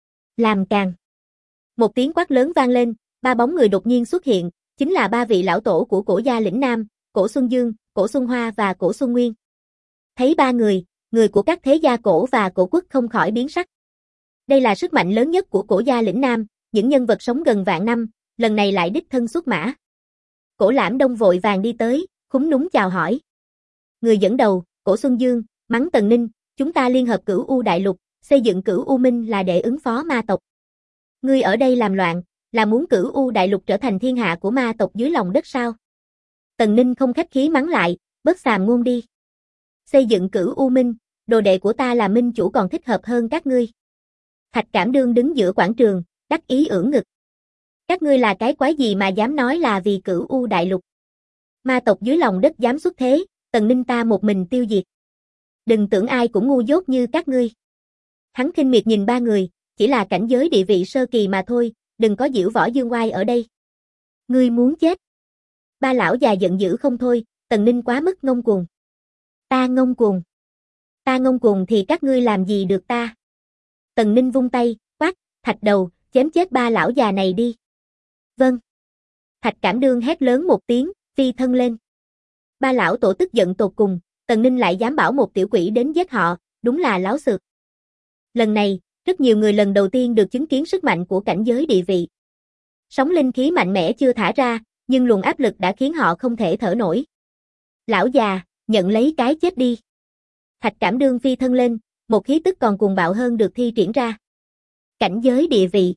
Làm càn. Một tiếng quát lớn vang lên, ba bóng người đột nhiên xuất hiện, chính là ba vị lão tổ của Cổ gia lĩnh Nam, Cổ Xuân Dương, Cổ Xuân Hoa và Cổ Xuân Nguyên. Thấy ba người, người của các thế gia cổ và cổ quốc không khỏi biến sắc. Đây là sức mạnh lớn nhất của cổ gia lĩnh Nam, những nhân vật sống gần vạn năm, lần này lại đích thân xuất mã. Cổ Lãm Đông vội vàng đi tới, khúm núm chào hỏi. Người dẫn đầu, Cổ Xuân Dương, mắng Tần Ninh, chúng ta liên hợp Cửu U Đại Lục, xây dựng Cửu U Minh là để ứng phó ma tộc. Ngươi ở đây làm loạn, là muốn Cửu U Đại Lục trở thành thiên hạ của ma tộc dưới lòng đất sao? Tần Ninh không khách khí mắng lại, bớt xàm ngôn đi. Xây dựng Cửu U Minh, đồ đệ của ta là minh chủ còn thích hợp hơn các ngươi. Thạch Cảm Đương đứng giữa quảng trường, đắc ý ưỡn ngực. Các ngươi là cái quái gì mà dám nói là vì Cửu U Đại Lục? Ma tộc dưới lòng đất dám xuất thế, Tần Ninh ta một mình tiêu diệt. Đừng tưởng ai cũng ngu dốt như các ngươi. Hắn khinh miệt nhìn ba người, chỉ là cảnh giới địa vị sơ kỳ mà thôi, đừng có giễu võ dương oai ở đây. Ngươi muốn chết. Ba lão già giận dữ không thôi, Tần Ninh quá mức ngông cuồng. Ta ngông cuồng. Ta ngông cuồng thì các ngươi làm gì được ta? Tần Ninh vung tay, quát, Thạch Đầu, chém chết ba lão già này đi. Vâng. Thạch Cảm Đương hét lớn một tiếng, phi thân lên. Ba lão tổ tức giận tột cùng, Tần Ninh lại dám bảo một tiểu quỷ đến giết họ, đúng là láo xược. Lần này, rất nhiều người lần đầu tiên được chứng kiến sức mạnh của cảnh giới địa vị. Sóng linh khí mạnh mẽ chưa thả ra, nhưng luồng áp lực đã khiến họ không thể thở nổi. Lão già, nhận lấy cái chết đi. Thạch Cảm Đương phi thân lên, một khí tức còn cuồng bạo hơn được thi triển ra. Cảnh giới địa vị.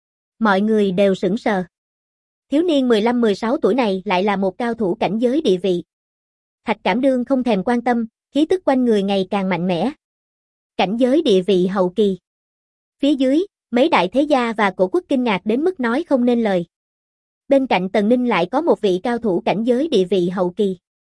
Mọi người đều sững sờ. Thiếu niên 15-16 tuổi này lại là một cao thủ cảnh giới địa vị. Thạch Cảm Đương không thèm quan tâm, khí tức quanh người ngày càng mạnh mẽ. Cảnh giới địa vị hậu kỳ. Phía dưới, mấy đại thế gia và cổ quốc kinh ngạc đến mức nói không nên lời. Bên cạnh Tần Ninh lại có một vị cao thủ cảnh giới địa vị hậu kỳ.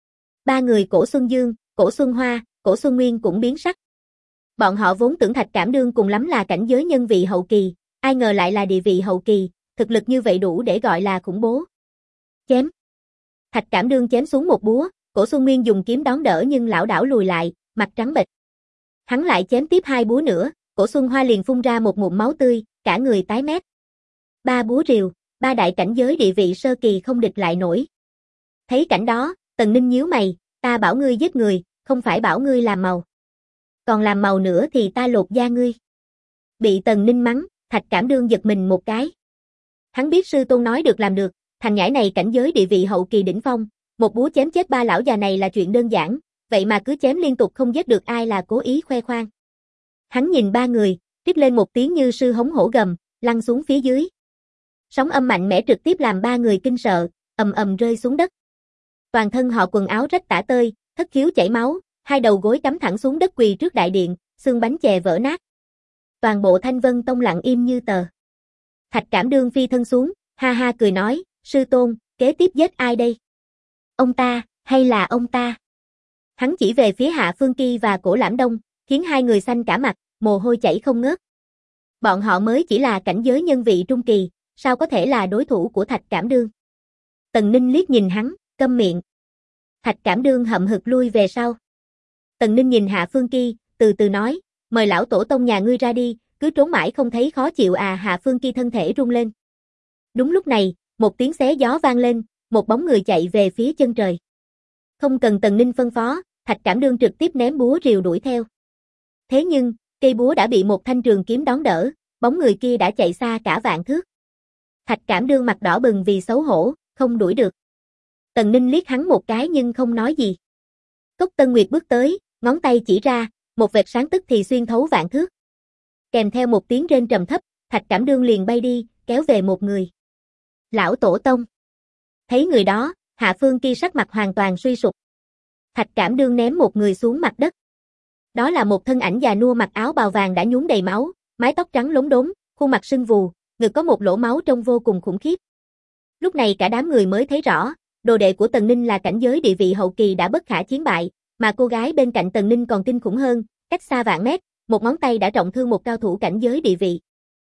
Ba người Cổ Xuân Dương, Cổ Xuân Hoa, Cổ Xuân Nguyên cũng biến sắc. Bọn họ vốn tưởng Thạch Cảm Đương cùng lắm là cảnh giới nhân vị hậu kỳ, ai ngờ lại là địa vị hậu kỳ, thực lực như vậy đủ để gọi là khủng bố. Chém. Thạch Cảm Đương chém xuống một búa, Cổ Xuân Nguyên dùng kiếm đón đỡ nhưng lảo đảo lùi lại, mặt trắng bệch. Hắn lại chém tiếp hai búa nữa, Cổ Xuân Hoa liền phun ra một ngụm máu tươi, cả người tái mét. Ba búa rìu, ba đại cảnh giới địa vị sơ kỳ không địch lại nổi. Thấy cảnh đó, Tần Ninh nhíu mày, ta bảo ngươi giết người, không phải bảo ngươi làm màu. Còn làm màu nữa thì ta lột da ngươi. Bị Tần Ninh mắng, Thạch Cảm Đương giật mình một cái. Hắn biết sư tôn nói được làm được, thằng nhãi này cảnh giới địa vị hậu kỳ đỉnh phong, một búa chém chết ba lão già này là chuyện đơn giản, vậy mà cứ chém liên tục không giết được ai là cố ý khoe khoang. Hắn nhìn ba người, rít lên một tiếng như sư hống hổ gầm, lăn xuống phía dưới. Sóng âm mạnh mẽ trực tiếp làm ba người kinh sợ, ầm ầm rơi xuống đất. Toàn thân họ quần áo rách tả tơi, thất khiếu chảy máu, hai đầu gối cắm thẳng xuống đất quỳ trước đại điện, xương bánh chè vỡ nát. Toàn bộ Thanh Vân Tông lặng im như tờ. Thạch Cảm Đương phi thân xuống, ha ha cười nói, sư tôn, kế tiếp giết ai đây? Ông ta, hay là ông ta? Hắn chỉ về phía Hạ Phương Ki và Cổ Lãm Đông, khiến hai người xanh cả mặt, mồ hôi chảy không ngớt. Bọn họ mới chỉ là cảnh giới nhân vị trung kỳ, sao có thể là đối thủ của Thạch Cảm Đương? Tần Ninh liếc nhìn hắn, câm miệng. Thạch Cảm Đương hậm hực lui về sau. Tần Ninh nhìn Hạ Phương Ki, từ từ nói, mời lão tổ tông nhà ngươi ra đi, cứ trốn mãi không thấy khó chịu à? Hạ Phương Ki thân thể rung lên. Đúng lúc này, một tiếng xé gió vang lên, một bóng người chạy về phía chân trời. Không cần Tần Ninh phân phó, Thạch Cảm Đương trực tiếp ném búa rìu đuổi theo. Thế nhưng, cây búa đã bị một thanh trường kiếm đón đỡ, bóng người kia đã chạy xa cả vạn thước. Thạch Cảm Đương mặt đỏ bừng vì xấu hổ, không đuổi được. Tần Ninh liếc hắn một cái nhưng không nói gì. Cốc Tân Nguyệt bước tới, ngón tay chỉ ra, một vệt sáng tức thì xuyên thấu vạn thước. Kèm theo một tiếng rên trầm thấp, Thạch Cảm Đương liền bay đi, kéo về một người. Lão tổ tông. Thấy người đó, Hạ Phương Ki sắc mặt hoàn toàn suy sụp. Thạch Cảm Đương ném một người xuống mặt đất. Đó là một thân ảnh già nua mặc áo bào vàng đã nhuốm đầy máu, mái tóc trắng lốm đốm, khuôn mặt sưng vù, ngực có một lỗ máu trông vô cùng khủng khiếp. Lúc này cả đám người mới thấy rõ, đồ đệ của Tần Ninh là cảnh giới địa vị hậu kỳ đã bất khả chiến bại, mà cô gái bên cạnh Tần Ninh còn kinh khủng hơn, cách xa vạn mét, một ngón tay đã trọng thương một cao thủ cảnh giới địa vị.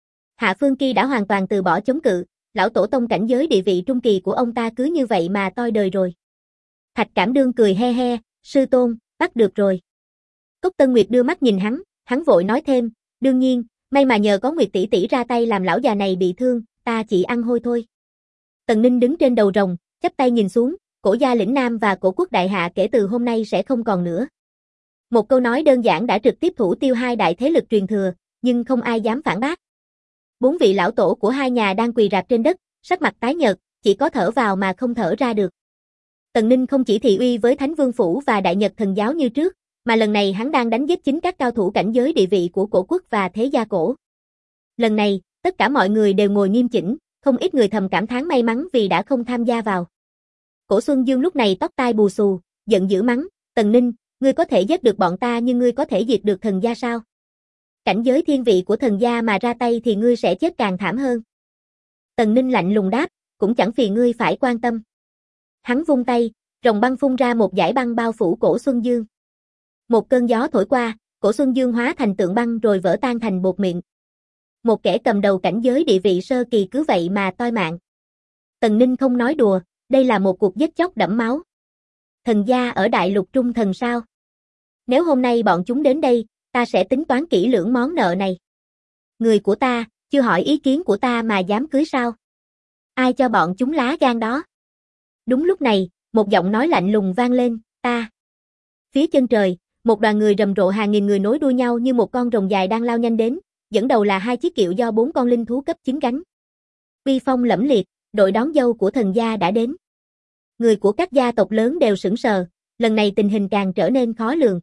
Hạ Phương Ki đã hoàn toàn từ bỏ chống cự, lão tổ tông cảnh giới địa vị trung kỳ của ông ta cứ như vậy mà toi đời rồi. Thạch Cảm Đương cười he he, sư tôn, bắt được rồi. Cốc Tân Nguyệt đưa mắt nhìn hắn vội nói thêm, đương nhiên, may mà nhờ có Nguyệt tỷ tỷ ra tay làm lão già này bị thương, ta chỉ ăn hôi thôi. Tần Ninh đứng trên đầu rồng, chắp tay nhìn xuống, cổ gia lĩnh Nam và cổ quốc đại hạ kể từ hôm nay sẽ không còn nữa. Một câu nói đơn giản đã trực tiếp thủ tiêu hai đại thế lực truyền thừa, nhưng không ai dám phản bác. Bốn vị lão tổ của hai nhà đang quỳ rạp trên đất, sắc mặt tái nhợt, chỉ có thở vào mà không thở ra được. Tần Ninh không chỉ thị uy với Thánh Vương Phủ và Đại Nhật Thần Giáo như trước, mà lần này hắn đang đánh giết chính các cao thủ cảnh giới địa vị của cổ quốc và thế gia cổ. Lần này, tất cả mọi người đều ngồi nghiêm chỉnh, không ít người thầm cảm thán may mắn vì đã không tham gia vào. Cổ Xuân Dương lúc này tóc tai bù xù, giận dữ mắng, Tần Ninh, ngươi có thể giết được bọn ta nhưng ngươi có thể diệt được thần gia sao? Cảnh giới thiên vị của thần gia mà ra tay thì ngươi sẽ chết càng thảm hơn. Tần Ninh lạnh lùng đáp, cũng chẳng phiền ngươi phải quan tâm. Hắn vung tay, rồng băng phun ra một dải băng bao phủ Cổ Xuân Dương. Một cơn gió thổi qua, Cổ Xuân Dương hóa thành tượng băng rồi vỡ tan thành bột mịn. Một kẻ cầm đầu cảnh giới địa vị sơ kỳ cứ vậy mà toi mạng. Tần Ninh không nói đùa, đây là một cuộc giết chóc đẫm máu. Thần gia ở Đại Lục Trung Thần sao? Nếu hôm nay bọn chúng đến đây, ta sẽ tính toán kỹ lưỡng món nợ này. Người của ta, chưa hỏi ý kiến của ta mà dám cưới sao? Ai cho bọn chúng lá gan đó? Đúng lúc này, một giọng nói lạnh lùng vang lên, ta. Phía chân trời, một đoàn người rầm rộ hàng nghìn người nối đuôi nhau như một con rồng dài đang lao nhanh đến, dẫn đầu là hai chiếc kiệu do 4 con linh thú cấp 9 gánh. Uy phong lẫm liệt, đội đón dâu của thần gia đã đến. Người của các gia tộc lớn đều sững sờ, lần này tình hình càng trở nên khó lường.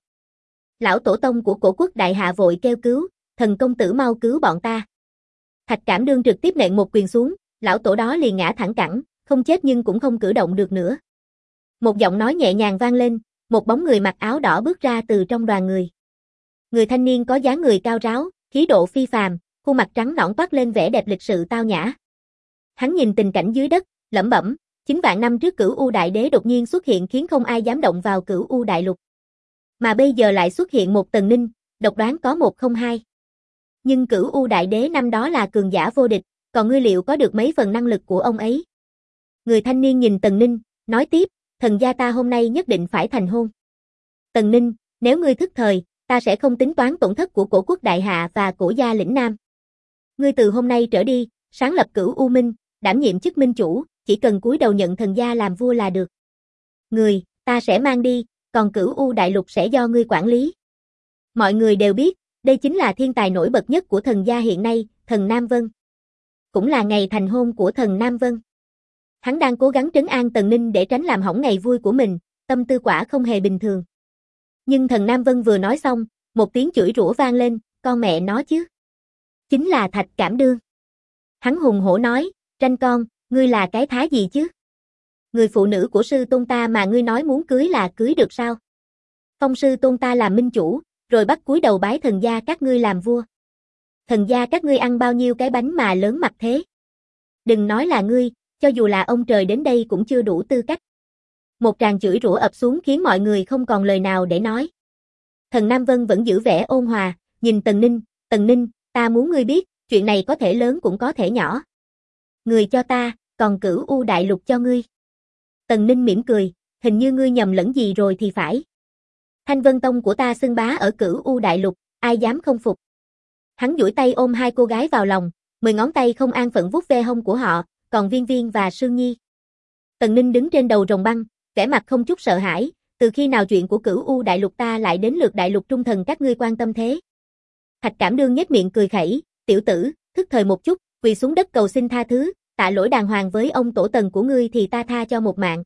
Lão tổ tông của cổ quốc đại hạ vội kêu cứu, thần công tử mau cứu bọn ta. Thạch Cảm Đương trực tiếp nện một quyền xuống, lão tổ đó liền ngã thẳng cẳng, không chết nhưng cũng không cử động được nữa. Một giọng nói nhẹ nhàng vang lên, một bóng người mặc áo đỏ bước ra từ trong đoàn người. Người thanh niên có dáng người cao ráo, khí độ phi phàm, khuôn mặt trắng nõn toát lên vẻ đẹp lịch sự tao nhã. Hắn nhìn tình cảnh dưới đất, lẩm bẩm, 9 vạn năm trước Cửu U Đại Đế đột nhiên xuất hiện khiến không ai dám động vào Cửu U Đại Lục. Mà bây giờ lại xuất hiện một Tần Ninh, độc đoán có một không hai. Nhưng Cửu U Đại Đế năm đó là cường giả vô địch, còn ngươi liệu có được mấy phần năng lực của ông ấy? Người thanh niên nhìn Tần Ninh, nói tiếp, thần gia ta hôm nay nhất định phải thành hôn. Tần Ninh, nếu ngươi thức thời, ta sẽ không tính toán tổn thất của cổ quốc đại hạ và cổ gia lĩnh Nam. Ngươi từ hôm nay trở đi, sáng lập Cửu U Minh, đảm nhiệm chức minh chủ, chỉ cần cúi đầu nhận thần gia làm vua là được. Người, ta sẽ mang đi, còn Cửu U Đại Lục sẽ do ngươi quản lý. Mọi người đều biết, đây chính là thiên tài nổi bật nhất của thần gia hiện nay, thần Nam Vân. Cũng là ngày thành hôn của thần Nam Vân. Hắn đang cố gắng trấn an Tần Ninh để tránh làm hỏng ngày vui của mình, tâm tư quả không hề bình thường. Nhưng thần Nam Vân vừa nói xong, một tiếng chửi rủa vang lên, con mẹ nó chứ. Chính là Thạch Cảm Đương. Hắn hùng hổ nói, tranh con, ngươi là cái thá gì chứ? Người phụ nữ của sư tôn ta mà ngươi nói muốn cưới là cưới được sao? Phong sư tôn ta làm minh chủ, rồi bắt cúi đầu bái thần gia các ngươi làm vua. Thần gia các ngươi ăn bao nhiêu cái bánh mà lớn mặt thế? Đừng nói là ngươi, cho dù là ông trời đến đây cũng chưa đủ tư cách. Một tràng chửi rủa ập xuống khiến mọi người không còn lời nào để nói. Thần Nam Vân vẫn giữ vẻ ôn hòa, nhìn Tần Ninh, ta muốn ngươi biết, chuyện này có thể lớn cũng có thể nhỏ. Người cho ta, còn Cửu U Đại Lục cho ngươi. Tần Ninh mỉm cười, hình như ngươi nhầm lẫn gì rồi thì phải. Thanh Vân Tông của ta xưng bá ở Cửu U Đại Lục, ai dám không phục. Hắn duỗi tay ôm hai cô gái vào lòng, 10 ngón tay không an phận vuốt ve hông của họ, còn Viên Viên và Sương Nhi. Tần Ninh đứng trên đầu rồng băng, vẻ mặt không chút sợ hãi, từ khi nào chuyện của Cửu U Đại Lục ta lại đến lượt Đại Lục Trung Thần các ngươi quan tâm thế? Thạch Cảm Đương nhếch miệng cười khẩy, tiểu tử, thức thời một chút, quỳ xuống đất cầu xin tha thứ, tạ lỗi đàng hoàng với ông tổ Tần của ngươi thì ta tha cho một mạng.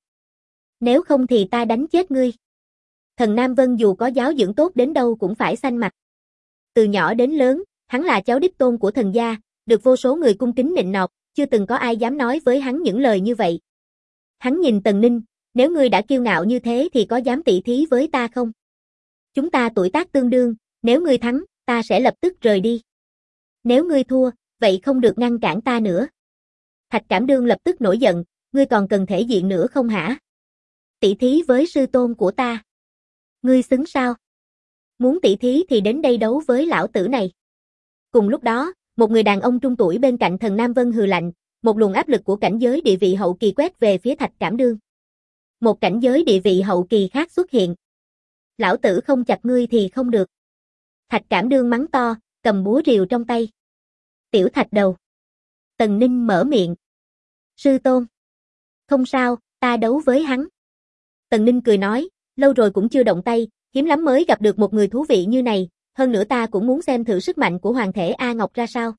Nếu không thì ta đánh chết ngươi. Thần Nam Vân dù có giáo dưỡng tốt đến đâu cũng phải xanh mặt. Từ nhỏ đến lớn, hắn là cháu đích tôn của thần gia, được vô số người cung kính nịnh nọt, chưa từng có ai dám nói với hắn những lời như vậy. Hắn nhìn Tần Ninh, nếu ngươi đã kiêu ngạo như thế thì có dám tỉ thí với ta không? Chúng ta tuổi tác tương đương, nếu ngươi thắng, ta sẽ lập tức rời đi. Nếu ngươi thua, vậy không được ngăn cản ta nữa. Thạch Cảm Đương lập tức nổi giận, ngươi còn cần thể diện nữa không hả? Tỉ thí với sư tôn của ta. Ngươi xứng sao? Muốn tỉ thí thì đến đây đấu với lão tử này. Cùng lúc đó, một người đàn ông trung tuổi bên cạnh thần Nam Vân hừ lạnh, một luồng áp lực của cảnh giới địa vị hậu kỳ quét về phía Thạch Cảm Đương. Một cảnh giới địa vị hậu kỳ khác xuất hiện. Lão tử không chặt ngươi thì không được. Thạch Cảm Đương mắng to, cầm búa rìu trong tay. Tiểu thạch đầu. Tần Ninh mở miệng. Sư tôn. Không sao, ta đấu với hắn. Tần Ninh cười nói, lâu rồi cũng chưa động tay, hiếm lắm mới gặp được một người thú vị như này, hơn nữa ta cũng muốn xem thử sức mạnh của Hoàng thể A Ngọc ra sao.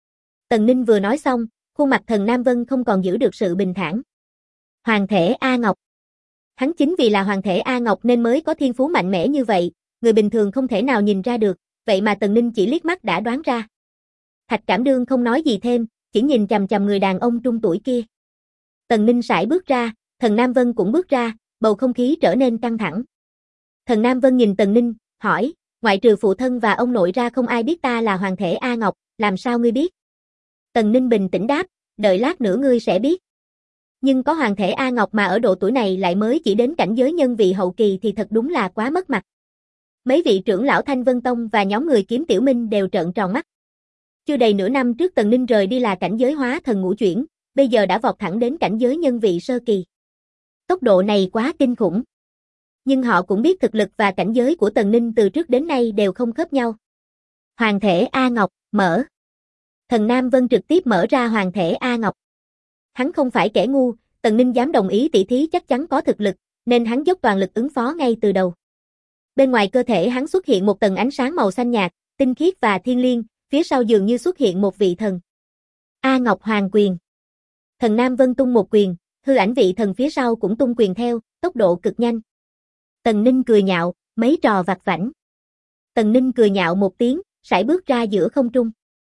Tần Ninh vừa nói xong, khuôn mặt Thần Nam Vân không còn giữ được sự bình thản. Hoàng thể A Ngọc. Hắn chính vì là Hoàng thể A Ngọc nên mới có thiên phú mạnh mẽ như vậy, người bình thường không thể nào nhìn ra được, vậy mà Tần Ninh chỉ liếc mắt đã đoán ra. Thạch Cảm Đương không nói gì thêm, chỉ nhìn chằm chằm người đàn ông trung tuổi kia. Tần Ninh sải bước ra, Thần Nam Vân cũng bước ra, bầu không khí trở nên căng thẳng. Thần Nam Vân nhìn Tần Ninh, hỏi, ngoại trừ phụ thân và ông nội ra không ai biết ta là Hoàng thể A Ngọc, làm sao ngươi biết? Tần Ninh bình tĩnh đáp, đợi lát nữa ngươi sẽ biết. Nhưng có Hoàng thể A Ngọc mà ở độ tuổi này lại mới chỉ đến cảnh giới nhân vị hậu kỳ thì thật đúng là quá mất mặt. Mấy vị trưởng lão Thanh Vân Tông và nhóm người Kiếm Tiểu Minh đều trợn tròn mắt. Chưa đầy nửa năm trước Tần Ninh rời đi là cảnh giới hóa thần ngũ chuyển, bây giờ đã vọt thẳng đến cảnh giới nhân vị sơ kỳ. Tốc độ này quá kinh khủng. Nhưng họ cũng biết thực lực và cảnh giới của Tần Ninh từ trước đến nay đều không khớp nhau. Hoàng thể A Ngọc, mở. Thần Nam Vân trực tiếp mở ra Hoàng thể A Ngọc. Hắn không phải kẻ ngu, Tần Ninh dám đồng ý tỷ thí chắc chắn có thực lực, nên hắn dốc toàn lực ứng phó ngay từ đầu. Bên ngoài cơ thể hắn xuất hiện một tầng ánh sáng màu xanh nhạt, tinh khiết và thiêng liêng, phía sau dường như xuất hiện một vị thần. A Ngọc Hoàng quyền. Thần Nam Vân tung một quyền, hư ảnh vị thần phía sau cũng tung quyền theo, tốc độ cực nhanh. Tần Ninh cười nhạo, mấy trò vặt vãnh. Tần Ninh cười nhạo một tiếng, sải bước ra giữa không trung.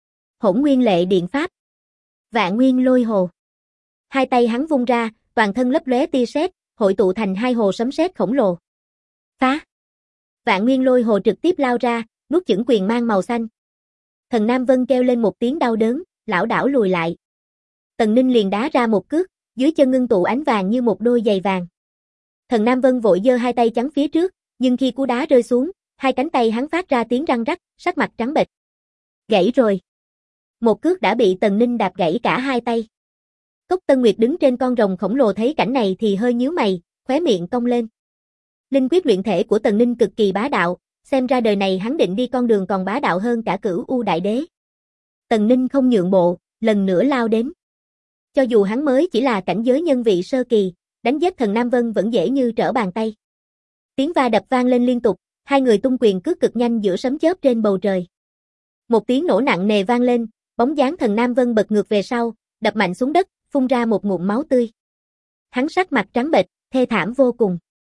Hỗn Nguyên Lệ Điện Pháp. Vạn Nguyên Lôi Hồ. Hai tay hắn vung ra, toàn thân lấp lóe tia sét, hội tụ thành hai hồ sấm sét khổng lồ. Phá. Vạn Nguyên Lôi Hồ trực tiếp lao ra, nuốt chửng quyền mang màu xanh. Thần Nam Vân kêu lên một tiếng đau đớn, lảo đảo lùi lại. Tần Ninh liền đá ra một cước, dưới chân ngưng tụ ánh vàng như một đôi giày vàng. Thần Nam Vân vội giơ hai tay chắn phía trước, nhưng khi cú đá rơi xuống, hai cánh tay hắn phát ra tiếng răng rắc, sắc mặt trắng bệch. Gãy rồi. Một cước đã bị Tần Ninh đạp gãy cả hai tay. Cốc Tân Nguyệt đứng trên con rồng khổng lồ thấy cảnh này thì hơi nhíu mày, khóe miệng cong lên. Linh quyết luyện thể của Tần Ninh cực kỳ bá đạo, xem ra đời này hắn định đi con đường còn bá đạo hơn cả Cửu U Đại Đế. Tần Ninh không nhượng bộ, lần nữa lao đến. Cho dù hắn mới chỉ là cảnh giới nhân vị sơ kỳ, đánh giết Thần Nam Vân vẫn dễ như trở bàn tay. Tiếng va đập vang lên liên tục, hai người tung quyền cước cực nhanh giữa sấm chớp trên bầu trời. Một tiếng nổ nặng nề vang lên, bóng dáng Thần Nam Vân bật ngược về sau, đập mạnh xuống đất, phun ra một ngụm máu tươi. Hắn sắc mặt trắng bệch, thê thảm vô cùng.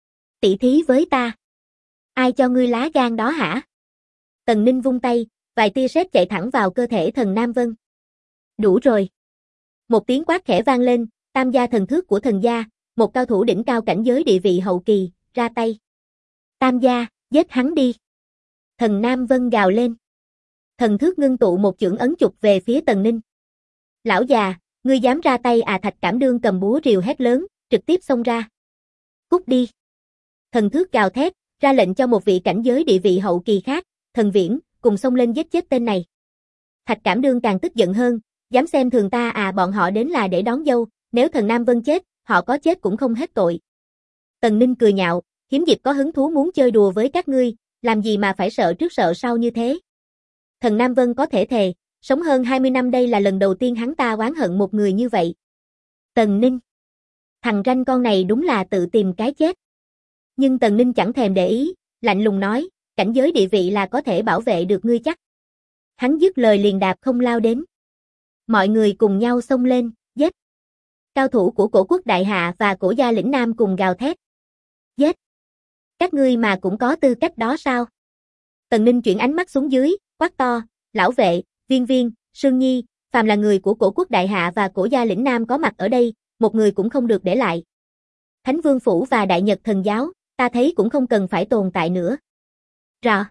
Tỷ thí với ta. Ai cho ngươi lá gan đó hả? Tần Ninh vung tay, vài tia sét chạy thẳng vào cơ thể Thần Nam Vân. Đủ rồi. Một tiếng quát khẽ vang lên, tam gia thần thước của thần gia, một cao thủ đỉnh cao cảnh giới địa vị hậu kỳ, ra tay. Tam gia, giết hắn đi. Thần Nam Vân gào lên. Thần thước ngưng tụ một chưởng ấn chụp về phía Tần Ninh. Lão già, ngươi dám ra tay à? Thạch Cảm Đương cầm búa rìu hét lớn, trực tiếp xông ra. Cút đi. Thần thước gào thét, ra lệnh cho một vị cảnh giới địa vị hậu kỳ khác, Thần Viễn, cùng xông lên giết chết tên này. Thạch Cảm Đương càng tức giận hơn, dám xem thường ta à? Bọn họ đến là để đón dâu, nếu Thần Nam Vân chết, họ có chết cũng không hết tội. Tần Ninh cười nhạo, hiếm dịp có hứng thú muốn chơi đùa với các ngươi, làm gì mà phải sợ trước sợ sau như thế. Thần Nam Vân có thể thề, sống hơn 20 năm đây là lần đầu tiên hắn ta oán hận một người như vậy. Tần Ninh. Thằng ranh con này đúng là tự tìm cái chết. Nhưng Tần Ninh chẳng thèm để ý, lạnh lùng nói, cảnh giới địa vị là có thể bảo vệ được ngươi chắc. Hắn dứt lời liền đạp không lao đến. Mọi người cùng nhau xông lên, giết. Cao thủ của Cổ Quốc Đại Hạ và Cổ Gia Lĩnh Nam cùng gào thét. Giết. Các ngươi mà cũng có tư cách đó sao? Tần Ninh chuyển ánh mắt xuống dưới, quát to, lão vệ, Viên Viên, Sương Nhi, phàm là người của Cổ Quốc Đại Hạ và Cổ Gia Lĩnh Nam có mặt ở đây, một người cũng không được để lại. Thánh Vương Phủ và Đại Nhật Thần Giáo, ta thấy cũng không cần phải tồn tại nữa. Rò.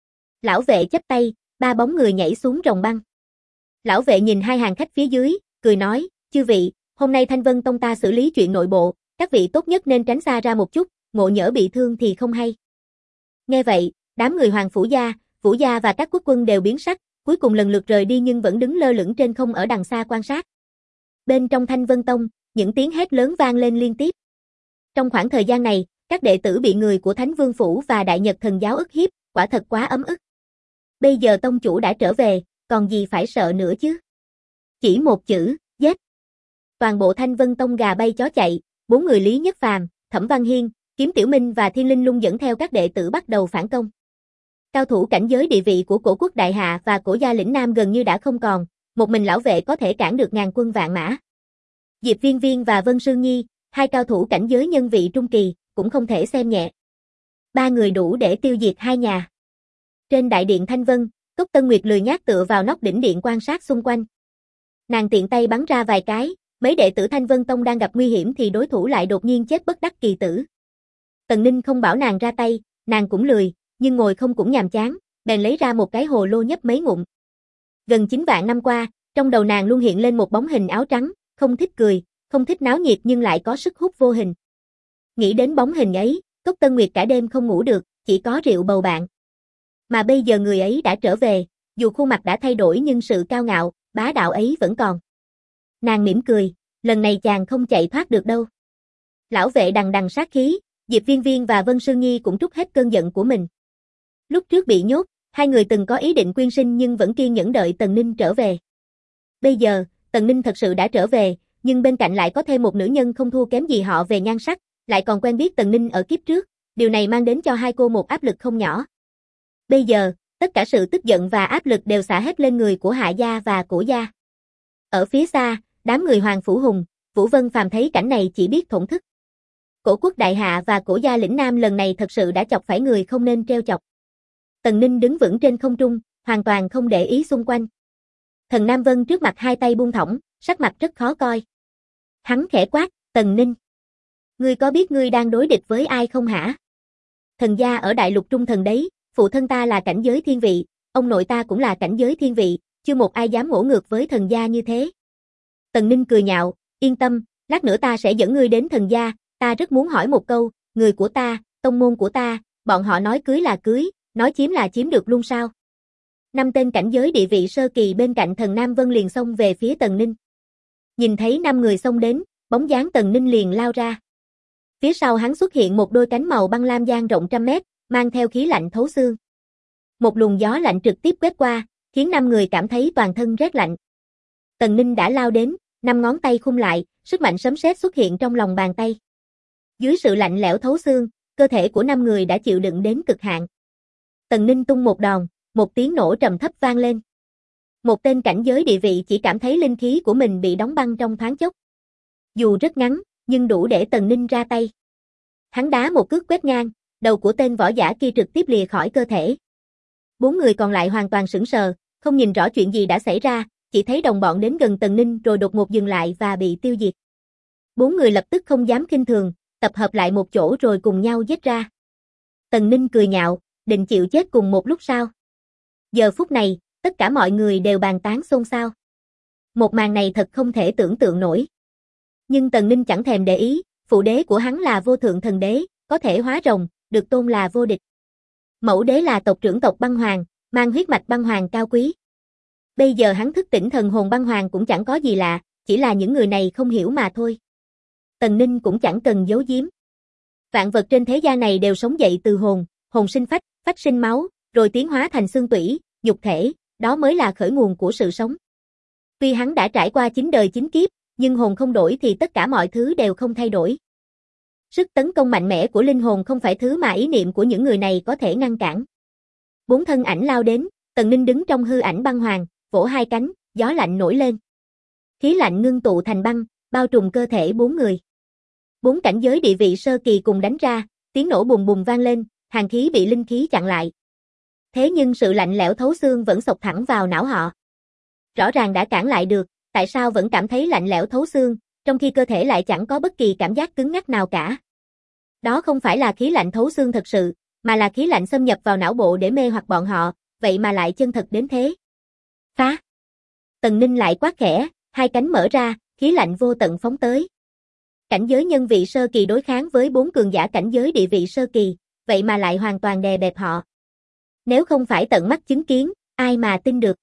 Lão vệ chắp tay, ba bóng người nhảy xuống rồng băng. Lão vệ nhìn hai hàng khách phía dưới, cười nói, chư vị, hôm nay Thanh Vân Tông ta xử lý chuyện nội bộ, các vị tốt nhất nên tránh xa ra một chút, ngộ nhỡ bị thương thì không hay. Nghe vậy, đám người Hoàng Phủ Gia, Vũ Gia và các quốc quân đều biến sắc, cuối cùng lần lượt rời đi nhưng vẫn đứng lơ lửng trên không ở đằng xa quan sát. Bên trong Thanh Vân Tông, những tiếng hét lớn vang lên liên tiếp. Trong khoảng thời gian này, các đệ tử bị người của Thánh Vương Phủ và Đại Nhật Thần Giáo ức hiếp, quả thật quá ấm ức. Bây giờ tông chủ đã trở về, còn gì phải sợ nữa chứ? Chỉ một chữ, giết. Toàn bộ Thanh Vân Tông gà bay chó chạy, bốn người Lý Nhất Phàm, Thẩm Văn Hiên, Kiếm Tiểu Minh và Thiên Linh Lung dẫn theo các đệ tử bắt đầu phản công. Cao thủ cảnh giới địa vị của Cổ Quốc Đại Hạ và Cổ Gia lĩnh Nam gần như đã không còn, một mình lão vệ có thể cản được ngàn quân vạn mã. Diệp Viên Viên và Vân Sương Nhi, hai cao thủ cảnh giới nhân vị trung kỳ, cũng không thể xem nhẹ. Ba người đủ để tiêu diệt hai nhà. Trên đại điện Thanh Vân, Cốc Tân Nguyệt lười nhác tựa vào nóc đỉnh điện quan sát xung quanh. Nàng tiện tay bắn ra vài cái, mấy đệ tử Thanh Vân Tông đang gặp nguy hiểm thì đối thủ lại đột nhiên chết bất đắc kỳ tử. Tần Ninh không bảo nàng ra tay, nàng cũng lười, nhưng ngồi không cũng nhàm chán, bèn lấy ra một cái hồ lô nhấp mấy ngụm. Gần 9 vạn năm qua, trong đầu nàng luôn hiện lên một bóng hình áo trắng, không thích cười, không thích náo nhiệt nhưng lại có sức hút vô hình. Nghĩ đến bóng hình ấy, Cốc Tân Nguyệt cả đêm không ngủ được, chỉ có rượu bầu bạn. Mà bây giờ người ấy đã trở về, dù khuôn mặt đã thay đổi nhưng sự cao ngạo, bá đạo ấy vẫn còn. Nàng mỉm cười, lần này chàng không chạy thoát được đâu. Lão vệ đằng đằng sát khí, Diệp Viên Viên và Vân Sương Nhi cũng trút hết cơn giận của mình. Lúc trước bị nhốt, hai người từng có ý định quyên sinh nhưng vẫn kiên nhẫn đợi Tần Ninh trở về. Bây giờ, Tần Ninh thật sự đã trở về, nhưng bên cạnh lại có thêm một nữ nhân không thua kém gì họ về nhan sắc, lại còn quen biết Tần Ninh ở kiếp trước, điều này mang đến cho hai cô một áp lực không nhỏ. Bây giờ, tất cả sự tức giận và áp lực đều xả hết lên người của Hạ gia và Cổ gia. Ở phía xa, đám người Hoàng Phủ Hùng, Vũ Vân Phàm thấy cảnh này chỉ biết thổn thức. Cổ Quốc Đại Hạ và Cổ Gia lĩnh Nam lần này thật sự đã chọc phải người không nên trêu chọc. Tần Ninh đứng vững trên không trung, hoàn toàn không để ý xung quanh. Thần Nam Vân trước mặt hai tay buông thõng, sắc mặt rất khó coi. Hắn khẽ quát, Tần Ninh. Ngươi có biết ngươi đang đối địch với ai không hả? Thần gia ở đại lục trung thần đấy, phụ thân ta là cảnh giới thiên vị, ông nội ta cũng là cảnh giới thiên vị, chưa một ai dám ngỗ ngược với thần gia như thế. Tần Ninh cười nhạo, yên tâm, lát nữa ta sẽ dẫn ngươi đến thần gia, ta rất muốn hỏi một câu, người của ta, tông môn của ta, bọn họ nói cưới là cưới, nói chiếm là chiếm được luôn sao? 5 tên cảnh giới địa vị sơ kỳ bên cạnh thần Nam Vân liền xông về phía Tần Ninh. Nhìn thấy 5 người xông đến, bóng dáng Tần Ninh liền lao ra. Phía sau hắn xuất hiện một đôi cánh màu băng lam dang rộng trăm mét, mang theo khí lạnh thấu xương. Một luồng gió lạnh trực tiếp quét qua, khiến 5 người cảm thấy toàn thân rét lạnh. Tần Ninh đã lao đến, 5 ngón tay khum lại, sức mạnh sấm sét xuất hiện trong lòng bàn tay. Dưới sự lạnh lẽo thấu xương, cơ thể của 5 người đã chịu đựng đến cực hạn. Tần Ninh tung một đòn, một tiếng nổ trầm thấp vang lên. Một tên cảnh giới địa vị chỉ cảm thấy linh khí của mình bị đóng băng trong thoáng chốc. Dù rất ngắn, nhưng đủ để Tần Ninh ra tay. Hắn đá một cước quét ngang, đầu của tên võ giả kia trực tiếp lìa khỏi cơ thể. 4 người còn lại hoàn toàn sững sờ, không nhìn rõ chuyện gì đã xảy ra, chỉ thấy đồng bọn đến gần Tần Ninh rồi đột ngột dừng lại và bị tiêu diệt. 4 người lập tức không dám khinh thường, tập hợp lại một chỗ rồi cùng nhau giết ra. Tần Ninh cười nhạo, định chịu chết cùng một lúc sao? Giờ phút này, tất cả mọi người đều bàn tán xôn xao. Một màn này thật không thể tưởng tượng nổi. Nhưng Tần Ninh chẳng thèm để ý, phụ đế của hắn là vô thượng thần đế, có thể hóa rồng, được tôn là vô địch. Mẫu đế là tộc trưởng tộc băng hoàng, mang huyết mạch băng hoàng cao quý. Bây giờ hắn thức tỉnh thần hồn băng hoàng cũng chẳng có gì lạ, chỉ là những người này không hiểu mà thôi. Tần Ninh cũng chẳng cần giấu giếm. Vạn vật trên thế gian này đều sống dậy từ hồn, hồn sinh phách, phách sinh máu, rồi tiến hóa thành xương tủy, nhục thể, đó mới là khởi nguồn của sự sống. Tuy hắn đã trải qua 9 đời 9 kiếp, nhưng hồn không đổi thì tất cả mọi thứ đều không thay đổi. Sức tấn công mạnh mẽ của linh hồn không phải thứ mà ý niệm của những người này có thể ngăn cản. 4 thân ảnh lao đến, Tần Ninh đứng trong hư ảnh băng hoàng, vỗ hai cánh, gió lạnh nổi lên. Khí lạnh ngưng tụ thành băng, bao trùm cơ thể 4 người. 4 cảnh giới địa vị sơ kỳ cùng đánh ra, tiếng nổ bùng bùng vang lên, hàn khí bị linh khí chặn lại. Thế nhưng sự lạnh lẽo thấu xương vẫn xộc thẳng vào não họ. Rõ ràng đã cản lại được, tại sao vẫn cảm thấy lạnh lẽo thấu xương, trong khi cơ thể lại chẳng có bất kỳ cảm giác cứng ngắc nào cả. Đó không phải là khí lạnh thấu xương thật sự, mà là khí lạnh xâm nhập vào não bộ để mê hoặc bọn họ, vậy mà lại chân thật đến thế. Phá! Tần Ninh lại quát khẽ, hai cánh mở ra, khí lạnh vô tận phóng tới. Cảnh giới nhân vị sơ kỳ đối kháng với 4 cường giả cảnh giới địa vị sơ kỳ, vậy mà lại hoàn toàn đè bẹp họ. Nếu không phải tận mắt chứng kiến, ai mà tin được.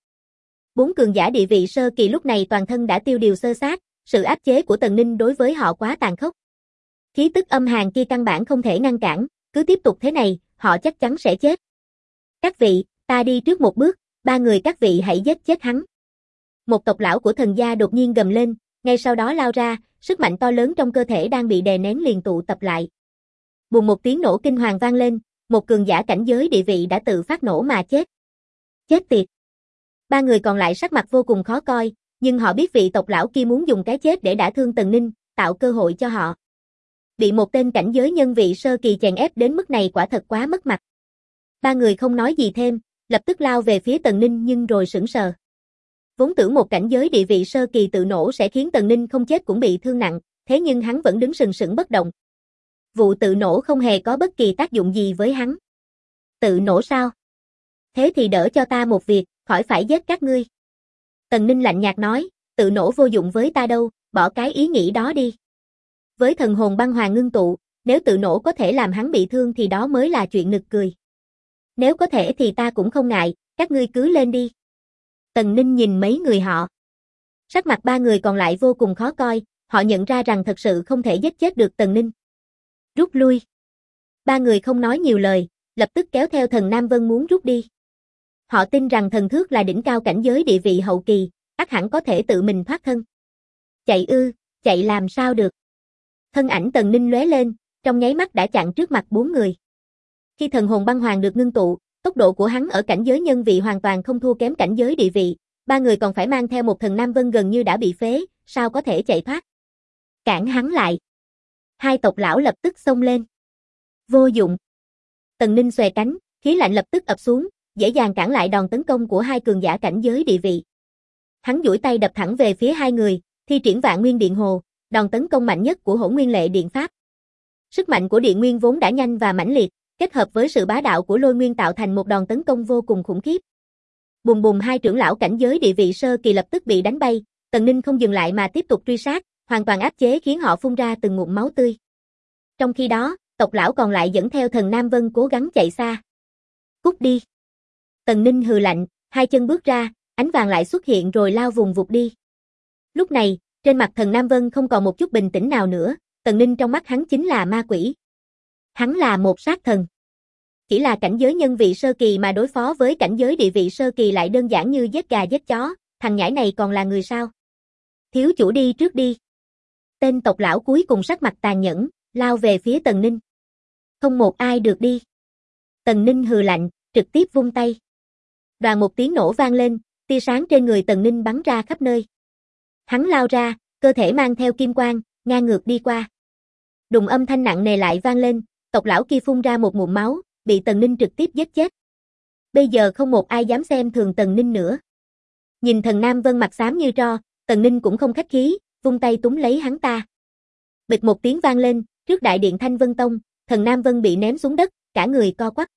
4 cường giả địa vị sơ kỳ lúc này toàn thân đã tiêu điều xơ xác, sự áp chế của Tần Ninh đối với họ quá tàn khốc. Khí tức âm hàn kia căn bản không thể ngăn cản, cứ tiếp tục thế này, họ chắc chắn sẽ chết. Các vị, ta đi trước một bước, 3 người các vị hãy giết chết hắn. Một tộc lão của thần gia đột nhiên gầm lên, ngay sau đó lao ra, sức mạnh to lớn trong cơ thể đang bị đè nén liền tụ tập lại. Bùng một tiếng nổ kinh hoàng vang lên, một cường giả cảnh giới địa vị đã tự phát nổ mà chết. Chết tiệt. Ba người còn lại sắc mặt vô cùng khó coi, nhưng họ biết vị tộc lão kia muốn dùng cái chết để đả thương Tần Ninh, tạo cơ hội cho họ. Bị một tên cảnh giới nhân vị sơ kỳ chèn ép đến mức này quả thật quá mất mặt. Ba người không nói gì thêm, lập tức lao về phía Tần Ninh nhưng rồi sững sờ. Vốn tưởng một cảnh giới địa vị sơ kỳ tự nổ sẽ khiến Tần Ninh không chết cũng bị thương nặng, thế nhưng hắn vẫn đứng sừng sững bất động. Vụ tự nổ không hề có bất kỳ tác dụng gì với hắn. Tự nổ sao? Thế thì đỡ cho ta một việc, khỏi phải giết các ngươi. Tần Ninh lạnh nhạt nói, tự nổ vô dụng với ta đâu, bỏ cái ý nghĩ đó đi. Với thần hồn băng hoàng ngưng tụ, nếu tự nổ có thể làm hắn bị thương thì đó mới là chuyện nực cười. Nếu có thể thì ta cũng không ngại, các ngươi cứ lên đi. Tần Ninh nhìn mấy người họ. Sắc mặt ba người còn lại vô cùng khó coi, họ nhận ra rằng thật sự không thể giết chết được Tần Ninh. Rút lui. Ba người không nói nhiều lời, lập tức kéo theo thần Nam Vân muốn rút đi. Họ tin rằng thần thước là đỉnh cao cảnh giới địa vị hậu kỳ, ắt hẳn có thể tự mình thoát thân. Chạy ư, chạy làm sao được. Thân ảnh Tần Ninh lóe lên, trong nháy mắt đã chặn trước mặt bốn người. Khi thần hồn băng hoàng được ngưng tụ, tốc độ của hắn ở cảnh giới nhân vị hoàn toàn không thua kém cảnh giới địa vị, ba người còn phải mang theo một thần Nam Vân gần như đã bị phế, sao có thể chạy thoát. Cản hắn lại. Hai tộc lão lập tức xông lên. Vô dụng. Tần Ninh xòe cánh, khí lạnh lập tức ập xuống, dễ dàng cản lại đòn tấn công của hai cường giả cảnh giới địa vị. Hắn duỗi tay đập thẳng về phía hai người, thi triển Vạn Nguyên Điện Hồ, đòn tấn công mạnh nhất của Hỗn Nguyên Lệ Điện Pháp. Sức mạnh của Điện Nguyên vốn đã nhanh và mãnh liệt, kết hợp với sự bá đạo của Lôi Nguyên tạo thành một đòn tấn công vô cùng khủng khiếp. Bùng bùng, hai trưởng lão cảnh giới địa vị sơ kỳ lập tức bị đánh bay, Tần Ninh không dừng lại mà tiếp tục truy sát, hoàn toàn áp chế khiến họ phun ra từng ngụm máu tươi. Trong khi đó, tộc lão còn lại dẫn theo thần Nam Vân cố gắng chạy xa. Cút đi. Tần Ninh hừ lạnh, hai chân bước ra, ánh vàng lại xuất hiện rồi lao vùng vụt đi. Lúc này, trên mặt thần Nam Vân không còn một chút bình tĩnh nào nữa, Tần Ninh trong mắt hắn chính là ma quỷ. Hắn là một sát thần. Chỉ là cảnh giới nhân vị sơ kỳ mà đối phó với cảnh giới địa vị sơ kỳ lại đơn giản như giết gà giết chó, thằng nhãi này còn là người sao? Thiếu chủ đi trước đi. Tên tộc lão cuối cùng sắc mặt tàn nhẫn, lao về phía Tần Ninh. Không một ai được đi. Tần Ninh hừ lạnh, trực tiếp vung tay. Đoàn một tiếng nổ vang lên, tia sáng trên người Tần Ninh bắn ra khắp nơi. Hắn lao ra, cơ thể mang theo kim quang, ngang ngược đi qua. Đùng âm thanh nặng nề lại vang lên, tộc lão kia phun ra một ngụm máu, bị Tần Ninh trực tiếp giết chết. Bây giờ không một ai dám xem thường Tần Ninh nữa. Nhìn thần Nam Vân mặt xám như tro, Tần Ninh cũng không khách khí, vung tay túm lấy hắn ta. Bịch một tiếng vang lên, trước đại điện Thanh Vân Tông, thần Nam Vân bị ném xuống đất, cả người co quắp.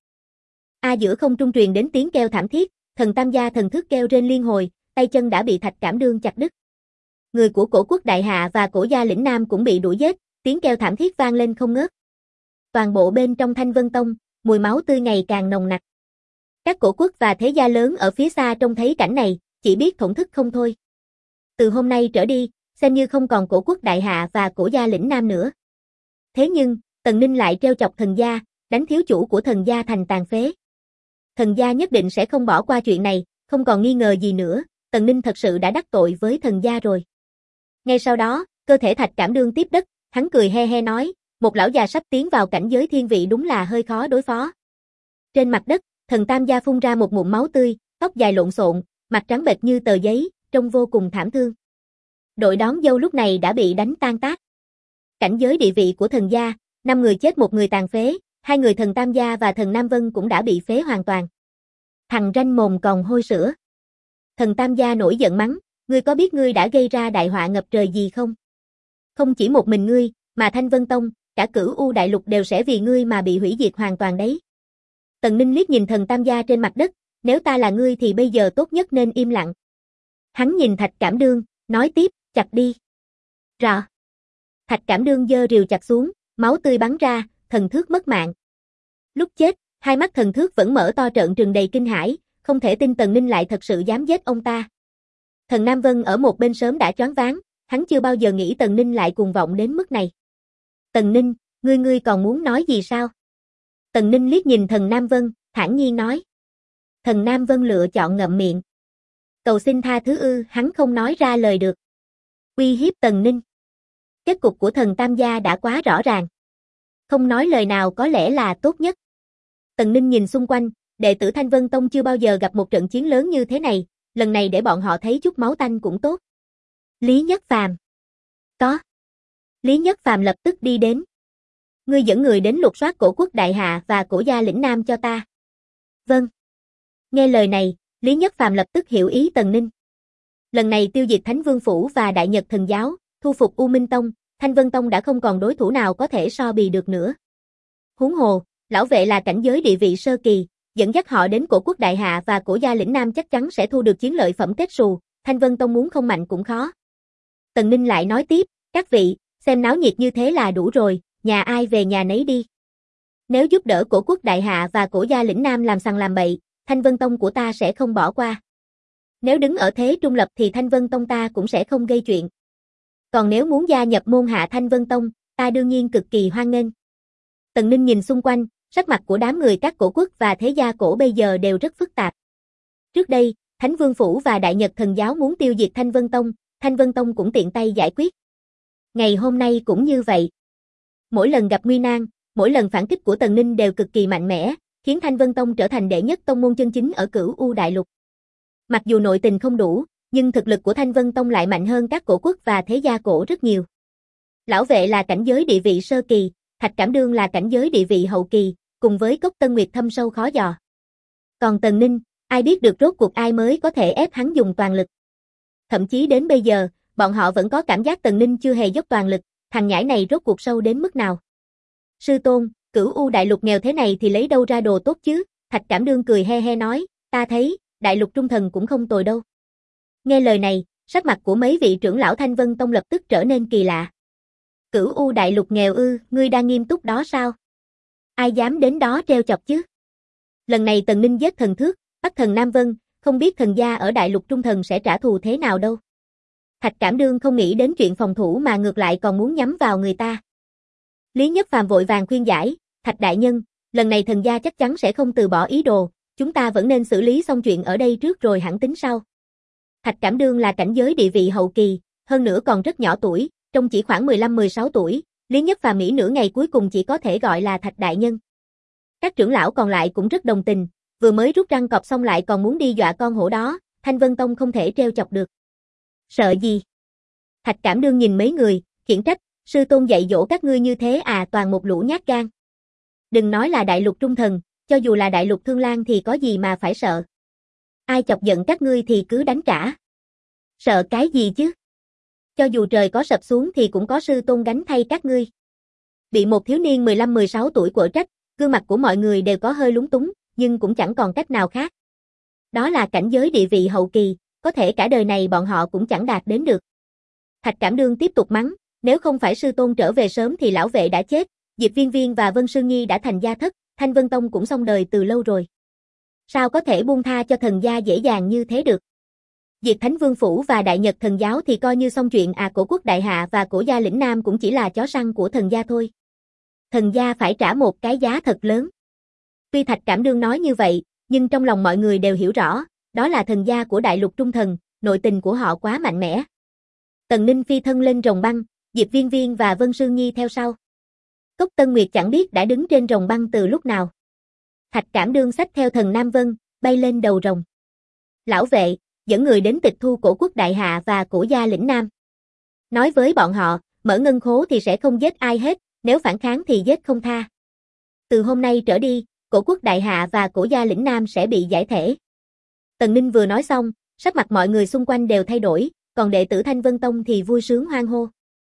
Giữa không trung truyền đến tiếng kêu thảm thiết, thần Tam gia thần thức kêu rên liên hồi, tay chân đã bị Thạch Cảm Đương chặt đứt. Người của Cổ Quốc Đại Hạ và Cổ gia lĩnh Nam cũng bị đuổi giết, tiếng kêu thảm thiết vang lên không ngớt. Toàn bộ bên trong Thanh Vân Tông, mùi máu tươi ngày càng nồng nặc. Các cổ quốc và thế gia lớn ở phía xa trông thấy cảnh này, chỉ biết thổn thức không thôi. Từ hôm nay trở đi, xem như không còn Cổ Quốc Đại Hạ và Cổ gia lĩnh Nam nữa. Thế nhưng, Tần Ninh lại trêu chọc thần gia, đánh thiếu chủ của thần gia thành tàn phế. Thần gia nhất định sẽ không bỏ qua chuyện này, không còn nghi ngờ gì nữa, Tần Ninh thật sự đã đắc tội với thần gia rồi. Ngay sau đó, cơ thể Thạch Cảm Đương tiếp đất, hắn cười he he nói, một lão già sắp tiến vào cảnh giới thiên vị đúng là hơi khó đối phó. Trên mặt đất, thần Tam gia phun ra một ngụm máu tươi, tóc dài lộn xộn, mặt trắng bệch như tờ giấy, trông vô cùng thảm thương. Đội đón dâu lúc này đã bị đánh tan tác. Cảnh giới địa vị của thần gia, 5 người chết một người tàn phế, 2 người thần Tam gia và thần Nam Vân cũng đã bị phế hoàn toàn. Thằng ranh mồm còn hôi sữa. Thần Tam gia nổi giận mắng, ngươi có biết ngươi đã gây ra đại họa ngập trời gì không? Không chỉ một mình ngươi, mà Thanh Vân Tông, cả Cửu U đại lục đều sẽ vì ngươi mà bị hủy diệt hoàn toàn đấy. Tần Ninh liếc nhìn thần Tam gia trên mặt đất, nếu ta là ngươi thì bây giờ tốt nhất nên im lặng. Hắn nhìn Thạch Cảm Đương, nói tiếp, chặt đi. Rọ. Thạch Cảm Đương giơ rìu chặt xuống, máu tươi bắn ra, thần thước mất mạng. Lúc chết, hai mắt thần thước vẫn mở to trợn trừng đầy kinh hãi, không thể tin Tần Ninh lại thật sự dám giết ông ta. Thần Nam Vân ở một bên sớm đã choáng váng, hắn chưa bao giờ nghĩ Tần Ninh lại cuồng vọng đến mức này. Tần Ninh, ngươi còn muốn nói gì sao? Tần Ninh liếc nhìn thần Nam Vân, thản nhiên nói. Thần Nam Vân lựa chọn ngậm miệng. Cầu xin tha thứ ư, hắn không nói ra lời được. Uy hiếp Tần Ninh. Kết cục của thần Tam gia đã quá rõ ràng. Không nói lời nào có lẽ là tốt nhất. Tần Ninh nhìn xung quanh, đệ tử Thanh Vân Tông chưa bao giờ gặp một trận chiến lớn như thế này, lần này để bọn họ thấy chút máu tanh cũng tốt. Lý Nhất Phàm. Có. Lý Nhất Phàm lập tức đi đến. Ngươi dẫn người đến lục soát Cổ Quốc Đại Hạ và Cổ Gia lĩnh Nam cho ta. Vâng. Nghe lời này, Lý Nhất Phàm lập tức hiểu ý Tần Ninh. Lần này tiêu diệt Thánh Vương Phủ và Đại Nhật Thần Giáo, thu phục U Minh Tông, Thanh Vân Tông đã không còn đối thủ nào có thể so bì được nữa. Huống hồ, lão vệ là cảnh giới địa vị sơ kỳ, dẫn dắt họ đến Cổ Quốc Đại Hạ và Cổ Gia lĩnh Nam chắc chắn sẽ thu được chiến lợi phẩm kết xù, Thanh Vân Tông muốn không mạnh cũng khó. Tần Ninh lại nói tiếp, các vị, xem náo nhiệt như thế là đủ rồi, nhà ai về nhà nấy đi. Nếu giúp đỡ Cổ Quốc Đại Hạ và Cổ Gia lĩnh Nam làm sằng làm bậy, Thanh Vân Tông của ta sẽ không bỏ qua. Nếu đứng ở thế trung lập thì Thanh Vân Tông ta cũng sẽ không gây chuyện. Còn nếu muốn gia nhập môn hạ Thanh Vân Tông, ta đương nhiên cực kỳ hoan nghênh. Tần Ninh nhìn xung quanh, sắc mặt của đám người các cổ quốc và thế gia cổ bây giờ đều rất phức tạp. Trước đây, Thánh Vương Phủ và Đại Nhật Thần Giáo muốn tiêu diệt Thanh Vân Tông cũng tiện tay giải quyết. Ngày hôm nay cũng như vậy. Mỗi lần gặp nguy nan, mỗi lần phản kích của Tần Ninh đều cực kỳ mạnh mẽ, khiến Thanh Vân Tông trở thành đệ nhất tông môn chân chính ở Cửu U Đại Lục. Mặc dù nội tình không đủ, nhưng thực lực của Thanh Vân Tông lại mạnh hơn các cổ quốc và thế gia cổ rất nhiều. Lão vệ là cảnh giới địa vị sơ kỳ, Thạch Cảm Đương là cảnh giới địa vị hậu kỳ, cùng với Cốc Tân Nguyệt thâm sâu khó dò. Còn Tần Ninh, ai biết được rốt cuộc ai mới có thể ép hắn dùng toàn lực. Thậm chí đến bây giờ, bọn họ vẫn có cảm giác Tần Ninh chưa hề dốc toàn lực, thằng nhãi này rốt cuộc sâu đến mức nào. Sư tôn, Cửu U Đại Lục nghèo thế này thì lấy đâu ra đồ tốt chứ, Thạch Cảm Đương cười he he nói, ta thấy, Đại Lục Trung Thần cũng không tồi đâu. Nghe lời này, sắc mặt của mấy vị trưởng lão Thanh Vân Tông lập tức trở nên kỳ lạ. Cửu U Đại Lục nghèo ư, ngươi đang nghiêm túc đó sao? Ai dám đến đó treo chọc chứ? Lần này Tần Ninh giết thần Thước, bắt thần Nam Vân, không biết thần gia ở Đại Lục Trung Thần sẽ trả thù thế nào đâu. Thạch Cảm Đương không nghĩ đến chuyện phòng thủ mà ngược lại còn muốn nhắm vào người ta. Lý Nhất Phàm vội vàng khuyên giải, Thạch đại nhân, lần này thần gia chắc chắn sẽ không từ bỏ ý đồ, chúng ta vẫn nên xử lý xong chuyện ở đây trước rồi hẳn tính sau. Thạch Cảm Đương là cảnh giới địa vị hậu kỳ, hơn nữa còn rất nhỏ tuổi, trông chỉ khoảng 15-16 tuổi, Lý Nhất Phàm nghĩ nửa ngày cuối cùng chỉ có thể gọi là Thạch đại nhân. Các trưởng lão còn lại cũng rất đồng tình, vừa mới rút răng cọp xong lại còn muốn đi dọa con hổ đó, Thanh Vân Tông không thể treo chọc được. Sợ gì? Thạch Cảm Đương nhìn mấy người, khiển trách, sư tôn dạy dỗ các ngươi như thế à, toàn một lũ nhát gan. Đừng nói là Đại Lục Trung Thần, cho dù là Đại Lục Thương Lan thì có gì mà phải sợ. Ai chọc giận các ngươi thì cứ đánh trả. Sợ cái gì chứ? Cho dù trời có sập xuống thì cũng có sư tôn gánh thay các ngươi. Bị một thiếu niên 15-16 tuổi quở trách, gương mặt của mọi người đều có hơi lúng túng, nhưng cũng chẳng còn cách nào khác. Đó là cảnh giới địa vị hậu kỳ, có thể cả đời này bọn họ cũng chẳng đạt đến được. Thạch Cảm Đương tiếp tục mắng, nếu không phải sư tôn trở về sớm thì lão vệ đã chết, Diệp Viên Viên và Vân Sương Nhi đã thành gia thất, Thanh Vân Tông cũng xong đời từ lâu rồi. Sao có thể buông tha cho thần gia dễ dàng như thế được? Diệt Thánh Vương Phủ và Đại Nhật Thần Giáo thì coi như xong chuyện à, Cổ Quốc Đại Hạ và Cổ Gia lĩnh Nam cũng chỉ là chó săn của thần gia thôi. Thần gia phải trả một cái giá thật lớn. Tuy Thạch Cảm Đương nói như vậy, nhưng trong lòng mọi người đều hiểu rõ, đó là thần gia của Đại Lục Trung Thần, nội tình của họ quá mạnh mẽ. Tần Ninh phi thân lên rồng băng, Diệp Viên Viên và Vân Sương Nhi theo sau. Cốc Tân Nguyệt chẳng biết đã đứng trên rồng băng từ lúc nào. Thạch Cảm Đương xách theo thần Nam Vân, bay lên đầu rồng. Lão vệ, dẫn người đến tịch thu Cổ Quốc Đại Hạ và Cổ Gia lĩnh Nam. Nói với bọn họ, mở ngân khố thì sẽ không giết ai hết, nếu phản kháng thì giết không tha. Từ hôm nay trở đi, Cổ Quốc Đại Hạ và Cổ Gia lĩnh Nam sẽ bị giải thể. Tần Ninh vừa nói xong, sắc mặt mọi người xung quanh đều thay đổi, còn đệ tử Thanh Vân Tông thì vui sướng hoan hô.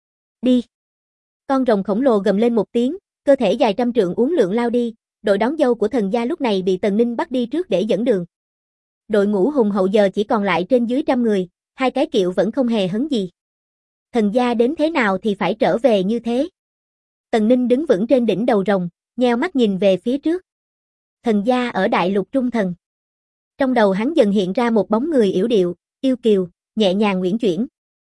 Đi! Con rồng khổng lồ gầm lên một tiếng, cơ thể dài trăm trượng uốn lượn lao đi, đội đón dâu của thần gia lúc này bị Tần Ninh bắt đi trước để dẫn đường. Đội ngũ hùng hậu giờ chỉ còn lại trên dưới 100 người, hai cái kiệu vẫn không hề hấn gì. Thần gia đến thế nào thì phải trở về như thế. Tần Ninh đứng vững trên đỉnh đầu rồng, nheo mắt nhìn về phía trước. Thần gia ở Đại Lục Trung Thần. Trong đầu hắn dần hiện ra một bóng người yểu điệu, yêu kiều, nhẹ nhàng uyển chuyển.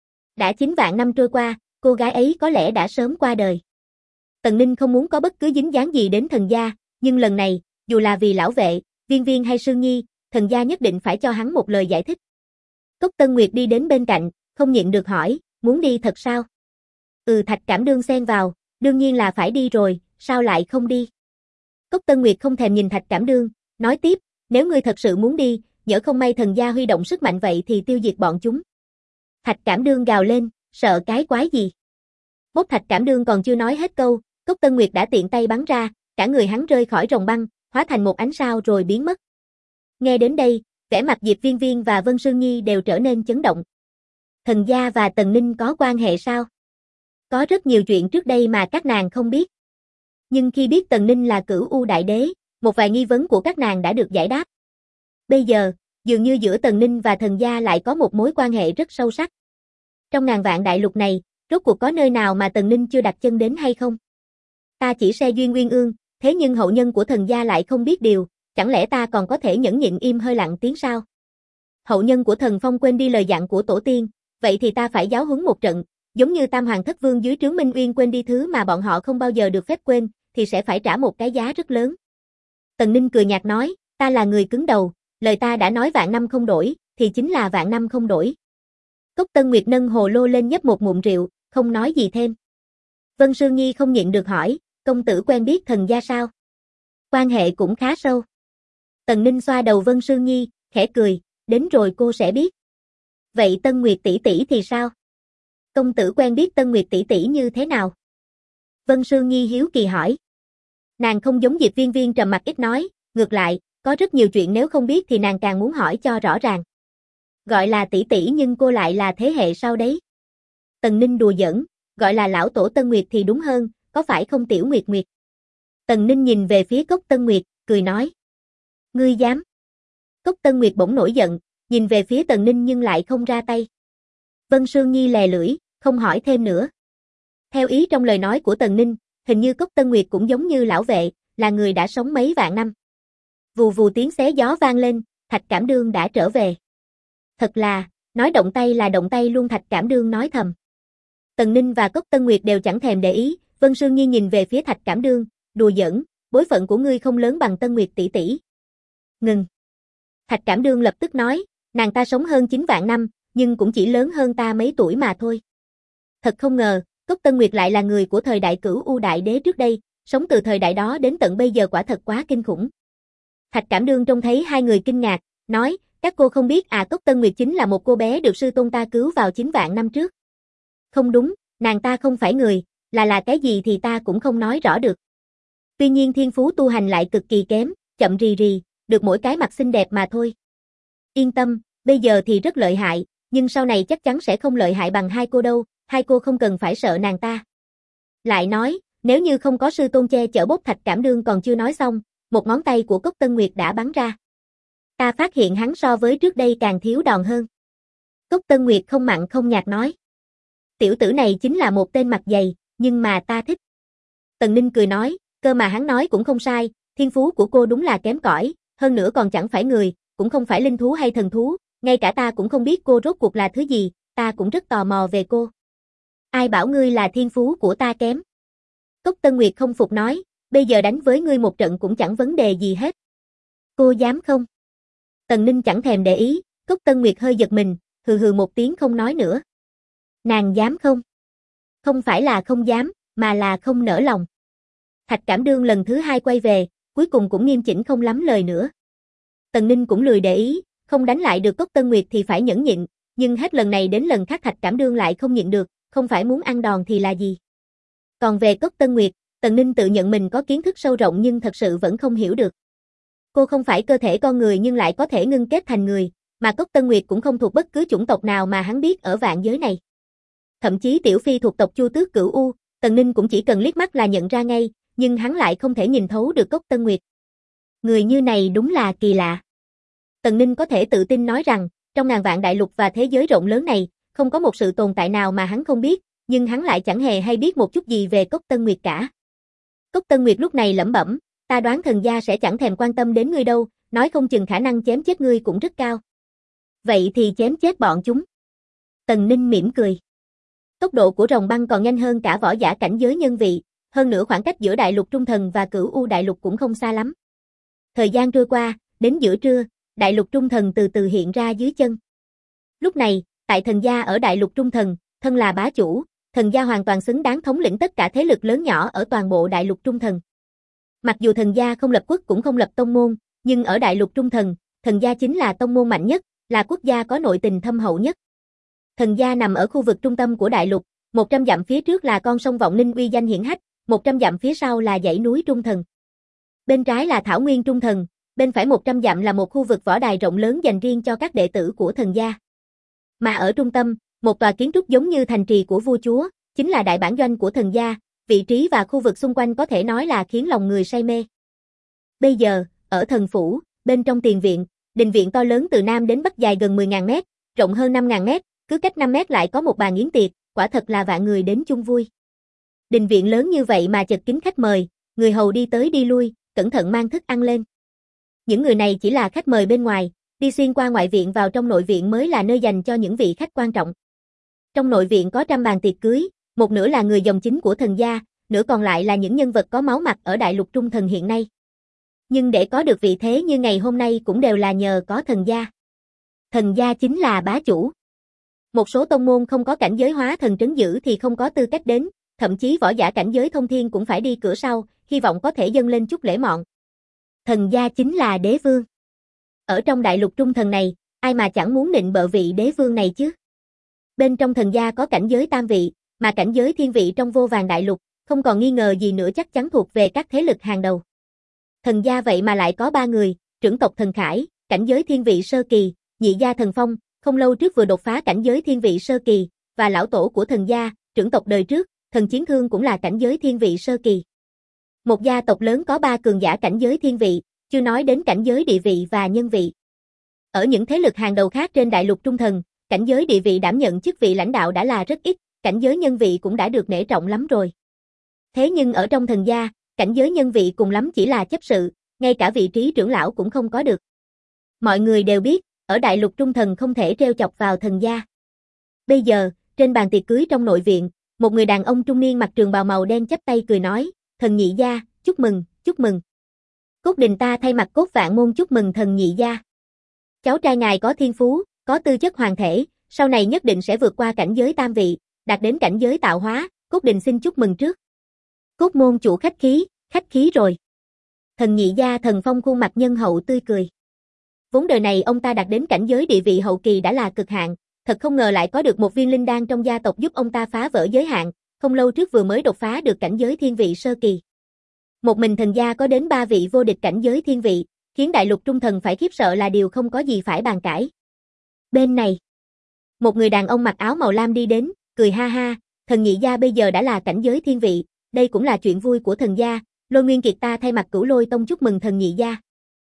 Đã 9 vạn năm trôi qua, cô gái ấy có lẽ đã sớm qua đời. Tần Ninh không muốn có bất cứ dính dáng gì đến thần gia, nhưng lần này, dù là vì lão vệ, Viên Viên hay Sương Nhi, thần gia nhất định phải cho hắn một lời giải thích. Cốc Tân Nguyệt đi đến bên cạnh, không nhịn được hỏi, muốn đi thật sao? Thạch Cảm Đương xen vào, đương nhiên là phải đi rồi, sao lại không đi? Cốc Tân Nguyệt không thèm nhìn Thạch Cảm Đương, nói tiếp, nếu ngươi thật sự muốn đi, nhỡ không may thần gia huy động sức mạnh vậy thì tiêu diệt bọn chúng. Thạch Cảm Đương gào lên, sợ cái quái gì? Bốc Thạch Cảm Đương còn chưa nói hết câu, Cốc Tân Nguyệt đã tiện tay bắn ra, cả người hắn rơi khỏi rồng băng, hóa thành một ánh sao rồi biến mất. Nghe đến đây, vẻ mặt Diệp Viên Viên và Vân Sương Nhi đều trở nên chấn động. Thần gia và Tần Ninh có quan hệ sao? Có rất nhiều chuyện trước đây mà các nàng không biết. Nhưng khi biết Tần Ninh là Cửu U Đại Đế, một vài nghi vấn của các nàng đã được giải đáp. Bây giờ, dường như giữa Tần Ninh và thần gia lại có một mối quan hệ rất sâu sắc. Trong ngàn vạn đại lục này, rốt cuộc có nơi nào mà Tần Ninh chưa đặt chân đến hay không? Ta chỉ xe duyên uyên ương, thế nhưng hậu nhân của thần gia lại không biết điều, chẳng lẽ ta còn có thể nhẫn nhịn im hơi lặng tiếng sao? Hậu nhân của thần phong quên đi lời dặn của tổ tiên, vậy thì ta phải giáo huấn một trận, giống như Tam Hoàng Thất Vương dưới trướng Minh Uyên quên đi thứ mà bọn họ không bao giờ được phép quên, thì sẽ phải trả một cái giá rất lớn. Tần Ninh cười nhạt nói, ta là người cứng đầu, lời ta đã nói vạn năm không đổi, thì chính là vạn năm không đổi. Cốc Tân Nguyệt nâng hồ lô lên nhấp một ngụm rượu, không nói gì thêm. Vân Sương Nhi không nhịn được hỏi, công tử quen biết thần gia sao? Quan hệ cũng khá sâu. Tần Ninh xoa đầu Vân Sương Nhi, khẽ cười, đến rồi cô sẽ biết. Vậy Tân Nguyệt tỷ tỷ thì sao? Công tử quen biết Tân Nguyệt tỷ tỷ như thế nào? Vân Sương Nhi hiếu kỳ hỏi. Nàng không giống Diệp Viên Viên trầm mặc ít nói, ngược lại, có rất nhiều chuyện nếu không biết thì nàng càng muốn hỏi cho rõ ràng. Gọi là tỷ tỷ nhưng cô lại là thế hệ sau đấy. Tần Ninh đùa giỡn, gọi là lão tổ Tân Nguyệt thì đúng hơn, có phải không Tiểu Nguyệt Nguyệt? Tần Ninh nhìn về phía Cốc Tân Nguyệt, cười nói. Ngươi dám? Cốc Tân Nguyệt bỗng nổi giận, nhìn về phía Tần Ninh nhưng lại không ra tay. Vân Sương Nhi lè lưỡi, không hỏi thêm nữa. Theo ý trong lời nói của Tần Ninh, hình như Cốc Tân Nguyệt cũng giống như lão vệ, là người đã sống mấy vạn năm. Vù vù tiếng xé gió vang lên, Thạch Cảm Đương đã trở về. Thật là, nói động tay là động tay luôn, Thạch Cảm Đương nói thầm. Tần Ninh và Cốc Tân Nguyệt đều chẳng thèm để ý, Vân Sương Nhi nhìn về phía Thạch Cảm Đương, đùa giỡn, bối phận của ngươi không lớn bằng Tân Nguyệt tỷ tỷ. Ngừng. Thạch Cảm Đương lập tức nói, nàng ta sống hơn 9 vạn năm, nhưng cũng chỉ lớn hơn ta mấy tuổi mà thôi. Thật không ngờ, Cốc Tân Nguyệt lại là người của thời đại Cửu U Đại Đế trước đây, sống từ thời đại đó đến tận bây giờ quả thật quá kinh khủng. Thạch Cảm Đương trông thấy hai người kinh ngạc, nói, các cô không biết à? Cốc Tân Nguyệt chính là một cô bé được sư tôn ta cứu vào 9 vạn năm trước. Không đúng, nàng ta không phải người, là cái gì thì ta cũng không nói rõ được. Tuy nhiên thiên phú tu hành lại cực kỳ kém, chậm rì rì, được mỗi cái mặt xinh đẹp mà thôi. Yên tâm, bây giờ thì rất lợi hại, nhưng sau này chắc chắn sẽ không lợi hại bằng hai cô đâu, hai cô không cần phải sợ nàng ta. Lại nói, nếu như không có sư tôn che chở, Bốc Thạch Cảm Đương còn chưa nói xong, một ngón tay của Cốc Tân Nguyệt đã bắn ra. Ta phát hiện hắn so với trước đây càng thiếu đòn hơn. Cốc Tân Nguyệt không mặn không nhạt nói. Tiểu tử này chính là một tên mặt dày, nhưng mà ta thích. Tần Ninh cười nói, cơ mà hắn nói cũng không sai, thiên phú của cô đúng là kém cỏi, hơn nữa còn chẳng phải người, cũng không phải linh thú hay thần thú, ngay cả ta cũng không biết cô rốt cuộc là thứ gì, ta cũng rất tò mò về cô. Ai bảo ngươi là thiên phú của ta kém? Cốc Tân Nguyệt không phục nói, bây giờ đánh với ngươi một trận cũng chẳng vấn đề gì hết. Cô dám không? Tần Ninh chẳng thèm để ý, Cốc Tân Nguyệt hơi giật mình, hừ hừ một tiếng không nói nữa. Nàng dám không? Không phải là không dám, mà là không nỡ lòng. Thạch Cảm Đương lần thứ hai quay về, cuối cùng cũng nghiêm chỉnh không lắm lời nữa. Tần Ninh cũng lười để ý, không đánh lại được Cốc Tân Nguyệt thì phải nhẫn nhịn, nhưng hết lần này đến lần khác Thạch Cảm Đương lại không nhịn được, không phải muốn ăn đòn thì là gì. Còn về Cốc Tân Nguyệt, Tần Ninh tự nhận mình có kiến thức sâu rộng nhưng thật sự vẫn không hiểu được. Cô không phải cơ thể con người nhưng lại có thể ngưng kết thành người, mà Cốc Tân Nguyệt cũng không thuộc bất cứ chủng tộc nào mà hắn biết ở vạn giới này. Thậm chí Tiểu Phi thuộc tộc Chu Tước Cửu U, Tần Ninh cũng chỉ cần liếc mắt là nhận ra ngay, nhưng hắn lại không thể nhìn thấu được Cốc Tân Nguyệt. Người như này đúng là kỳ lạ. Tần Ninh có thể tự tin nói rằng, trong ngàn vạn đại lục và thế giới rộng lớn này, không có một sự tồn tại nào mà hắn không biết, nhưng hắn lại chẳng hề hay biết một chút gì về Cốc Tân Nguyệt cả. Cốc Tân Nguyệt lúc này lẩm bẩm, ta đoán thần gia sẽ chẳng thèm quan tâm đến ngươi đâu, nói không chừng khả năng chém chết ngươi cũng rất cao. Vậy thì chém chết bọn chúng. Tần Ninh mỉm cười. Tốc độ của rồng băng còn nhanh hơn cả võ giả cảnh giới nhân vị, hơn nữa khoảng cách giữa đại lục trung thần và Cửu U đại lục cũng không xa lắm. Thời gian trôi qua, đến giữa trưa, đại lục trung thần từ từ hiện ra dưới chân. Lúc này, tại thần gia ở đại lục trung thần, thân là bá chủ, thần gia hoàn toàn xứng đáng thống lĩnh tất cả thế lực lớn nhỏ ở toàn bộ đại lục Trung Thần. Mặc dù thần gia không lập quốc cũng không lập tông môn, nhưng ở đại lục Trung Thần, thần gia chính là tông môn mạnh nhất, là quốc gia có nội tình thâm hậu nhất. Thần gia nằm ở khu vực trung tâm của đại lục, 100 dặm phía trước là con sông Vọng Ninh uy danh hiển hách, 100 dặm phía sau là dãy núi Trung Thần. Bên trái là thảo nguyên Trung Thần, bên phải 100 dặm là một khu vực võ đài rộng lớn dành riêng cho các đệ tử của thần gia. Mà ở trung tâm, một tòa kiến trúc giống như thành trì của vua chúa, chính là đại bản doanh của thần gia, vị trí và khu vực xung quanh có thể nói là khiến lòng người say mê. Bây giờ, ở thần phủ, bên trong tiền viện, đình viện to lớn từ nam đến bắc dài gần 10.000 mét, rộng hơn 5.000 mét, cứ cách 5 mét lại có một bàn yến tiệc, quả thật là vạn người đến chung vui. Đình viện lớn như vậy mà chật kín khách mời, người hầu đi tới đi lui, cẩn thận mang thức ăn lên. Những người này chỉ là khách mời bên ngoài, đi xuyên qua ngoại viện vào trong nội viện mới là nơi dành cho những vị khách quan trọng. Trong nội viện có trăm bàn tiệc cưới, một nửa là người dòng chính của thần gia, nửa còn lại là những nhân vật có máu mặt ở đại lục Trung Thần hiện nay. Nhưng để có được vị thế như ngày hôm nay cũng đều là nhờ có thần gia. Thần gia chính là bá chủ. Một số tông môn không có cảnh giới hóa thần trấn giữ thì không có tư cách đến, thậm chí võ giả cảnh giới thông thiên cũng phải đi cửa sau, hy vọng có thể dâng lên chút lễ mọn. Thần gia chính là đế vương. Ở trong đại lục Trung Thần này, ai mà chẳng muốn nịnh bợ vị đế vương này chứ? Bên trong thần gia có cảnh giới tam vị, mà cảnh giới thiên vị trong vô vàn đại lục, không còn nghi ngờ gì nữa chắc chắn thuộc về các thế lực hàng đầu. Thần gia vậy mà lại có 3 người, trưởng tộc Thần Khải, cảnh giới thiên vị sơ kỳ, nhị gia Thần Phong, không lâu trước vừa đột phá cảnh giới thiên vị sơ kỳ, và lão tổ của thần gia, trưởng tộc đời trước, Thần Chiến Thương cũng là cảnh giới thiên vị sơ kỳ. Một gia tộc lớn có 3 cường giả cảnh giới thiên vị, chưa nói đến cảnh giới địa vị và nhân vị. Ở những thế lực hàng đầu khác trên đại lục Trung Thần, cảnh giới địa vị đảm nhận chức vị lãnh đạo đã là rất ít, cảnh giới nhân vị cũng đã được nể trọng lắm rồi. Thế nhưng ở trong thần gia, cảnh giới nhân vị cùng lắm chỉ là chấp sự, ngay cả vị trí trưởng lão cũng không có được. Mọi người đều biết, ở đại lục Trung Thần không thể trêu chọc vào thần gia. Bây giờ, trên bàn tiệc cưới trong nội viện, một người đàn ông trung niên mặc trường bào màu đen chắp tay cười nói, thần nhị gia, chúc mừng, chúc mừng. Cốt Đình ta thay mặt Cốt Vạn Môn chúc mừng thần nhị gia. Cháu trai ngài có thiên phú, có tư chất hoàng thể, sau này nhất định sẽ vượt qua cảnh giới tam vị, đạt đến cảnh giới tạo hóa, Cốt Đình xin chúc mừng trước. Cốt môn chủ khách khí rồi. Thần nhị gia Thần Phong khuôn mặt nhân hậu tươi cười. Vốn đời này ông ta đạt đến cảnh giới địa vị hậu kỳ đã là cực hạn, thật không ngờ lại có được một viên linh đan trong gia tộc giúp ông ta phá vỡ giới hạn, không lâu trước vừa mới đột phá được cảnh giới thiên vị sơ kỳ. Một mình thần gia có đến 3 vị vô địch cảnh giới thiên vị, khiến đại lục Trung Thần phải khiếp sợ là điều không có gì phải bàn cãi. Bên này, một người đàn ông mặc áo màu lam đi đến, cười ha ha, thần nhị gia bây giờ đã là cảnh giới thiên vị, đây cũng là chuyện vui của thần gia, Lôi Nguyên Kiệt ta thay mặt Cửu Lôi Tông chúc mừng thần nhị gia.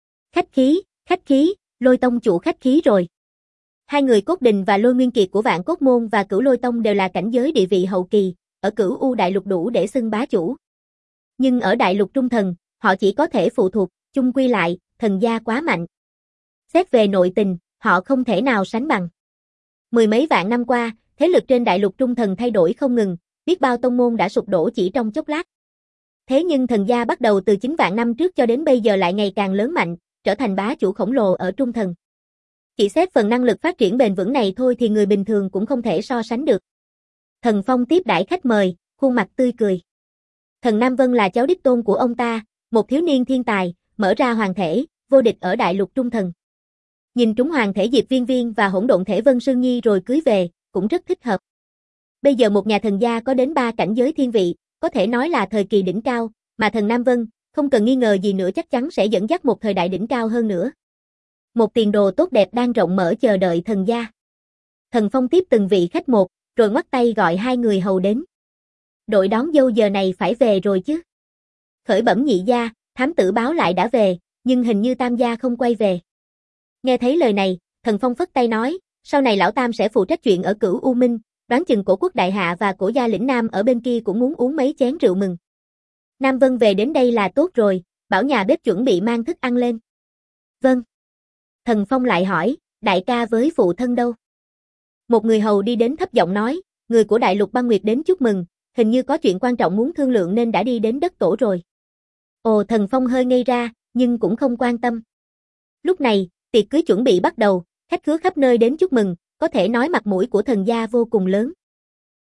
Khách khí, Lôi Tông chủ khách khí rồi. Hai người Cốt Đình và Lôi Nguyên Kiệt của Vạn Cốt Môn và Cửu Lôi Tông đều là cảnh giới địa vị hậu kỳ, ở Cửu U đại lục đủ để xưng bá chủ. Nhưng ở đại lục Trung Thần, họ chỉ có thể phụ thuộc, chung quy lại, thần gia quá mạnh. Xét về nội tình, họ không thể nào sánh bằng. Mười mấy vạn năm qua, thế lực trên đại lục Trung Thần thay đổi không ngừng, biết bao tông môn đã sụp đổ chỉ trong chốc lát. Thế nhưng thần gia bắt đầu từ 9 vạn năm trước cho đến bây giờ lại ngày càng lớn mạnh, trở thành bá chủ khổng lồ ở Trung Thần. Chỉ xét phần năng lực phát triển bền vững này thôi thì người bình thường cũng không thể so sánh được. Thần Phong tiếp đãi khách mời, khuôn mặt tươi cười. Thần Nam Vân là cháu đích tôn của ông ta, một thiếu niên thiên tài, mở ra hoàng thể, vô địch ở đại lục Trung Thần. Nhìn trúng hoàng thể Diệp Viên Viên và hỗn độn thể Vân Sương Nhi rồi cưới về, cũng rất thích hợp. Bây giờ một nhà thần gia có đến 3 cảnh giới thiên vị, có thể nói là thời kỳ đỉnh cao, mà thần Nam Vân, không cần nghi ngờ gì nữa chắc chắn sẽ dẫn dắt một thời đại đỉnh cao hơn nữa. Một tiền đồ tốt đẹp đang rộng mở chờ đợi thần gia. Thần Phong tiếp từng vị khách một, rồi ngoắc tay gọi 2 người hầu đến. Đội đón dâu giờ này phải về rồi chứ. Khởi bẩm nhị gia, thám tử báo lại đã về, nhưng hình như tam gia không quay về. Nghe thấy lời này, Thần Phong phất tay nói, sau này lão tam sẽ phụ trách chuyện ở Cửu U Minh, đoán chừng Cổ Quốc Đại Hạ và Cổ Gia Lĩnh Nam ở bên kia cũng muốn uống mấy chén rượu mừng. Nam Vân về đến đây là tốt rồi, bảo nhà bếp chuẩn bị mang thức ăn lên. Vâng. Thần Phong lại hỏi, đại ca với phụ thân đâu? Một người hầu đi đến thấp giọng nói, người của Đại Lục Băng Nguyệt đến chúc mừng, hình như có chuyện quan trọng muốn thương lượng nên đã đi đến đất tổ rồi. Ồ, Thần Phong hơi ngây ra, nhưng cũng không quan tâm. Lúc này, tiệc cưới chuẩn bị bắt đầu, khách khứa khắp nơi đến chúc mừng, có thể nói mặt mũi của thần gia vô cùng lớn.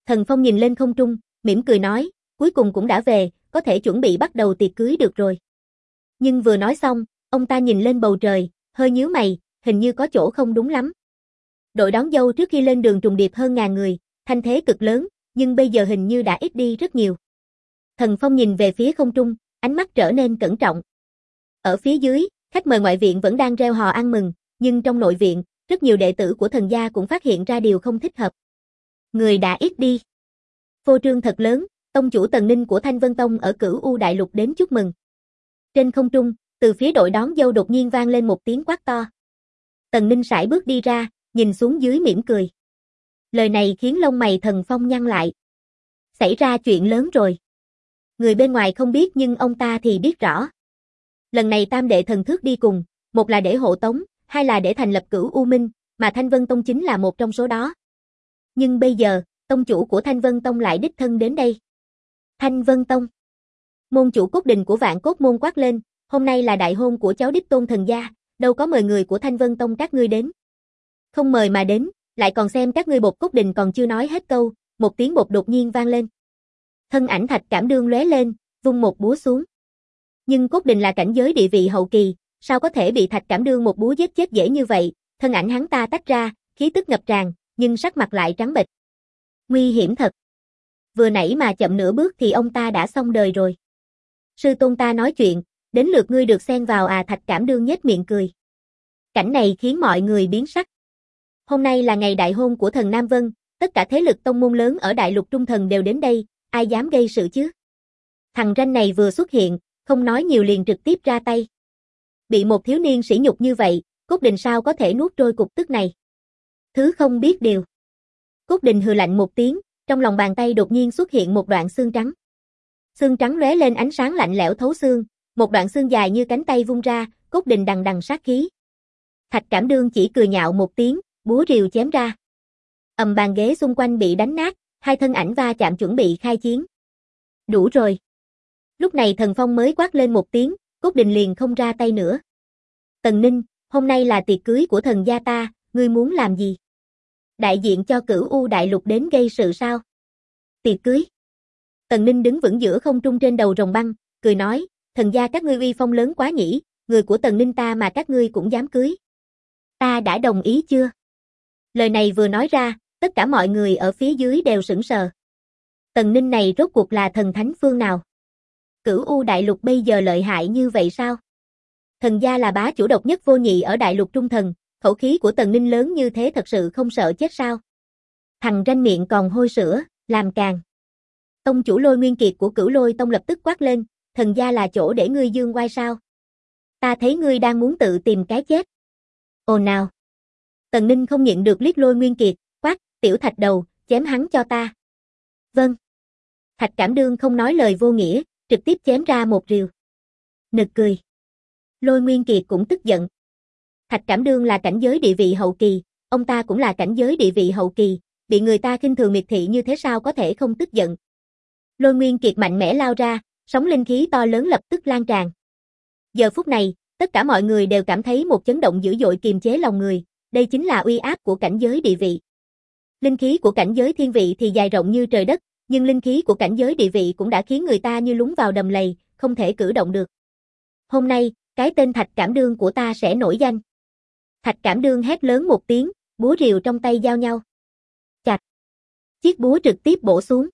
Thần Phong nhìn lên không trung, mỉm cười nói, cuối cùng cũng đã về, có thể chuẩn bị bắt đầu tiệc cưới được rồi. Nhưng vừa nói xong, ông ta nhìn lên bầu trời, hơi nhíu mày, hình như có chỗ không đúng lắm. Đội đón dâu trước khi lên đường trùng điệp hơn ngàn người, thanh thế cực lớn, nhưng bây giờ hình như đã ít đi rất nhiều. Thần Phong nhìn về phía không trung, ánh mắt trở nên cẩn trọng. Ở phía dưới, khách mời ngoại viện vẫn đang reo hò ăn mừng, nhưng trong nội viện, rất nhiều đệ tử của thần gia cũng phát hiện ra điều không thích hợp. Người đã ít đi. Phô trương thật lớn, tông chủ Tần Ninh của Thanh Vân Tông ở Cửu U Đại Lục đến chúc mừng. Trên không trung, từ phía đội đón dâu đột nhiên vang lên một tiếng quát to. Tần Ninh sải bước đi ra, nhìn xuống dưới mỉm cười. Lời này khiến lông mày Thần Phong nhăn lại. Xảy ra chuyện lớn rồi. Người bên ngoài không biết nhưng ông ta thì biết rõ. Lần này tam đệ thần thước đi cùng, một là để hộ tống, hai là để thành lập Cửu U Minh, mà Thanh Vân Tông chính là một trong số đó. Nhưng bây giờ, tông chủ của Thanh Vân Tông lại đích thân đến đây. Thanh Vân Tông. Môn chủ Cốt Đình của Vạn Cốt Môn quát lên, hôm nay là đại hôn của cháu đích tôn thần gia, đâu có mời người của Thanh Vân Tông các ngươi đến. Không mời mà đến, lại còn xem các ngươi bột. Cốt Đình còn chưa nói hết câu, một tiếng bột đột nhiên vang lên. Thân ảnh Thạch Cảm Đương lóe lên, vung một búa xuống. Nhưng Cốt Đình là cảnh giới địa vị hậu kỳ, sao có thể bị Thạch Cảm Đương một búa giết chết dễ như vậy? Thân ảnh hắn ta tách ra, khí tức ngập tràn, nhưng sắc mặt lại trắng bệch. Nguy hiểm thật. Vừa nãy mà chậm nửa bước thì ông ta đã xong đời rồi. Sư tôn ta nói chuyện, đến lượt ngươi được xen vào à? Thạch Cảm Đương nhếch miệng cười. Cảnh này khiến mọi người biến sắc. Hôm nay là ngày đại hôn của thần Nam Vân, tất cả thế lực tông môn lớn ở Đại Lục Trung Thần đều đến đây, ai dám gây sự chứ? Thằng ranh này vừa xuất hiện, không nói nhiều liền trực tiếp ra tay. Bị một thiếu niên sỉ nhục như vậy, Cốt Đình sao có thể nuốt trôi cục tức này? Thứ không biết điều. Cốt Đình hừ lạnh một tiếng, trong lòng bàn tay đột nhiên xuất hiện một đoạn xương trắng. Xương trắng lóe lên ánh sáng lạnh lẽo thấu xương, một đoạn xương dài như cánh tay vung ra, Cốt Đình đằng đằng sát khí. Thạch Cảm Đương chỉ cười nhạo một tiếng, búa rìu chém ra. Bàn ghế xung quanh bị đánh nát, hai thân ảnh va chạm chuẩn bị khai chiến. Đủ rồi. Lúc này Thần Phong mới quát lên một tiếng, Cốt Đình liền không ra tay nữa. Tần Ninh, hôm nay là tiệc cưới của thần gia ta, ngươi muốn làm gì? Đại diện cho Cửu U Đại Lục đến gây sự sao? Tiệc cưới. Tần Ninh đứng vững giữa không trung trên đầu rồng băng, cười nói, thần gia các ngươi uy phong lớn quá nhỉ, người của Tần Ninh ta mà các ngươi cũng dám cưới. Ta đã đồng ý chưa? Lời này vừa nói ra, tất cả mọi người ở phía dưới đều sững sờ. Tần Ninh này rốt cuộc là thần thánh phương nào? Cửu U Đại Lục bây giờ lợi hại như vậy sao? Thần gia là bá chủ độc nhất vô nhị ở Đại Lục Trung Thần, khẩu khí của Tần Ninh lớn như thế thật sự không sợ chết sao? Thằng ranh miệng còn hôi sữa, làm càng. Tông chủ Lôi Nguyên Kiệt của Cửu Lôi Tông lập tức quát lên, thần gia là chỗ để ngươi dương oai sao? Ta thấy ngươi đang muốn tự tìm cái chết. Ồn nào. Tần Ninh không nhịn được liếc Lôi Nguyên Kiệt, quát, tiểu thạch đầu, chém hắn cho ta. Vâng. Thạch Cảm Đương không nói lời vô nghĩa, trực tiếp chém ra một rìu. Nực cười. Lôi Nguyên Kiệt cũng tức giận. Thạch Cảm Đương là cảnh giới địa vị hậu kỳ, ông ta cũng là cảnh giới địa vị hậu kỳ, bị người ta khinh thường miệt thị như thế sao có thể không tức giận. Lôi Nguyên Kiệt mạnh mẽ lao ra, sóng linh khí to lớn lập tức lan tràn. Giờ phút này, tất cả mọi người đều cảm thấy một chấn động dữ dội kiềm chế lòng người, đây chính là uy áp của cảnh giới địa vị. Linh khí của cảnh giới thiên vị thì dài rộng như trời đất, nhưng linh khí của cảnh giới địa vị cũng đã khiến người ta như lún vào đầm lầy, không thể cử động được. Hôm nay, cái tên Thạch Cảm Đương của ta sẽ nổi danh. Thạch Cảm Đương hét lớn một tiếng, búa rìu trong tay giao nhau. Chặt. Chiếc búa trực tiếp bổ xuống.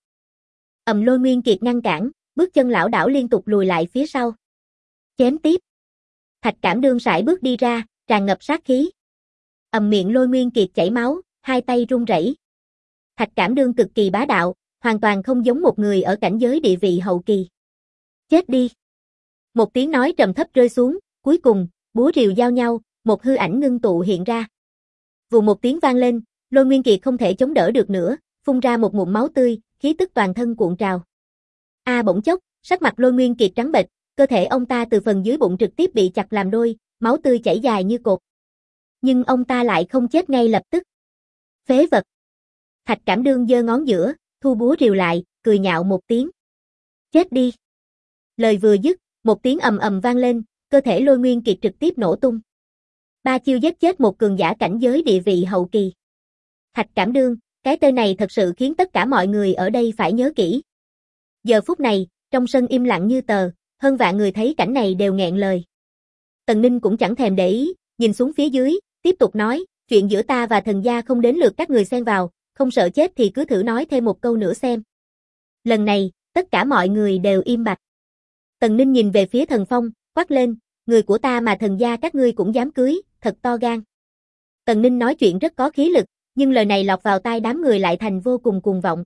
Lôi Nguyên Kiệt ngăn cản, bước chân lảo đảo liên tục lùi lại phía sau. Chém tiếp. Thạch Cảm Đương sải bước đi ra, tràn ngập sát khí. Miệng Lôi Nguyên Kiệt chảy máu, hai tay run rẩy. Thạch Cảm Đương cực kỳ bá đạo, hoàn toàn không giống một người ở cảnh giới địa vị hậu kỳ. Chết đi. Một tiếng nói trầm thấp rơi xuống, cuối cùng, búa rìu giao nhau, một hư ảnh ngưng tụ hiện ra. Vù một tiếng vang lên, Lôi Nguyên Kiệt không thể chống đỡ được nữa, phun ra một ngụm máu tươi, khí tức toàn thân cuộn trào. Bỗng chốc, sắc mặt Lôi Nguyên Kiệt trắng bệch, cơ thể ông ta từ phần dưới bụng trực tiếp bị chặt làm đôi, máu tươi chảy dài như cột. Nhưng ông ta lại không chết ngay lập tức. Phế vật. Thạch Cảm Đương giơ ngón giữa, thu búa rìu lại, cười nhạo một tiếng. Chết đi. Lời vừa dứt, một tiếng ầm ầm vang lên, cơ thể Lôi Nguyên Kiệt trực tiếp nổ tung. Ba chiêu giết chết một cường giả cảnh giới địa vị hậu kỳ. Thạch Cảm Đương, Cái tên này thật sự khiến tất cả mọi người ở đây phải nhớ kỹ. Giờ phút này, trong sân im lặng như tờ, hơn vạn người thấy cảnh này đều nghẹn lời. Tần Ninh cũng chẳng thèm để ý, nhìn xuống phía dưới, tiếp tục nói, chuyện giữa ta và thần gia không đến lượt các người xen vào, không sợ chết thì cứ thử nói thêm một câu nữa xem. Lần này, tất cả mọi người đều im bặt. Tần Ninh nhìn về phía Thần Phong, quát lên, người của ta mà thần gia các ngươi cũng dám cưới, thật to gan. Tần Ninh nói chuyện rất có khí lực, nhưng lời này lọt vào tai đám người lại thành vô cùng cuồng vọng.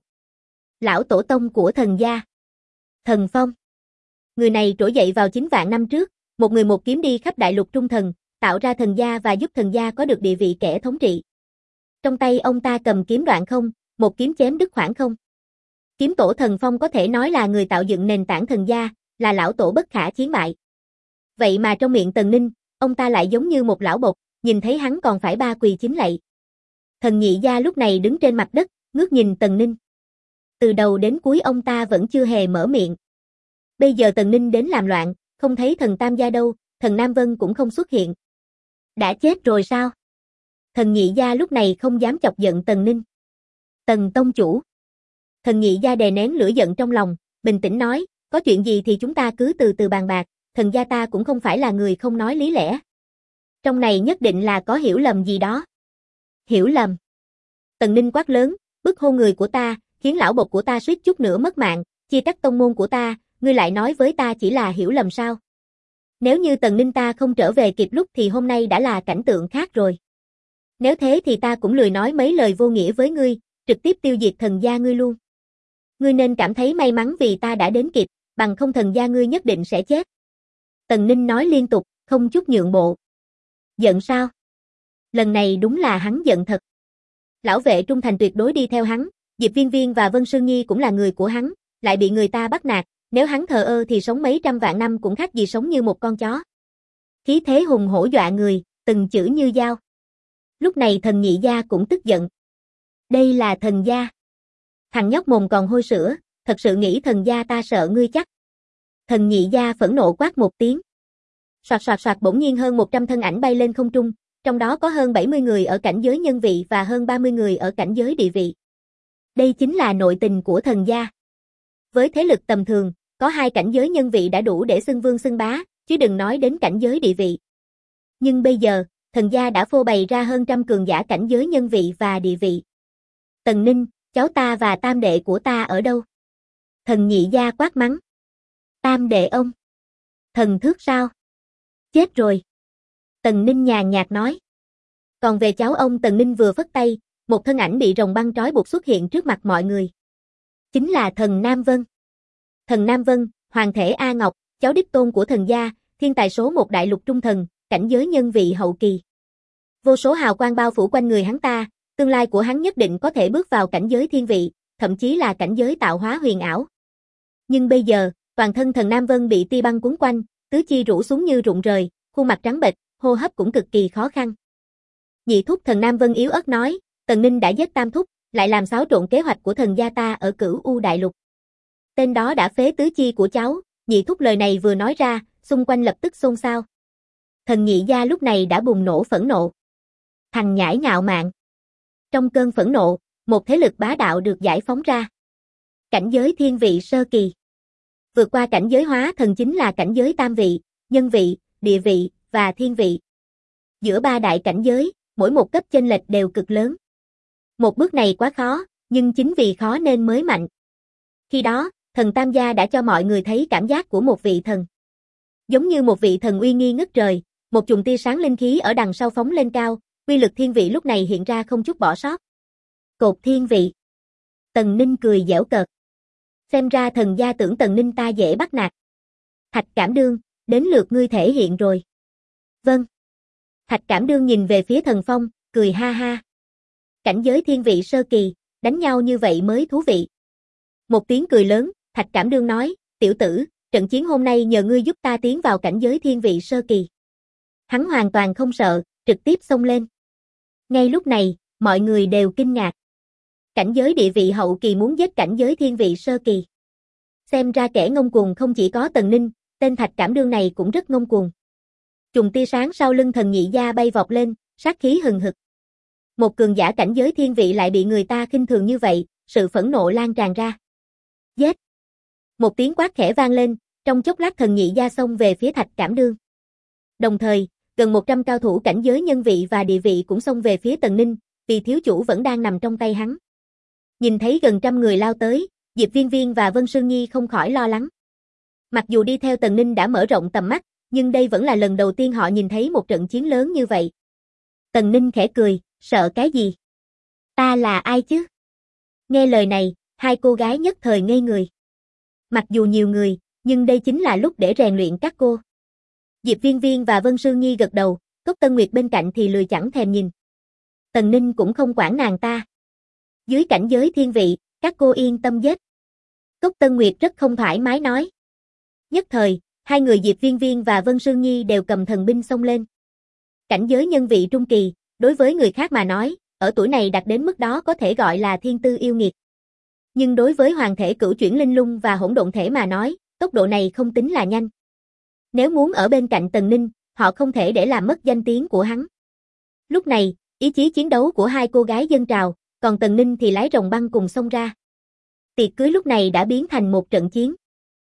Lão tổ tông của thần gia. Thần Phong. Người này trỗi dậy vào 9 vạn năm trước, một người một kiếm đi khắp đại lục trung thần, tạo ra thần gia và giúp thần gia có được địa vị kẻ thống trị. Trong tay ông ta cầm kiếm đoạn không, một kiếm chém đứt khoảng không. Kiếm tổ Thần Phong có thể nói là người tạo dựng nền tảng thần gia, là lão tổ bất khả chiến bại. Vậy mà trong miệng Tần Ninh, ông ta lại giống như một lão bộc, nhìn thấy hắn còn phải ba quỳ chín lạy. Thần Nhị Gia lúc này đứng trên mặt đất, ngước nhìn Tần Ninh. Từ đầu đến cuối ông ta vẫn chưa hề mở miệng. Bây giờ Tần Ninh đến làm loạn, không thấy thần Tam Gia đâu, thần Nam Vân cũng không xuất hiện. Đã chết rồi sao? Thần Nhị Gia lúc này không dám chọc giận Tần Ninh. Tần tông chủ. Thần Nhị Gia đè nén lửa giận trong lòng, bình tĩnh nói, có chuyện gì thì chúng ta cứ từ từ bàn bạc, thần gia ta cũng không phải là người không nói lý lẽ. Trong này nhất định là có hiểu lầm gì đó. Hiểu lầm. Tần Ninh quát lớn, bức hôn người của ta, khiến lão bộc của ta suýt chút nữa mất mạng, chia cắt tông môn của ta, ngươi lại nói với ta chỉ là hiểu lầm sao? Nếu như Tần Ninh ta không trở về kịp lúc thì hôm nay đã là cảnh tượng khác rồi. Nếu thế thì ta cũng lười nói mấy lời vô nghĩa với ngươi, trực tiếp tiêu diệt thần gia ngươi luôn. Ngươi nên cảm thấy may mắn vì ta đã đến kịp, bằng không thần gia ngươi nhất định sẽ chết. Tần Ninh nói liên tục, không chút nhượng bộ. Giận sao? Lần này đúng là hắn giận thật. Lão vệ trung thành tuyệt đối đi theo hắn, Diệp Viên Viên và Vân Sương Nhi cũng là người của hắn, lại bị người ta bắt nạt, nếu hắn thờ ơ thì sống mấy trăm vạn năm cũng khác gì sống như một con chó. Khí thế hùng hổ dọa người, từng chữ như dao. Lúc này thần Nhị Gia cũng tức giận. Đây là thần gia. Thằng nhóc mồm còn hôi sữa, thật sự nghĩ thần gia ta sợ ngươi chắc. Thần Nhị Gia phẫn nộ quát một tiếng. Soạt soạt soạt bỗng nhiên hơn 100 thân ảnh bay lên không trung, trong đó có hơn 70 người ở cảnh giới nhân vị và hơn 30 người ở cảnh giới địa vị. Đây chính là nội tình của thần gia. Với thế lực tầm thường, có hai cảnh giới nhân vị đã đủ để xưng vương xưng bá, chứ đừng nói đến cảnh giới địa vị. Nhưng bây giờ, thần gia đã phô bày ra hơn trăm cường giả cảnh giới nhân vị và địa vị. Tần Ninh, cháu ta và tam đệ của ta ở đâu? Thần Nhị Gia quát mắng. Tam đệ ông? Thần Thước sao? Chết rồi. Tần Ninh nhàn nhạt nói. Còn về cháu ông, Tần Ninh vừa phất tay, một thân ảnh bị rồng băng trói buộc xuất hiện trước mặt mọi người. Chính là thần Nam Vân. Thần Nam Vân, Hoàng thể A Ngọc, cháu đích tôn của thần gia, thiên tài số 1 đại lục trung thần, cảnh giới nhân vị hậu kỳ. Vô số hào quang bao phủ quanh người hắn ta, tương lai của hắn nhất định có thể bước vào cảnh giới thiên vị, thậm chí là cảnh giới tạo hóa huyền ảo. Nhưng bây giờ, toàn thân thần Nam Vân bị tia băng cuốn quanh, tứ chi rũ xuống như rụng rời, khuôn mặt trắng bệch, hô hấp cũng cực kỳ khó khăn. Nhị thúc thần Nam Vân yếu ớt nói, Tần Ninh đã giết tam thúc, lại làm xáo trộn kế hoạch của thần gia ta ở Cửu U đại lục. Tên đó đã phế tứ chi của cháu, nhị thúc lời này vừa nói ra, xung quanh lập tức xôn xao. Thần Nhị Gia lúc này đã bùng nổ phẫn nộ. Thằng nhãi ngạo mạn. Trong cơn phẫn nộ, một thế lực bá đạo được giải phóng ra. Cảnh giới thiên vị sơ kỳ. Vượt qua cảnh giới hóa thần chính là cảnh giới tam vị, nhân vị, địa vị và thiên vị. Giữa ba đại cảnh giới, mỗi một cấp chênh lệch đều cực lớn. Một bước này quá khó, nhưng chính vì khó nên mới mạnh. Khi đó, thần Tam Gia đã cho mọi người thấy cảm giác của một vị thần. Giống như một vị thần uy nghi ngất trời, một chùm tia sáng linh khí ở đằng sau phóng lên cao, uy lực thiên vị lúc này hiện ra không chút bỏ sót. Cột thiên vị. Tần Ninh cười giễu cợt. Xem ra thần gia tưởng Tần Ninh ta dễ bắt nạt. Thạch Cảm Đương, đến lượt ngươi thể hiện rồi. Vâng. Thạch Cảm Đương nhìn về phía Thần Phong, cười ha ha. Cảnh giới thiên vị sơ kỳ, đánh nhau như vậy mới thú vị. Một tiếng cười lớn, Thạch Cảm Đương nói, tiểu tử, trận chiến hôm nay nhờ ngươi giúp ta tiến vào cảnh giới thiên vị sơ kỳ. Hắn hoàn toàn không sợ, trực tiếp xông lên. Ngay lúc này, mọi người đều kinh ngạc. Cảnh giới địa vị hậu kỳ muốn giết cảnh giới thiên vị sơ kỳ. Xem ra kẻ ngông cuồng không chỉ có Tần Ninh, tên Thạch Cảm Đương này cũng rất ngông cuồng. Chùm tia sáng sau lưng thần Nhị Gia bay vọt lên, sát khí hừng hực. Một cường giả cảnh giới thiên vị lại bị người ta khinh thường như vậy, sự phẫn nộ lan tràn ra. Giết! Một tiếng quát khẽ vang lên, trong chốc lát Thần Nhị Gia xông về phía Thạch Cảm Đương. Đồng thời, gần 100 cao thủ cảnh giới nhân vị và địa vị cũng xông về phía Tần Ninh, vì thiếu chủ vẫn đang nằm trong tay hắn. Nhìn thấy gần trăm người lao tới, Diệp Viên Viên và Vân Sương Nhi không khỏi lo lắng. Mặc dù đi theo Tần Ninh đã mở rộng tầm mắt, nhưng đây vẫn là lần đầu tiên họ nhìn thấy một trận chiến lớn như vậy. Tần Ninh khẽ cười, sợ cái gì? Ta là ai chứ? Nghe lời này, hai cô gái nhất thời ngây người. Mặc dù nhiều người, nhưng đây chính là lúc để rèn luyện các cô. Diệp Viên Viên và Vân Sương Nhi gật đầu, Cốc Tân Nguyệt bên cạnh thì lười chẳng thèm nhìn. Tần Ninh cũng không quản nàng ta. Dưới cảnh giới thiên vị, các cô yên tâm giết. Cốc Tân Nguyệt rất không thoải mái nói. Nhất thời, hai người Diệp Viên Viên và Vân Sương Nhi đều cầm thần binh xông lên. Cảnh giới nhân vị trung kỳ, đối với người khác mà nói, ở tuổi này đạt đến mức đó có thể gọi là thiên tư yêu nghiệt. Nhưng đối với hoàng thể cửu chuyển linh lung và hỗn độn thể mà nói, tốc độ này không tính là nhanh. Nếu muốn ở bên cạnh Tần Ninh, họ không thể để làm mất danh tiếng của hắn. Lúc này, ý chí chiến đấu của hai cô gái dâng trào, còn Tần Ninh thì lái rồng băng cùng xông ra. Tiệc cưới lúc này đã biến thành một trận chiến.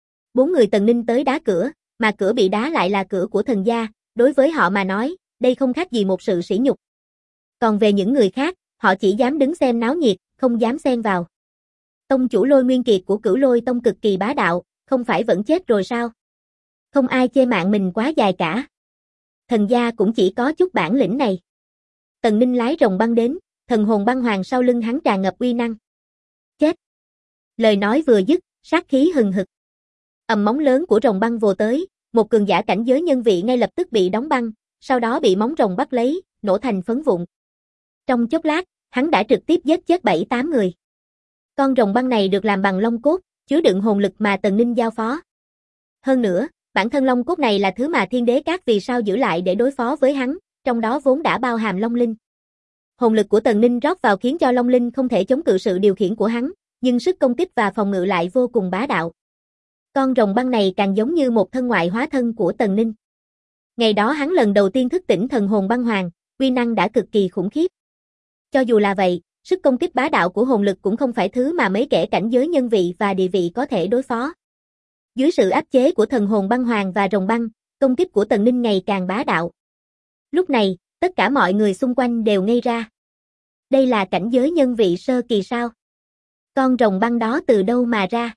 4 người Tần Ninh tới đá cửa, mà cửa bị đá lại là cửa của thần gia, đối với họ mà nói, đây không khác gì một sự sỉ nhục. Còn về những người khác, họ chỉ dám đứng xem náo nhiệt, không dám xen vào. Tông chủ Lôi Nguyên Kiệt của Cửu Lôi Tông cực kỳ bá đạo, không phải vẫn chết rồi sao? Không ai chê mạng mình quá dài cả. Thần gia cũng chỉ có chút bản lĩnh này. Tần Ninh lái rồng băng đến, thần hồn băng hoàng sau lưng hắn tràn ngập uy năng. Chết! Lời nói vừa dứt, sát khí hừng hực. Móng lớn của rồng băng vồ tới, một cường giả cảnh giới nhân vị ngay lập tức bị đóng băng, sau đó bị móng rồng bắt lấy, nổ thành phấn vụn. Trong chốc lát, hắn đã trực tiếp giết chết 7-8 người. Con rồng băng này được làm bằng long cốt, chứa đựng hồn lực mà Tần Ninh giao phó. Hơn nữa, bản thân long cốt này là thứ mà Thiên Đế Các vì sao giữ lại để đối phó với hắn, trong đó vốn đã bao hàm long linh. Hồn lực của Tần Ninh rót vào khiến cho long linh không thể chống cự sự điều khiển của hắn, nhưng sức công kích và phòng ngự lại vô cùng bá đạo. Con rồng băng này càng giống như một thân ngoại hóa thân của Tần Ninh. Ngày đó hắn lần đầu tiên thức tỉnh thần hồn băng hoàng, uy năng đã cực kỳ khủng khiếp. Cho dù là vậy, sức công kích bá đạo của hồn lực cũng không phải thứ mà mấy kẻ cảnh giới nhân vị và địa vị có thể đối phó. Dưới sự áp chế của thần hồn băng hoàng và rồng băng, công kích của Tần Ninh ngày càng bá đạo. Lúc này, tất cả mọi người xung quanh đều ngây ra. Đây là cảnh giới nhân vị sơ kỳ sao? Con rồng băng đó từ đâu mà ra?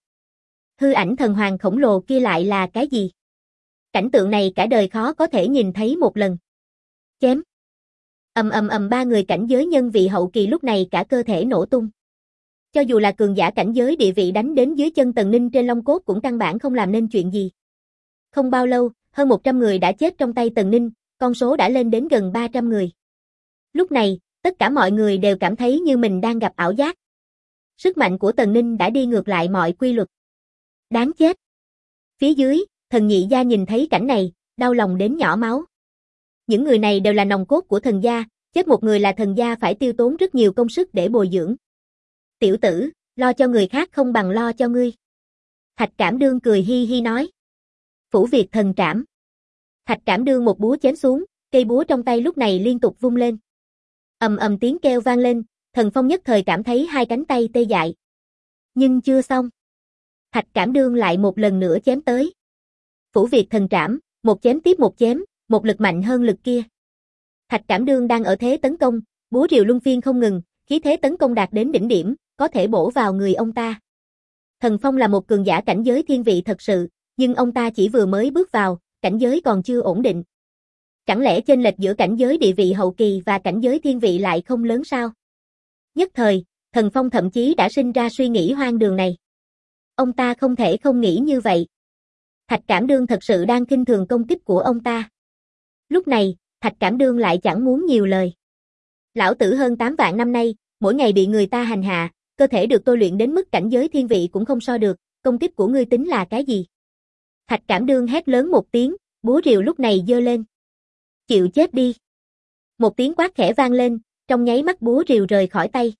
Hư ảnh thần hoàng khổng lồ kia lại là cái gì? Cảnh tượng này cả đời khó có thể nhìn thấy một lần. Chém. Ba người cảnh giới nhân vị hậu kỳ lúc này cả cơ thể nổ tung. Cho dù là cường giả cảnh giới địa vị đánh đến dưới chân Tần Ninh trên long cốt cũng căn bản không làm nên chuyện gì. Không bao lâu, hơn 100 người đã chết trong tay Tần Ninh, con số đã lên đến gần 300 người. Lúc này, tất cả mọi người đều cảm thấy như mình đang gặp ảo giác. Sức mạnh của Tần Ninh đã đi ngược lại mọi quy luật. Đáng chết. Phía dưới, Thần Nhị Gia nhìn thấy cảnh này, đau lòng đến nhỏ máu. Những người này đều là nòng cốt của thần gia, chết một người là thần gia phải tiêu tốn rất nhiều công sức để bồi dưỡng. Tiểu tử, lo cho người khác không bằng lo cho ngươi. Thạch Cảm Đương cười hi hi nói. Phủ Việt thần trảm. Thạch Cảm Đương một búa chém xuống, cây búa trong tay lúc này liên tục vung lên. Tiếng kêu vang lên, Thần Phong nhất thời cảm thấy hai cánh tay tê dại. Nhưng chưa xong. Thạch Cảm Đương lại một lần nữa chém tới. Phủ Việt thần trảm, một chém tiếp một chém, một lực mạnh hơn lực kia. Thạch Cảm Đương đang ở thế tấn công, búa rìu luân phiên không ngừng, khí thế tấn công đạt đến đỉnh điểm, có thể bổ vào người ông ta. Thần Phong là một cường giả cảnh giới thiên vị thật sự, nhưng ông ta chỉ vừa mới bước vào, cảnh giới còn chưa ổn định. Chẳng lẽ chênh lệch giữa cảnh giới địa vị hậu kỳ và cảnh giới thiên vị lại không lớn sao? Nhất thời, Thần Phong thậm chí đã sinh ra suy nghĩ hoang đường này. Ông ta không thể không nghĩ như vậy. Thạch Cảm Đương thật sự đang khinh thường công kích của ông ta. Lúc này, Thạch Cảm Đương lại chẳng muốn nhiều lời. Lão tử hơn 8 vạn năm nay, mỗi ngày bị người ta hành hạ, cơ thể được tôi luyện đến mức cảnh giới thiên vị cũng không so được, công kích của ngươi tính là cái gì? Thạch Cảm Đương hét lớn một tiếng, búa rìu lúc này giơ lên. Chịu chết đi. Một tiếng quát khẽ vang lên, trong nháy mắt búa rìu rời khỏi tay.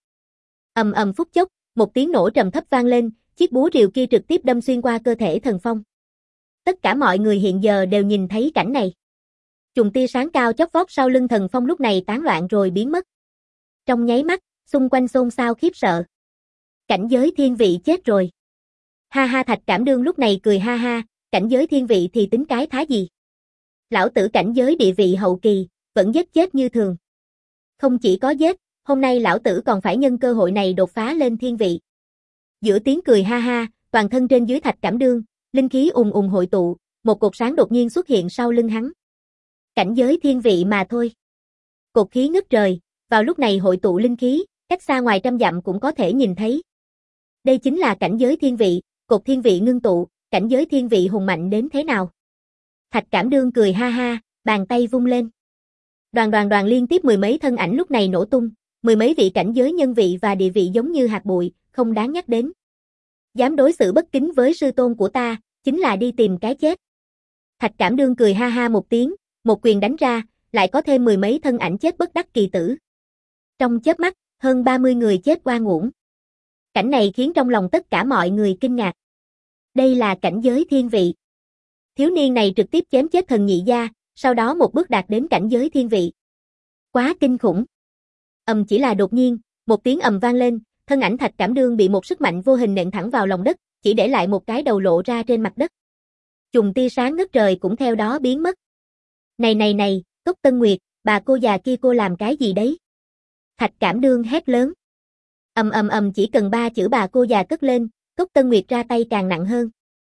Phút chốc, một tiếng nổ trầm thấp vang lên, chiếc búa rìu kia trực tiếp đâm xuyên qua cơ thể Thần Phong. Tất cả mọi người hiện giờ đều nhìn thấy cảnh này. Chùm tia sáng cao chót vót sau lưng Thần Phong lúc này tán loạn rồi biến mất. Trong nháy mắt, xung quanh xôn xao khiếp sợ. Cảnh giới thiên vị chết rồi. Ha ha, Thạch Cảm Đương lúc này cười ha ha, cảnh giới thiên vị thì tính cái thá gì. Lão tử cảnh giới địa vị hậu kỳ, vẫn giết chết như thường. Không chỉ có giết, hôm nay lão tử còn phải nhân cơ hội này đột phá lên thiên vị. Giữa tiếng cười ha ha, toàn thân trên dưới Thạch Cảm Đương, linh khí ùng ùng hội tụ, một cột sáng đột nhiên xuất hiện sau lưng hắn. Cảnh giới thiên vị mà thôi. Cột khí ngất trời, vào lúc này hội tụ linh khí, cách xa ngoài trăm dặm cũng có thể nhìn thấy. Đây chính là cảnh giới thiên vị, cột thiên vị ngưng tụ, cảnh giới thiên vị hùng mạnh đến thế nào. Thạch Cảm Đương cười ha ha, bàn tay vung lên. Đoàn liên tiếp mười mấy thân ảnh lúc này nổ tung, mười mấy vị cảnh giới nhân vị và địa vị giống như hạt bụi, không đáng nhắc đến. Dám đối xử bất kính với sư tôn của ta, chính là đi tìm cái chết. Thạch Cảm Đương cười ha ha một tiếng, một quyền đánh ra, lại có thêm mười mấy thân ảnh chết bất đắc kỳ tử. Trong chớp mắt, hơn 30 người chết oan uổng. Cảnh này khiến trong lòng tất cả mọi người kinh ngạc. Đây là cảnh giới thiên vị. Thiếu niên này trực tiếp chém chết thần nhị gia, sau đó một bước đạt đến cảnh giới thiên vị. Quá kinh khủng. Chỉ là đột nhiên, một tiếng ầm vang lên, thân ảnh Thạch Cảm Đương bị một sức mạnh vô hình nện thẳng vào lòng đất, chỉ để lại một cái đầu lộ ra trên mặt đất. Chùm tia sáng ngất trời cũng theo đó biến mất. Này, Cốc Tân Nguyệt, bà cô già kia cô làm cái gì đấy? Thạch Cảm Đương hét lớn. Chỉ cần 3 chữ bà cô già cất lên, Cốc Tân Nguyệt ra tay càng nặng hơn.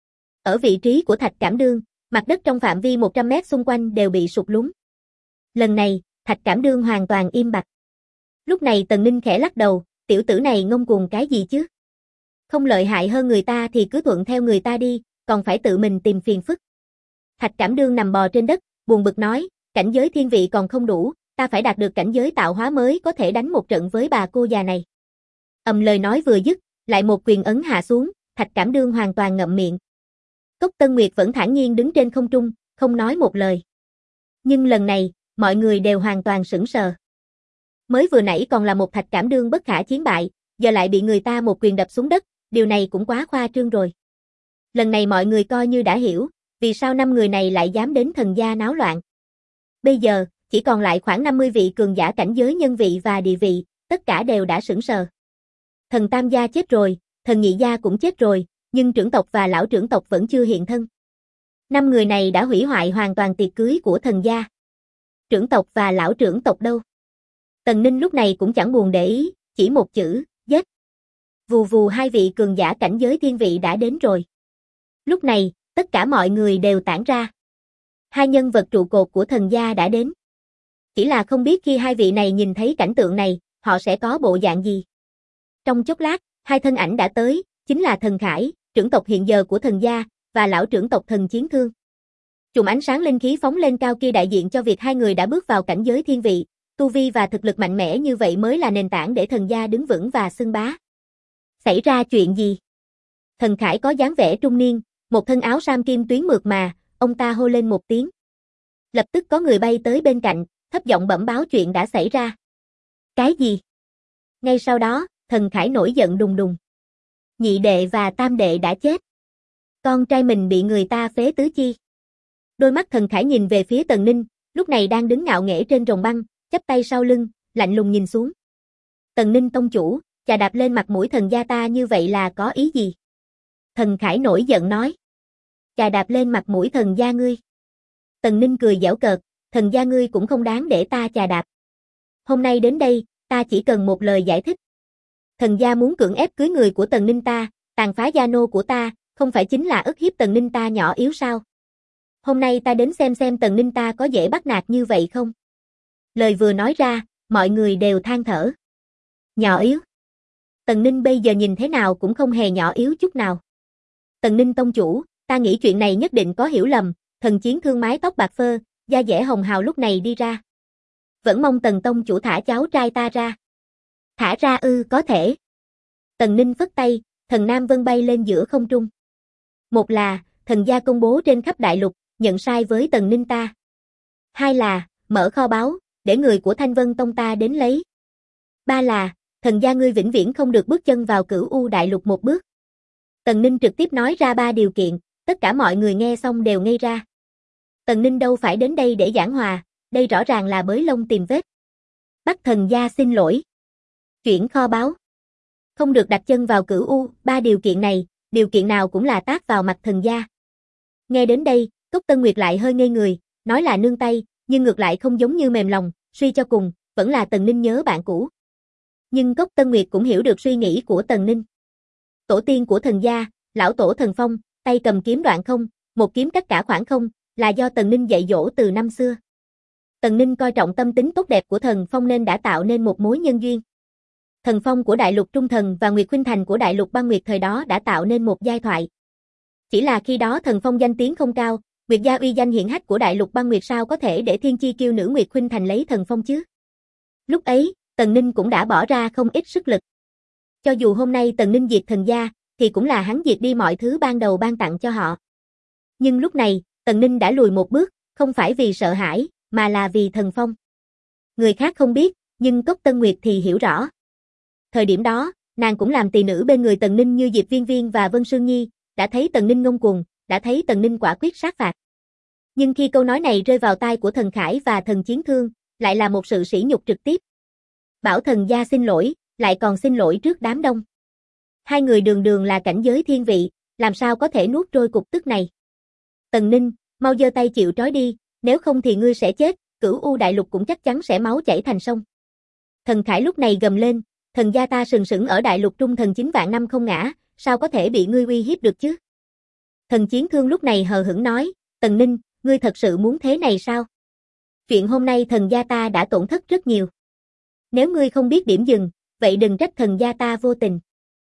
Ở vị trí của Thạch Cảm Đương, mặt đất trong phạm vi 100 mét xung quanh đều bị sụt lún. Lần này, Thạch Cảm Đương hoàn toàn im bặt. Lúc này Tần Ninh khẽ lắc đầu, tiểu tử này ngông cuồng cái gì chứ? Không lợi hại hơn người ta thì cứ thuận theo người ta đi, còn phải tự mình tìm phiền phức. Thạch Cảm Đương nằm bò trên đất, buồn bực nói, cảnh giới thiên vị còn không đủ, ta phải đạt được cảnh giới tạo hóa mới có thể đánh một trận với bà cô già này. Lời nói vừa dứt, lại một quyền ấn hạ xuống, Thạch Cảm Đương hoàn toàn ngậm miệng. Cốc Tân Nguyệt vẫn thản nhiên đứng trên không trung, không nói một lời. Nhưng lần này, mọi người đều hoàn toàn sững sờ. Mới vừa nãy còn là một Thạch Cảm Đương bất khả chiến bại, giờ lại bị người ta một quyền đập xuống đất, điều này cũng quá khoa trương rồi. Lần này mọi người coi như đã hiểu, vì sao 5 người này lại dám đến thần gia náo loạn. Bây giờ, chỉ còn lại khoảng 50 vị cường giả cảnh giới nhân vị và địa vị, tất cả đều đã sững sờ. Thần Tam gia chết rồi, thần Nhị gia cũng chết rồi, nhưng trưởng tộc và lão trưởng tộc vẫn chưa hiện thân. 5 người này đã hủy hoại hoàn toàn tiệc cưới của thần gia. Trưởng tộc và lão trưởng tộc đâu? Tần Ninh lúc này cũng chẳng buồn để ý, chỉ một chữ, giết. Vù vù 2 vị cường giả cảnh giới thiên vị đã đến rồi. Lúc này, tất cả mọi người đều tản ra. 2 nhân vật trụ cột của thần gia đã đến. Chỉ là không biết khi 2 vị này nhìn thấy cảnh tượng này, họ sẽ có bộ dạng gì. Trong chốc lát, 2 thân ảnh đã tới, chính là thần Khải, trưởng tộc hiện giờ của thần gia, và lão trưởng tộc thần Chiến Thương. Chùm ánh sáng linh khí phóng lên cao kia đại diện cho việc 2 người đã bước vào cảnh giới thiên vị, tu vi và thực lực mạnh mẽ như vậy mới là nền tảng để thần gia đứng vững và xưng bá. Xảy ra chuyện gì? Thần Khải có dáng vẻ trung niên, một thân áo sam kim tuyến mượt mà, ông ta hô lên một tiếng. Lập tức có người bay tới bên cạnh, thấp giọng bẩm báo chuyện đã xảy ra. Cái gì? Ngay sau đó, thần Khải nổi giận đùng đùng. Nhị đệ và tam đệ đã chết. Con trai mình bị người ta phế tứ chi. Đôi mắt thần Khải nhìn về phía Tần Ninh, lúc này đang đứng ngạo nghễ trên rồng băng, chắp tay sau lưng, lạnh lùng nhìn xuống. Tần Ninh tông chủ, chà đạp lên mặt mũi thần gia ta như vậy là có ý gì? Thần Khải nổi giận nói. Chà đạp lên mặt mũi thần gia ngươi. Tần Ninh cười giễu cợt, thần gia ngươi cũng không đáng để ta chà đạp. Hôm nay đến đây, ta chỉ cần một lời giải thích. Thần gia muốn cưỡng ép cưới người của Tần Ninh ta, tàn phá gia nô của ta, không phải chính là ức hiếp Tần Ninh ta nhỏ yếu sao? Hôm nay ta đến xem Tần Ninh ta có dễ bắt nạt như vậy không? Lời vừa nói ra, mọi người đều than thở. Nhỏ yếu. Tần Ninh bây giờ nhìn thế nào cũng không hề nhỏ yếu chút nào. Tần Ninh tông chủ, ta nghĩ chuyện này nhất định có hiểu lầm, thần Chiến Thương mái tóc bạc phơ, da dẻ hồng hào lúc này đi ra. Vẫn mong Tần tông chủ thả cháu trai ta ra. Thả ra có thể. Tần Ninh phất tay, thần Nam Vân bay lên giữa không trung. Một là, thần gia công bố trên khắp đại lục, nhận sai với Tần Ninh ta. 2 là, mở kho báu, để người của Thanh Vân Tông ta đến lấy. 3 là, thần gia ngươi vĩnh viễn không được bước chân vào Cửu U đại lục một bước. Tần Ninh trực tiếp nói ra 3 điều kiện, tất cả mọi người nghe xong đều ngây ra. Tần Ninh đâu phải đến đây để giảng hòa, đây rõ ràng là bới lông tìm vết. Bắt thần gia xin lỗi. Chuyển kho báu. Không được đặt chân vào Cửu U, 3 điều kiện này, điều kiện nào cũng là tát vào mặt Thần gia. Nghe đến đây, Cốc Tân Nguyệt lại hơi ngây người, nói là nương tay, nhưng ngược lại không giống như mềm lòng, suy cho cùng, vẫn là Tần Ninh nhớ bạn cũ. Nhưng Cốc Tân Nguyệt cũng hiểu được suy nghĩ của Tần Ninh. Tổ tiên của Thần gia, lão tổ Thần Phong, tay cầm kiếm đoạn không, một kiếm cắt cả khoảng không, là do Tần Ninh dạy dỗ từ năm xưa. Tần Ninh coi trọng tâm tính tốt đẹp của Thần Phong nên đã tạo nên một mối nhân duyên. Thần Phong của Đại Lục Trung Thần và Nguyệt Khuynh Thành của Đại Lục Băng Nguyệt thời đó đã tạo nên một giai thoại. Chỉ là khi đó Thần Phong danh tiếng không cao, Nguyệt gia uy danh hiển hách của Đại Lục Băng Nguyệt sao có thể để thiên chi kiêu nữ Nguyệt Khuynh Thành lấy Thần Phong chứ? Lúc ấy, Tần Ninh cũng đã bỏ ra không ít sức lực. Cho dù hôm nay Tần Ninh diệt Thần gia, thì cũng là hắn diệt đi mọi thứ ban đầu ban tặng cho họ. Nhưng lúc này, Tần Ninh đã lùi một bước, không phải vì sợ hãi, mà là vì Thần Phong. Người khác không biết, nhưng Cốc Tân Nguyệt thì hiểu rõ. Thời điểm đó, nàng cũng làm tỳ nữ bên người Tần Ninh như Diệp Viên Viên và Vân Sương Nhi, đã thấy Tần Ninh ngông cuồng, đã thấy Tần Ninh quả quyết sát phạt. Nhưng khi câu nói này rơi vào tai của Thần Khải và Thần Chiến Thương, lại là một sự sỉ nhục trực tiếp. Bảo Thần gia xin lỗi, lại còn xin lỗi trước đám đông. Hai người đường đường là cảnh giới thiên vị, làm sao có thể nuốt trôi cục tức này. Tần Ninh, mau giơ tay chịu trói đi, nếu không thì ngươi sẽ chết, Cửu U Đại Lục cũng chắc chắn sẽ máu chảy thành sông. Thần Khải lúc này gầm lên, Thần gia ta sừng sững ở Đại Lục Trung Thần 9 vạn năm không ngã, sao có thể bị ngươi uy hiếp được chứ? Thần Chiến Thương lúc này hờ hững nói, Tần Ninh, ngươi thật sự muốn thế này sao? Chuyện hôm nay Thần gia ta đã tổn thất rất nhiều. Nếu ngươi không biết điểm dừng, vậy đừng trách Thần gia ta vô tình.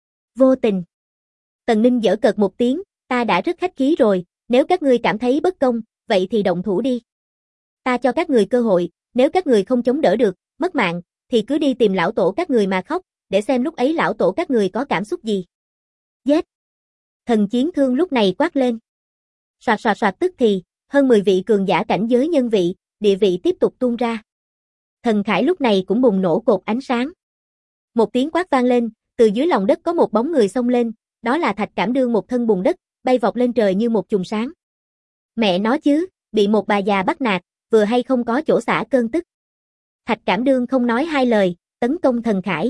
Vô tình. Tần Ninh giở cợt một tiếng, ta đã rất khách khí rồi, nếu các ngươi cảm thấy bất công, vậy thì động thủ đi. Ta cho các người cơ hội, nếu các người không chống đỡ được, mất mạng, thì cứ đi tìm lão tổ các người mà khóc, để xem lúc ấy lão tổ các người có cảm xúc gì. Giết! Thần Chiến Thương lúc này quát lên. Soạt soạt soạt tức thì, hơn 10 vị cường giả cảnh giới nhân vị, địa vị tiếp tục tuôn ra. Thần Khải lúc này cũng bùng nổ cột ánh sáng. Một tiếng quát vang lên, từ dưới lòng đất có một bóng người xông lên, đó là Thạch Cảm Đương một thân bùn đất, bay vọt lên trời như một chùm sáng. Mẹ nó chứ, bị một bà già bắt nạt, vừa hay không có chỗ xả cơn tức. Thạch Cảm Đương không nói hai lời, tấn công Thần Khải.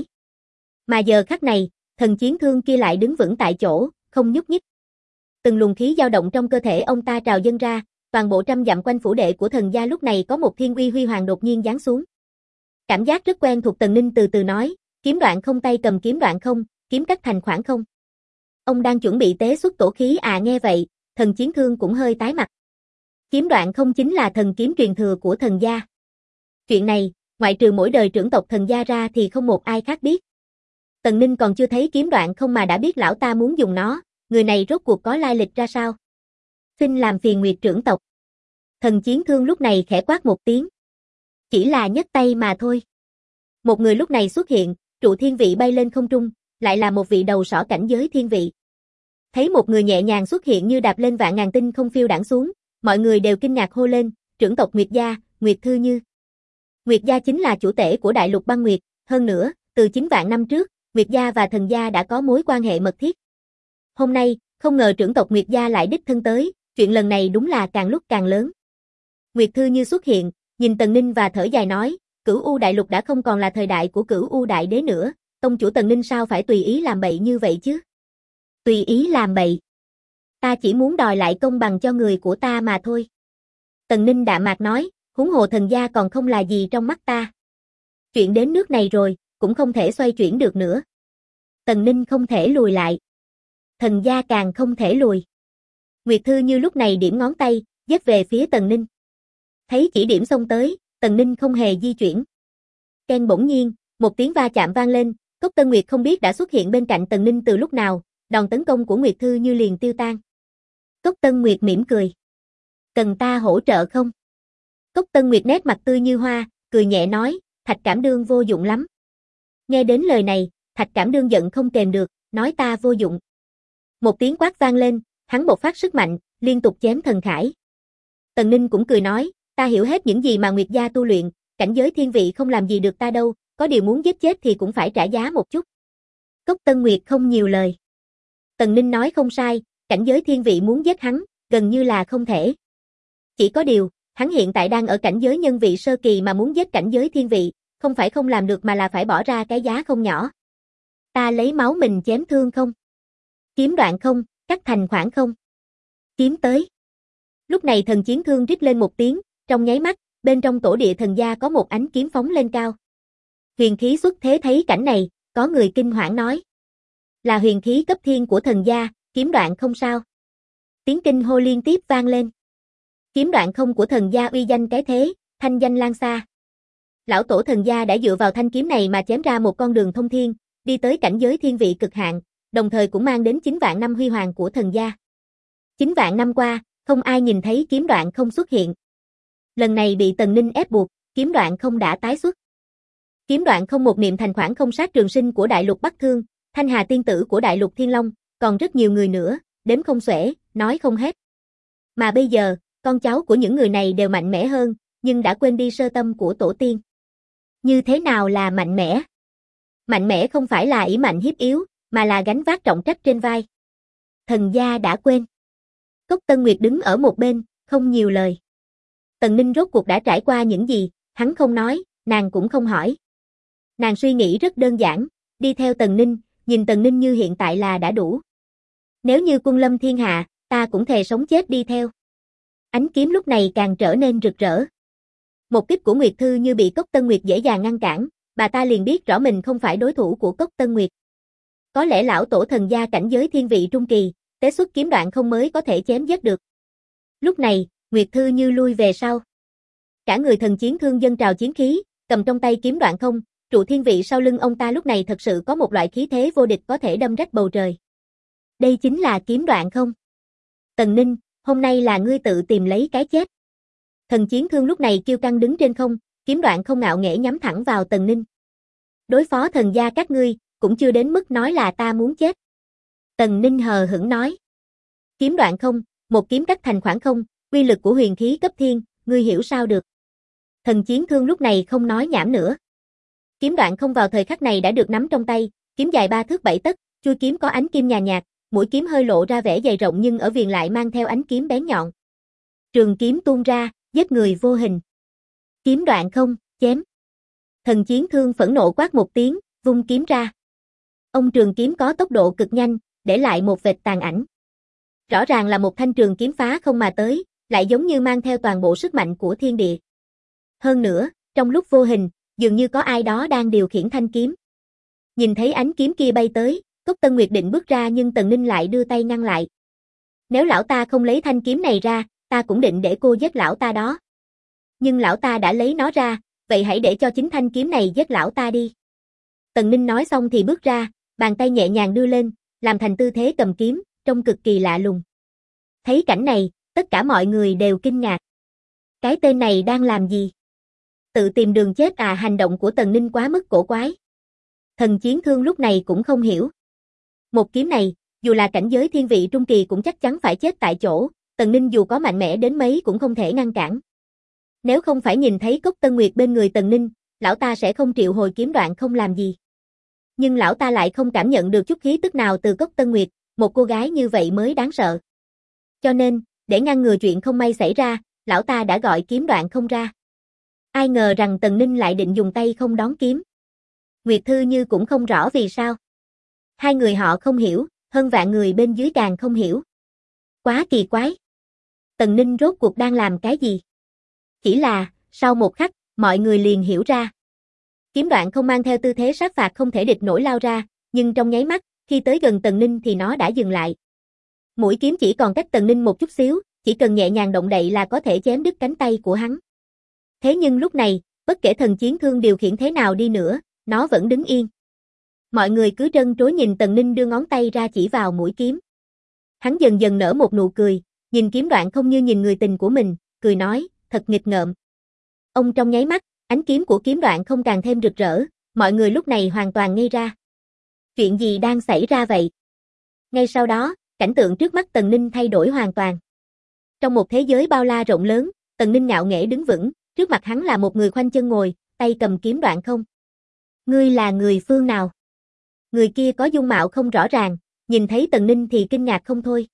Mà giờ khắc này, Thần Chiến Thương kia lại đứng vững tại chỗ, không nhúc nhích. Từng luồng khí dao động trong cơ thể ông ta trào dâng ra, toàn bộ trăm dặm quanh phủ đệ của Thần gia lúc này có một thiên uy huy hoàng đột nhiên giáng xuống. Cảm giác rất quen thuộc. Tần Ninh từ từ nói, kiếm đoạn không, tay cầm kiếm đoạn không, kiếm cắt thành khoảng không. Ông đang chuẩn bị tế xuất tổ khí à? Nghe vậy, Thần Chiến Thương cũng hơi tái mặt. Kiếm đoạn không chính là thần kiếm truyền thừa của Thần gia. Chuyện này, ngoại trừ mỗi đời trưởng tộc Thần gia ra thì không một ai khác biết. Tần Ninh còn chưa thấy kiếm đoạn không mà đã biết lão ta muốn dùng nó, người này rốt cuộc có lai lịch ra sao? Xin làm phiền Nguyệt trưởng tộc. Thần Chiến Thương lúc này khẽ quát một tiếng. Chỉ là nhấc tay mà thôi. Một người lúc này xuất hiện, trụ thiên vị bay lên không trung, lại là một vị đầu sỏ cảnh giới thiên vị. Thấy một người nhẹ nhàng xuất hiện như đạp lên vạn ngàn tinh không phiêu đãng xuống, mọi người đều kinh ngạc hô lên, trưởng tộc Nguyệt gia, Nguyệt Thư Như. Nguyệt gia chính là chủ tể của Đại Lục Băng Nguyệt, hơn nữa, từ 9 vạn năm trước, Nguyệt gia và Thần gia đã có mối quan hệ mật thiết. Hôm nay, không ngờ trưởng tộc Nguyệt gia lại đích thân tới, chuyện lần này đúng là càng lúc càng lớn. Nguyệt Thư Như xuất hiện, nhìn Tần Ninh và thở dài nói, Cửu U Đại Lục đã không còn là thời đại của Cửu U Đại Đế nữa, tông chủ Tần Ninh sao phải tùy ý làm bậy như vậy chứ? Tùy ý làm bậy. Ta chỉ muốn đòi lại công bằng cho người của ta mà thôi. Tần Ninh đạm mạc nói, huống hồ Thần gia còn không là gì trong mắt ta. Chuyện đến nước này rồi, cũng không thể xoay chuyển được nữa. Tần Ninh không thể lùi lại. Thần gia càng không thể lùi. Nguyệt Thư Như lúc này điểm ngón tay, giết về phía Tần Ninh. Thấy chỉ điểm xông tới, Tần Ninh không hề di chuyển. Ken bỗng nhiên, một tiếng va chạm vang lên, Cốc Tân Nguyệt không biết đã xuất hiện bên cạnh Tần Ninh từ lúc nào, đòn tấn công của Nguyệt Thư Như liền tiêu tan. Cốc Tân Nguyệt mỉm cười. Cần ta hỗ trợ không? Cốc Tân Nguyệt nét mặt tươi như hoa, cười nhẹ nói, Thạch Cảm Đương vô dụng lắm. Nghe đến lời này, Thạch Cảm Đương giận không kềm được, nói ta vô dụng. Một tiếng quát vang lên, hắn bộc phát sức mạnh, liên tục chém Thần Khải. Tần Ninh cũng cười nói, ta hiểu hết những gì mà Nguyệt gia tu luyện, cảnh giới thiên vị không làm gì được ta đâu, có điều muốn giết chết thì cũng phải trả giá một chút. Cốc Tân Nguyệt không nhiều lời. Tần Ninh nói không sai, cảnh giới thiên vị muốn giết hắn, gần như là không thể. Chỉ có điều, hắn hiện tại đang ở cảnh giới nhân vị sơ kỳ mà muốn giết cảnh giới thiên vị, không phải không làm được mà là phải bỏ ra cái giá không nhỏ. Ta lấy máu mình chém thương không? Kiếm đoạn không, cắt thành khoảng không? Kiếm tới. Lúc này thần chiến thương rít lên một tiếng, trong nháy mắt, bên trong tổ địa thần gia có một ánh kiếm phóng lên cao. Huyền khí xuất thế thấy cảnh này, có người kinh hoảng nói. Là huyền khí cấp thiên của thần gia, kiếm đoạn không sao. Tiếng kinh hô liên tiếp vang lên. Kiếm đoạn không của thần gia uy danh cái thế, thanh danh lan xa. Lão tổ thần gia đã dựa vào thanh kiếm này mà chém ra một con đường thông thiên, đi tới cảnh giới thiên vị cực hạn, đồng thời cũng mang đến 9 vạn năm huy hoàng của thần gia. 9 vạn năm qua, không ai nhìn thấy kiếm đoạn không xuất hiện. Lần này bị Tần Ninh ép buộc, kiếm đoạn không đã tái xuất. Kiếm đoạn không một niệm thành khoảng không sát trường sinh của đại lục Bắc Thương, Thanh Hà tiên tử của đại lục Thiên Long, còn rất nhiều người nữa, đếm không xuể, nói không hết. Mà bây giờ, con cháu của những người này đều mạnh mẽ hơn, nhưng đã quên đi sơ tâm của tổ tiên. Như thế nào là mạnh mẽ? Mạnh mẽ không phải là ỷ mạnh hiếp yếu, mà là gánh vác trọng trách trên vai. Thần gia đã quên. Cốc Tân Nguyệt đứng ở một bên, không nhiều lời. Tần Ninh rốt cuộc đã trải qua những gì, hắn không nói, nàng cũng không hỏi. Nàng suy nghĩ rất đơn giản, đi theo Tần Ninh, nhìn Tần Ninh như hiện tại là đã đủ. Nếu như quân lâm thiên hạ, ta cũng thề sống chết đi theo. Ánh kiếm lúc này càng trở nên rực rỡ. Một kích của Nguyệt Thư như bị Cốc Tân Nguyệt dễ dàng ngăn cản, bà ta liền biết rõ mình không phải đối thủ của Cốc Tân Nguyệt. Có lẽ lão tổ thần gia cảnh giới thiên vị trung kỳ, tế xuất kiếm đoạn không mới có thể chém giết được. Lúc này, Nguyệt Thư như lui về sau. Cả người thần chiến thương dâng trào chiến khí, cầm trong tay kiếm đoạn không, trụ thiên vị sau lưng ông ta lúc này thật sự có một loại khí thế vô địch có thể đâm rách bầu trời. Đây chính là kiếm đoạn không? Tần Ninh, hôm nay là ngươi tự tìm lấy cái chết. Thần chiến thương lúc này kiêu căng đứng trên không, kiếm đoạn không ngạo nghễ nhắm thẳng vào Tần Ninh. Đối phó thần gia các ngươi, cũng chưa đến mức nói là ta muốn chết. Tần Ninh hờ hững nói. Kiếm đoạn không, một kiếm cắt thành khoảng không, uy lực của huyền khí cấp thiên, ngươi hiểu sao được. Thần chiến thương lúc này không nói nhảm nữa. Kiếm đoạn không vào thời khắc này đã được nắm trong tay, kiếm dài 3 thước 7 tấc, chui kiếm có ánh kim nhàn nhạt, mũi kiếm hơi lộ ra vẻ dày rộng nhưng ở viền lại mang theo ánh kiếm bén nhọn. Trường kiếm tuôn ra, giết người vô hình. Kiếm đoạn không, chém. Thần chiến thương phẫn nộ quát một tiếng, vung kiếm ra. Ông trường kiếm có tốc độ cực nhanh, để lại một vệt tàn ảnh. Rõ ràng là một thanh trường kiếm phá không mà tới, lại giống như mang theo toàn bộ sức mạnh của thiên địa. Hơn nữa, trong lúc vô hình, dường như có ai đó đang điều khiển thanh kiếm. Nhìn thấy ánh kiếm kia bay tới, Cốc Tân Nguyệt định bước ra nhưng Tần Ninh lại đưa tay ngăn lại. Nếu lão ta không lấy thanh kiếm này ra, ta cũng định để cô giết lão ta đó. Nhưng lão ta đã lấy nó ra, vậy hãy để cho chính thanh kiếm này giết lão ta đi. Tần Ninh nói xong thì bước ra, bàn tay nhẹ nhàng đưa lên, làm thành tư thế cầm kiếm, trông cực kỳ lạ lùng. Thấy cảnh này, tất cả mọi người đều kinh ngạc. Cái tên này đang làm gì? Tự tìm đường chết à? Hành động của Tần Ninh quá mức cổ quái. Thần chiến thương lúc này cũng không hiểu. Một kiếm này, dù là cảnh giới thiên vị trung kỳ cũng chắc chắn phải chết tại chỗ, Tần Ninh dù có mạnh mẽ đến mấy cũng không thể ngăn cản. Nếu không phải nhìn thấy Cốc Tân Nguyệt bên người Tần Ninh, lão ta sẽ không triệu hồi kiếm đoạn không làm gì. Nhưng lão ta lại không cảm nhận được chút khí tức nào từ Cốc Tân Nguyệt, một cô gái như vậy mới đáng sợ. Cho nên, để ngăn ngừa chuyện không may xảy ra, lão ta đã gọi kiếm đoạn không ra. Ai ngờ rằng Tần Ninh lại định dùng tay không đón kiếm. Nguyệt Thư như cũng không rõ vì sao. Hai người họ không hiểu, hơn vạn người bên dưới càng không hiểu. Quá kỳ quái. Tần Ninh rốt cuộc đang làm cái gì? Chỉ là, sau một khắc, mọi người liền hiểu ra. Kiếm đoạn không mang theo tư thế sát phạt không thể địch nổi lao ra, nhưng trong nháy mắt, khi tới gần Tần Ninh thì nó đã dừng lại. Mũi kiếm chỉ còn cách Tần Ninh một chút xíu, chỉ cần nhẹ nhàng động đậy là có thể chém đứt cánh tay của hắn. Thế nhưng lúc này, bất kể thần chiến thương điều khiển thế nào đi nữa, nó vẫn đứng yên. Mọi người cứ trân trối nhìn Tần Ninh đưa ngón tay ra chỉ vào mũi kiếm. Hắn dần dần nở một nụ cười, nhìn kiếm đoạn không như nhìn người tình của mình, cười nói, thật nghịch ngợm. Ông trong nháy mắt, ánh kiếm của kiếm đoạn không càng thêm rực rỡ, mọi người lúc này hoàn toàn ngây ra. Chuyện gì đang xảy ra vậy? Ngay sau đó, cảnh tượng trước mắt Tần Ninh thay đổi hoàn toàn. Trong một thế giới bao la rộng lớn, Tần Ninh ngạo nghễ đứng vững, trước mặt hắn là một người khoanh chân ngồi, tay cầm kiếm đoạn không. Ngươi là người phương nào? Người kia có dung mạo không rõ ràng, nhìn thấy Tần Ninh thì kinh ngạc không thôi.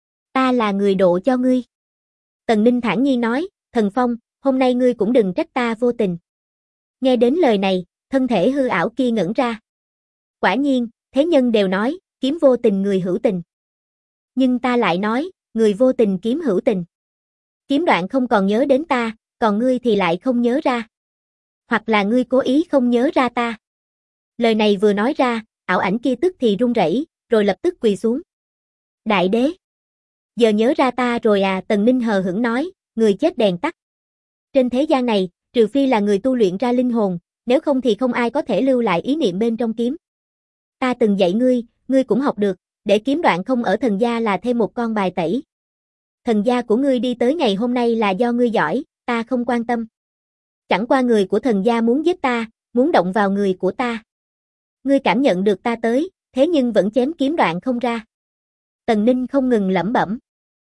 Ta là người độ cho ngươi. Tần Ninh thản nhiên nói, Thần Phong, hôm nay ngươi cũng đừng trách ta vô tình. Nghe đến lời này, thân thể hư ảo kia ngẩn ra. Quả nhiên, thế nhân đều nói, kiếm vô tình người hữu tình. Nhưng ta lại nói, người vô tình kiếm hữu tình. Kiếm Đoạn không còn nhớ đến ta, còn ngươi thì lại không nhớ ra. Hoặc là ngươi cố ý không nhớ ra ta. Lời này vừa nói ra, ảo ảnh kia tức thì run rẩy, rồi lập tức quỳ xuống. Đại đế! Giờ nhớ ra ta rồi à? Tần Ninh hờ hững nói, người chết đèn tắt. Trên thế gian này, trừ phi là người tu luyện ra linh hồn, nếu không thì không ai có thể lưu lại ý niệm bên trong kiếm. Ta từng dạy ngươi cũng học được, để Kiếm Đoạn không ở thần gia là thêm một con bài tẩy. Thần gia của ngươi đi tới ngày hôm nay là do ngươi giỏi, ta không quan tâm. Chẳng qua người của thần gia muốn giết ta, muốn động vào người của ta. Ngươi cảm nhận được ta tới, thế nhưng vẫn chém Kiếm Đoạn không ra. Tần Ninh không ngừng lẩm bẩm.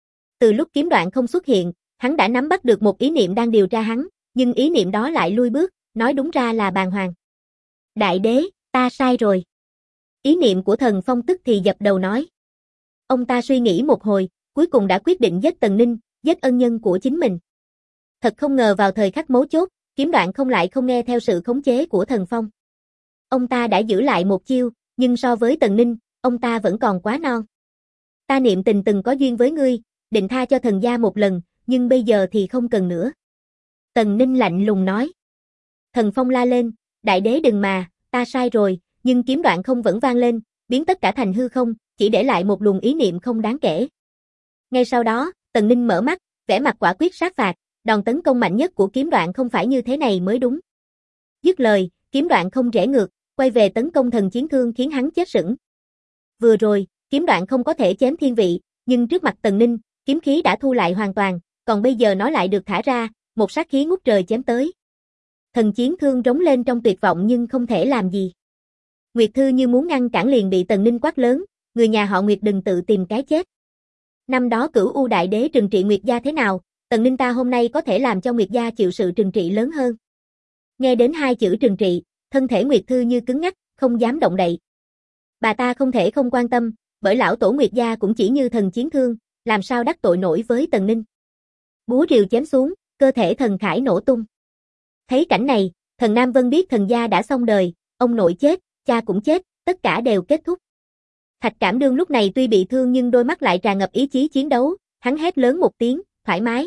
Từ lúc Kiếm Đoạn không xuất hiện, hắn đã nắm bắt được một ý niệm đang điều tra hắn, nhưng ý niệm đó lại lui bước, nói đúng ra là bàng hoàng. Đại đế, ta sai rồi. Ý niệm của Thần Phong tức thì dập đầu nói. Ông ta suy nghĩ một hồi, cuối cùng đã quyết định giết Tần Ninh, giết ân nhân của chính mình. Thật không ngờ vào thời khắc mấu chốt, Kiếm Đoạn không lại không nghe theo sự khống chế của Thần Phong. Ông ta đã giữ lại một chiêu, nhưng so với Tần Ninh, ông ta vẫn còn quá non. Ta niệm tình từng có duyên với ngươi, định tha cho thần gia một lần, nhưng bây giờ thì không cần nữa. Tần Ninh lạnh lùng nói. Thần Phong la lên, đại đế đừng mà, ta sai rồi, nhưng Kiếm Đoạn không vẫn vang lên, biến tất cả thành hư không, chỉ để lại một luồng ý niệm không đáng kể. Ngay sau đó, Tần Ninh mở mắt, vẻ mặt quả quyết sát phạt, đòn tấn công mạnh nhất của Kiếm Đoạn không phải như thế này mới đúng. Dứt lời, Kiếm Đoạn không rẽ ngược, quay về tấn công Thần Chiến Thương khiến hắn chết sững. Vừa rồi, Kiếm Đoạn không có thể chém thiên vị, nhưng trước mặt Tần Ninh, kiếm khí đã thu lại hoàn toàn, còn bây giờ nó lại được thả ra, một sát khí ngút trời chém tới. Thần Chiến Thương rống lên trong tuyệt vọng nhưng không thể làm gì. Nguyệt Thư như muốn ngăn cản liền bị Tần Ninh quát lớn, người nhà họ Nguyệt đừng tự tìm cái chết. Năm đó Cửu U Đại Đế trừng trị Nguyệt gia thế nào, Tần Ninh ta hôm nay có thể làm cho Nguyệt gia chịu sự trừng trị lớn hơn. Nghe đến hai chữ trừng trị, thân thể Nguyệt Thư như cứng ngắc, không dám động đậy. Bà ta không thể không quan tâm, bởi lão tổ Nguyệt gia cũng chỉ như Thần Chiến Thương, làm sao đắc tội nổi với Tần Ninh. Búa rìu chém xuống, cơ thể Thần Khải nổ tung. Thấy cảnh này, Thần Nam Vân biết thần gia đã xong đời, ông nội chết, cha cũng chết, tất cả đều kết thúc. Thạch Cảm Đương lúc này tuy bị thương nhưng đôi mắt lại tràn ngập ý chí chiến đấu, hắn hét lớn một tiếng, thoải mái.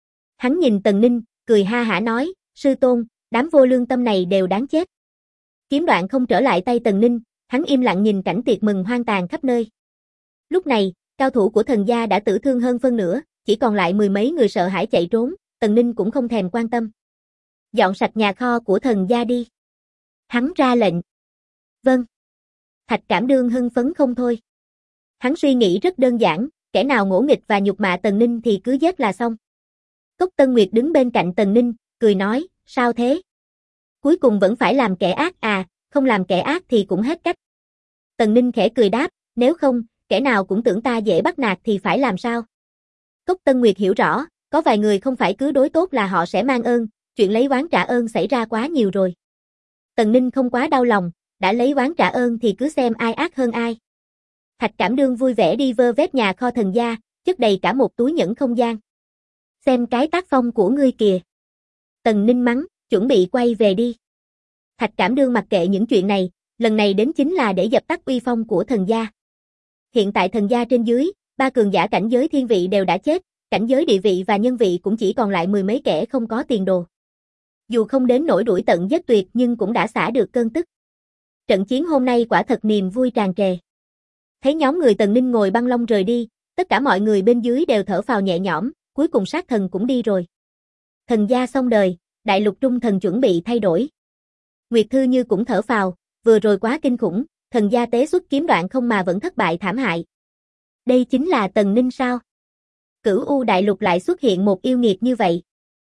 Hắn nhìn Tần Ninh, cười ha hả nói, sư tôn, đám vô lương tâm này đều đáng chết. Kiếm Đoạn không trở lại tay Tần Ninh, hắn im lặng nhìn cảnh tiệc mừng hoang tàn khắp nơi. Lúc này, cao thủ của thần gia đã tử thương hơn phân nửa, chỉ còn lại mười mấy người sợ hãi chạy trốn, Tần Ninh cũng không thèm quan tâm. Dọn sạch nhà kho của thần gia đi. Hắn ra lệnh. Vâng. Thạch Cảm Đương hưng phấn không thôi. Hắn suy nghĩ rất đơn giản, kẻ nào ngỗ nghịch và nhục mạ Tần Ninh thì cứ giết là xong. Cốc Tân Nguyệt đứng bên cạnh Tần Ninh, cười nói, sao thế? Cuối cùng vẫn phải làm kẻ ác à, không làm kẻ ác thì cũng hết cách. Tần Ninh khẽ cười đáp, nếu không, kẻ nào cũng tưởng ta dễ bắt nạt thì phải làm sao? Cốc Tân Nguyệt hiểu rõ, có vài người không phải cứ đối tốt là họ sẽ mang ơn, chuyện lấy oán trả ơn xảy ra quá nhiều rồi. Tần Ninh không quá đau lòng, đã lấy oán trả ơn thì cứ xem ai ác hơn ai. Thạch Cảm Đương vui vẻ đi vơ vét nhà kho thần gia, chất đầy cả một túi nhẫn không gian. Xem cái tác phong của ngươi kìa. Tần Ninh mắng, chuẩn bị quay về đi. Thạch Cảm Đương mặc kệ những chuyện này, lần này đến chính là để dập tắt uy phong của thần gia. Hiện tại thần gia trên dưới, ba cường giả cảnh giới thiên vị đều đã chết, cảnh giới địa vị và nhân vị cũng chỉ còn lại mười mấy kẻ không có tiền đồ. Dù không đến nỗi đuổi tận giết tuyệt nhưng cũng đã xả được cơn tức. Trận chiến hôm nay quả thật niềm vui tràn trề. Thấy nhóm người Tần Ninh ngồi băng long rời đi, tất cả mọi người bên dưới đều thở phào nhẹ nhõm, cuối cùng sát thần cũng đi rồi. Thần gia xong đời, đại lục trung thần chuẩn bị thay đổi. Nguyệt Thư Như cũng thở phào, vừa rồi quá kinh khủng, thần gia tế xuất Kiếm Đoạn không mà vẫn thất bại thảm hại. Đây chính là Tần Ninh sao? Cửu U đại lục lại xuất hiện một yêu nghiệt như vậy.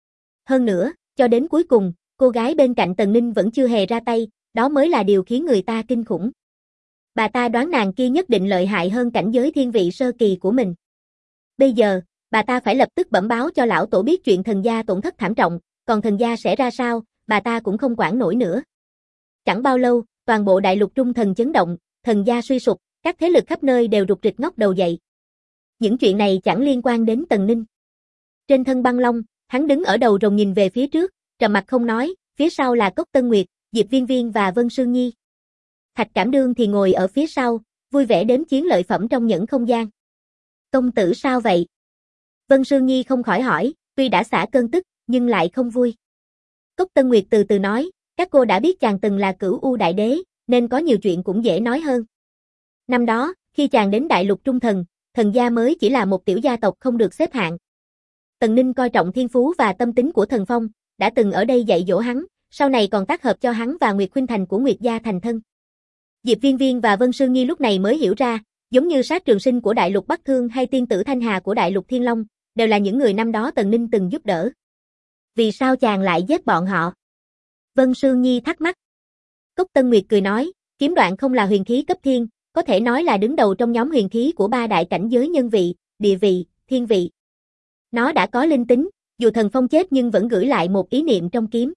Hơn nữa, cho đến cuối cùng, cô gái bên cạnh Tần Ninh vẫn chưa hề ra tay, đó mới là điều khiến người ta kinh khủng. Bà ta đoán nàng kia nhất định lợi hại hơn cảnh giới thiên vị sơ kỳ của mình. Bây giờ, bà ta phải lập tức bẩm báo cho lão tổ biết chuyện thần gia tổn thất thảm trọng, còn thần gia sẽ ra sao, bà ta cũng không quản nổi nữa. Chẳng bao lâu, toàn bộ đại lục trung thần chấn động, thần gia suy sụp, các thế lực khắp nơi đều rục rịch ngóc đầu dậy. Những chuyện này chẳng liên quan đến Tần Ninh. Trên thân băng long, hắn đứng ở đầu rồng nhìn về phía trước, trầm mặt không nói, phía sau là Cốc Tân Nguyệt, Diệp Viên Viên và Vân Sương Nhi. Thạch Cảm Đương thì ngồi ở phía sau, vui vẻ đếm chiến lợi phẩm trong những không gian. Công tử sao vậy? Vân Sương Nhi không khỏi hỏi, tuy đã xả cơn tức, nhưng lại không vui. Cốc Tân Nguyệt từ từ nói, các cô đã biết chàng từng là Cửu U Đại Đế, nên có nhiều chuyện cũng dễ nói hơn. Năm đó, khi chàng đến Đại Lục Trung Thần, Thần gia mới chỉ là một tiểu gia tộc không được xếp hạng. Tần Ninh coi trọng thiên phú và tâm tính của Thần Phong, đã từng ở đây dạy dỗ hắn, sau này còn tác hợp cho hắn và Nguyệt Khuynh Thành của Nguyệt gia thành thân. Diệp Viên Viên và Vân Sương Nhi lúc này mới hiểu ra, giống như Sát Trường Sinh của Đại Lục Bắc Thương hay Tiên tử Thanh Hà của Đại Lục Thiên Long, đều là những người năm đó Tần Ninh từng giúp đỡ. Vì sao chàng lại giết bọn họ? Vân Sương Nhi thắc mắc. Cốc Tân Nguyệt cười nói, kiếm đoạn không là huyền khí cấp thiên, có thể nói là đứng đầu trong nhóm huyền khí của ba đại cảnh giới nhân vị, địa vị, thiên vị. Nó đã có linh tính, dù Thần Phong chết nhưng vẫn gửi lại một ý niệm trong kiếm.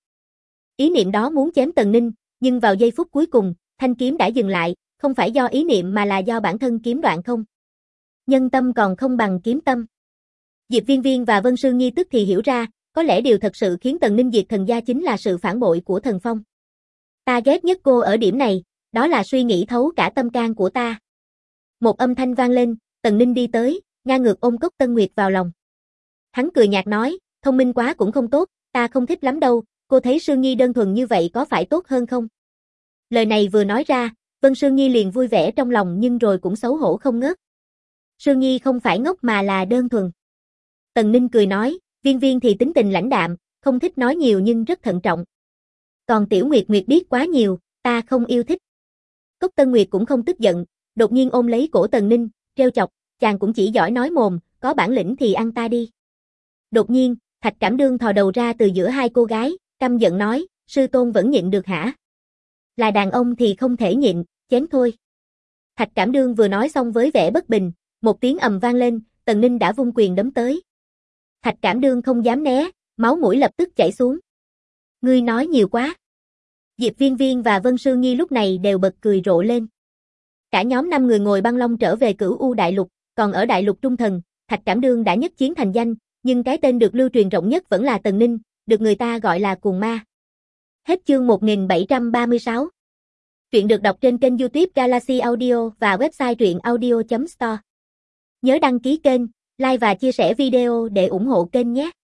Ý niệm đó muốn chém Tần Ninh, nhưng vào giây phút cuối cùng, thanh kiếm đã dừng lại, không phải do ý niệm mà là do bản thân kiếm đoạn không. Nhân tâm còn không bằng kiếm tâm. Diệp Viên Viên và Vân Sương Nhi tức thì hiểu ra, có lẽ điều thật sự khiến Tần Ninh diệt Thần gia chính là sự phản bội của Thần Phong. Ta ghét nhất cô ở điểm này, đó là suy nghĩ thấu cả tâm can của ta. Một âm thanh vang lên, Tần Ninh đi tới, ngang ngược ôm Cốc Tân Nguyệt vào lòng. Hắn cười nhạt nói, thông minh quá cũng không tốt, ta không thích lắm đâu, cô thấy Sương Nhi đơn thuần như vậy có phải tốt hơn không? Lời này vừa nói ra, Vân Sương Nhi liền vui vẻ trong lòng nhưng rồi cũng xấu hổ không ngớt. Sương Nhi không phải ngốc mà là đơn thuần. Tần Ninh cười nói, Viên Viên thì tính tình lãnh đạm, không thích nói nhiều nhưng rất thận trọng. Còn Tiểu Nguyệt Nguyệt biết quá nhiều, ta không yêu thích. Cốc Tân Nguyệt cũng không tức giận, đột nhiên ôm lấy cổ Tần Ninh, trêu chọc, chàng cũng chỉ giỏi nói mồm, có bản lĩnh thì ăn ta đi. Đột nhiên, Thạch Cảm Đương thò đầu ra từ giữa hai cô gái, căm giận nói, sư tôn vẫn nhịn được hả? Là đàn ông thì không thể nhịn, chém thôi. Thạch Cảm Đương vừa nói xong với vẻ bất bình, một tiếng ầm vang lên, Tần Ninh đã vung quyền đấm tới. Thạch Cảm Đương không dám né, máu mũi lập tức chảy xuống. Ngươi nói nhiều quá. Diệp Viên Viên và Vân Sương Nhi lúc này đều bật cười rộ lên. Cả nhóm 5 người ngồi băng long trở về Cửu U Đại Lục, còn ở Đại Lục Trung Thần, Thạch Cảm Đương đã nhất chiến thành danh, nhưng cái tên được lưu truyền rộng nhất vẫn là Tần Ninh, được người ta gọi là Cuồng Ma. Hết chương 1736. Truyện được đọc trên kênh YouTube Galaxy Audio và website truyệnaudio.store. Nhớ đăng ký kênh, like và chia sẻ video để ủng hộ kênh nhé.